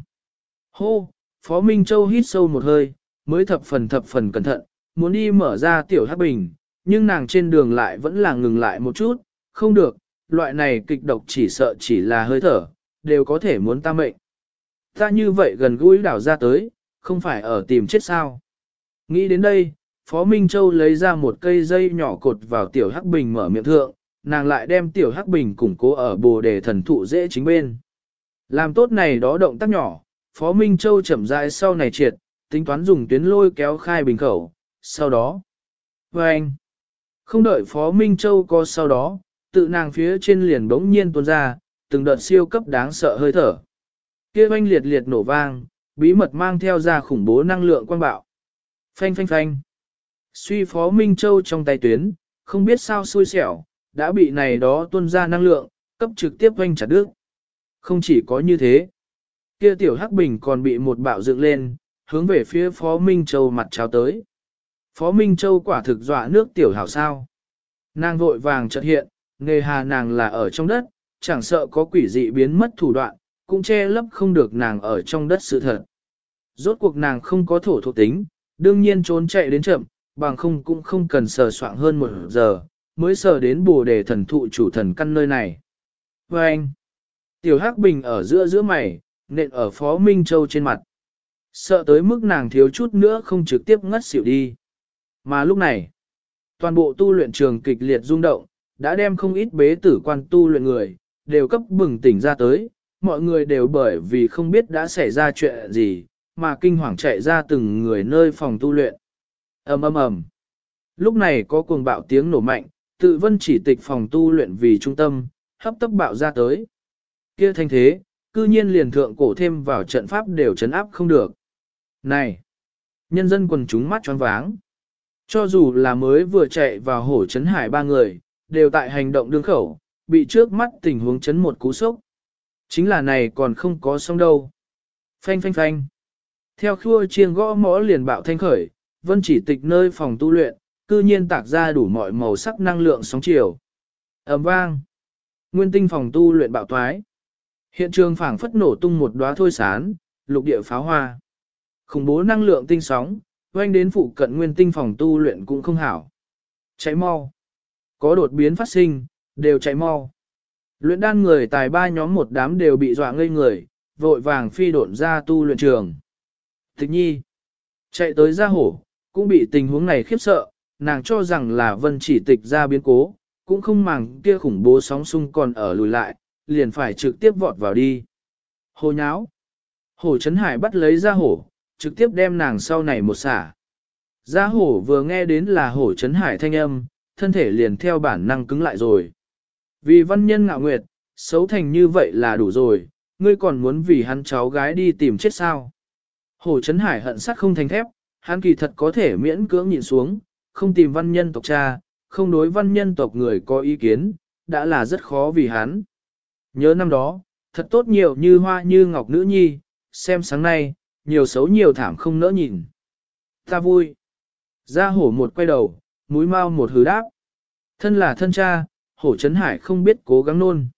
Hô, Phó Minh Châu hít sâu một hơi, mới thập phần cẩn thận, muốn đi mở ra tiểu hắc bình, nhưng nàng trên đường lại vẫn là ngừng lại một chút, không được, loại này kịch độc chỉ sợ chỉ là hơi thở, đều có thể muốn ta mệnh. Ta như vậy gần gũi đảo ra tới, không phải ở tìm chết sao. Nghĩ đến đây, Phó Minh Châu lấy ra một cây dây nhỏ cột vào tiểu hắc bình mở miệng thượng, nàng lại đem tiểu hắc bình củng cố ở Bồ Đề thần thụ dễ chính bên. Làm tốt này đó động tác nhỏ, Phó Minh Châu chậm rãi sau này triệt, tính toán dùng tuyến lôi kéo khai bình khẩu, sau đó. Anh, không đợi Phó Minh Châu có sau đó, tự nàng phía trên liền bỗng nhiên tuôn ra, từng đợt siêu cấp đáng sợ hơi thở. Kia oanh liệt liệt nổ vang, bí mật mang theo ra khủng bố năng lượng quang bạo. Phanh phanh phanh. Suy Phó Minh Châu trong tay tuyến, không biết sao xui xẻo, đã bị này đó tuôn ra năng lượng, cấp trực tiếp oanh chặt đứt. Không chỉ có như thế, kia tiểu hắc bình còn bị một bạo dựng lên, hướng về phía Phó Minh Châu mặt cháo tới. Phó Minh Châu quả thực dọa nước tiểu hảo sao. Nàng vội vàng chợt hiện, nghề hà nàng là ở trong đất, chẳng sợ có quỷ dị biến mất thủ đoạn, cũng che lấp không được nàng ở trong đất sự thật. Rốt cuộc nàng không có thổ thuộc tính, đương nhiên trốn chạy đến chậm, bằng không cũng không cần sờ soạng hơn 1 giờ, mới sờ đến Bồ Đề thần thụ chủ thần căn nơi này. Và anh, tiểu hắc bình ở giữa mày, nện ở Phó Minh Châu trên mặt. Sợ tới mức nàng thiếu chút nữa không trực tiếp ngất xỉu đi. Mà lúc này, toàn bộ tu luyện trường kịch liệt rung động, đã đem không ít bế tử quan tu luyện người, đều cấp bừng tỉnh ra tới, mọi người đều bởi vì không biết đã xảy ra chuyện gì, mà kinh hoàng chạy ra từng người nơi phòng tu luyện. Ầm ầm ầm. Lúc này có cuồng bạo tiếng nổ mạnh, tự Vân Chỉ Tịch phòng tu luyện vì trung tâm, hấp tấp bạo ra tới. Kia thanh thế, cư nhiên liền thượng cổ thêm vào trận pháp đều chấn áp không được. Này! Nhân dân quần chúng mắt choáng váng. Cho dù là mới vừa chạy vào hổ chấn hải 3 người, đều tại hành động đương khẩu, bị trước mắt tình huống chấn một cú sốc. Chính là này còn không có xong đâu. Phanh phanh phanh. Theo khua chiêng gõ mõ liền bạo thanh khởi, Vân Chỉ Tịch nơi phòng tu luyện, cư nhiên tạc ra đủ mọi màu sắc năng lượng sóng chiều. Ầm vang. Nguyên tinh phòng tu luyện bạo toái. Hiện trường phảng phất nổ tung một đóa thôi sán, lục địa pháo hoa. Khủng bố năng lượng tinh sóng, oanh đến phụ cận nguyên tinh phòng tu luyện cũng không hảo. Cháy mau. Có đột biến phát sinh, đều cháy mau. Luyện đan người tài ba nhóm một đám đều bị dọa ngây người, vội vàng phi độn ra tu luyện trường. Tịch nhi. Chạy tới ra hổ, cũng bị tình huống này khiếp sợ, nàng cho rằng là Vân Chỉ Tịch ra biến cố, cũng không màng kia khủng bố sóng xung còn ở lùi lại, liền phải trực tiếp vọt vào đi. Hồ nháo. Hổ Trấn Hải bắt lấy ra hổ, trực tiếp đem nàng sau này một xả. Gia hổ vừa nghe đến là hổ Trấn Hải thanh âm, thân thể liền theo bản năng cứng lại rồi. Vì văn nhân ngạo nguyệt, xấu thành như vậy là đủ rồi, ngươi còn muốn vì hắn cháu gái đi tìm chết sao. Hổ Trấn Hải hận sắt không thành thép, hắn kỳ thật có thể miễn cưỡng nhịn xuống, không tìm văn nhân tộc cha, không đối văn nhân tộc người có ý kiến, đã là rất khó vì hắn. Nhớ năm đó, thật tốt nhiều như hoa như ngọc nữ nhi, xem sáng nay, nhiều xấu nhiều thảm không nỡ nhìn. Ta vui. Gia hổ một quay đầu, mũi mau một hứ đáp. Thân là thân cha, hổ Trấn Hải không biết cố gắng nôn.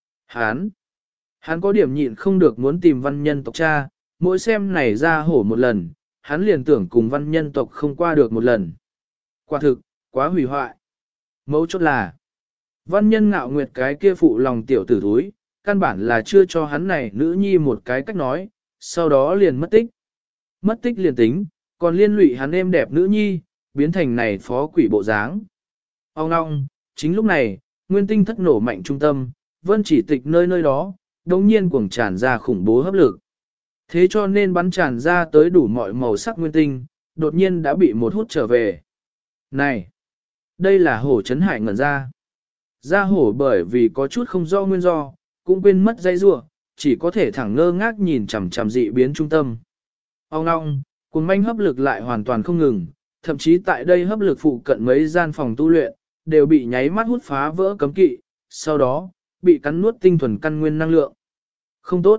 Hắn có điểm nhịn không được muốn tìm văn nhân tộc cha, mỗi xem này gia hổ một lần, hắn liền tưởng cùng văn nhân tộc không qua được một lần. Quả thực, quá hủy hoại. Mấu chốt là, văn nhân ngạo nguyệt cái kia phụ lòng tiểu tử thúi, căn bản là chưa cho hắn này nữ nhi một cái cách nói, sau đó liền mất tích. Mất tích liền tính, còn liên lụy hắn êm đẹp nữ nhi, biến thành này phó quỷ bộ dáng. Ông ngong, chính lúc này, nguyên tinh thất nổ mạnh trung tâm, Vân Chỉ Tịch nơi đó, đống nhiên cuồng tràn ra khủng bố hấp lực. Thế cho nên bắn tràn ra tới đủ mọi màu sắc nguyên tinh, đột nhiên đã bị một hút trở về. Này! Đây là hổ Trấn Hải ngẩn ra. Ra hổ bởi vì có chút không do nguyên do, cũng quên mất dây rua, chỉ có thể thẳng ngơ ngác nhìn chằm chằm dị biến trung tâm. Ông ngong, cuồng manh hấp lực lại hoàn toàn không ngừng, thậm chí tại đây hấp lực phụ cận mấy gian phòng tu luyện, đều bị nháy mắt hút phá vỡ cấm kỵ, sau đó, bị cắn nuốt tinh thuần căn nguyên năng lượng. Không tốt.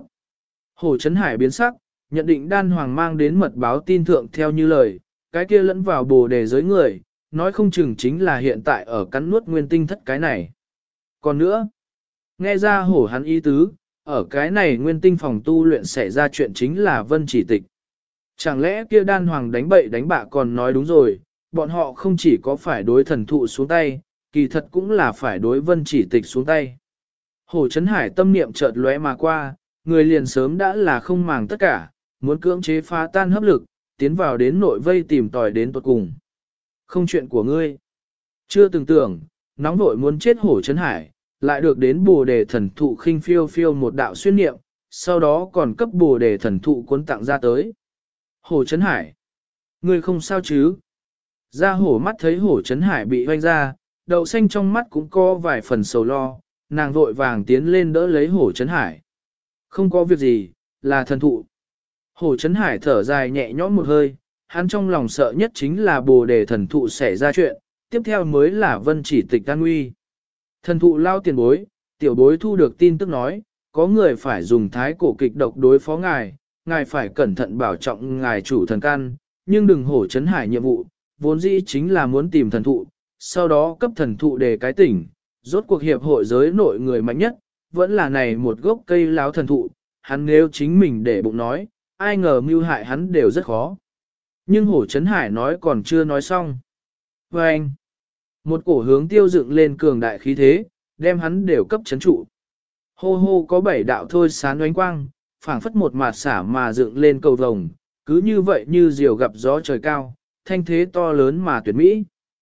Hổ Trấn Hải biến sắc, nhận định đan hoàng mang đến mật báo tin thượng theo như lời, cái kia lẫn vào bồ đề giới người, nói không chừng chính là hiện tại ở cắn nuốt nguyên tinh thất cái này. Còn nữa, nghe ra hổ hắn ý tứ, ở cái này nguyên tinh phòng tu luyện xảy ra chuyện chính là Vân Chỉ Tịch. Chẳng lẽ kia đan hoàng đánh bậy đánh bạ còn nói đúng rồi, bọn họ không chỉ có phải đối thần thụ xuống tay, kỳ thật cũng là phải đối Vân Chỉ Tịch xuống tay. Hổ Trấn Hải tâm niệm chợt lóe mà qua, người liền sớm đã là không màng tất cả, muốn cưỡng chế phá tan hấp lực, tiến vào đến nội vây tìm tòi đến tuột cùng. Không chuyện của ngươi. Chưa từng tưởng, nóng vội muốn chết Hổ Trấn Hải, lại được đến bồ đề thần thụ khinh phiêu phiêu một đạo xuyên niệm, sau đó còn cấp bồ đề thần thụ cuốn tặng ra tới. Hổ Trấn Hải, ngươi không sao chứ? Ra hổ mắt thấy Hổ Trấn Hải bị hoanh ra, đậu xanh trong mắt cũng có vài phần sầu lo, nàng vội vàng tiến lên đỡ lấy Hổ Trấn Hải. Không có việc gì, là thần thụ. Hổ Trấn Hải thở dài nhẹ nhõm một hơi, hắn trong lòng sợ nhất chính là bồ đề thần thụ xảy ra chuyện, tiếp theo mới là Vân Chỉ Tịch an nguy. Thần thụ lao tiền bối, tiểu bối thu được tin tức nói, có người phải dùng thái cổ kịch độc đối phó ngài, ngài phải cẩn thận bảo trọng ngài chủ thần căn, nhưng đừng Hổ Trấn Hải nhiệm vụ, vốn dĩ chính là muốn tìm thần thụ, sau đó cấp thần thụ để cái tỉnh, rốt cuộc hiệp hội giới nội người mạnh nhất, vẫn là này một gốc cây láo thần thụ, hắn nếu chính mình để bụng nói, ai ngờ mưu hại hắn đều rất khó. Nhưng Hổ Trấn Hải nói còn chưa nói xong. Và anh, một cổ hướng tiêu dựng lên cường đại khí thế, đem hắn đều cấp chấn trụ. Hô hô có 7 đạo thôi sáng ánh quang, phảng phất một mạt xả mà dựng lên cầu vồng, cứ như vậy như diều gặp gió trời cao, thanh thế to lớn mà tuyệt mỹ.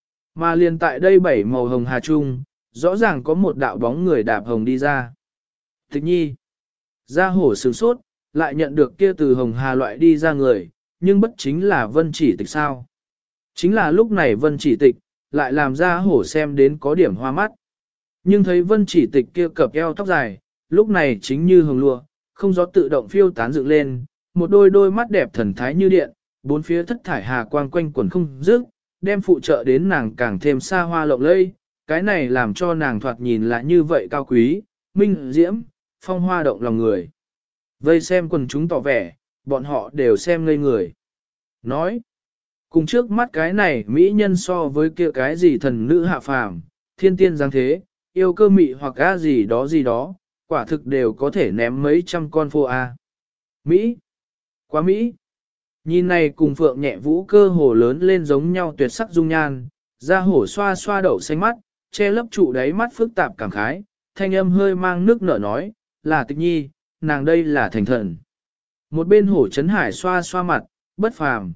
Mà liền tại đây 7 màu hồng hà trung, rõ ràng có một đạo bóng người đạp hồng đi ra. Tịch nhi, ra hổ sửng sốt, lại nhận được kia từ hồng hà loại đi ra người, nhưng bất chính là Vân Chỉ Tịch sao. Chính là lúc này Vân Chỉ Tịch, lại làm ra hổ xem đến có điểm hoa mắt. Nhưng thấy Vân Chỉ Tịch kia cập eo tóc dài, lúc này chính như hồng lụa, không gió tự động phiêu tán dựng lên, một đôi mắt đẹp thần thái như điện, bốn phía thất thải hà quang quanh quần không dứt, đem phụ trợ đến nàng càng thêm xa hoa lộng lẫy, cái này làm cho nàng thoạt nhìn lại như vậy cao quý, minh diễm, phong hoa động lòng người. Vây xem quần chúng tỏ vẻ, bọn họ đều xem ngây người. Nói, cùng trước mắt cái này mỹ nhân so với kia cái gì thần nữ hạ phàm, thiên tiên giáng thế, yêu cơ mị hoặc á gì đó, quả thực đều có thể ném mấy trăm con phô A. Mỹ! Quá Mỹ! Nhìn này cùng phượng nhẹ vũ cơ hồ lớn lên giống nhau tuyệt sắc dung nhan, ra hổ xoa xoa đậu xanh mắt, che lấp trụ đáy mắt phức tạp cảm khái, thanh âm hơi mang nước nở nói, là Tịch nhi, nàng đây là thành thần. Một bên Hổ Trấn Hải xoa xoa mặt, bất phàm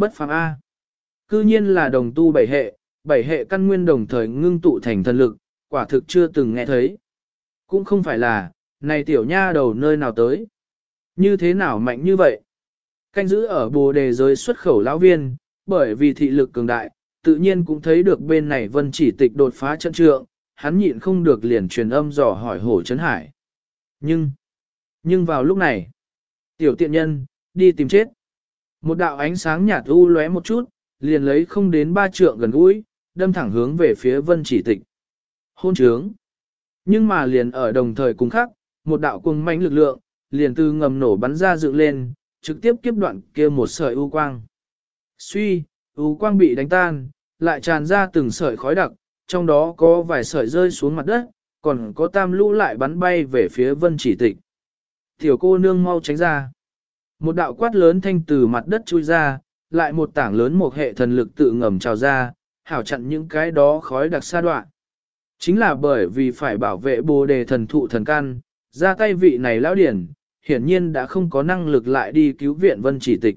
A. Cư nhiên là đồng tu bảy hệ căn nguyên đồng thời ngưng tụ thành thần lực, quả thực chưa từng nghe thấy. Cũng không phải là, này tiểu nha đầu nơi nào tới. Như thế nào mạnh như vậy? Canh giữ ở Bồ Đề giới xuất khẩu lão viên, bởi vì thị lực cường đại, tự nhiên cũng thấy được bên này Vân Chỉ Tịch đột phá trận trượng, hắn nhịn không được liền truyền âm dò hỏi Hổ Trấn Hải. Nhưng vào lúc này, tiểu tiện nhân, đi tìm chết. Một đạo ánh sáng nhạt u lóe một chút, liền lấy không đến 3 trượng gần gũi, đâm thẳng hướng về phía Vân Chỉ Tịch. Hôn trướng. Nhưng mà liền ở đồng thời cùng khắc, một đạo cuồng mãnh lực lượng, liền từ ngầm nổ bắn ra dựng lên, trực tiếp kiếp đoạn kia một sợi u quang. Suy, u quang bị đánh tan, lại tràn ra từng sợi khói đặc, trong đó có vài sợi rơi xuống mặt đất, còn có tam lũ lại bắn bay về phía Vân Chỉ Tịch. Tiểu cô nương mau tránh ra. Một đạo quát lớn thanh từ mặt đất chui ra, lại một tảng lớn một hệ thần lực tự ngầm trào ra, hảo chặn những cái đó khói đặc xa đoạn. Chính là bởi vì phải bảo vệ Bồ Đề thần thụ thần căn, ra tay vị này lão điển, hiển nhiên đã không có năng lực lại đi cứu viện Vân Chỉ Tịch.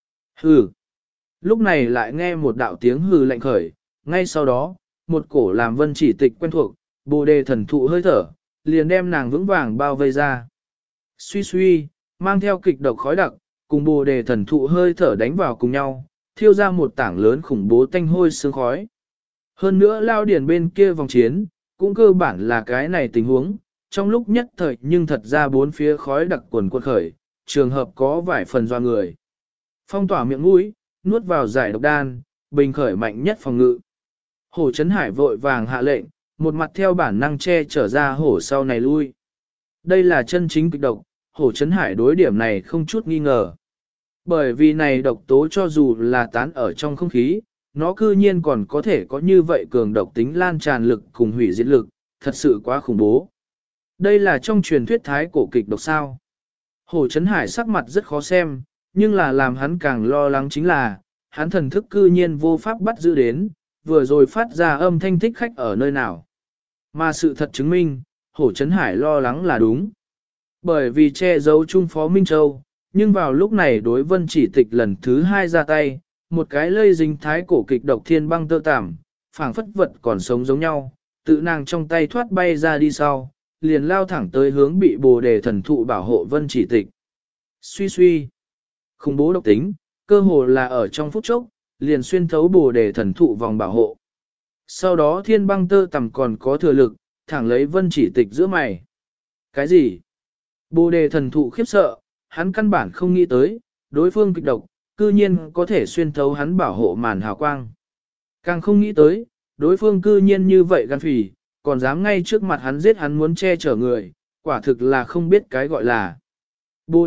Hừ. Lúc này lại nghe một đạo tiếng hừ lạnh khởi, ngay sau đó, một cổ làm Vân Chỉ Tịch quen thuộc, Bồ Đề thần thụ hơi thở, liền đem nàng vững vàng bao vây ra. Suy suy, mang theo kịch độc khói đặc, cùng Bồ Đề thần thụ hơi thở đánh vào cùng nhau, thiêu ra một tảng lớn khủng bố tanh hôi sương khói. Hơn nữa lao điển bên kia vòng chiến, cũng cơ bản là cái này tình huống, trong lúc nhất thời nhưng thật ra bốn phía khói đặc quần quật khởi, trường hợp có vài phần doa người. Phong tỏa miệng mũi, nuốt vào giải độc đan, bình khởi mạnh nhất phòng ngự. Hổ Trấn Hải vội vàng hạ lệnh, một mặt theo bản năng che trở ra hổ sau này lui. Đây là chân chính kịch độc, Hổ Trấn Hải đối điểm này không chút nghi ngờ. Bởi vì này độc tố cho dù là tán ở trong không khí, nó cư nhiên còn có thể có như vậy cường độc tính lan tràn lực cùng hủy diệt lực, thật sự quá khủng bố. Đây là trong truyền thuyết thái cổ kịch độc sao. Hổ Trấn Hải sắc mặt rất khó xem, nhưng là làm hắn càng lo lắng chính là, hắn thần thức cư nhiên vô pháp bắt giữ đến, vừa rồi phát ra âm thanh thích khách ở nơi nào. Mà sự thật chứng minh, Hổ Trấn Hải lo lắng là đúng. Bởi vì che giấu Trung Phó Minh Châu, nhưng vào lúc này đối Vân Chỉ Tịch lần thứ 2 ra tay, một cái lây dính thái cổ kịch độc thiên băng tơ tảm, phảng phất vật còn sống giống nhau, tự nàng trong tay thoát bay ra đi sau, liền lao thẳng tới hướng bị Bồ Đề thần thụ bảo hộ Vân Chỉ Tịch. Suy suy, khủng bố độc tính, cơ hồ là ở trong phút chốc, liền xuyên thấu Bồ Đề thần thụ vòng bảo hộ. Sau đó thiên băng tơ tằm còn có thừa lực, thẳng lấy Vân Chỉ Tịch giữa mày. Cái gì? Bồ Đề thần thụ khiếp sợ, hắn căn bản không nghĩ tới, đối phương kịch độc, cư nhiên có thể xuyên thấu hắn bảo hộ màn hào quang. Càng không nghĩ tới, đối phương cư nhiên như vậy gan phỉ, còn dám ngay trước mặt hắn giết hắn muốn che chở người, quả thực là không biết cái gọi là.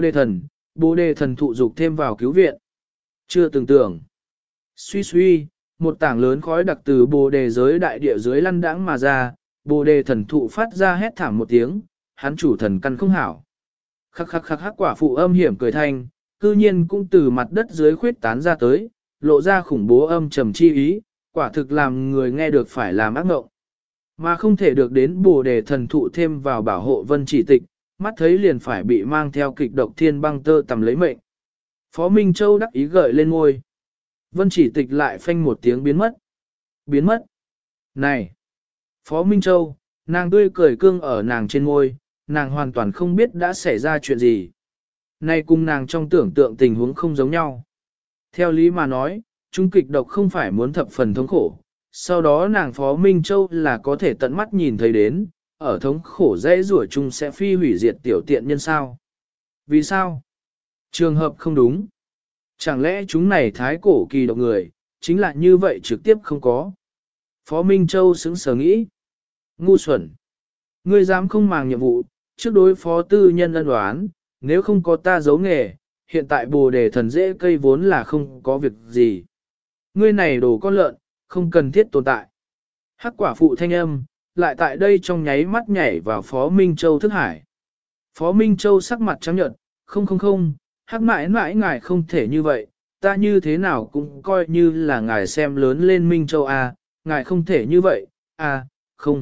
Bồ Đề thần thụ dục thêm vào cứu viện. Chưa từng tưởng. Suy suy, một tảng lớn khói đặc từ bồ đề giới đại địa dưới lăn đãng mà ra, bồ đề thần thụ phát ra hét thảm một tiếng, hắn chủ thần căn không hảo. Khắc khắc khắc hắc quả phụ âm hiểm cười thanh, cư nhiên cũng từ mặt đất dưới khuyết tán ra tới, lộ ra khủng bố âm trầm chi ý, quả thực làm người nghe được phải làm ác ngộng. Mà không thể được đến bồ đề thần thụ thêm vào bảo hộ vân chỉ tịch, mắt thấy liền phải bị mang theo kịch độc thiên băng tơ tầm lấy mệnh. Phó Minh Châu đắc ý gợi lên ngôi. Vân chỉ tịch lại phanh một tiếng biến mất. Biến mất. Này! Phó Minh Châu, nàng tươi cười cương ở nàng trên ngôi, nàng hoàn toàn không biết đã xảy ra chuyện gì. Này cùng nàng trong tưởng tượng tình huống không giống nhau. Theo lý mà nói, trung kịch độc không phải muốn thập phần thống khổ. Sau đó nàng Phó Minh Châu là có thể tận mắt nhìn thấy đến, ở thống khổ dễ rủa chung sẽ phi hủy diệt tiểu tiện nhân sao. Vì sao? Trường hợp không đúng. Chẳng lẽ chúng này thái cổ kỳ độc người, chính là như vậy trực tiếp không có. Phó Minh Châu sững sờ nghĩ. Ngu xuẩn. Ngươi dám không màng nhiệm vụ, trước đối phó tư nhân ân đoán, nếu không có ta giấu nghề, hiện tại bồ đề thần dễ cây vốn là không có việc gì. Ngươi này đồ con lợn, không cần thiết tồn tại. Hắc quả phụ thanh âm, lại tại đây trong nháy mắt nhảy vào Phó Minh Châu thức hải. Phó Minh Châu sắc mặt trắng nhợt, không, hắc mãi mãi ngài không thể như vậy, ta như thế nào cũng coi như là ngài xem lớn lên Minh Châu à, ngài không thể như vậy, à, không.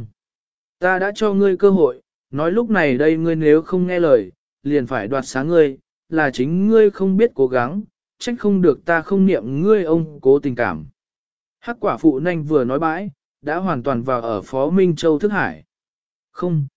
Ta đã cho ngươi cơ hội, nói lúc này đây ngươi nếu không nghe lời, liền phải đoạt xá ngươi, là chính ngươi không biết cố gắng, trách không được ta không niệm ngươi ông cố tình cảm. Hắc quả phụ nhanh vừa nói bãi, đã hoàn toàn vào ở Phó Minh Châu thức hải. Không,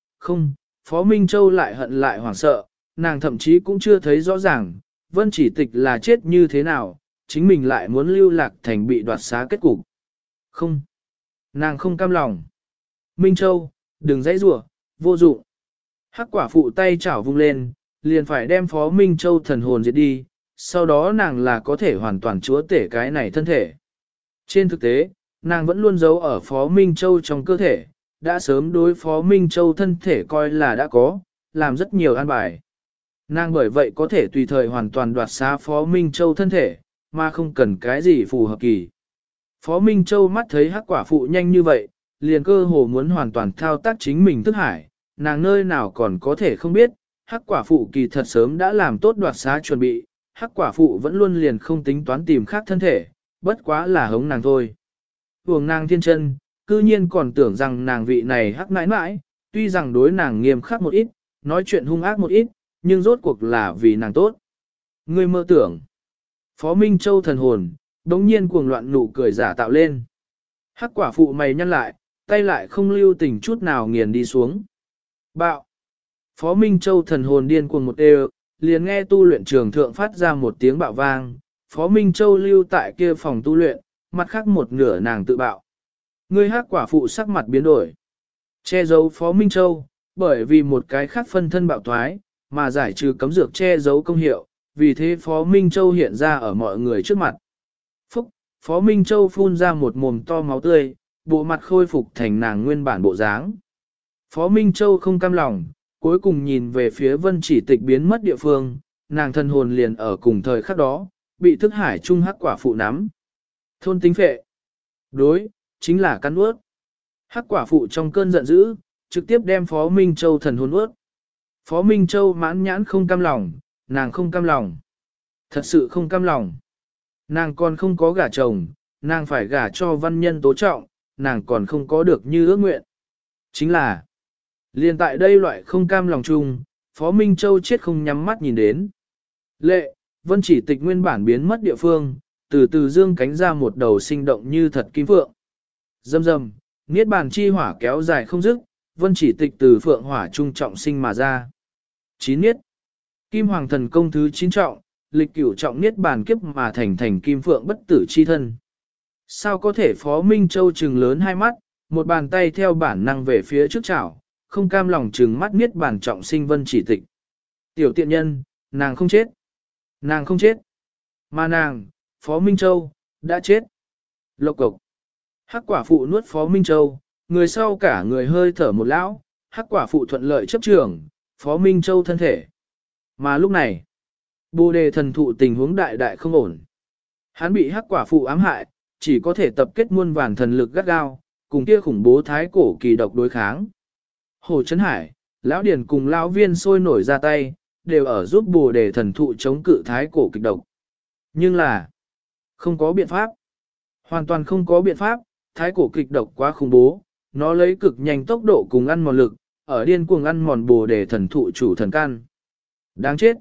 Phó Minh Châu lại hận lại hoảng sợ, nàng thậm chí cũng chưa thấy rõ ràng, Vân Chỉ Tịch là chết như thế nào, chính mình lại muốn lưu lạc thành bị đoạt xá kết cục. Không, nàng không cam lòng. Minh Châu, đừng dãy rủa, vô dụng. Hắc quả phụ tay chảo vung lên, liền phải đem Phó Minh Châu thần hồn diệt đi, sau đó nàng là có thể hoàn toàn chúa tể cái này thân thể. Trên thực tế, nàng vẫn luôn giấu ở Phó Minh Châu trong cơ thể, đã sớm đối Phó Minh Châu thân thể coi là đã có, làm rất nhiều an bài. Nàng bởi vậy có thể tùy thời hoàn toàn đoạt xá Phó Minh Châu thân thể, mà không cần cái gì phù hợp kỳ. Phó Minh Châu mắt thấy hắc quả phụ nhanh như vậy, liền cơ hồ muốn hoàn toàn thao tác chính mình thức hải, nàng nơi nào còn có thể không biết, hắc quả phụ kỳ thật sớm đã làm tốt đoạt xá chuẩn bị, hắc quả phụ vẫn luôn liền không tính toán tìm khác thân thể, bất quá là hống nàng thôi. Hùng nàng thiên chân, cư nhiên còn tưởng rằng nàng vị này hắc mãi mãi, tuy rằng đối nàng nghiêm khắc một ít, nói chuyện hung ác một ít, nhưng rốt cuộc là vì nàng tốt. Ngươi mơ tưởng. Phó Minh Châu thần hồn, đống nhiên cuồng loạn nụ cười giả tạo lên. Hắc quả phụ mày nhăn lại, tay lại không lưu tình chút nào nghiền đi xuống. Bạo. Phó Minh Châu thần hồn điên cuồng một đều, liền nghe tu luyện trường thượng phát ra một tiếng bạo vang. Phó Minh Châu lưu tại kia phòng tu luyện, mặt khác một nửa nàng tự bạo. Ngươi hắc quả phụ sắc mặt biến đổi. Che giấu Phó Minh Châu, bởi vì một cái khác phân thân bạo thoái, mà giải trừ cấm dược che giấu công hiệu, vì thế Phó Minh Châu hiện ra ở mọi người trước mặt. Phúc, Phó Minh Châu phun ra một mồm to máu tươi, bộ mặt khôi phục thành nàng nguyên bản bộ dáng. Phó Minh Châu không cam lòng, cuối cùng nhìn về phía Vân Chỉ Tịch biến mất địa phương, nàng thân hồn liền ở cùng thời khắc đó, bị thức hải trung hắc quả phụ nắm. Thôn tính phệ. Đối, chính là cắn ướt. Hắc quả phụ trong cơn giận dữ, trực tiếp đem Phó Minh Châu thần hồn ướt. Phó Minh Châu mãn nhãn không cam lòng, nàng không cam lòng. Thật sự không cam lòng. Nàng còn không có gả chồng, nàng phải gả cho văn nhân tố trọng, nàng còn không có được như ước nguyện. Chính là, liền tại đây loại không cam lòng chung, Phó Minh Châu chết không nhắm mắt nhìn đến. Lệ, Vân Chỉ Tịch nguyên bản biến mất địa phương, từ từ dương cánh ra một đầu sinh động như thật kim phượng. Rầm rầm, niết bàn chi hỏa kéo dài không dứt, Vân Chỉ Tịch từ phượng hỏa trung trọng sinh mà ra. 9 niết. Kim Hoàng Thần Công thứ 9 trọng, lịch cửu trọng niết bàn kiếp mà thành kim phượng bất tử chi thân. Sao có thể Phó Minh Châu trừng lớn hai mắt, một bàn tay theo bản năng về phía trước chảo, không cam lòng trừng mắt niết bàn trọng sinh Vân Chỉ Tịch. Tiểu tiện nhân, nàng không chết. Nàng không chết. Mà nàng, Phó Minh Châu, đã chết. Lộc cộc. Hắc quả phụ nuốt Phó Minh Châu, người sau cả người hơi thở một lão, hắc quả phụ thuận lợi chấp trưởng, Phó Minh Châu thân thể. Mà lúc này, Bồ đề thần thụ tình huống đại đại không ổn. Hắn bị hắc quả phụ ám hại, chỉ có thể tập kết muôn vàn thần lực gắt gao, cùng kia khủng bố thái cổ kỳ độc đối kháng. Hồ Trấn Hải, Lão Điền cùng Lão Viên sôi nổi ra tay, đều ở giúp Bồ Đề thần thụ chống cự thái cổ kịch độc. Nhưng là, không có biện pháp. Hoàn toàn không có biện pháp, thái cổ kịch độc quá khủng bố, nó lấy cực nhanh tốc độ cùng ăn mòn lực, ở điên cuồng ăn mòn Bồ Đề thần thụ chủ thần căn. Đáng chết.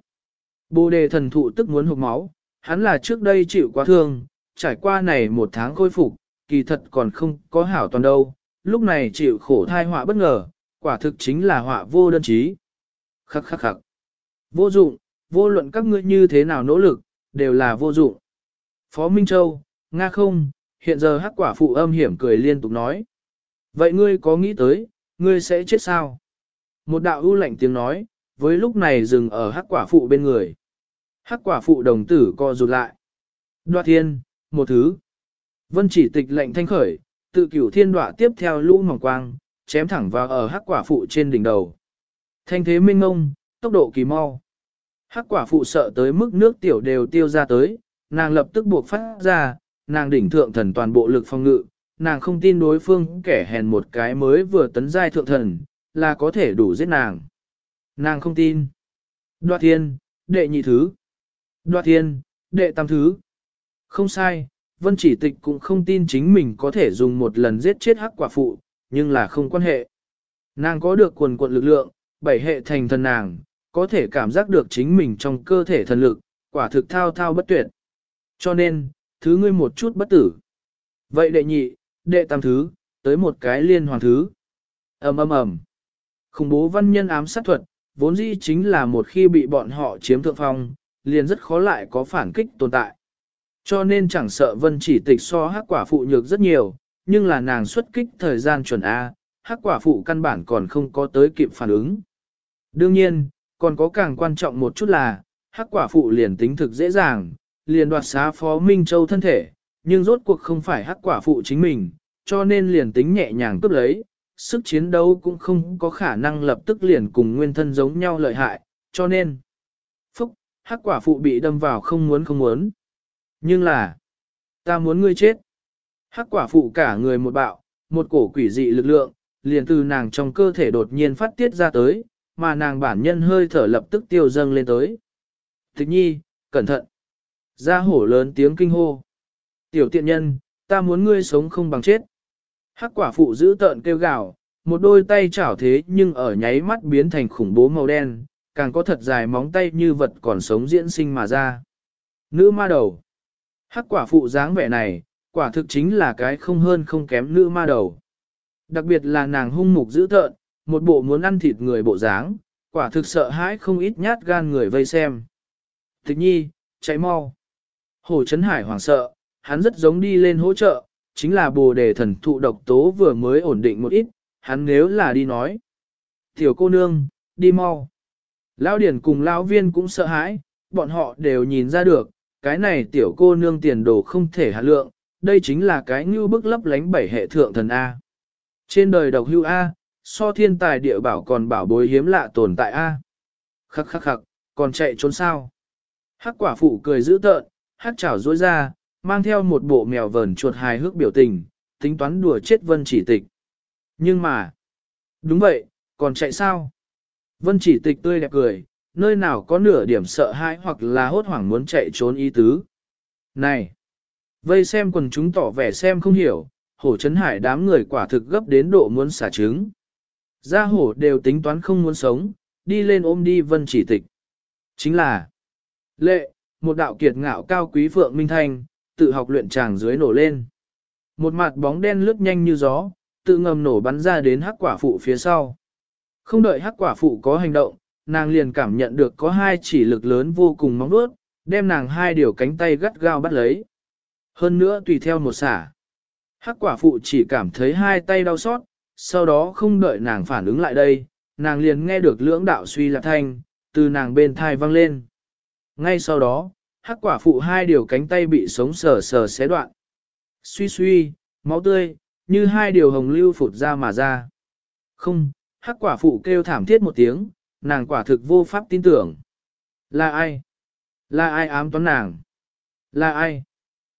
Bồ Đề thần thụ tức muốn hộc máu, hắn là trước đây chịu quá thương, trải qua này một tháng khôi phục, kỳ thật còn không có hảo toàn đâu, lúc này chịu khổ thai họa bất ngờ, quả thực chính là họa vô đơn chí. Khắc khắc khắc. Vô dụng, vô luận các ngươi như thế nào nỗ lực, đều là vô dụng. Phó Minh Châu, Nga không, hiện giờ hắc quả phụ âm hiểm cười liên tục nói. Vậy ngươi có nghĩ tới, ngươi sẽ chết sao? Một đạo ưu lạnh tiếng nói, với lúc này dừng ở hắc quả phụ bên người. Hắc quả phụ đồng tử co rụt lại. Đoạt thiên, một thứ. Vân chỉ tịch lệnh thanh khởi, tự cửu thiên đoạ tiếp theo lũ mỏng quang, chém thẳng vào ở hắc quả phụ trên đỉnh đầu. Thanh thế minh ngông, tốc độ kỳ mau. Hắc quả phụ sợ tới mức nước tiểu đều tiêu ra tới, nàng lập tức buộc phát ra, nàng đỉnh thượng thần toàn bộ lực phòng ngự, nàng không tin đối phương kẻ hèn một cái mới vừa tấn giai thượng thần, là có thể đủ giết nàng. Nàng không tin. Đoạt thiên, đệ nhị thứ. Đoạt thiên, đệ tam thứ. Không sai, Vân chỉ tịch cũng không tin chính mình có thể dùng một lần giết chết hắc quả phụ, nhưng là không quan hệ. Nàng có được quần quận lực lượng, bảy hệ thành thần nàng, có thể cảm giác được chính mình trong cơ thể thần lực, quả thực thao thao bất tuyệt. Cho nên, thứ ngươi một chút bất tử. Vậy đệ nhị, đệ tam thứ, tới một cái liên hoàn thứ. ầm ầm ầm. Khủng bố văn nhân ám sát thuật, vốn dĩ chính là một khi bị bọn họ chiếm thượng phong, liền rất khó lại có phản kích tồn tại. Cho nên chẳng sợ Vân chỉ tịch so hắc quả phụ nhược rất nhiều, nhưng là nàng xuất kích thời gian chuẩn A, hắc quả phụ căn bản còn không có tới kịp phản ứng. Đương nhiên, còn có càng quan trọng một chút là, hắc quả phụ liền tính thực dễ dàng, liền đoạt xá Phó Minh Châu thân thể, nhưng rốt cuộc không phải hắc quả phụ chính mình, cho nên liền tính nhẹ nhàng cướp lấy, sức chiến đấu cũng không có khả năng lập tức liền cùng nguyên thân giống nhau lợi hại, cho nên, phúc, hắc quả phụ bị đâm vào không muốn. Nhưng là, ta muốn ngươi chết. Hắc quả phụ cả người một bạo, một cổ quỷ dị lực lượng, liền từ nàng trong cơ thể đột nhiên phát tiết ra tới, mà nàng bản nhân hơi thở lập tức tiêu dâng lên tới. Tịch nhi, cẩn thận. Gia hổ lớn tiếng kinh hô. Tiểu tiện nhân, ta muốn ngươi sống không bằng chết. Hắc quả phụ giữ tợn kêu gào, một đôi tay chảo thế nhưng ở nháy mắt biến thành khủng bố màu đen, càng có thật dài móng tay như vật còn sống diễn sinh mà ra. Nữ ma đầu. Hắc quả phụ dáng vẻ này, quả thực chính là cái không hơn không kém nữ ma đầu. Đặc biệt là nàng hung mục dữ tợn, một bộ muốn ăn thịt người bộ dáng, quả thực sợ hãi không ít nhát gan người vây xem. Tịch nhi, chạy mau. Hồ Trấn Hải hoảng sợ, hắn rất giống đi lên hỗ trợ, chính là Bồ Đề thần thụ độc tố vừa mới ổn định một ít, hắn nếu là đi nói. Tiểu cô nương, đi mau. Lão Điển cùng Lão Viên cũng sợ hãi, bọn họ đều nhìn ra được, cái này tiểu cô nương tiền đồ không thể hạ lượng, đây chính là cái như bức lấp lánh bảy hệ thượng thần A. Trên đời độc hưu A, so thiên tài địa bảo còn bảo bối hiếm lạ tồn tại A. Khắc khắc khắc, còn chạy trốn sao? Hắc quả phụ cười dữ tợn, hắc chảo dối ra, mang theo một bộ mèo vờn chuột hài hước biểu tình, tính toán đùa chết Vân chỉ tịch. Nhưng mà, đúng vậy, còn chạy sao? Vân chỉ tịch tươi đẹp cười, nơi nào có nửa điểm sợ hãi hoặc là hốt hoảng muốn chạy trốn ý tứ. Này! Vây xem quần chúng tỏ vẻ xem không hiểu, Hổ Trấn Hải đám người quả thực gấp đến độ muốn xả trứng. Gia hổ đều tính toán không muốn sống, đi lên ôm đi Vân chỉ tịch. Chính là lệ, một đạo kiệt ngạo cao quý phượng minh thanh, tự học luyện tràng dưới nổ lên. Một mặt bóng đen lướt nhanh như gió, tự ngầm nổ bắn ra đến hắc quả phụ phía sau. Không đợi hắc quả phụ có hành động, nàng liền cảm nhận được có hai chỉ lực lớn vô cùng móng vuốt, đem nàng hai điều cánh tay gắt gao bắt lấy. Hơn nữa tùy theo một xả. Hắc quả phụ chỉ cảm thấy hai tay đau xót, sau đó không đợi nàng phản ứng lại đây, nàng liền nghe được lưỡng đạo suy lạc thanh, từ nàng bên thai vang lên. Ngay sau đó, hắc quả phụ hai điều cánh tay bị sống sờ sờ xé đoạn. Suy suy, máu tươi, như hai điều hồng lưu phụt ra mà ra. Không, hắc quả phụ kêu thảm thiết một tiếng, nàng quả thực vô pháp tin tưởng. Là ai? Là ai ám toán nàng? Là ai?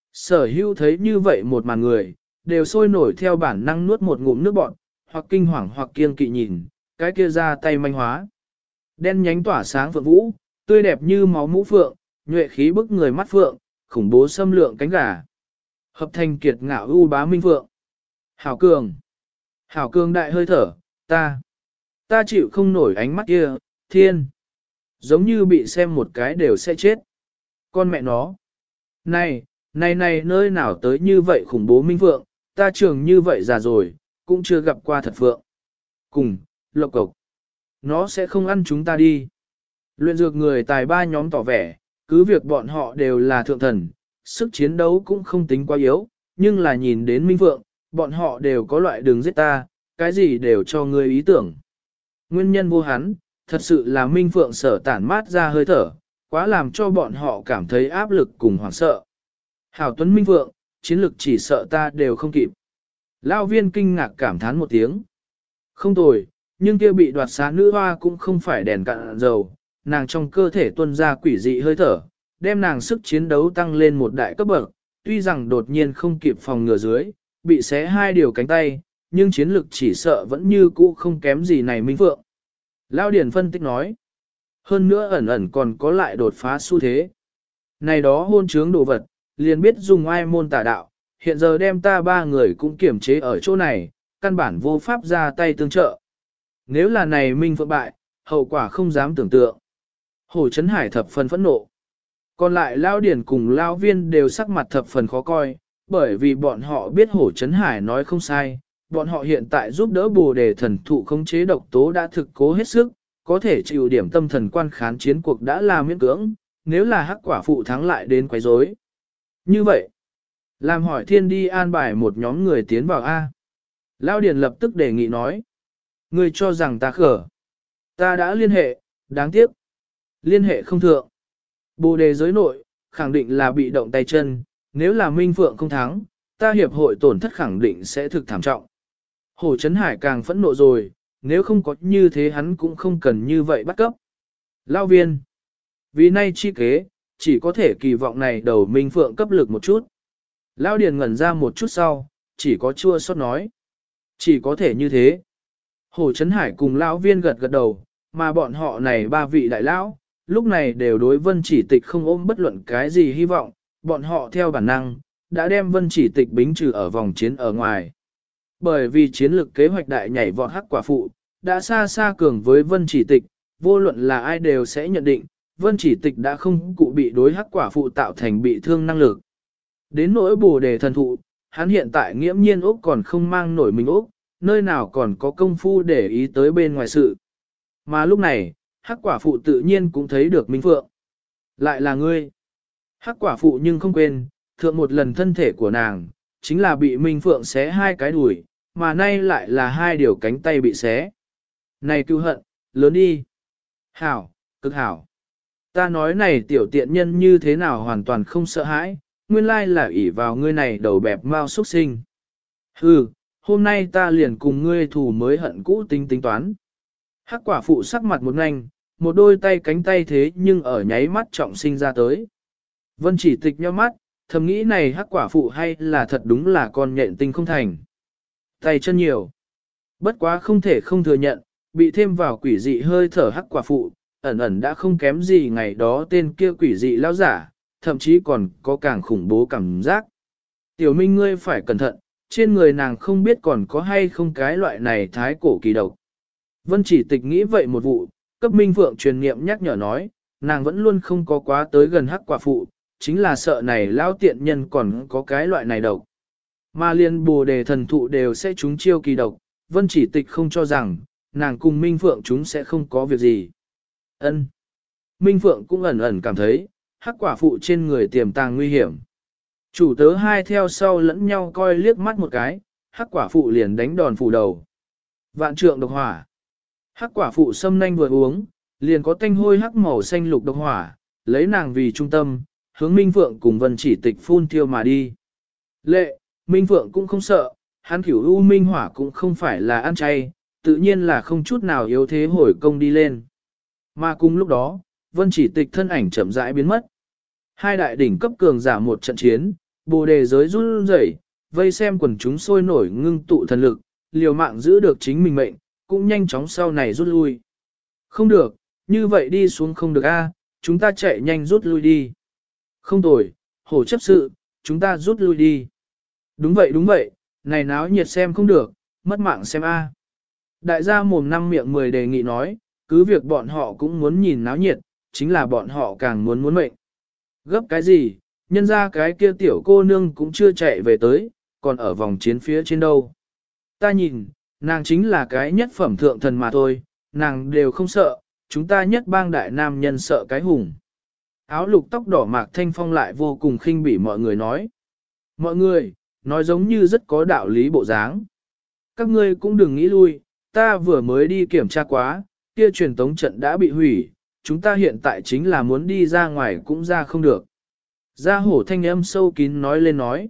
Sở hữu thấy như vậy một màn người, đều sôi nổi theo bản năng nuốt một ngụm nước bọt, hoặc kinh hoàng hoặc kiêng kỵ nhìn, cái kia ra tay manh hóa. Đen nhánh tỏa sáng phượng vũ, tươi đẹp như máu mũ phượng, nhuệ khí bức người mắt phượng, khủng bố xâm lượng cánh gà. Hợp thành kiệt ngạo ưu bá minh phượng. Hảo cường. Hảo cường đại hơi thở, ta chịu không nổi ánh mắt kia, thiên. Giống như bị xem một cái đều sẽ chết. Con mẹ nó. Này, nơi nào tới như vậy khủng bố minh phượng, ta trường như vậy già rồi, cũng chưa gặp qua thật phượng. Cùng, lộc cộc. Nó sẽ không ăn chúng ta đi. Luyện dược người tài ba nhóm tỏ vẻ, cứ việc bọn họ đều là thượng thần, sức chiến đấu cũng không tính quá yếu, nhưng là nhìn đến minh phượng, bọn họ đều có loại đường giết ta, cái gì đều cho người ý tưởng. Nguyên nhân vô hắn, thật sự là minh phượng sở tản mát ra hơi thở, quá làm cho bọn họ cảm thấy áp lực cùng hoảng sợ. Hảo Tuấn Minh Phượng, chiến lực chỉ sợ ta đều không kịp. Lão viên kinh ngạc cảm thán một tiếng. Không tồi, nhưng kia bị đoạt xá nữ hoa cũng không phải đèn cạn dầu, nàng trong cơ thể tuôn ra quỷ dị hơi thở, đem nàng sức chiến đấu tăng lên một đại cấp bậc, tuy rằng đột nhiên không kịp phòng ngừa dưới, bị xé hai điều cánh tay, nhưng chiến lực chỉ sợ vẫn như cũ không kém gì này Minh Phượng. Lão Điển phân tích nói, hơn nữa ẩn ẩn còn có lại đột phá xu thế. Này đó hôn trướng đồ vật, liền biết dùng ai môn tà đạo, hiện giờ đem ta ba người cũng kiểm chế ở chỗ này, căn bản vô pháp ra tay tương trợ. Nếu là này Minh Phượng bại, hậu quả không dám tưởng tượng. Hồ Chấn Hải thập phần phẫn nộ. Còn lại Lão Điển cùng Lão Viên đều sắc mặt thập phần khó coi, bởi vì bọn họ biết Hồ Chấn Hải nói không sai, bọn họ hiện tại giúp đỡ Bồ Đề thần thụ khống chế độc tố đã thực cố hết sức, có thể chịu điểm tâm thần quan khán chiến cuộc đã là miễn cưỡng, nếu là hắc quả phụ thắng lại đến quấy rối. Như vậy, làm hỏi thiên đi an bài một nhóm người tiến vào A. Lão Điền lập tức đề nghị nói. Ngươi cho rằng ta khở. Ta đã liên hệ, đáng tiếc. Liên hệ không thượng. Bồ Đề giới nội, khẳng định là bị động tay chân, nếu là Minh Phượng không thắng, ta hiệp hội tổn thất khẳng định sẽ thực thảm trọng. Hồ Chấn Hải càng phẫn nộ rồi, nếu không có như thế hắn cũng không cần như vậy bắt cấp. Lão Viên. Vì nay chi kế, chỉ có thể kỳ vọng này đầu Minh Phượng cấp lực một chút. Lão Điền ngẩn ra một chút sau, chỉ có chua xót nói. Chỉ có thể như thế. Hồ Chấn Hải cùng Lão Viên gật gật đầu, mà bọn họ này ba vị đại lão, lúc này đều đối Vân Chỉ Tịch không ôm bất luận cái gì hy vọng, bọn họ theo bản năng, đã đem Vân Chỉ Tịch bính trừ ở vòng chiến ở ngoài. Bởi vì chiến lược kế hoạch đại nhảy vọt hắc quả phụ, đã xa xa cường với Vân Chỉ Tịch, vô luận là ai đều sẽ nhận định, Vân Chỉ Tịch đã không cụ bị đối hắc quả phụ tạo thành bị thương năng lực. Đến nỗi Bồ Đề thần thụ, hắn hiện tại nghiễm nhiên Úc còn không mang nổi mình Úc, nơi nào còn có công phu để ý tới bên ngoài sự. Mà lúc này, hắc quả phụ tự nhiên cũng thấy được Minh Phượng. Lại là ngươi. Hắc quả phụ nhưng không quên, thượng một lần thân thể của nàng, chính là bị Minh Phượng xé hai cái đùi, mà nay lại là hai điều cánh tay bị xé. Này cứu hận, lớn đi. Hảo, cực hảo. Ta nói này tiểu tiện nhân như thế nào hoàn toàn không sợ hãi, nguyên lai là ỷ vào ngươi này đầu bẹp mau xuất sinh. Hừ, hôm nay ta liền cùng ngươi thù mới hận cũ tính tính toán. Hắc quả phụ sắc mặt một nganh, một đôi tay cánh tay thế nhưng ở nháy mắt trọng sinh ra tới. Vân Chỉ Tịch nhíu mắt, thầm nghĩ này hắc quả phụ hay là thật đúng là con nhện tinh không thành. Tay chân nhiều. Bất quá không thể không thừa nhận, bị thêm vào quỷ dị hơi thở hắc quả phụ, ẩn ẩn đã không kém gì ngày đó tên kia quỷ dị lão giả, thậm chí còn có càng khủng bố cảm giác. Tiểu Minh ngươi phải cẩn thận, trên người nàng không biết còn có hay không cái loại này thái cổ kỳ độc. Vân Chỉ Tịch nghĩ vậy một vụ, cấp Minh Phượng truyền niệm nhắc nhở nói, nàng vẫn luôn không có quá tới gần hắc quả phụ, chính là sợ này lão tiện nhân còn có cái loại này độc. Mà liên Bồ Đề thần thụ đều sẽ trúng chiêu kỳ độc, Vân Chỉ Tịch không cho rằng, nàng cùng Minh Phượng chúng sẽ không có việc gì. Ân. Minh Phượng cũng ẩn ẩn cảm thấy, hắc quả phụ trên người tiềm tàng nguy hiểm. Chủ tớ hai theo sau lẫn nhau coi liếc mắt một cái, hắc quả phụ liền đánh đòn phủ đầu. Vạn trượng độc hỏa. Hắc quả phụ xâm nanh vừa uống, liền có tanh hôi hắc màu xanh lục độc hỏa, lấy nàng vì trung tâm, hướng Minh Phượng cùng Vân Chỉ Tịch phun thiêu mà đi. Lệ, Minh Phượng cũng không sợ, hắn khỉu u minh hỏa cũng không phải là ăn chay, tự nhiên là không chút nào yếu thế hồi công đi lên. Mà cùng lúc đó, Vân Chỉ Tịch thân ảnh chậm rãi biến mất. Hai đại đỉnh cấp cường giả một trận chiến, Bồ đề giới run rẩy, vây xem quần chúng sôi nổi ngưng tụ thần lực, liều mạng giữ được chính mình mệnh, cũng nhanh chóng sau này rút lui. Không được, như vậy đi xuống không được a, chúng ta chạy nhanh rút lui đi. Không tồi, hổ chấp sự, chúng ta rút lui đi. Đúng vậy, này náo nhiệt xem không được, mất mạng xem a. Đại gia mồm năm miệng 10 đề nghị nói, cứ việc bọn họ cũng muốn nhìn náo nhiệt, chính là bọn họ càng muốn mệnh. Gấp cái gì, nhân ra cái kia tiểu cô nương cũng chưa chạy về tới, còn ở vòng chiến phía trên đâu. Ta nhìn, nàng chính là cái nhất phẩm thượng thần mà thôi, nàng đều không sợ, chúng ta nhất bang đại nam nhân sợ cái hùng. Áo lục tóc đỏ Mạc Thanh Phong lại vô cùng khinh bỉ mọi người nói. Mọi người, nói giống như rất có đạo lý bộ dáng. Các ngươi cũng đừng nghĩ lui, ta vừa mới đi kiểm tra quá, kia truyền tống trận đã bị hủy, chúng ta hiện tại chính là muốn đi ra ngoài cũng ra không được. Gia hổ thanh âm sâu kín nói lên nói.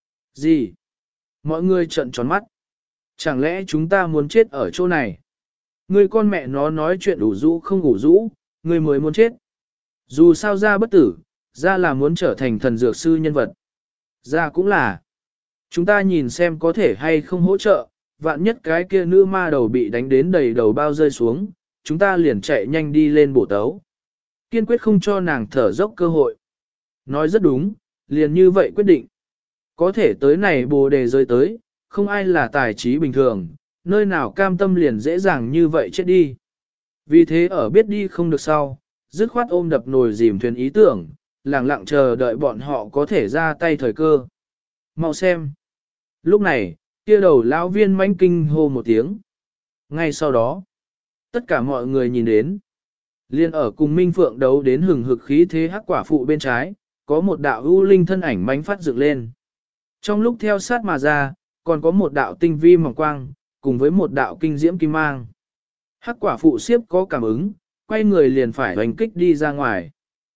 Gì? Mọi người trợn tròn mắt. Chẳng lẽ chúng ta muốn chết ở chỗ này? Người con mẹ nó nói chuyện ủ rũ không ủ rũ, người mới muốn chết. Dù sao ra bất tử, ra là muốn trở thành thần dược sư nhân vật. Ra cũng là. Chúng ta nhìn xem có thể hay không hỗ trợ, vạn nhất cái kia nữ ma đầu bị đánh đến đầy đầu bao rơi xuống, chúng ta liền chạy nhanh đi lên bổ tấu. Kiên quyết không cho nàng thở dốc cơ hội. Nói rất đúng, liền như vậy quyết định. Có thể tới này bồ đề rơi tới, không ai là tài trí bình thường, nơi nào cam tâm liền dễ dàng như vậy chết đi. Vì thế ở biết đi không được sau, dứt khoát ôm đập nồi dìm thuyền ý tưởng, lặng lặng chờ đợi bọn họ có thể ra tay thời cơ. Mau xem. Lúc này, kia đầu lão viên mãnh kinh hô một tiếng. Ngay sau đó, tất cả mọi người nhìn đến. Liên ở cùng Minh Phượng đấu đến hừng hực khí thế hắc quả phụ bên trái, có một đạo ưu linh thân ảnh mánh phát dựng lên. Trong lúc theo sát mà ra, còn có một đạo tinh vi mỏng quang, cùng với một đạo kinh diễm kim mang. Hắc quả phụ siếp có cảm ứng, quay người liền phải hoành kích đi ra ngoài.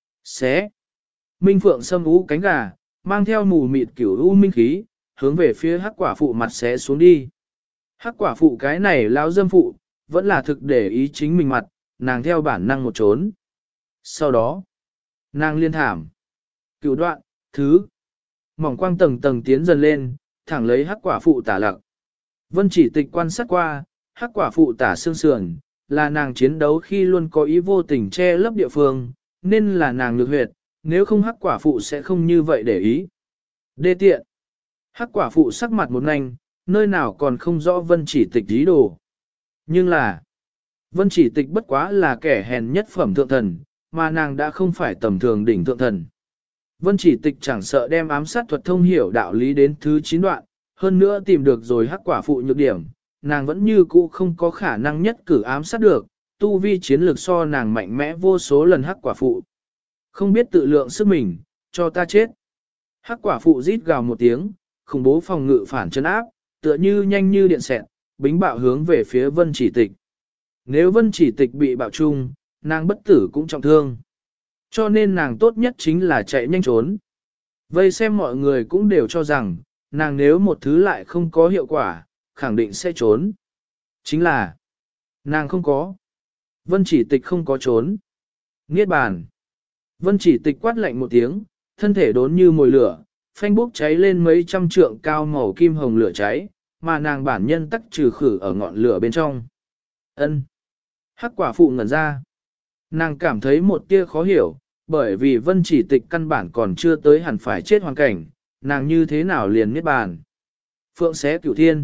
Xé. Minh Phượng xâm ú cánh gà, mang theo mù mịt kiểu u minh khí, hướng về phía hắc quả phụ mặt xé xuống đi. Hắc quả phụ cái này lao dâm phụ, vẫn là thực để ý chính mình mặt, nàng theo bản năng một trốn. Sau đó, nàng liên thảm. Cửu đoạn, thứ. Mỏng quang tầng tầng tiến dần lên, thẳng lấy hắc quả phụ tả lặc. Vân chỉ tịch quan sát qua, hắc quả phụ tả xương sườn, là nàng chiến đấu khi luôn có ý vô tình che lấp địa phương, nên là nàng lược huyệt, nếu không hắc quả phụ sẽ không như vậy để ý. Đê tiện. Hắc quả phụ sắc mặt một ngành, nơi nào còn không rõ vân chỉ tịch ý đồ. Nhưng là, vân chỉ tịch bất quá là kẻ hèn nhất phẩm thượng thần, mà nàng đã không phải tầm thường đỉnh thượng thần. Vân chỉ tịch chẳng sợ đem ám sát thuật thông hiểu đạo lý đến thứ 9 đoạn, hơn nữa tìm được rồi hắc quả phụ nhược điểm, nàng vẫn như cũ không có khả năng nhất cử ám sát được, tu vi chiến lược so nàng mạnh mẽ vô số lần hắc quả phụ. Không biết tự lượng sức mình, cho ta chết. Hắc quả phụ rít gào một tiếng, khủng bố phòng ngự phản chân áp, tựa như nhanh như điện xẹt, bính bạo hướng về phía vân chỉ tịch. Nếu vân chỉ tịch bị bạo chung, nàng bất tử cũng trọng thương. Cho nên nàng tốt nhất chính là chạy nhanh trốn. Vây xem mọi người cũng đều cho rằng, nàng nếu một thứ lại không có hiệu quả, khẳng định sẽ trốn. Chính là, nàng không có. Vân chỉ tịch không có trốn. Niết bàn. Vân chỉ tịch quát lạnh một tiếng, thân thể đốn như mồi lửa, phanh bốc cháy lên mấy trăm trượng cao màu kim hồng lửa cháy, mà nàng bản nhân tắc trừ khử ở ngọn lửa bên trong. Ân. Hắc quả phụ ngẩn ra. Nàng cảm thấy một tia khó hiểu, bởi vì vân chỉ tịch căn bản còn chưa tới hẳn phải chết hoàn cảnh, nàng như thế nào liền niết bàn. Phượng xé cửu thiên.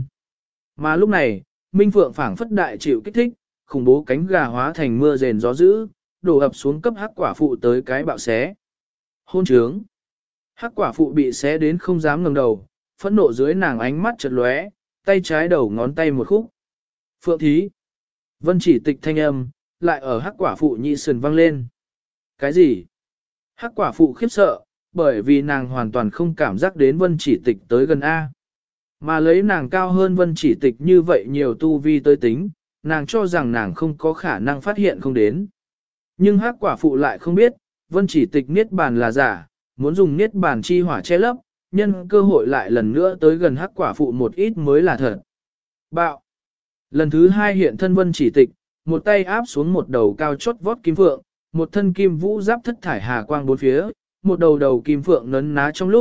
Mà lúc này, Minh Phượng phảng phất đại chịu kích thích, khủng bố cánh gà hóa thành mưa rền gió dữ, đổ ập xuống cấp hắc quả phụ tới cái bạo xé. Hôn trướng. Hắc quả phụ bị xé đến không dám ngẩng đầu, phẫn nộ dưới nàng ánh mắt chợt lóe, tay trái đầu ngón tay một khúc. Phượng thí. Vân chỉ tịch thanh âm, lại ở hắc quả phụ nhị sườn vang lên. Cái gì? Hắc quả phụ khiếp sợ, bởi vì nàng hoàn toàn không cảm giác đến vân chỉ tịch tới gần A. Mà lấy nàng cao hơn vân chỉ tịch như vậy nhiều tu vi tới tính, nàng cho rằng nàng không có khả năng phát hiện không đến. Nhưng hắc quả phụ lại không biết, vân chỉ tịch niết bàn là giả, muốn dùng niết bàn chi hỏa che lấp, nhân cơ hội lại lần nữa tới gần hắc quả phụ một ít mới là thật. Bạo! Lần thứ hai hiện thân vân chỉ tịch, một tay áp xuống một đầu cao chót vót kim phượng, một thân kim vũ giáp thất thải hà quang bốn phía, một đầu đầu kim phượng nấn ná trong lúc,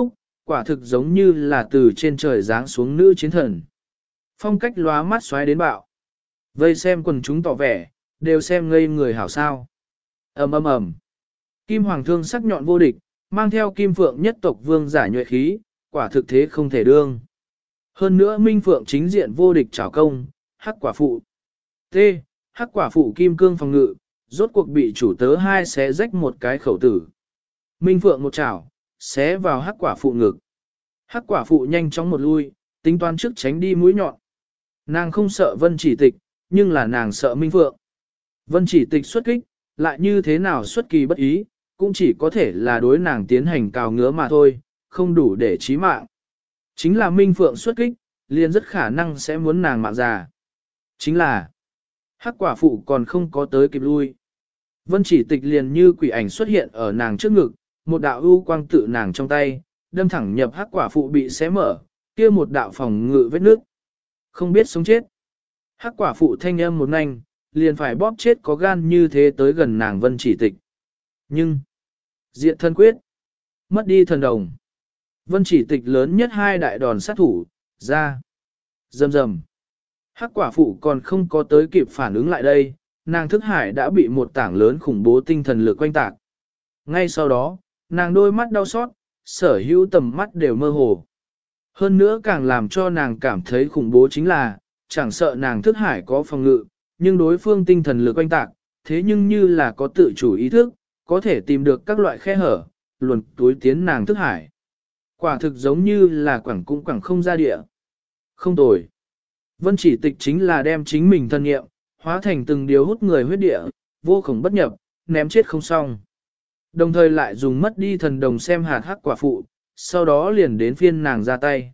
quả thực giống như là từ trên trời giáng xuống nữ chiến thần. Phong cách lóa mắt xoáy đến bạo. Vây xem quần chúng tỏ vẻ, đều xem ngây người hảo sao. ầm ầm ầm. Kim hoàng thương sắc nhọn vô địch, mang theo kim phượng nhất tộc vương giả nhuệ khí, quả thực thế không thể đương. Hơn nữa minh phượng chính diện vô địch trảo công, hắc quả phụ. T. Hắc quả phụ kim cương phòng ngự, rốt cuộc bị chủ tớ hai xé rách một cái khẩu tử. Minh phượng một chảo, xé vào hắc quả phụ ngực. Hắc quả phụ nhanh chóng một lui, tính toán trước tránh đi mũi nhọn. Nàng không sợ vân chỉ tịch, nhưng là nàng sợ minh phượng. Vân chỉ tịch xuất kích, lại như thế nào xuất kỳ bất ý, cũng chỉ có thể là đối nàng tiến hành cào ngứa mà thôi, không đủ để chí mạng. Chính là minh phượng xuất kích, liền rất khả năng sẽ muốn nàng mạng già. Chính là, hắc quả phụ còn không có tới kịp lui. Vân chỉ tịch liền như quỷ ảnh xuất hiện ở nàng trước ngực, một đạo ưu quang tự nàng trong tay, đâm thẳng nhập hắc quả phụ bị xé mở, kia một đạo phòng ngự vết nước. Không biết sống chết. Hắc quả phụ thanh âm một nhanh, liền phải bóp chết có gan như thế tới gần nàng vân chỉ tịch. Nhưng, diện thân quyết, mất đi thần đồng. Vân chỉ tịch lớn nhất hai đại đòn sát thủ, ra. Rầm rầm. Hắc quả phụ còn không có tới kịp phản ứng lại đây, nàng thức hải đã bị một tảng lớn khủng bố tinh thần lực quanh tạc. Ngay sau đó, nàng đôi mắt đau xót, sở hữu tầm mắt đều mơ hồ. Hơn nữa càng làm cho nàng cảm thấy khủng bố chính là, chẳng sợ nàng thức hải có phòng ngự, nhưng đối phương tinh thần lực quanh tạc, thế nhưng như là có tự chủ ý thức, có thể tìm được các loại khe hở, luồn túi tiến nàng thức hải. Quả thực giống như là quẳng cũng quẳng không ra địa. Không tồi. Vân chỉ tịch chính là đem chính mình thân nghiệm, hóa thành từng điều hút người huyết địa, vô khổng bất nhập, ném chết không xong. Đồng thời lại dùng mất đi thần đồng xem hạt hắc quả phụ, sau đó liền đến phiên nàng ra tay.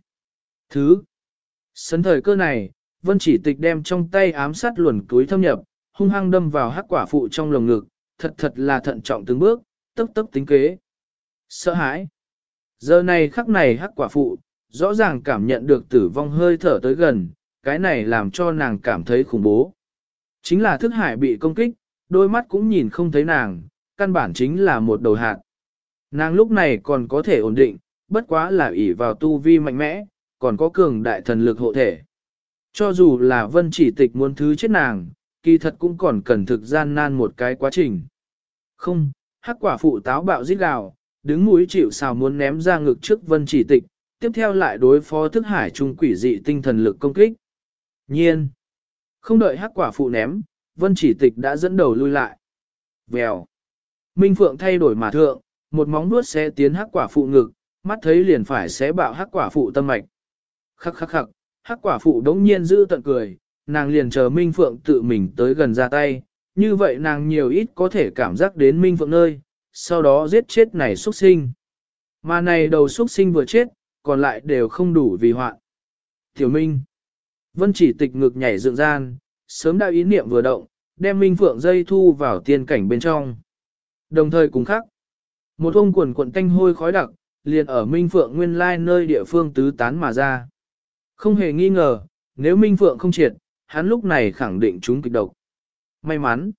Sấn thời cơ này, Vân chỉ tịch đem trong tay ám sát luồn túi thâm nhập, hung hăng đâm vào hắc quả phụ trong lồng ngực, thật là thận trọng từng bước, tấp tính kế. Sợ hãi. Giờ này khắc này hắc quả phụ, rõ ràng cảm nhận được tử vong hơi thở tới gần, cái này làm cho nàng cảm thấy khủng bố. Chính là thức hải bị công kích, đôi mắt cũng nhìn không thấy nàng, căn bản chính là một đầu hạt. Nàng lúc này còn có thể ổn định, bất quá là ỷ vào tu vi mạnh mẽ, còn có cường đại thần lực hộ thể. Cho dù là vân chỉ tịch muốn thứ chết nàng, kỳ thật cũng còn cần thực gian nan một cái quá trình. Không, hắc quả phụ táo bạo giết gào, đứng mũi chịu sào muốn ném ra ngực trước vân chỉ tịch, tiếp theo lại đối phó thức hải trung quỷ dị tinh thần lực công kích. Nhiên, không đợi hắc quả phụ ném, vân chỉ tịch đã dẫn đầu lui lại. Vèo, Minh Phượng thay đổi mà thượng, một móng vuốt sẽ tiến hắc quả phụ ngực, mắt thấy liền phải xé bạo hắc quả phụ tâm mạch. Khắc, hắc quả phụ đống nhiên giữ tận cười, nàng liền chờ Minh Phượng tự mình tới gần ra tay, như vậy nàng nhiều ít có thể cảm giác đến Minh Phượng nơi, sau đó giết chết này xuất sinh. Mà này đầu xuất sinh vừa chết, còn lại đều không đủ vì hoạn. Tiểu Minh, Vân chỉ tịch ngực nhảy dựng gian, sớm đã ý niệm vừa động, đem Minh Phượng dây thu vào tiên cảnh bên trong. Đồng thời cùng khắc, một ông quần cuộn tanh hôi khói đặc, liền ở Minh Phượng nguyên lai nơi địa phương tứ tán mà ra. Không hề nghi ngờ, nếu Minh Phượng không triệt, hắn lúc này khẳng định chúng kịch độc. May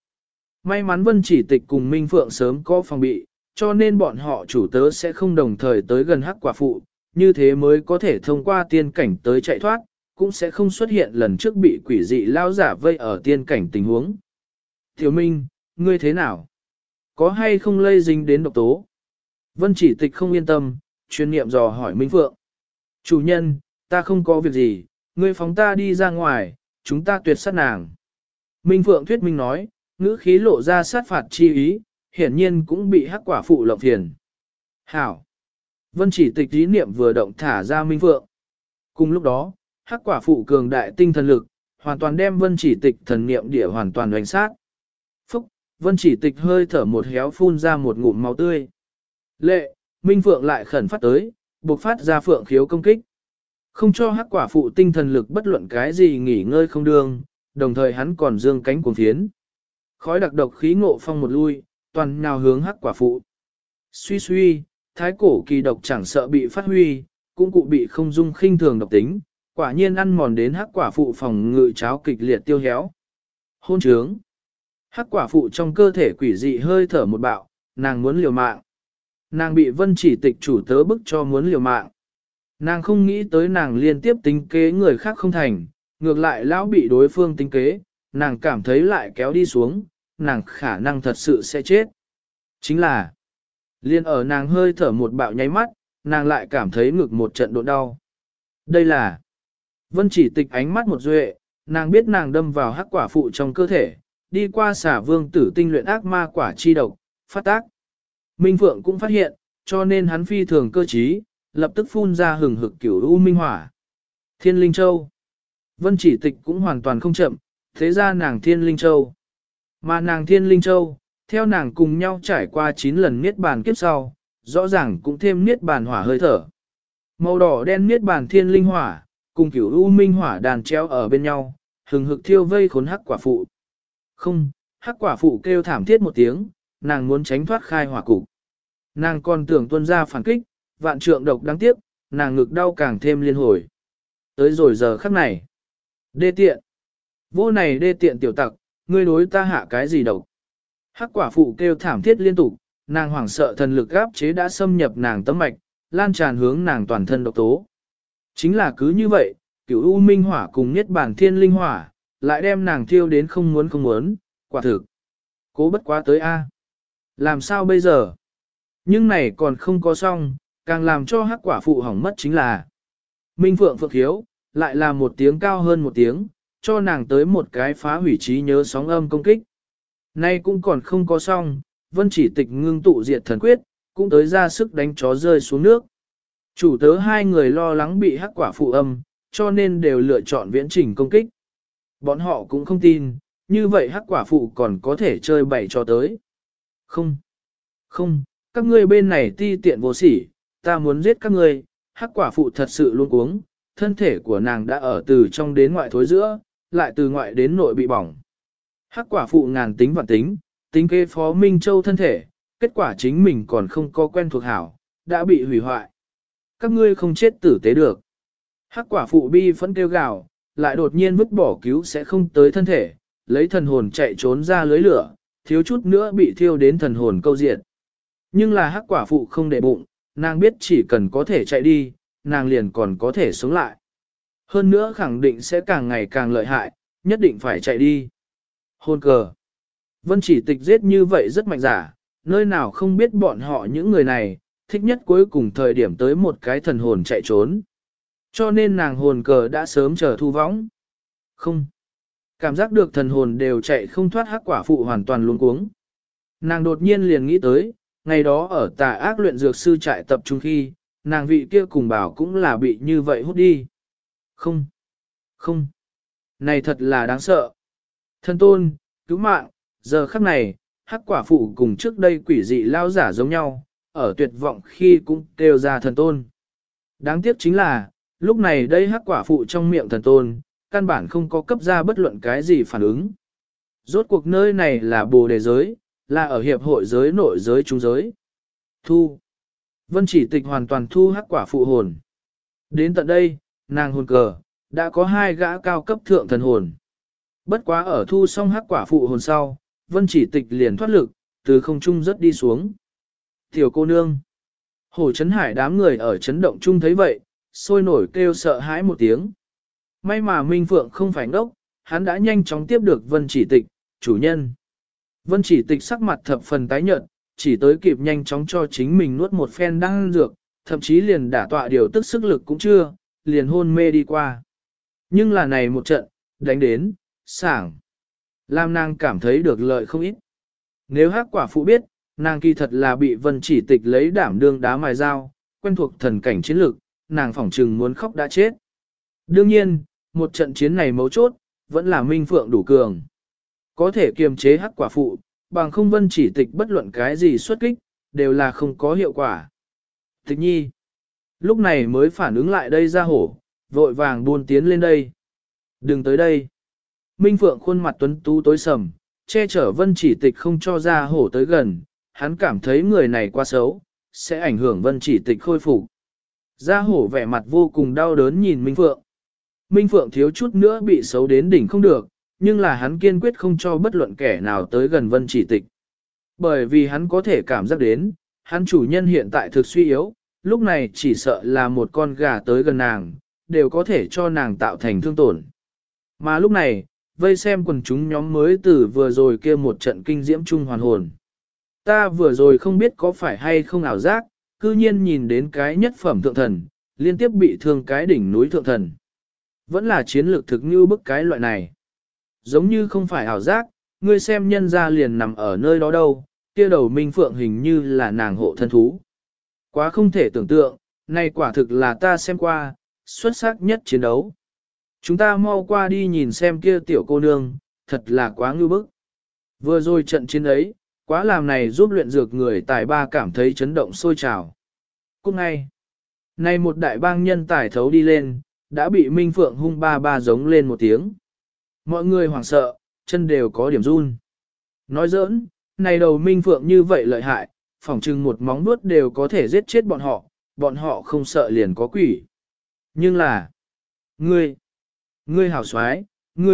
mắn Vân chỉ tịch cùng Minh Phượng sớm có phòng bị, cho nên bọn họ chủ tớ sẽ không đồng thời tới gần hắc quả phụ, như thế mới có thể thông qua tiên cảnh tới chạy thoát, cũng sẽ không xuất hiện lần trước bị quỷ dị lao giả vây ở tiên cảnh tình huống. Tiểu Minh, ngươi thế nào? Có hay không lây dính đến độc tố? Vân chỉ tịch không yên tâm, chuyên niệm dò hỏi Minh Phượng. Chủ nhân, ta không có việc gì, ngươi phóng ta đi ra ngoài, chúng ta tuyệt sát nàng. Minh Phượng thuyết minh nói, ngữ khí lộ ra sát phạt chi ý, hiển nhiên cũng bị hắc quả phụ lộng phiền. Hảo! Vân chỉ tịch ý niệm vừa động thả ra Minh Phượng. Cùng lúc đó, hắc quả phụ cường đại tinh thần lực, hoàn toàn đem vân chỉ tịch thần niệm địa hoàn toàn đánh sát. Phúc! Vân chỉ tịch hơi thở một héo phun ra một ngụm máu tươi. Lệ! Minh Phượng lại khẩn phát tới, buộc phát ra phượng khiếu công kích. Không cho hắc quả phụ tinh thần lực bất luận cái gì nghỉ ngơi không đương, đồng thời hắn còn dương cánh cuồng phiến. Khói đặc độc khí ngộ phong một lui, toàn nhào hướng hắc quả phụ. Suy, thái cổ kỳ độc chẳng sợ bị phát huy, cũng cụ bị không dung khinh thường độc tính, quả nhiên ăn mòn đến hắc quả phụ phòng ngự cháo kịch liệt tiêu héo. Hôn trướng. Hắc quả phụ trong cơ thể quỷ dị hơi thở một bạo, nàng muốn liều mạng. Nàng bị vân chỉ tịch chủ tớ bức cho muốn liều mạng. Nàng không nghĩ tới nàng liên tiếp tính kế người khác không thành, ngược lại lão bị đối phương tính kế, nàng cảm thấy lại kéo đi xuống, nàng khả năng thật sự sẽ chết. Chính là, liên ở nàng hơi thở một bạo nháy mắt, nàng lại cảm thấy ngực một trận độ đau. Đây là, Vân Chỉ Tịch ánh mắt một duệ, nàng biết nàng đâm vào hắc quả phụ trong cơ thể, đi qua xả vương tử tinh luyện ác ma quả chi độc, phát tác. Minh Phượng cũng phát hiện, cho nên hắn phi thường cơ trí, lập tức phun ra hừng hực cửu u minh hỏa. Thiên Linh Châu. Vân Chỉ Tịch cũng hoàn toàn không chậm, thế ra nàng Thiên Linh Châu. Mà nàng Thiên Linh Châu, theo nàng cùng nhau trải qua 9 lần niết bàn kiếp sau, rõ ràng cũng thêm niết bàn hỏa hơi thở. Màu đỏ đen niết bàn Thiên Linh hỏa, cùng cửu u minh hỏa đàn treo ở bên nhau, hừng hực thiêu vây khốn hắc quả phụ. Không, hắc quả phụ kêu thảm thiết một tiếng, nàng muốn tránh thoát khai hỏa cục. Nàng còn tưởng tuân ra phản kích, vạn trượng độc đáng tiếc, nàng ngực đau càng thêm liên hồi. Tới rồi giờ khắc này. Đê tiện. Vô này đê tiện tiểu tặc, ngươi đối ta hạ cái gì độc. Hắc quả phụ kêu thảm thiết liên tục, nàng hoảng sợ thần lực áp chế đã xâm nhập nàng tấm mạch, lan tràn hướng nàng toàn thân độc tố. Chính là cứ như vậy, cửu u minh hỏa cùng niết bản thiên linh hỏa, lại đem nàng thiêu đến không muốn, quả thực. Cố bất quá tới A. Làm sao bây giờ? Nhưng này còn không có xong, càng làm cho hắc quả phụ hỏng mất chính là Minh Phượng Phượng Hiếu, lại là một tiếng cao hơn một tiếng, cho nàng tới một cái phá hủy trí nhớ sóng âm công kích. Nay cũng còn không có xong, Vân Chỉ Tịch ngưng tụ diệt thần quyết, cũng tới ra sức đánh chó rơi xuống nước. Chủ tớ hai người lo lắng bị hắc quả phụ âm, cho nên đều lựa chọn viễn trình công kích. Bọn họ cũng không tin, như vậy hắc quả phụ còn có thể chơi bậy cho tới. Không, các ngươi bên này ti tiện vô sỉ, ta muốn giết các ngươi, hắc quả phụ thật sự luôn cuống, thân thể của nàng đã ở từ trong đến ngoại thối giữa, lại từ ngoại đến nội bị bỏng. Hắc quả phụ ngàn tính vạn tính, tính kế Phó Minh Châu thân thể, kết quả chính mình còn không có quen thuộc hảo, đã bị hủy hoại. Các ngươi không chết tử tế được. Hắc quả phụ bi phẫn kêu gào, lại đột nhiên vứt bỏ cứu sẽ không tới thân thể, lấy thần hồn chạy trốn ra lưới lửa, thiếu chút nữa bị thiêu đến thần hồn câu diện. Nhưng là hắc quả phụ không để bụng, nàng biết chỉ cần có thể chạy đi, nàng liền còn có thể sống lại. Hơn nữa khẳng định sẽ càng ngày càng lợi hại, nhất định phải chạy đi. Hôn cờ. Vân Chỉ Tịch giết như vậy rất mạnh giả, nơi nào không biết bọn họ những người này, thích nhất cuối cùng thời điểm tới một cái thần hồn chạy trốn. Cho nên nàng hồn cờ đã sớm chờ thu võng. Không. Cảm giác được thần hồn đều chạy không thoát hắc quả phụ hoàn toàn luống cuống. Nàng đột nhiên liền nghĩ tới, ngày đó ở tà ác luyện dược sư trại tập trung khi, nàng vị kia cùng bảo cũng là bị như vậy hút đi. Không. Này thật là đáng sợ. Thần tôn, cứu mạng, giờ khắc này, hắc quả phụ cùng trước đây quỷ dị lao giả giống nhau, ở tuyệt vọng khi cũng kêu ra thần tôn. Đáng tiếc chính là, lúc này đây hắc quả phụ trong miệng thần tôn, căn bản không có cấp ra bất luận cái gì phản ứng. Rốt cuộc nơi này là bồ đề giới, là ở hiệp hội giới nội giới trung giới. Thu. Vân Chỉ Tịch hoàn toàn thu hắc quả phụ hồn. Đến tận đây, nàng hồn cờ, đã có 2 gã cao cấp thượng thần hồn. Bất quá ở thu xong hắc quả phụ hồn sau, Vân Chỉ Tịch liền thoát lực, từ không trung rất đi xuống. Tiểu cô nương. Hồ Chấn Hải đám người ở chấn động chung thấy vậy, sôi nổi kêu sợ hãi một tiếng. May mà Minh Phượng không phải ngốc, hắn đã nhanh chóng tiếp được Vân Chỉ Tịch, chủ nhân. Vân Chỉ Tịch sắc mặt thập phần tái nhợt, chỉ tới kịp nhanh chóng cho chính mình nuốt một phen đan dược, thậm chí liền đả tọa điều tức sức lực cũng chưa, liền hôn mê đi qua. Nhưng là này một trận, đánh đến, sảng. Làm nàng cảm thấy được lợi không ít. Nếu hắc quả phụ biết, nàng kỳ thật là bị Vân Chỉ Tịch lấy đảm đương đá mài dao, quen thuộc thần cảnh chiến lược, nàng phỏng trừng muốn khóc đã chết. Đương nhiên, một trận chiến này mấu chốt, vẫn là Minh Phượng đủ cường. Có thể kiềm chế hắc quả phụ, bằng không Vân Chỉ Tịch bất luận cái gì xuất kích, đều là không có hiệu quả. Tịch nhi, lúc này mới phản ứng lại đây ra hổ, vội vàng buôn tiến lên đây. Đừng tới đây. Minh Phượng khuôn mặt tuấn tú tối sầm, che chở Vân Chỉ Tịch không cho ra hổ tới gần, hắn cảm thấy người này quá xấu, sẽ ảnh hưởng Vân Chỉ Tịch khôi phục. Gia hổ vẻ mặt vô cùng đau đớn nhìn Minh Phượng. Minh Phượng thiếu chút nữa bị xấu đến đỉnh không được, nhưng là hắn kiên quyết không cho bất luận kẻ nào tới gần Vân Chỉ Tịch. Bởi vì hắn có thể cảm giác đến, hắn chủ nhân hiện tại thực suy yếu, lúc này chỉ sợ là một con gà tới gần nàng, đều có thể cho nàng tạo thành thương tổn. Mà lúc này, vây xem quần chúng nhóm mới từ vừa rồi kia một trận kinh diễm chung hoàn hồn. Ta vừa rồi không biết có phải hay không ảo giác, cư nhiên nhìn đến cái nhất phẩm thượng thần, liên tiếp bị thương cái đỉnh núi thượng thần. Vẫn là chiến lược thực như bức cái loại này. Giống như không phải ảo giác, ngươi xem nhân ra liền nằm ở nơi đó đâu, kia đầu minh phượng hình như là nàng hộ thân thú. Quá không thể tưởng tượng, này quả thực là ta xem qua, xuất sắc nhất chiến đấu. Chúng ta mau qua đi nhìn xem kia tiểu cô nương, thật là quá ngưu bức. Vừa rồi trận chiến ấy, quá làm này giúp luyện dược người tài ba cảm thấy chấn động sôi trào. Cũng ngay, này một đại bang nhân tài thấu đi lên, đã bị Minh Phượng hung ba ba giống lên một tiếng. Mọi người hoảng sợ, chân đều có điểm run. Nói giỡn, này đầu Minh Phượng như vậy lợi hại, phỏng chừng một móng vuốt đều có thể giết chết bọn họ không sợ liền có quỷ. Nhưng là, ngươi hảo xoái,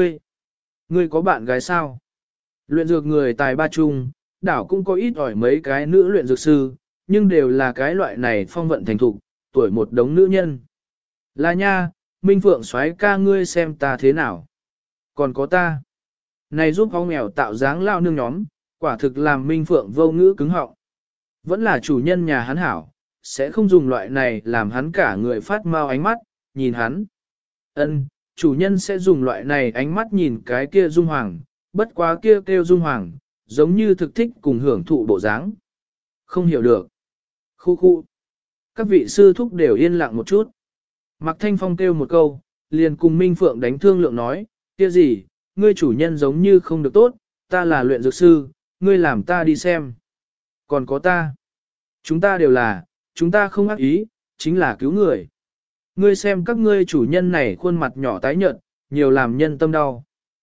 ngươi có bạn gái sao? Luyện dược người tài ba chung, đảo cũng có ít ỏi mấy cái nữ luyện dược sư, nhưng đều là cái loại này phong vận thành thục, tuổi một đống nữ nhân. Là nha, Minh Phượng xoái ca ngươi xem ta thế nào? Còn có ta. Này giúp ong mèo tạo dáng lao nương nhóm, quả thực làm Minh Phượng vô ngữ cứng họng. Vẫn là chủ nhân nhà hắn hảo, sẽ không dùng loại này làm hắn cả người phát mau ánh mắt, nhìn hắn. Ân, chủ nhân sẽ dùng loại này ánh mắt nhìn cái kia dung hoàng, bất quá kia kêu dung hoàng, giống như thực thích cùng hưởng thụ bộ dáng. Không hiểu được. Khu khu. Các vị sư thúc đều yên lặng một chút. Mạc Thanh Phong kêu một câu, liền cùng Minh Phượng đánh thương lượng nói, kia gì, ngươi chủ nhân giống như không được tốt, ta là luyện dược sư, ngươi làm ta đi xem. Còn có ta. Chúng ta đều là, chúng ta không ác ý, chính là cứu người. Ngươi xem các ngươi chủ nhân này khuôn mặt nhỏ tái nhợt, nhiều làm nhân tâm đau.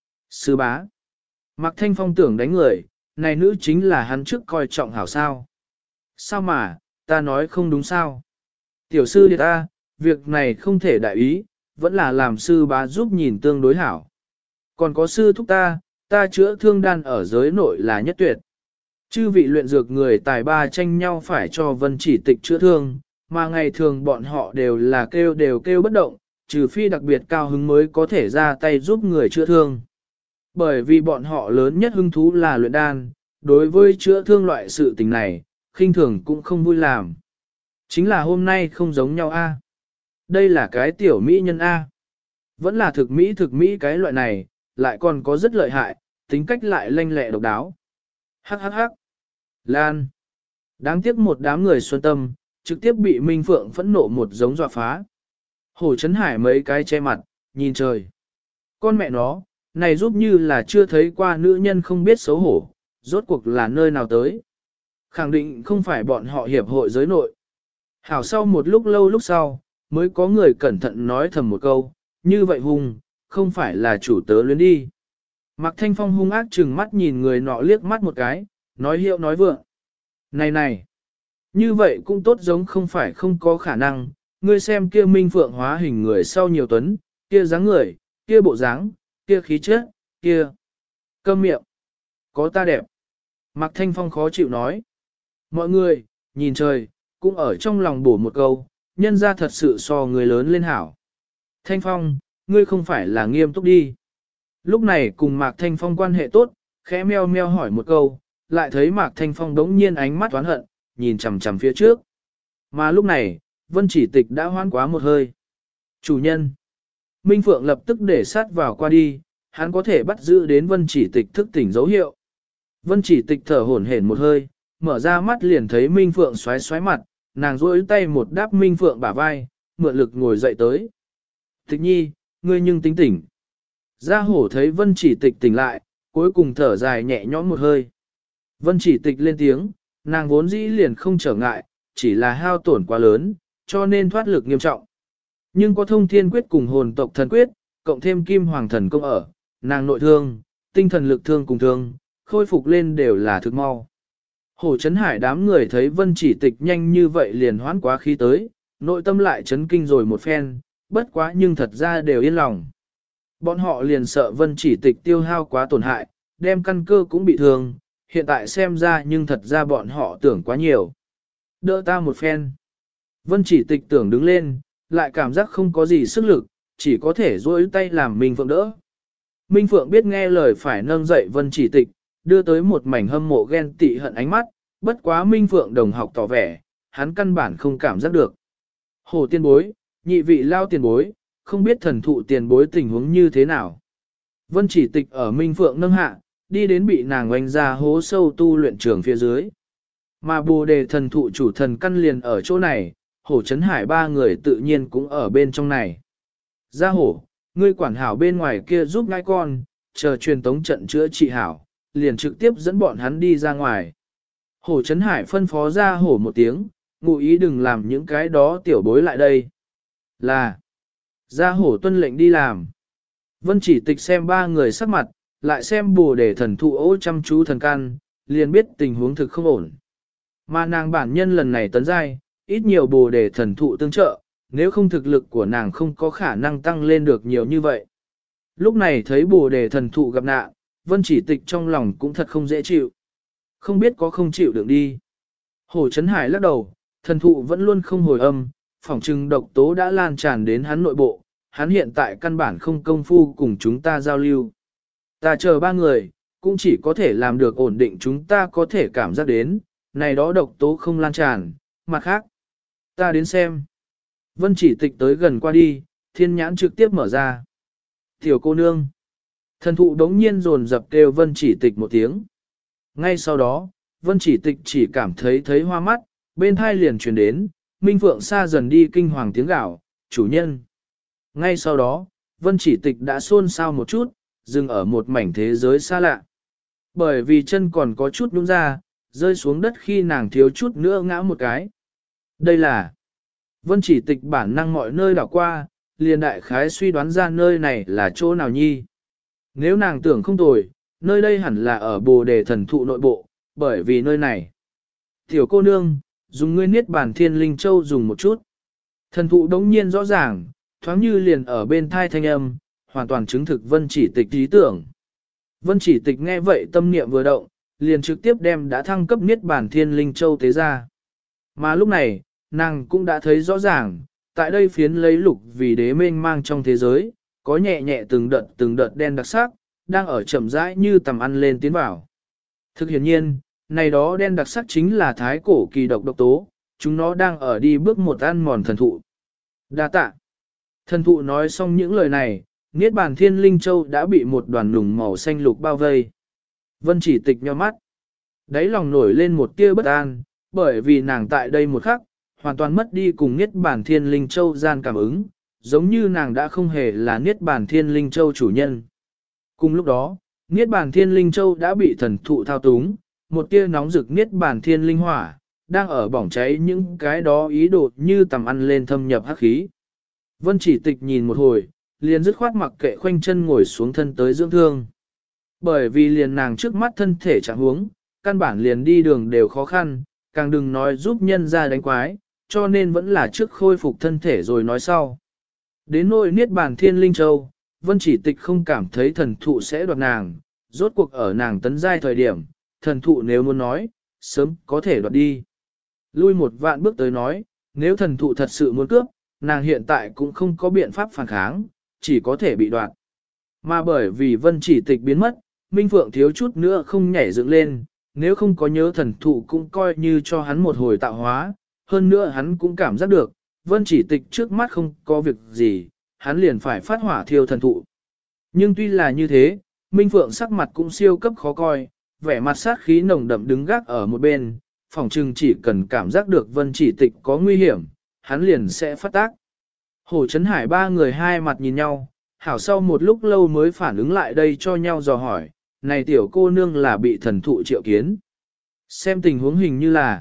Sư bá. Mạc Thanh Phong tưởng đánh người, này nữ chính là hắn trước coi trọng hảo sao. Sao mà, ta nói không đúng sao. Tiểu sư điệt ta, việc này không thể đại ý, vẫn là làm sư bá giúp nhìn tương đối hảo. Còn có sư thúc ta chữa thương đan ở giới nội là nhất tuyệt. Chư vị luyện dược người tài ba tranh nhau phải cho Vân Chỉ Tịch chữa thương, mà ngày thường bọn họ đều kêu bất động, trừ phi đặc biệt cao hứng mới có thể ra tay giúp người chữa thương. Bởi vì bọn họ lớn nhất hứng thú là luyện đan, đối với chữa thương loại sự tình này, khinh thường cũng không vui làm. Chính là hôm nay không giống nhau a. Đây là cái tiểu mỹ nhân a. Vẫn là thực mỹ cái loại này, lại còn có rất lợi hại, tính cách lại lanh lẹ độc đáo. Hắc hắc hắc. Lan. Đáng tiếc một đám người xuân tâm, trực tiếp bị Minh Phượng phẫn nộ một giống dọa phá. Hồ Chấn Hải mấy cái che mặt, nhìn trời. Con mẹ nó, này giúp như là chưa thấy qua nữ nhân không biết xấu hổ, rốt cuộc là nơi nào tới. Khẳng định không phải bọn họ hiệp hội giới nội. Hảo sau một lúc lâu lúc sau, mới có người cẩn thận nói thầm một câu, như vậy hung, không phải là chủ tớ luyến đi. Mạc Thanh Phong hung ác chừng mắt nhìn người nọ liếc mắt một cái, nói hiệu nói vượng. Này, như vậy cũng tốt giống không phải không có khả năng, ngươi xem kia Minh Phượng hóa hình người sau nhiều tuấn, kia dáng người, kia bộ dáng, kia khí chất, kia câm miệng, có ta đẹp. Mạc Thanh Phong khó chịu nói. Mọi người, nhìn trời, cũng ở trong lòng bổ một câu, nhân ra thật sự so người lớn lên hảo. Thanh Phong, ngươi không phải là nghiêm túc đi. Lúc này cùng Mạc Thanh Phong quan hệ tốt, khẽ meo meo hỏi một câu, lại thấy Mạc Thanh Phong đống nhiên ánh mắt oán hận, nhìn chằm chằm phía trước. Mà lúc này, Vân Chỉ Tịch đã hoan quá một hơi. Chủ nhân. Minh Phượng lập tức để sát vào qua đi, hắn có thể bắt giữ đến Vân Chỉ Tịch thức tỉnh dấu hiệu. Vân Chỉ Tịch thở hổn hển một hơi, mở ra mắt liền thấy Minh Phượng xoáy xoáy mặt, nàng duỗi tay một đáp Minh Phượng bả vai, mượn lực ngồi dậy tới. Tịch nhi, ngươi nhưng tính tỉnh. Gia hổ thấy Vân Chỉ Tịch tỉnh lại, cuối cùng thở dài nhẹ nhõm một hơi. Vân Chỉ Tịch lên tiếng, nàng vốn dĩ liền không trở ngại, chỉ là hao tổn quá lớn, cho nên thoát lực nghiêm trọng. Nhưng có thông thiên quyết cùng hồn tộc thần quyết, cộng thêm kim hoàng thần công ở, nàng nội thương, tinh thần lực thương cùng thương, khôi phục lên đều là thực mau. Hổ Chấn Hải đám người thấy Vân Chỉ Tịch nhanh như vậy liền hoán quá khí tới, nội tâm lại chấn kinh rồi một phen, bất quá nhưng thật ra đều yên lòng. Bọn họ liền sợ Vân Chỉ Tịch tiêu hao quá tổn hại, đem căn cơ cũng bị thương, hiện tại xem ra nhưng thật ra bọn họ tưởng quá nhiều. Đỡ ta một phen. Vân chỉ tịch tưởng đứng lên, lại cảm giác không có gì sức lực, chỉ có thể duỗi tay làm Minh Phượng đỡ. Minh Phượng biết nghe lời phải nâng dậy Vân chỉ tịch, đưa tới một mảnh hâm mộ ghen tị hận ánh mắt, bất quá Minh Phượng đồng học tỏ vẻ, hắn căn bản không cảm giác được. Hồ tiền bối, nhị vị lao tiền bối, không biết thần thụ tiền bối tình huống như thế nào. Vân chỉ tịch ở Minh Phượng nâng hạ, đi đến bị nàng oanh ra hố sâu tu luyện trường phía dưới. Mà bồ đề thần thụ chủ thần căn liền ở chỗ này, hổ chấn hải ba người tự nhiên cũng ở bên trong này. Gia hổ, ngươi quản hảo bên ngoài kia giúp ngai con, chờ truyền tống trận chữa trị hảo, liền trực tiếp dẫn bọn hắn đi ra ngoài. Hổ chấn hải phân phó Gia hổ một tiếng, ngụ ý đừng làm những cái đó tiểu bối lại đây. Là, Gia hổ tuân lệnh đi làm. Vân chỉ tịch xem ba người sắc mặt, lại xem bồ đề thần thụ ố chăm chú thần căn, liền biết tình huống thực không ổn. Mà nàng bản nhân lần này tấn giai, ít nhiều bồ đề thần thụ tương trợ, nếu không thực lực của nàng không có khả năng tăng lên được nhiều như vậy. Lúc này thấy bồ đề thần thụ gặp nạn, Vân chỉ tịch trong lòng cũng thật không dễ chịu. Không biết có không chịu được đi. Hồ Chấn Hải lắc đầu, thần thụ vẫn luôn không hồi âm, phỏng chừng độc tố đã lan tràn đến hắn nội bộ, hắn hiện tại căn bản không công phu cùng chúng ta giao lưu. Ta chờ ba người, cũng chỉ có thể làm được ổn định chúng ta có thể cảm giác đến, này đó độc tố không lan tràn, mặt khác. Ta đến xem. Vân chỉ tịch tới gần qua đi, thiên nhãn trực tiếp mở ra. Tiểu cô nương. Thần thụ đống nhiên rồn dập kêu Vân chỉ tịch một tiếng. Ngay sau đó, Vân chỉ tịch chỉ cảm thấy hoa mắt, bên thai liền truyền đến, Minh Phượng xa dần đi kinh hoàng tiếng gạo, chủ nhân. Ngay sau đó, Vân chỉ tịch đã xôn xao một chút, dừng ở một mảnh thế giới xa lạ. Bởi vì chân còn có chút nhũn ra, rơi xuống đất khi nàng thiếu chút nữa ngã một cái. Đây là Vân chỉ tịch bản năng mọi nơi đảo qua, liền đại khái suy đoán ra nơi này là chỗ nào nhi. Nếu nàng tưởng không tồi, nơi đây hẳn là ở bồ đề thần thụ nội bộ, bởi vì nơi này. Tiểu cô nương, dùng ngươi niết bàn thiên linh châu dùng một chút. Thần thụ đống nhiên rõ ràng, thoáng như liền ở bên thai thanh âm, hoàn toàn chứng thực Vân chỉ tịch ý tưởng. Vân chỉ tịch nghe vậy tâm niệm vừa động, liền trực tiếp đem đã thăng cấp niết bàn thiên linh châu tế ra. Mà lúc này, nàng cũng đã thấy rõ ràng, tại đây phiến lấy lục vì đế mênh mang trong thế giới, có nhẹ nhẹ từng đợt đen đặc sắc, đang ở chậm rãi như tầm ăn lên tiến vào. Thực hiện nhiên, này đó đen đặc sắc chính là thái cổ kỳ độc tố, chúng nó đang ở đi bước một ăn mòn thần thụ. Đa tạ. Thần thụ nói xong những lời này, niết bàn thiên linh châu đã bị một đoàn nùng màu xanh lục bao vây. Vân chỉ tịch nhíu mắt. Đáy lòng nổi lên một tia bất an, bởi vì nàng tại đây một khắc, hoàn toàn mất đi cùng niết bàn thiên linh châu gian cảm ứng, giống như nàng đã không hề là niết bàn thiên linh châu chủ nhân. Cùng lúc đó, niết bàn thiên linh châu đã bị thần thụ thao túng, một tia nóng rực niết bàn thiên linh hỏa, đang ở bỏng cháy những cái đó ý đồ như tầm ăn lên thâm nhập hắc khí. Vân chỉ tịch nhìn một hồi, liền dứt khoát mặc kệ khoanh chân ngồi xuống thân tới dưỡng thương. Bởi vì liền nàng trước mắt thân thể trạng huống, căn bản liền đi đường đều khó khăn, càng đừng nói giúp nhân ra đánh quái, cho nên vẫn là trước khôi phục thân thể rồi nói sau. Đến nỗi niết bàn thiên linh châu, Vân chỉ tịch không cảm thấy thần thụ sẽ đoạt nàng, rốt cuộc ở nàng tấn giai thời điểm, thần thụ nếu muốn nói, sớm có thể đoạt đi. Lui một vạn bước tới nói, nếu thần thụ thật sự muốn cướp, nàng hiện tại cũng không có biện pháp phản kháng, chỉ có thể bị đoạt. Mà bởi vì Vân chỉ tịch biến mất, Minh Phượng thiếu chút nữa không nhảy dựng lên, nếu không có nhớ thần thụ cũng coi như cho hắn một hồi tạo hóa, hơn nữa hắn cũng cảm giác được, Vân chỉ tịch trước mắt không có việc gì, hắn liền phải phát hỏa thiêu thần thụ. Nhưng tuy là như thế, Minh Phượng sắc mặt cũng siêu cấp khó coi, vẻ mặt sát khí nồng đậm đứng gác ở một bên, phòng trừng chỉ cần cảm giác được Vân chỉ tịch có nguy hiểm, hắn liền sẽ phát tác. Hồ Chấn Hải ba người hai mặt nhìn nhau, hảo sau một lúc lâu mới phản ứng lại đây cho nhau dò hỏi, này tiểu cô nương là bị thần thụ triệu kiến. Xem tình huống hình như là,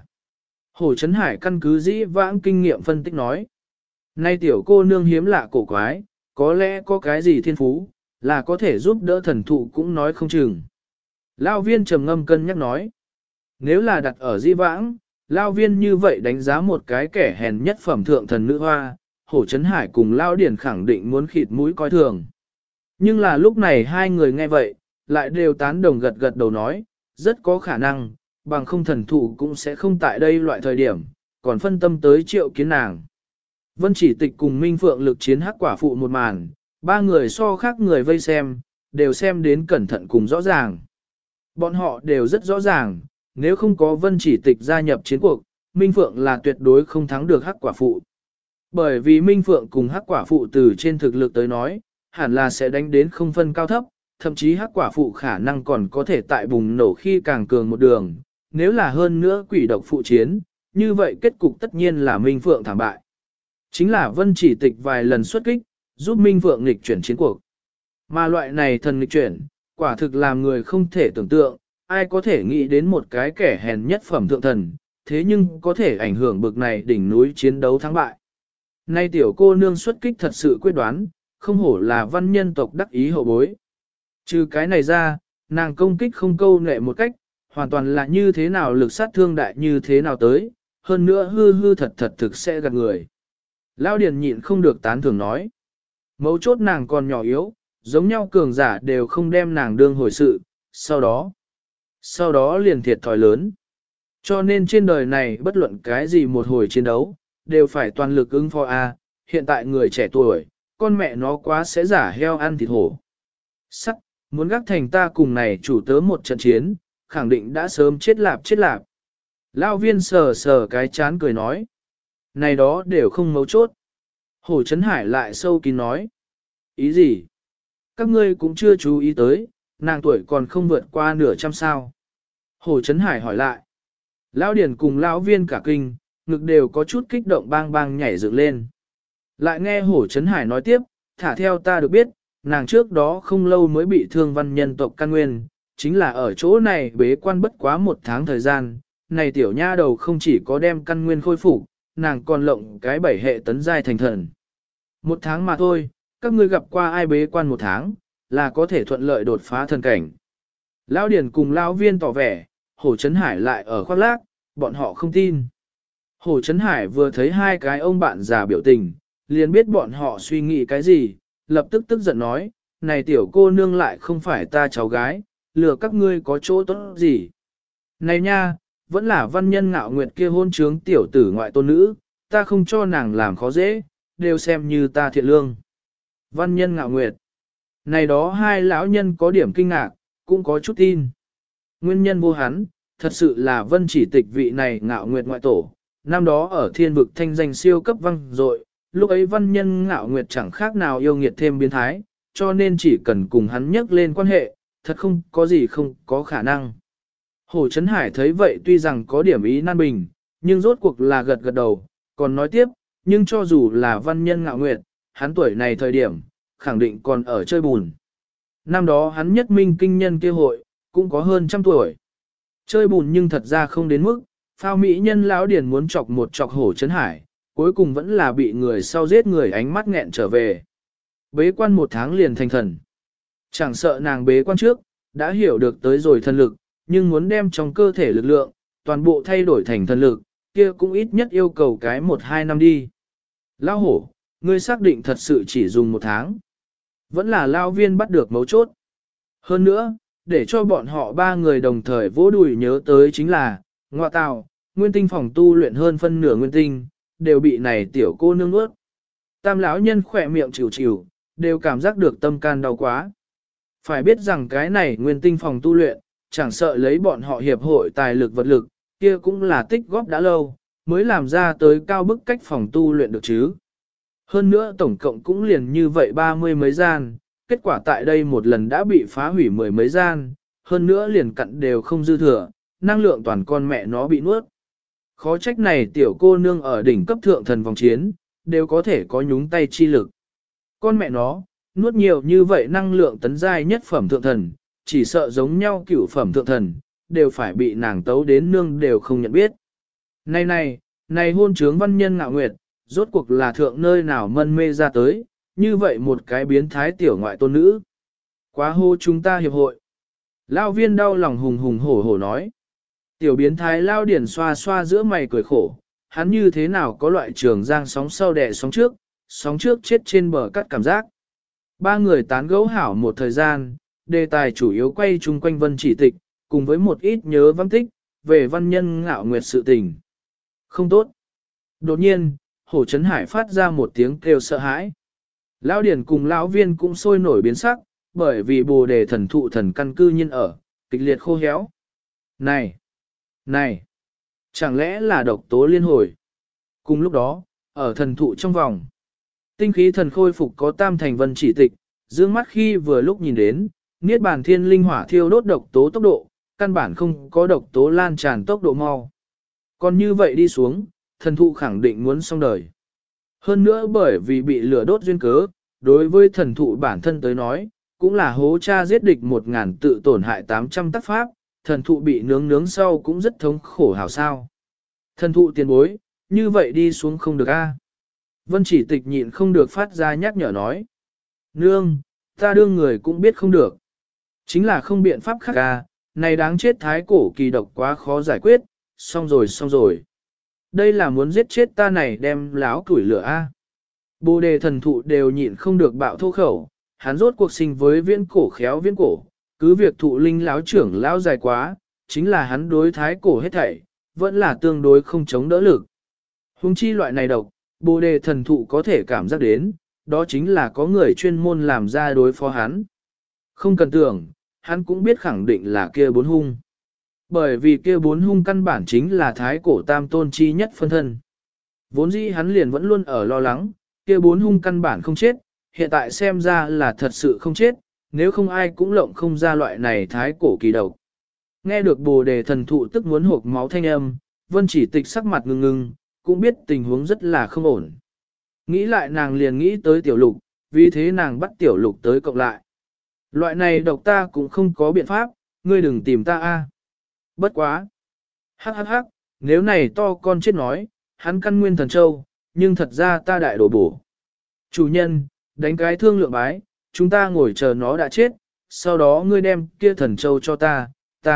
Hồ Chấn Hải căn cứ dĩ vãng kinh nghiệm phân tích nói, này tiểu cô nương hiếm lạ cổ quái, có lẽ có cái gì thiên phú, là có thể giúp đỡ thần thụ cũng nói không chừng. Lao viên trầm ngâm cân nhắc nói, nếu là đặt ở dĩ vãng, Lao viên như vậy đánh giá một cái kẻ hèn nhất phẩm thượng thần nữ hoa, Hổ Chấn Hải cùng Lao Điển khẳng định muốn khịt mũi coi thường. Nhưng là lúc này hai người nghe vậy, lại đều tán đồng gật gật đầu nói, rất có khả năng, bằng không thần thụ cũng sẽ không tại đây loại thời điểm, còn phân tâm tới triệu kiến nàng. Vân Chỉ Tịch cùng Minh Phượng lực chiến hắc quả phụ một màn, ba người so khác người vây xem, đều xem đến cẩn thận cùng rõ ràng. Bọn họ đều rất rõ ràng, nếu không có Vân Chỉ Tịch gia nhập chiến cuộc, Minh Phượng là tuyệt đối không thắng được hắc quả phụ. Bởi vì Minh Phượng cùng hắc quả phụ từ trên thực lực tới nói, hẳn là sẽ đánh đến không phân cao thấp, thậm chí hắc quả phụ khả năng còn có thể tại bùng nổ khi càng cường một đường, nếu là hơn nữa quỷ độc phụ chiến, như vậy kết cục tất nhiên là Minh Phượng thảm bại. Chính là Vân Chỉ Tịch vài lần xuất kích, giúp Minh Phượng nghịch chuyển chiến cuộc. Mà loại này thần nghịch chuyển, quả thực làm người không thể tưởng tượng, ai có thể nghĩ đến một cái kẻ hèn nhất phẩm thượng thần, thế nhưng có thể ảnh hưởng bực này đỉnh núi chiến đấu thắng bại. Nay tiểu cô nương xuất kích thật sự quyết đoán, không hổ là văn nhân tộc đắc ý hậu bối. Trừ cái này ra, nàng công kích không câu nệ một cách, hoàn toàn là như thế nào lực sát thương đại như thế nào tới, hơn nữa hư hư thật thật thực sẽ gạt người. Lao Điền nhịn không được tán thưởng nói. Mấu chốt nàng còn nhỏ yếu, giống nhau cường giả đều không đem nàng đương hồi sự, sau đó liền thiệt thòi lớn. Cho nên trên đời này bất luận cái gì một hồi chiến đấu, đều phải toàn lực ứng phó a. Hiện tại người trẻ tuổi, con mẹ nó quá sẽ giả heo ăn thịt hổ. Sắc, muốn gác thành ta cùng này chủ tớ một trận chiến, khẳng định đã sớm chết lạp. Lao viên sờ sờ cái chán cười nói. Này đó đều không mấu chốt. Hổ Trấn Hải lại sâu kín nói. Ý gì? Các ngươi cũng chưa chú ý tới, nàng tuổi còn không vượt qua nửa trăm sao. Hổ Trấn Hải hỏi lại. Lão Điển cùng lão viên cả kinh, ngực đều có chút kích động bang bang nhảy dựng lên. Lại nghe Hổ Trấn Hải nói tiếp, thả theo ta được biết, nàng trước đó không lâu mới bị thương văn nhân tộc căn nguyên, chính là ở chỗ này bế quan bất quá một tháng thời gian, này tiểu nha đầu không chỉ có đem căn nguyên khôi phục, nàng còn lộng cái 7 hệ tấn giai thành thần. Một tháng mà thôi, các ngươi gặp qua ai bế quan một tháng, là có thể thuận lợi đột phá thần cảnh. Lão Điển cùng lão viên tỏ vẻ, Hổ Trấn Hải lại ở khoác lác, bọn họ không tin. Hổ Trấn Hải vừa thấy hai cái ông bạn già biểu tình, liền biết bọn họ suy nghĩ cái gì, lập tức tức giận nói, này tiểu cô nương lại không phải ta cháu gái, lừa các ngươi có chỗ tốt gì. Này nha, vẫn là văn nhân ngạo nguyệt kia hôn trướng tiểu tử ngoại tôn nữ, ta không cho nàng làm khó dễ, đều xem như ta thiện lương. Văn nhân ngạo nguyệt. Này đó hai lão nhân có điểm kinh ngạc, cũng có chút tin. Nguyên nhân vô hắn, thật sự là Vân Chỉ Tịch vị này ngạo nguyệt ngoại tổ. Năm đó ở thiên vực thanh danh siêu cấp văng dội, lúc ấy văn nhân ngạo nguyệt chẳng khác nào yêu nghiệt thêm biến thái, cho nên chỉ cần cùng hắn nhắc lên quan hệ, thật không có gì không có khả năng. Hổ Trấn Hải thấy vậy tuy rằng có điểm ý nan bình, nhưng rốt cuộc là gật gật đầu, còn nói tiếp, nhưng cho dù là văn nhân ngạo nguyệt, hắn tuổi này thời điểm, khẳng định còn ở chơi bùn. Năm đó hắn nhất minh kinh nhân kia hội, cũng có hơn trăm tuổi. Chơi bùn nhưng thật ra không đến mức, phao mỹ nhân lão điển muốn chọc một chọc Hổ Trấn Hải, cuối cùng vẫn là bị người sau giết người ánh mắt nghẹn trở về. Bế quan một tháng liền thành thần. Chẳng sợ nàng bế quan trước, đã hiểu được tới rồi thần lực, nhưng muốn đem trong cơ thể lực lượng, toàn bộ thay đổi thành thần lực, kia cũng ít nhất yêu cầu cái 1-2 năm đi. Lão Hổ, ngươi xác định thật sự chỉ dùng một tháng. Vẫn là Lão Viên bắt được mấu chốt. Hơn nữa, để cho bọn họ ba người đồng thời vỗ đùi nhớ tới chính là, ngọa tào, nguyên tinh phòng tu luyện hơn phân nửa nguyên tinh, đều bị này tiểu cô nương ướt. Tam lão nhân khỏe miệng chịu chịu, đều cảm giác được tâm can đau quá. Phải biết rằng cái này nguyên tinh phòng tu luyện, chẳng sợ lấy bọn họ hiệp hội tài lực vật lực, kia cũng là tích góp đã lâu, mới làm ra tới cao bức cách phòng tu luyện được chứ. Hơn nữa tổng cộng cũng liền như vậy 30 mấy gian, kết quả tại đây một lần đã bị phá hủy 10 mấy gian, hơn nữa liền cặn đều không dư thừa, năng lượng toàn con mẹ nó bị nuốt. Khó trách này tiểu cô nương ở đỉnh cấp thượng thần vòng chiến, đều có thể có nhúng tay chi lực. Con mẹ nó, nuốt nhiều như vậy năng lượng tấn giai nhất phẩm thượng thần, chỉ sợ giống nhau cửu phẩm thượng thần, đều phải bị nàng tấu đến nương đều không nhận biết. Này hôn trướng văn nhân ngạo nguyệt, rốt cuộc là thượng nơi nào mân mê ra tới, như vậy một cái biến thái tiểu ngoại tôn nữ. Quá hô chúng ta hiệp hội. Lao viên đau lòng hùng hùng hổ hổ nói. Tiểu biến thái Lao điển xoa xoa giữa mày cười khổ, hắn như thế nào có loại trường giang sóng sau đẻ sóng trước chết trên bờ cắt cảm giác. Ba người tán gẫu hảo một thời gian, đề tài chủ yếu quay chung quanh Vân Chỉ Tịch, cùng với một ít nhớ văn tích, về văn nhân ngạo nguyệt sự tình. Không tốt. Đột nhiên, Hồ Trấn Hải phát ra một tiếng kêu sợ hãi. Lão Điển cùng lão Viên cũng sôi nổi biến sắc, bởi vì Bồ Đề thần thụ thần căn cư nhiên ở, kịch liệt khô héo. Này! Này! Chẳng lẽ là độc tố liên hồi? Cùng lúc đó, ở thần thụ trong vòng, tinh khí thần khôi phục có tam thành vân chỉ tịch, dương mắt khi vừa lúc nhìn đến, niết bàn thiên linh hỏa thiêu đốt độc tố tốc độ, căn bản không có độc tố lan tràn tốc độ mau. Còn như vậy đi xuống, thần thụ khẳng định muốn xong đời. Hơn nữa bởi vì bị lửa đốt duyên cớ, đối với thần thụ bản thân tới nói, cũng là hố cha giết địch 1000 tự tổn hại 800 tác pháp, thần thụ bị nướng sau cũng rất thống khổ hảo sao. Thần thụ tiền bối, như vậy đi xuống không được a. Vân chỉ tịch nhịn không được phát ra nhắc nhở nói. Nương, ta đương người cũng biết không được. Chính là không biện pháp khác a, này đáng chết thái cổ kỳ độc quá khó giải quyết, xong rồi. Đây là muốn giết chết ta này đem láo tuổi lửa a. Bồ đề thần thụ đều nhịn không được bạo thô khẩu, hắn rốt cuộc sinh với viễn cổ khéo viễn cổ, cứ việc thụ linh láo trưởng lão dài quá, chính là hắn đối thái cổ hết thảy, vẫn là tương đối không chống đỡ lực. Hùng chi loại này độc, bồ đề thần thụ có thể cảm giác đến, đó chính là có người chuyên môn làm ra đối phó hắn. Không cần tưởng, hắn cũng biết khẳng định là kia bốn hung. Bởi vì kia bốn hung căn bản chính là thái cổ tam tôn chi nhất phân thân. Vốn dĩ hắn liền vẫn luôn ở lo lắng, kia bốn hung căn bản không chết, hiện tại xem ra là thật sự không chết, nếu không ai cũng lộng không ra loại này thái cổ kỳ độc. Nghe được bồ đề thần thụ tức muốn hộp máu thanh âm, vân chỉ tịch sắc mặt ngưng ngưng, cũng biết tình huống rất là không ổn. Nghĩ lại nàng liền nghĩ tới tiểu lục, vì thế nàng bắt tiểu lục tới cộng lại. Loại này độc ta cũng không có biện pháp, ngươi đừng tìm ta a. Bất quá. Hắc, nếu này to con chết nói, hắn căn nguyên thần châu, nhưng thật ra ta đại đổ bổ. Chủ nhân, đánh cái thương lượng bái, chúng ta ngồi chờ nó đã chết, sau đó ngươi đem kia thần châu cho ta.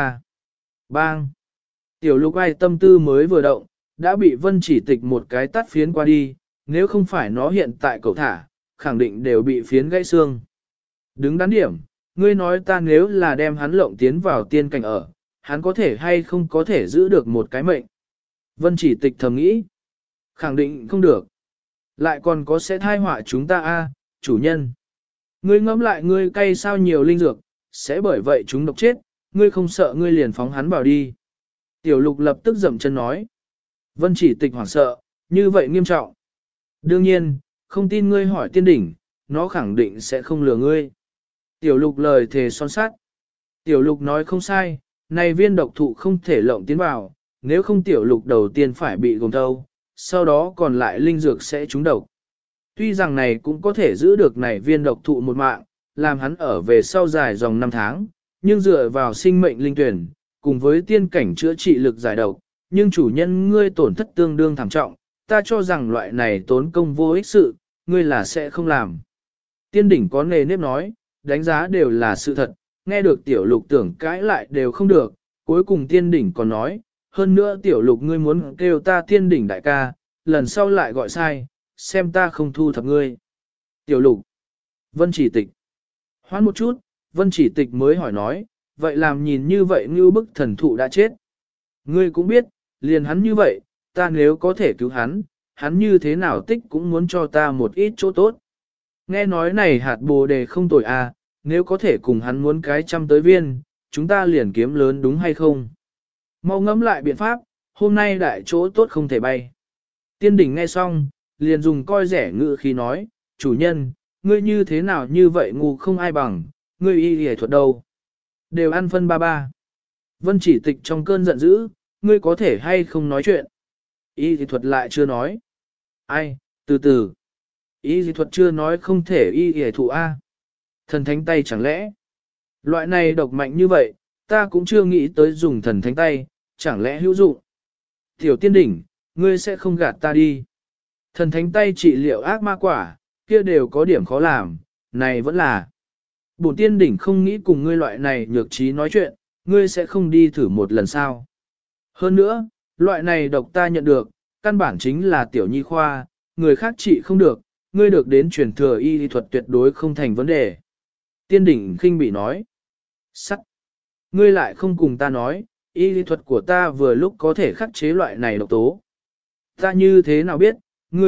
Bang. Tiểu lục ai tâm tư mới vừa động, đã bị vân chỉ tịch một cái tắt phiến qua đi, nếu không phải nó hiện tại cậu thả, khẳng định đều bị phiến gãy xương. Đứng đắn điểm, ngươi nói ta nếu là đem hắn lộng tiến vào tiên cảnh ở, hắn có thể hay không có thể giữ được một cái mệnh. Vân chỉ tịch thầm nghĩ, khẳng định không được. Lại còn có sẽ thai họa chúng ta a, chủ nhân. Ngươi ngẫm lại ngươi cay sao nhiều linh dược, sẽ bởi vậy chúng độc chết, ngươi không sợ ngươi liền phóng hắn vào đi. Tiểu lục lập tức dậm chân nói. Vân chỉ tịch hoảng sợ, như vậy nghiêm trọng. Đương nhiên, không tin ngươi hỏi tiên đỉnh, nó khẳng định sẽ không lừa ngươi. Tiểu lục lời thề son sát. Tiểu lục nói không sai, này viên độc thụ không thể lộng tiến vào, nếu không tiểu lục đầu tiên phải bị gồm thâu, sau đó còn lại linh dược sẽ trúng độc. Tuy rằng này cũng có thể giữ được này viên độc thụ một mạng, làm hắn ở về sau dài dòng 5 tháng, nhưng dựa vào sinh mệnh linh tuyển, cùng với tiên cảnh chữa trị lực giải độc, nhưng chủ nhân ngươi tổn thất tương đương thảm trọng, ta cho rằng loại này tốn công vô ích sự, ngươi là sẽ không làm. Tiên đỉnh có nề nếp nói, đánh giá đều là sự thật, nghe được tiểu lục tưởng cãi lại đều không được, cuối cùng tiên đỉnh còn nói, hơn nữa tiểu lục ngươi muốn kêu ta tiên đỉnh đại ca, lần sau lại gọi sai, xem ta không thu thập ngươi. Tiểu lục, vân chỉ tịch. Hoãn một chút, vân chỉ tịch mới hỏi nói, vậy làm nhìn như vậy như bức thần thụ đã chết. Ngươi cũng biết, liền hắn như vậy, ta nếu có thể cứu hắn, hắn như thế nào tích cũng muốn cho ta một ít chỗ tốt. Nghe nói này hạt bồ đề không tồi à, nếu có thể cùng hắn muốn cái trăm tới viên, chúng ta liền kiếm lớn đúng hay không? Mau ngẫm lại biện pháp, hôm nay đại chỗ tốt không thể bay. Tiên đỉnh nghe xong, liền dùng coi rẻ ngự khi nói, chủ nhân, ngươi như thế nào như vậy ngu không ai bằng, ngươi y y thuật đâu. Đều ăn phân ba ba. Vân chỉ tịch trong cơn giận dữ, ngươi có thể hay không nói chuyện. Y y thuật lại chưa nói. Ai, từ từ. Y y thuật chưa nói không thể y y thụ A. Thần thánh tay chẳng lẽ. Loại này độc mạnh như vậy, ta cũng chưa nghĩ tới dùng thần thánh tay, chẳng lẽ hữu dụng. Tiểu tiên đỉnh, ngươi sẽ không gạt ta đi. Thần thánh tay trị liệu ác ma quả, kia đều có điểm khó làm, này vẫn là. Bổn tiên đỉnh không nghĩ cùng ngươi loại này nhược trí nói chuyện, ngươi sẽ không đi thử một lần sao. Hơn nữa, loại này độc ta nhận được, căn bản chính là tiểu nhi khoa, người khác trị không được, ngươi được đến truyền thừa y lý thuật tuyệt đối không thành vấn đề. Tiên đỉnh khinh bị nói. Sắt. Ngươi lại không cùng ta nói, y lý thuật của ta vừa lúc có thể khắc chế loại này độc tố. Ta như thế nào biết,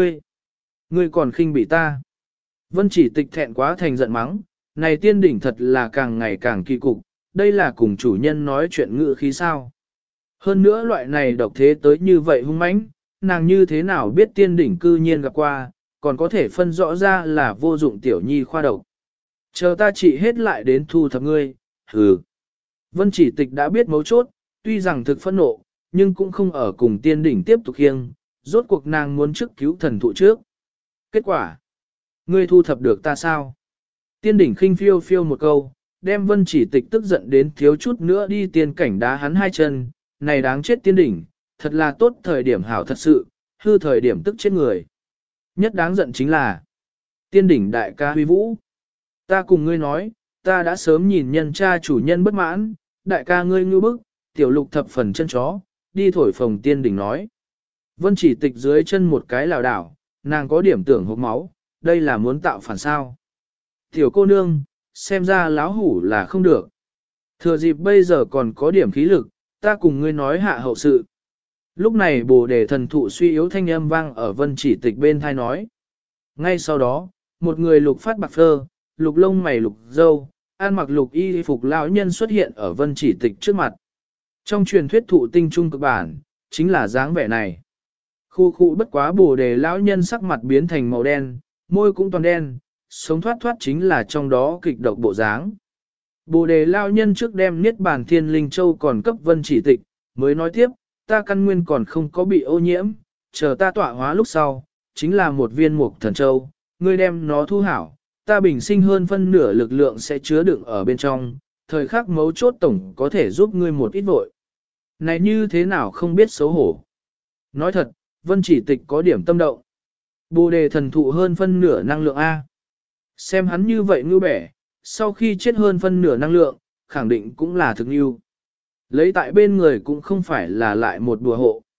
ngươi còn khinh bị ta. Vân chỉ tịch thẹn quá thành giận mắng, này tiên đỉnh thật là càng ngày càng kỳ cục, đây là cùng chủ nhân nói chuyện ngự khí sao. Hơn nữa loại này độc thế tới như vậy hung mãnh, nàng như thế nào biết tiên đỉnh cư nhiên gặp qua, còn có thể phân rõ ra là vô dụng tiểu nhi khoa độc. Chờ ta trị hết lại đến thu thập ngươi, hừ. Vân chỉ tịch đã biết mấu chốt, tuy rằng thực phẫn nộ, nhưng cũng không ở cùng tiên đỉnh tiếp tục khiêng, rốt cuộc nàng muốn trước cứu thần thụ trước. Kết quả, ngươi thu thập được ta sao? Tiên đỉnh khinh phiêu phiêu một câu, đem vân chỉ tịch tức giận đến thiếu chút nữa đi tiên cảnh đá hắn hai chân, này đáng chết tiên đỉnh, thật là tốt thời điểm hảo thật sự, hư thời điểm tức chết người. Nhất đáng giận chính là, tiên đỉnh đại ca huy vũ. Ta cùng ngươi nói, ta đã sớm nhìn nhân cha chủ nhân bất mãn, đại ca ngươi ngư bức, tiểu lục thập phần chân chó, đi thổi phồng tiên đỉnh nói. Vân chỉ tịch dưới chân một cái lảo đảo, nàng có điểm tưởng hốc máu, đây là muốn tạo phản sao. Tiểu cô nương, xem ra láo hủ là không được. Thừa dịp bây giờ còn có điểm khí lực, ta cùng ngươi nói hạ hậu sự. Lúc này bồ đề thần thụ suy yếu thanh âm vang ở vân chỉ tịch bên thai nói. Ngay sau đó, một người lục phát bạc phơ, lục lông mày lục dâu, an mặc lục y phục lão nhân xuất hiện ở vân chỉ tịch trước mặt. Trong truyền thuyết thụ tinh trung cực bản, chính là dáng vẻ này. Khu khu bất quá bồ đề lão nhân sắc mặt biến thành màu đen, môi cũng toàn đen, sống thoát thoát chính là trong đó kịch độc bộ dáng. Bồ đề lão nhân trước đem niết bàn thiên linh châu còn cấp vân chỉ tịch, mới nói tiếp, ta căn nguyên còn không có bị ô nhiễm, chờ ta tọa hóa lúc sau, chính là một viên mục thần châu, ngươi đem nó thu hảo, ta bình sinh hơn phân nửa lực lượng sẽ chứa đựng ở bên trong, thời khắc mấu chốt tổng có thể giúp ngươi một ít vội. Này như thế nào không biết xấu hổ. Nói thật, vân chỉ tịch có điểm tâm động. Bồ đề thần thụ hơn phân nửa năng lượng A. Xem hắn như vậy ngưu bẻ, sau khi chết hơn phân nửa năng lượng, khẳng định cũng là thực ngưu. Lấy tại bên người cũng không phải là lại một đùa hộ.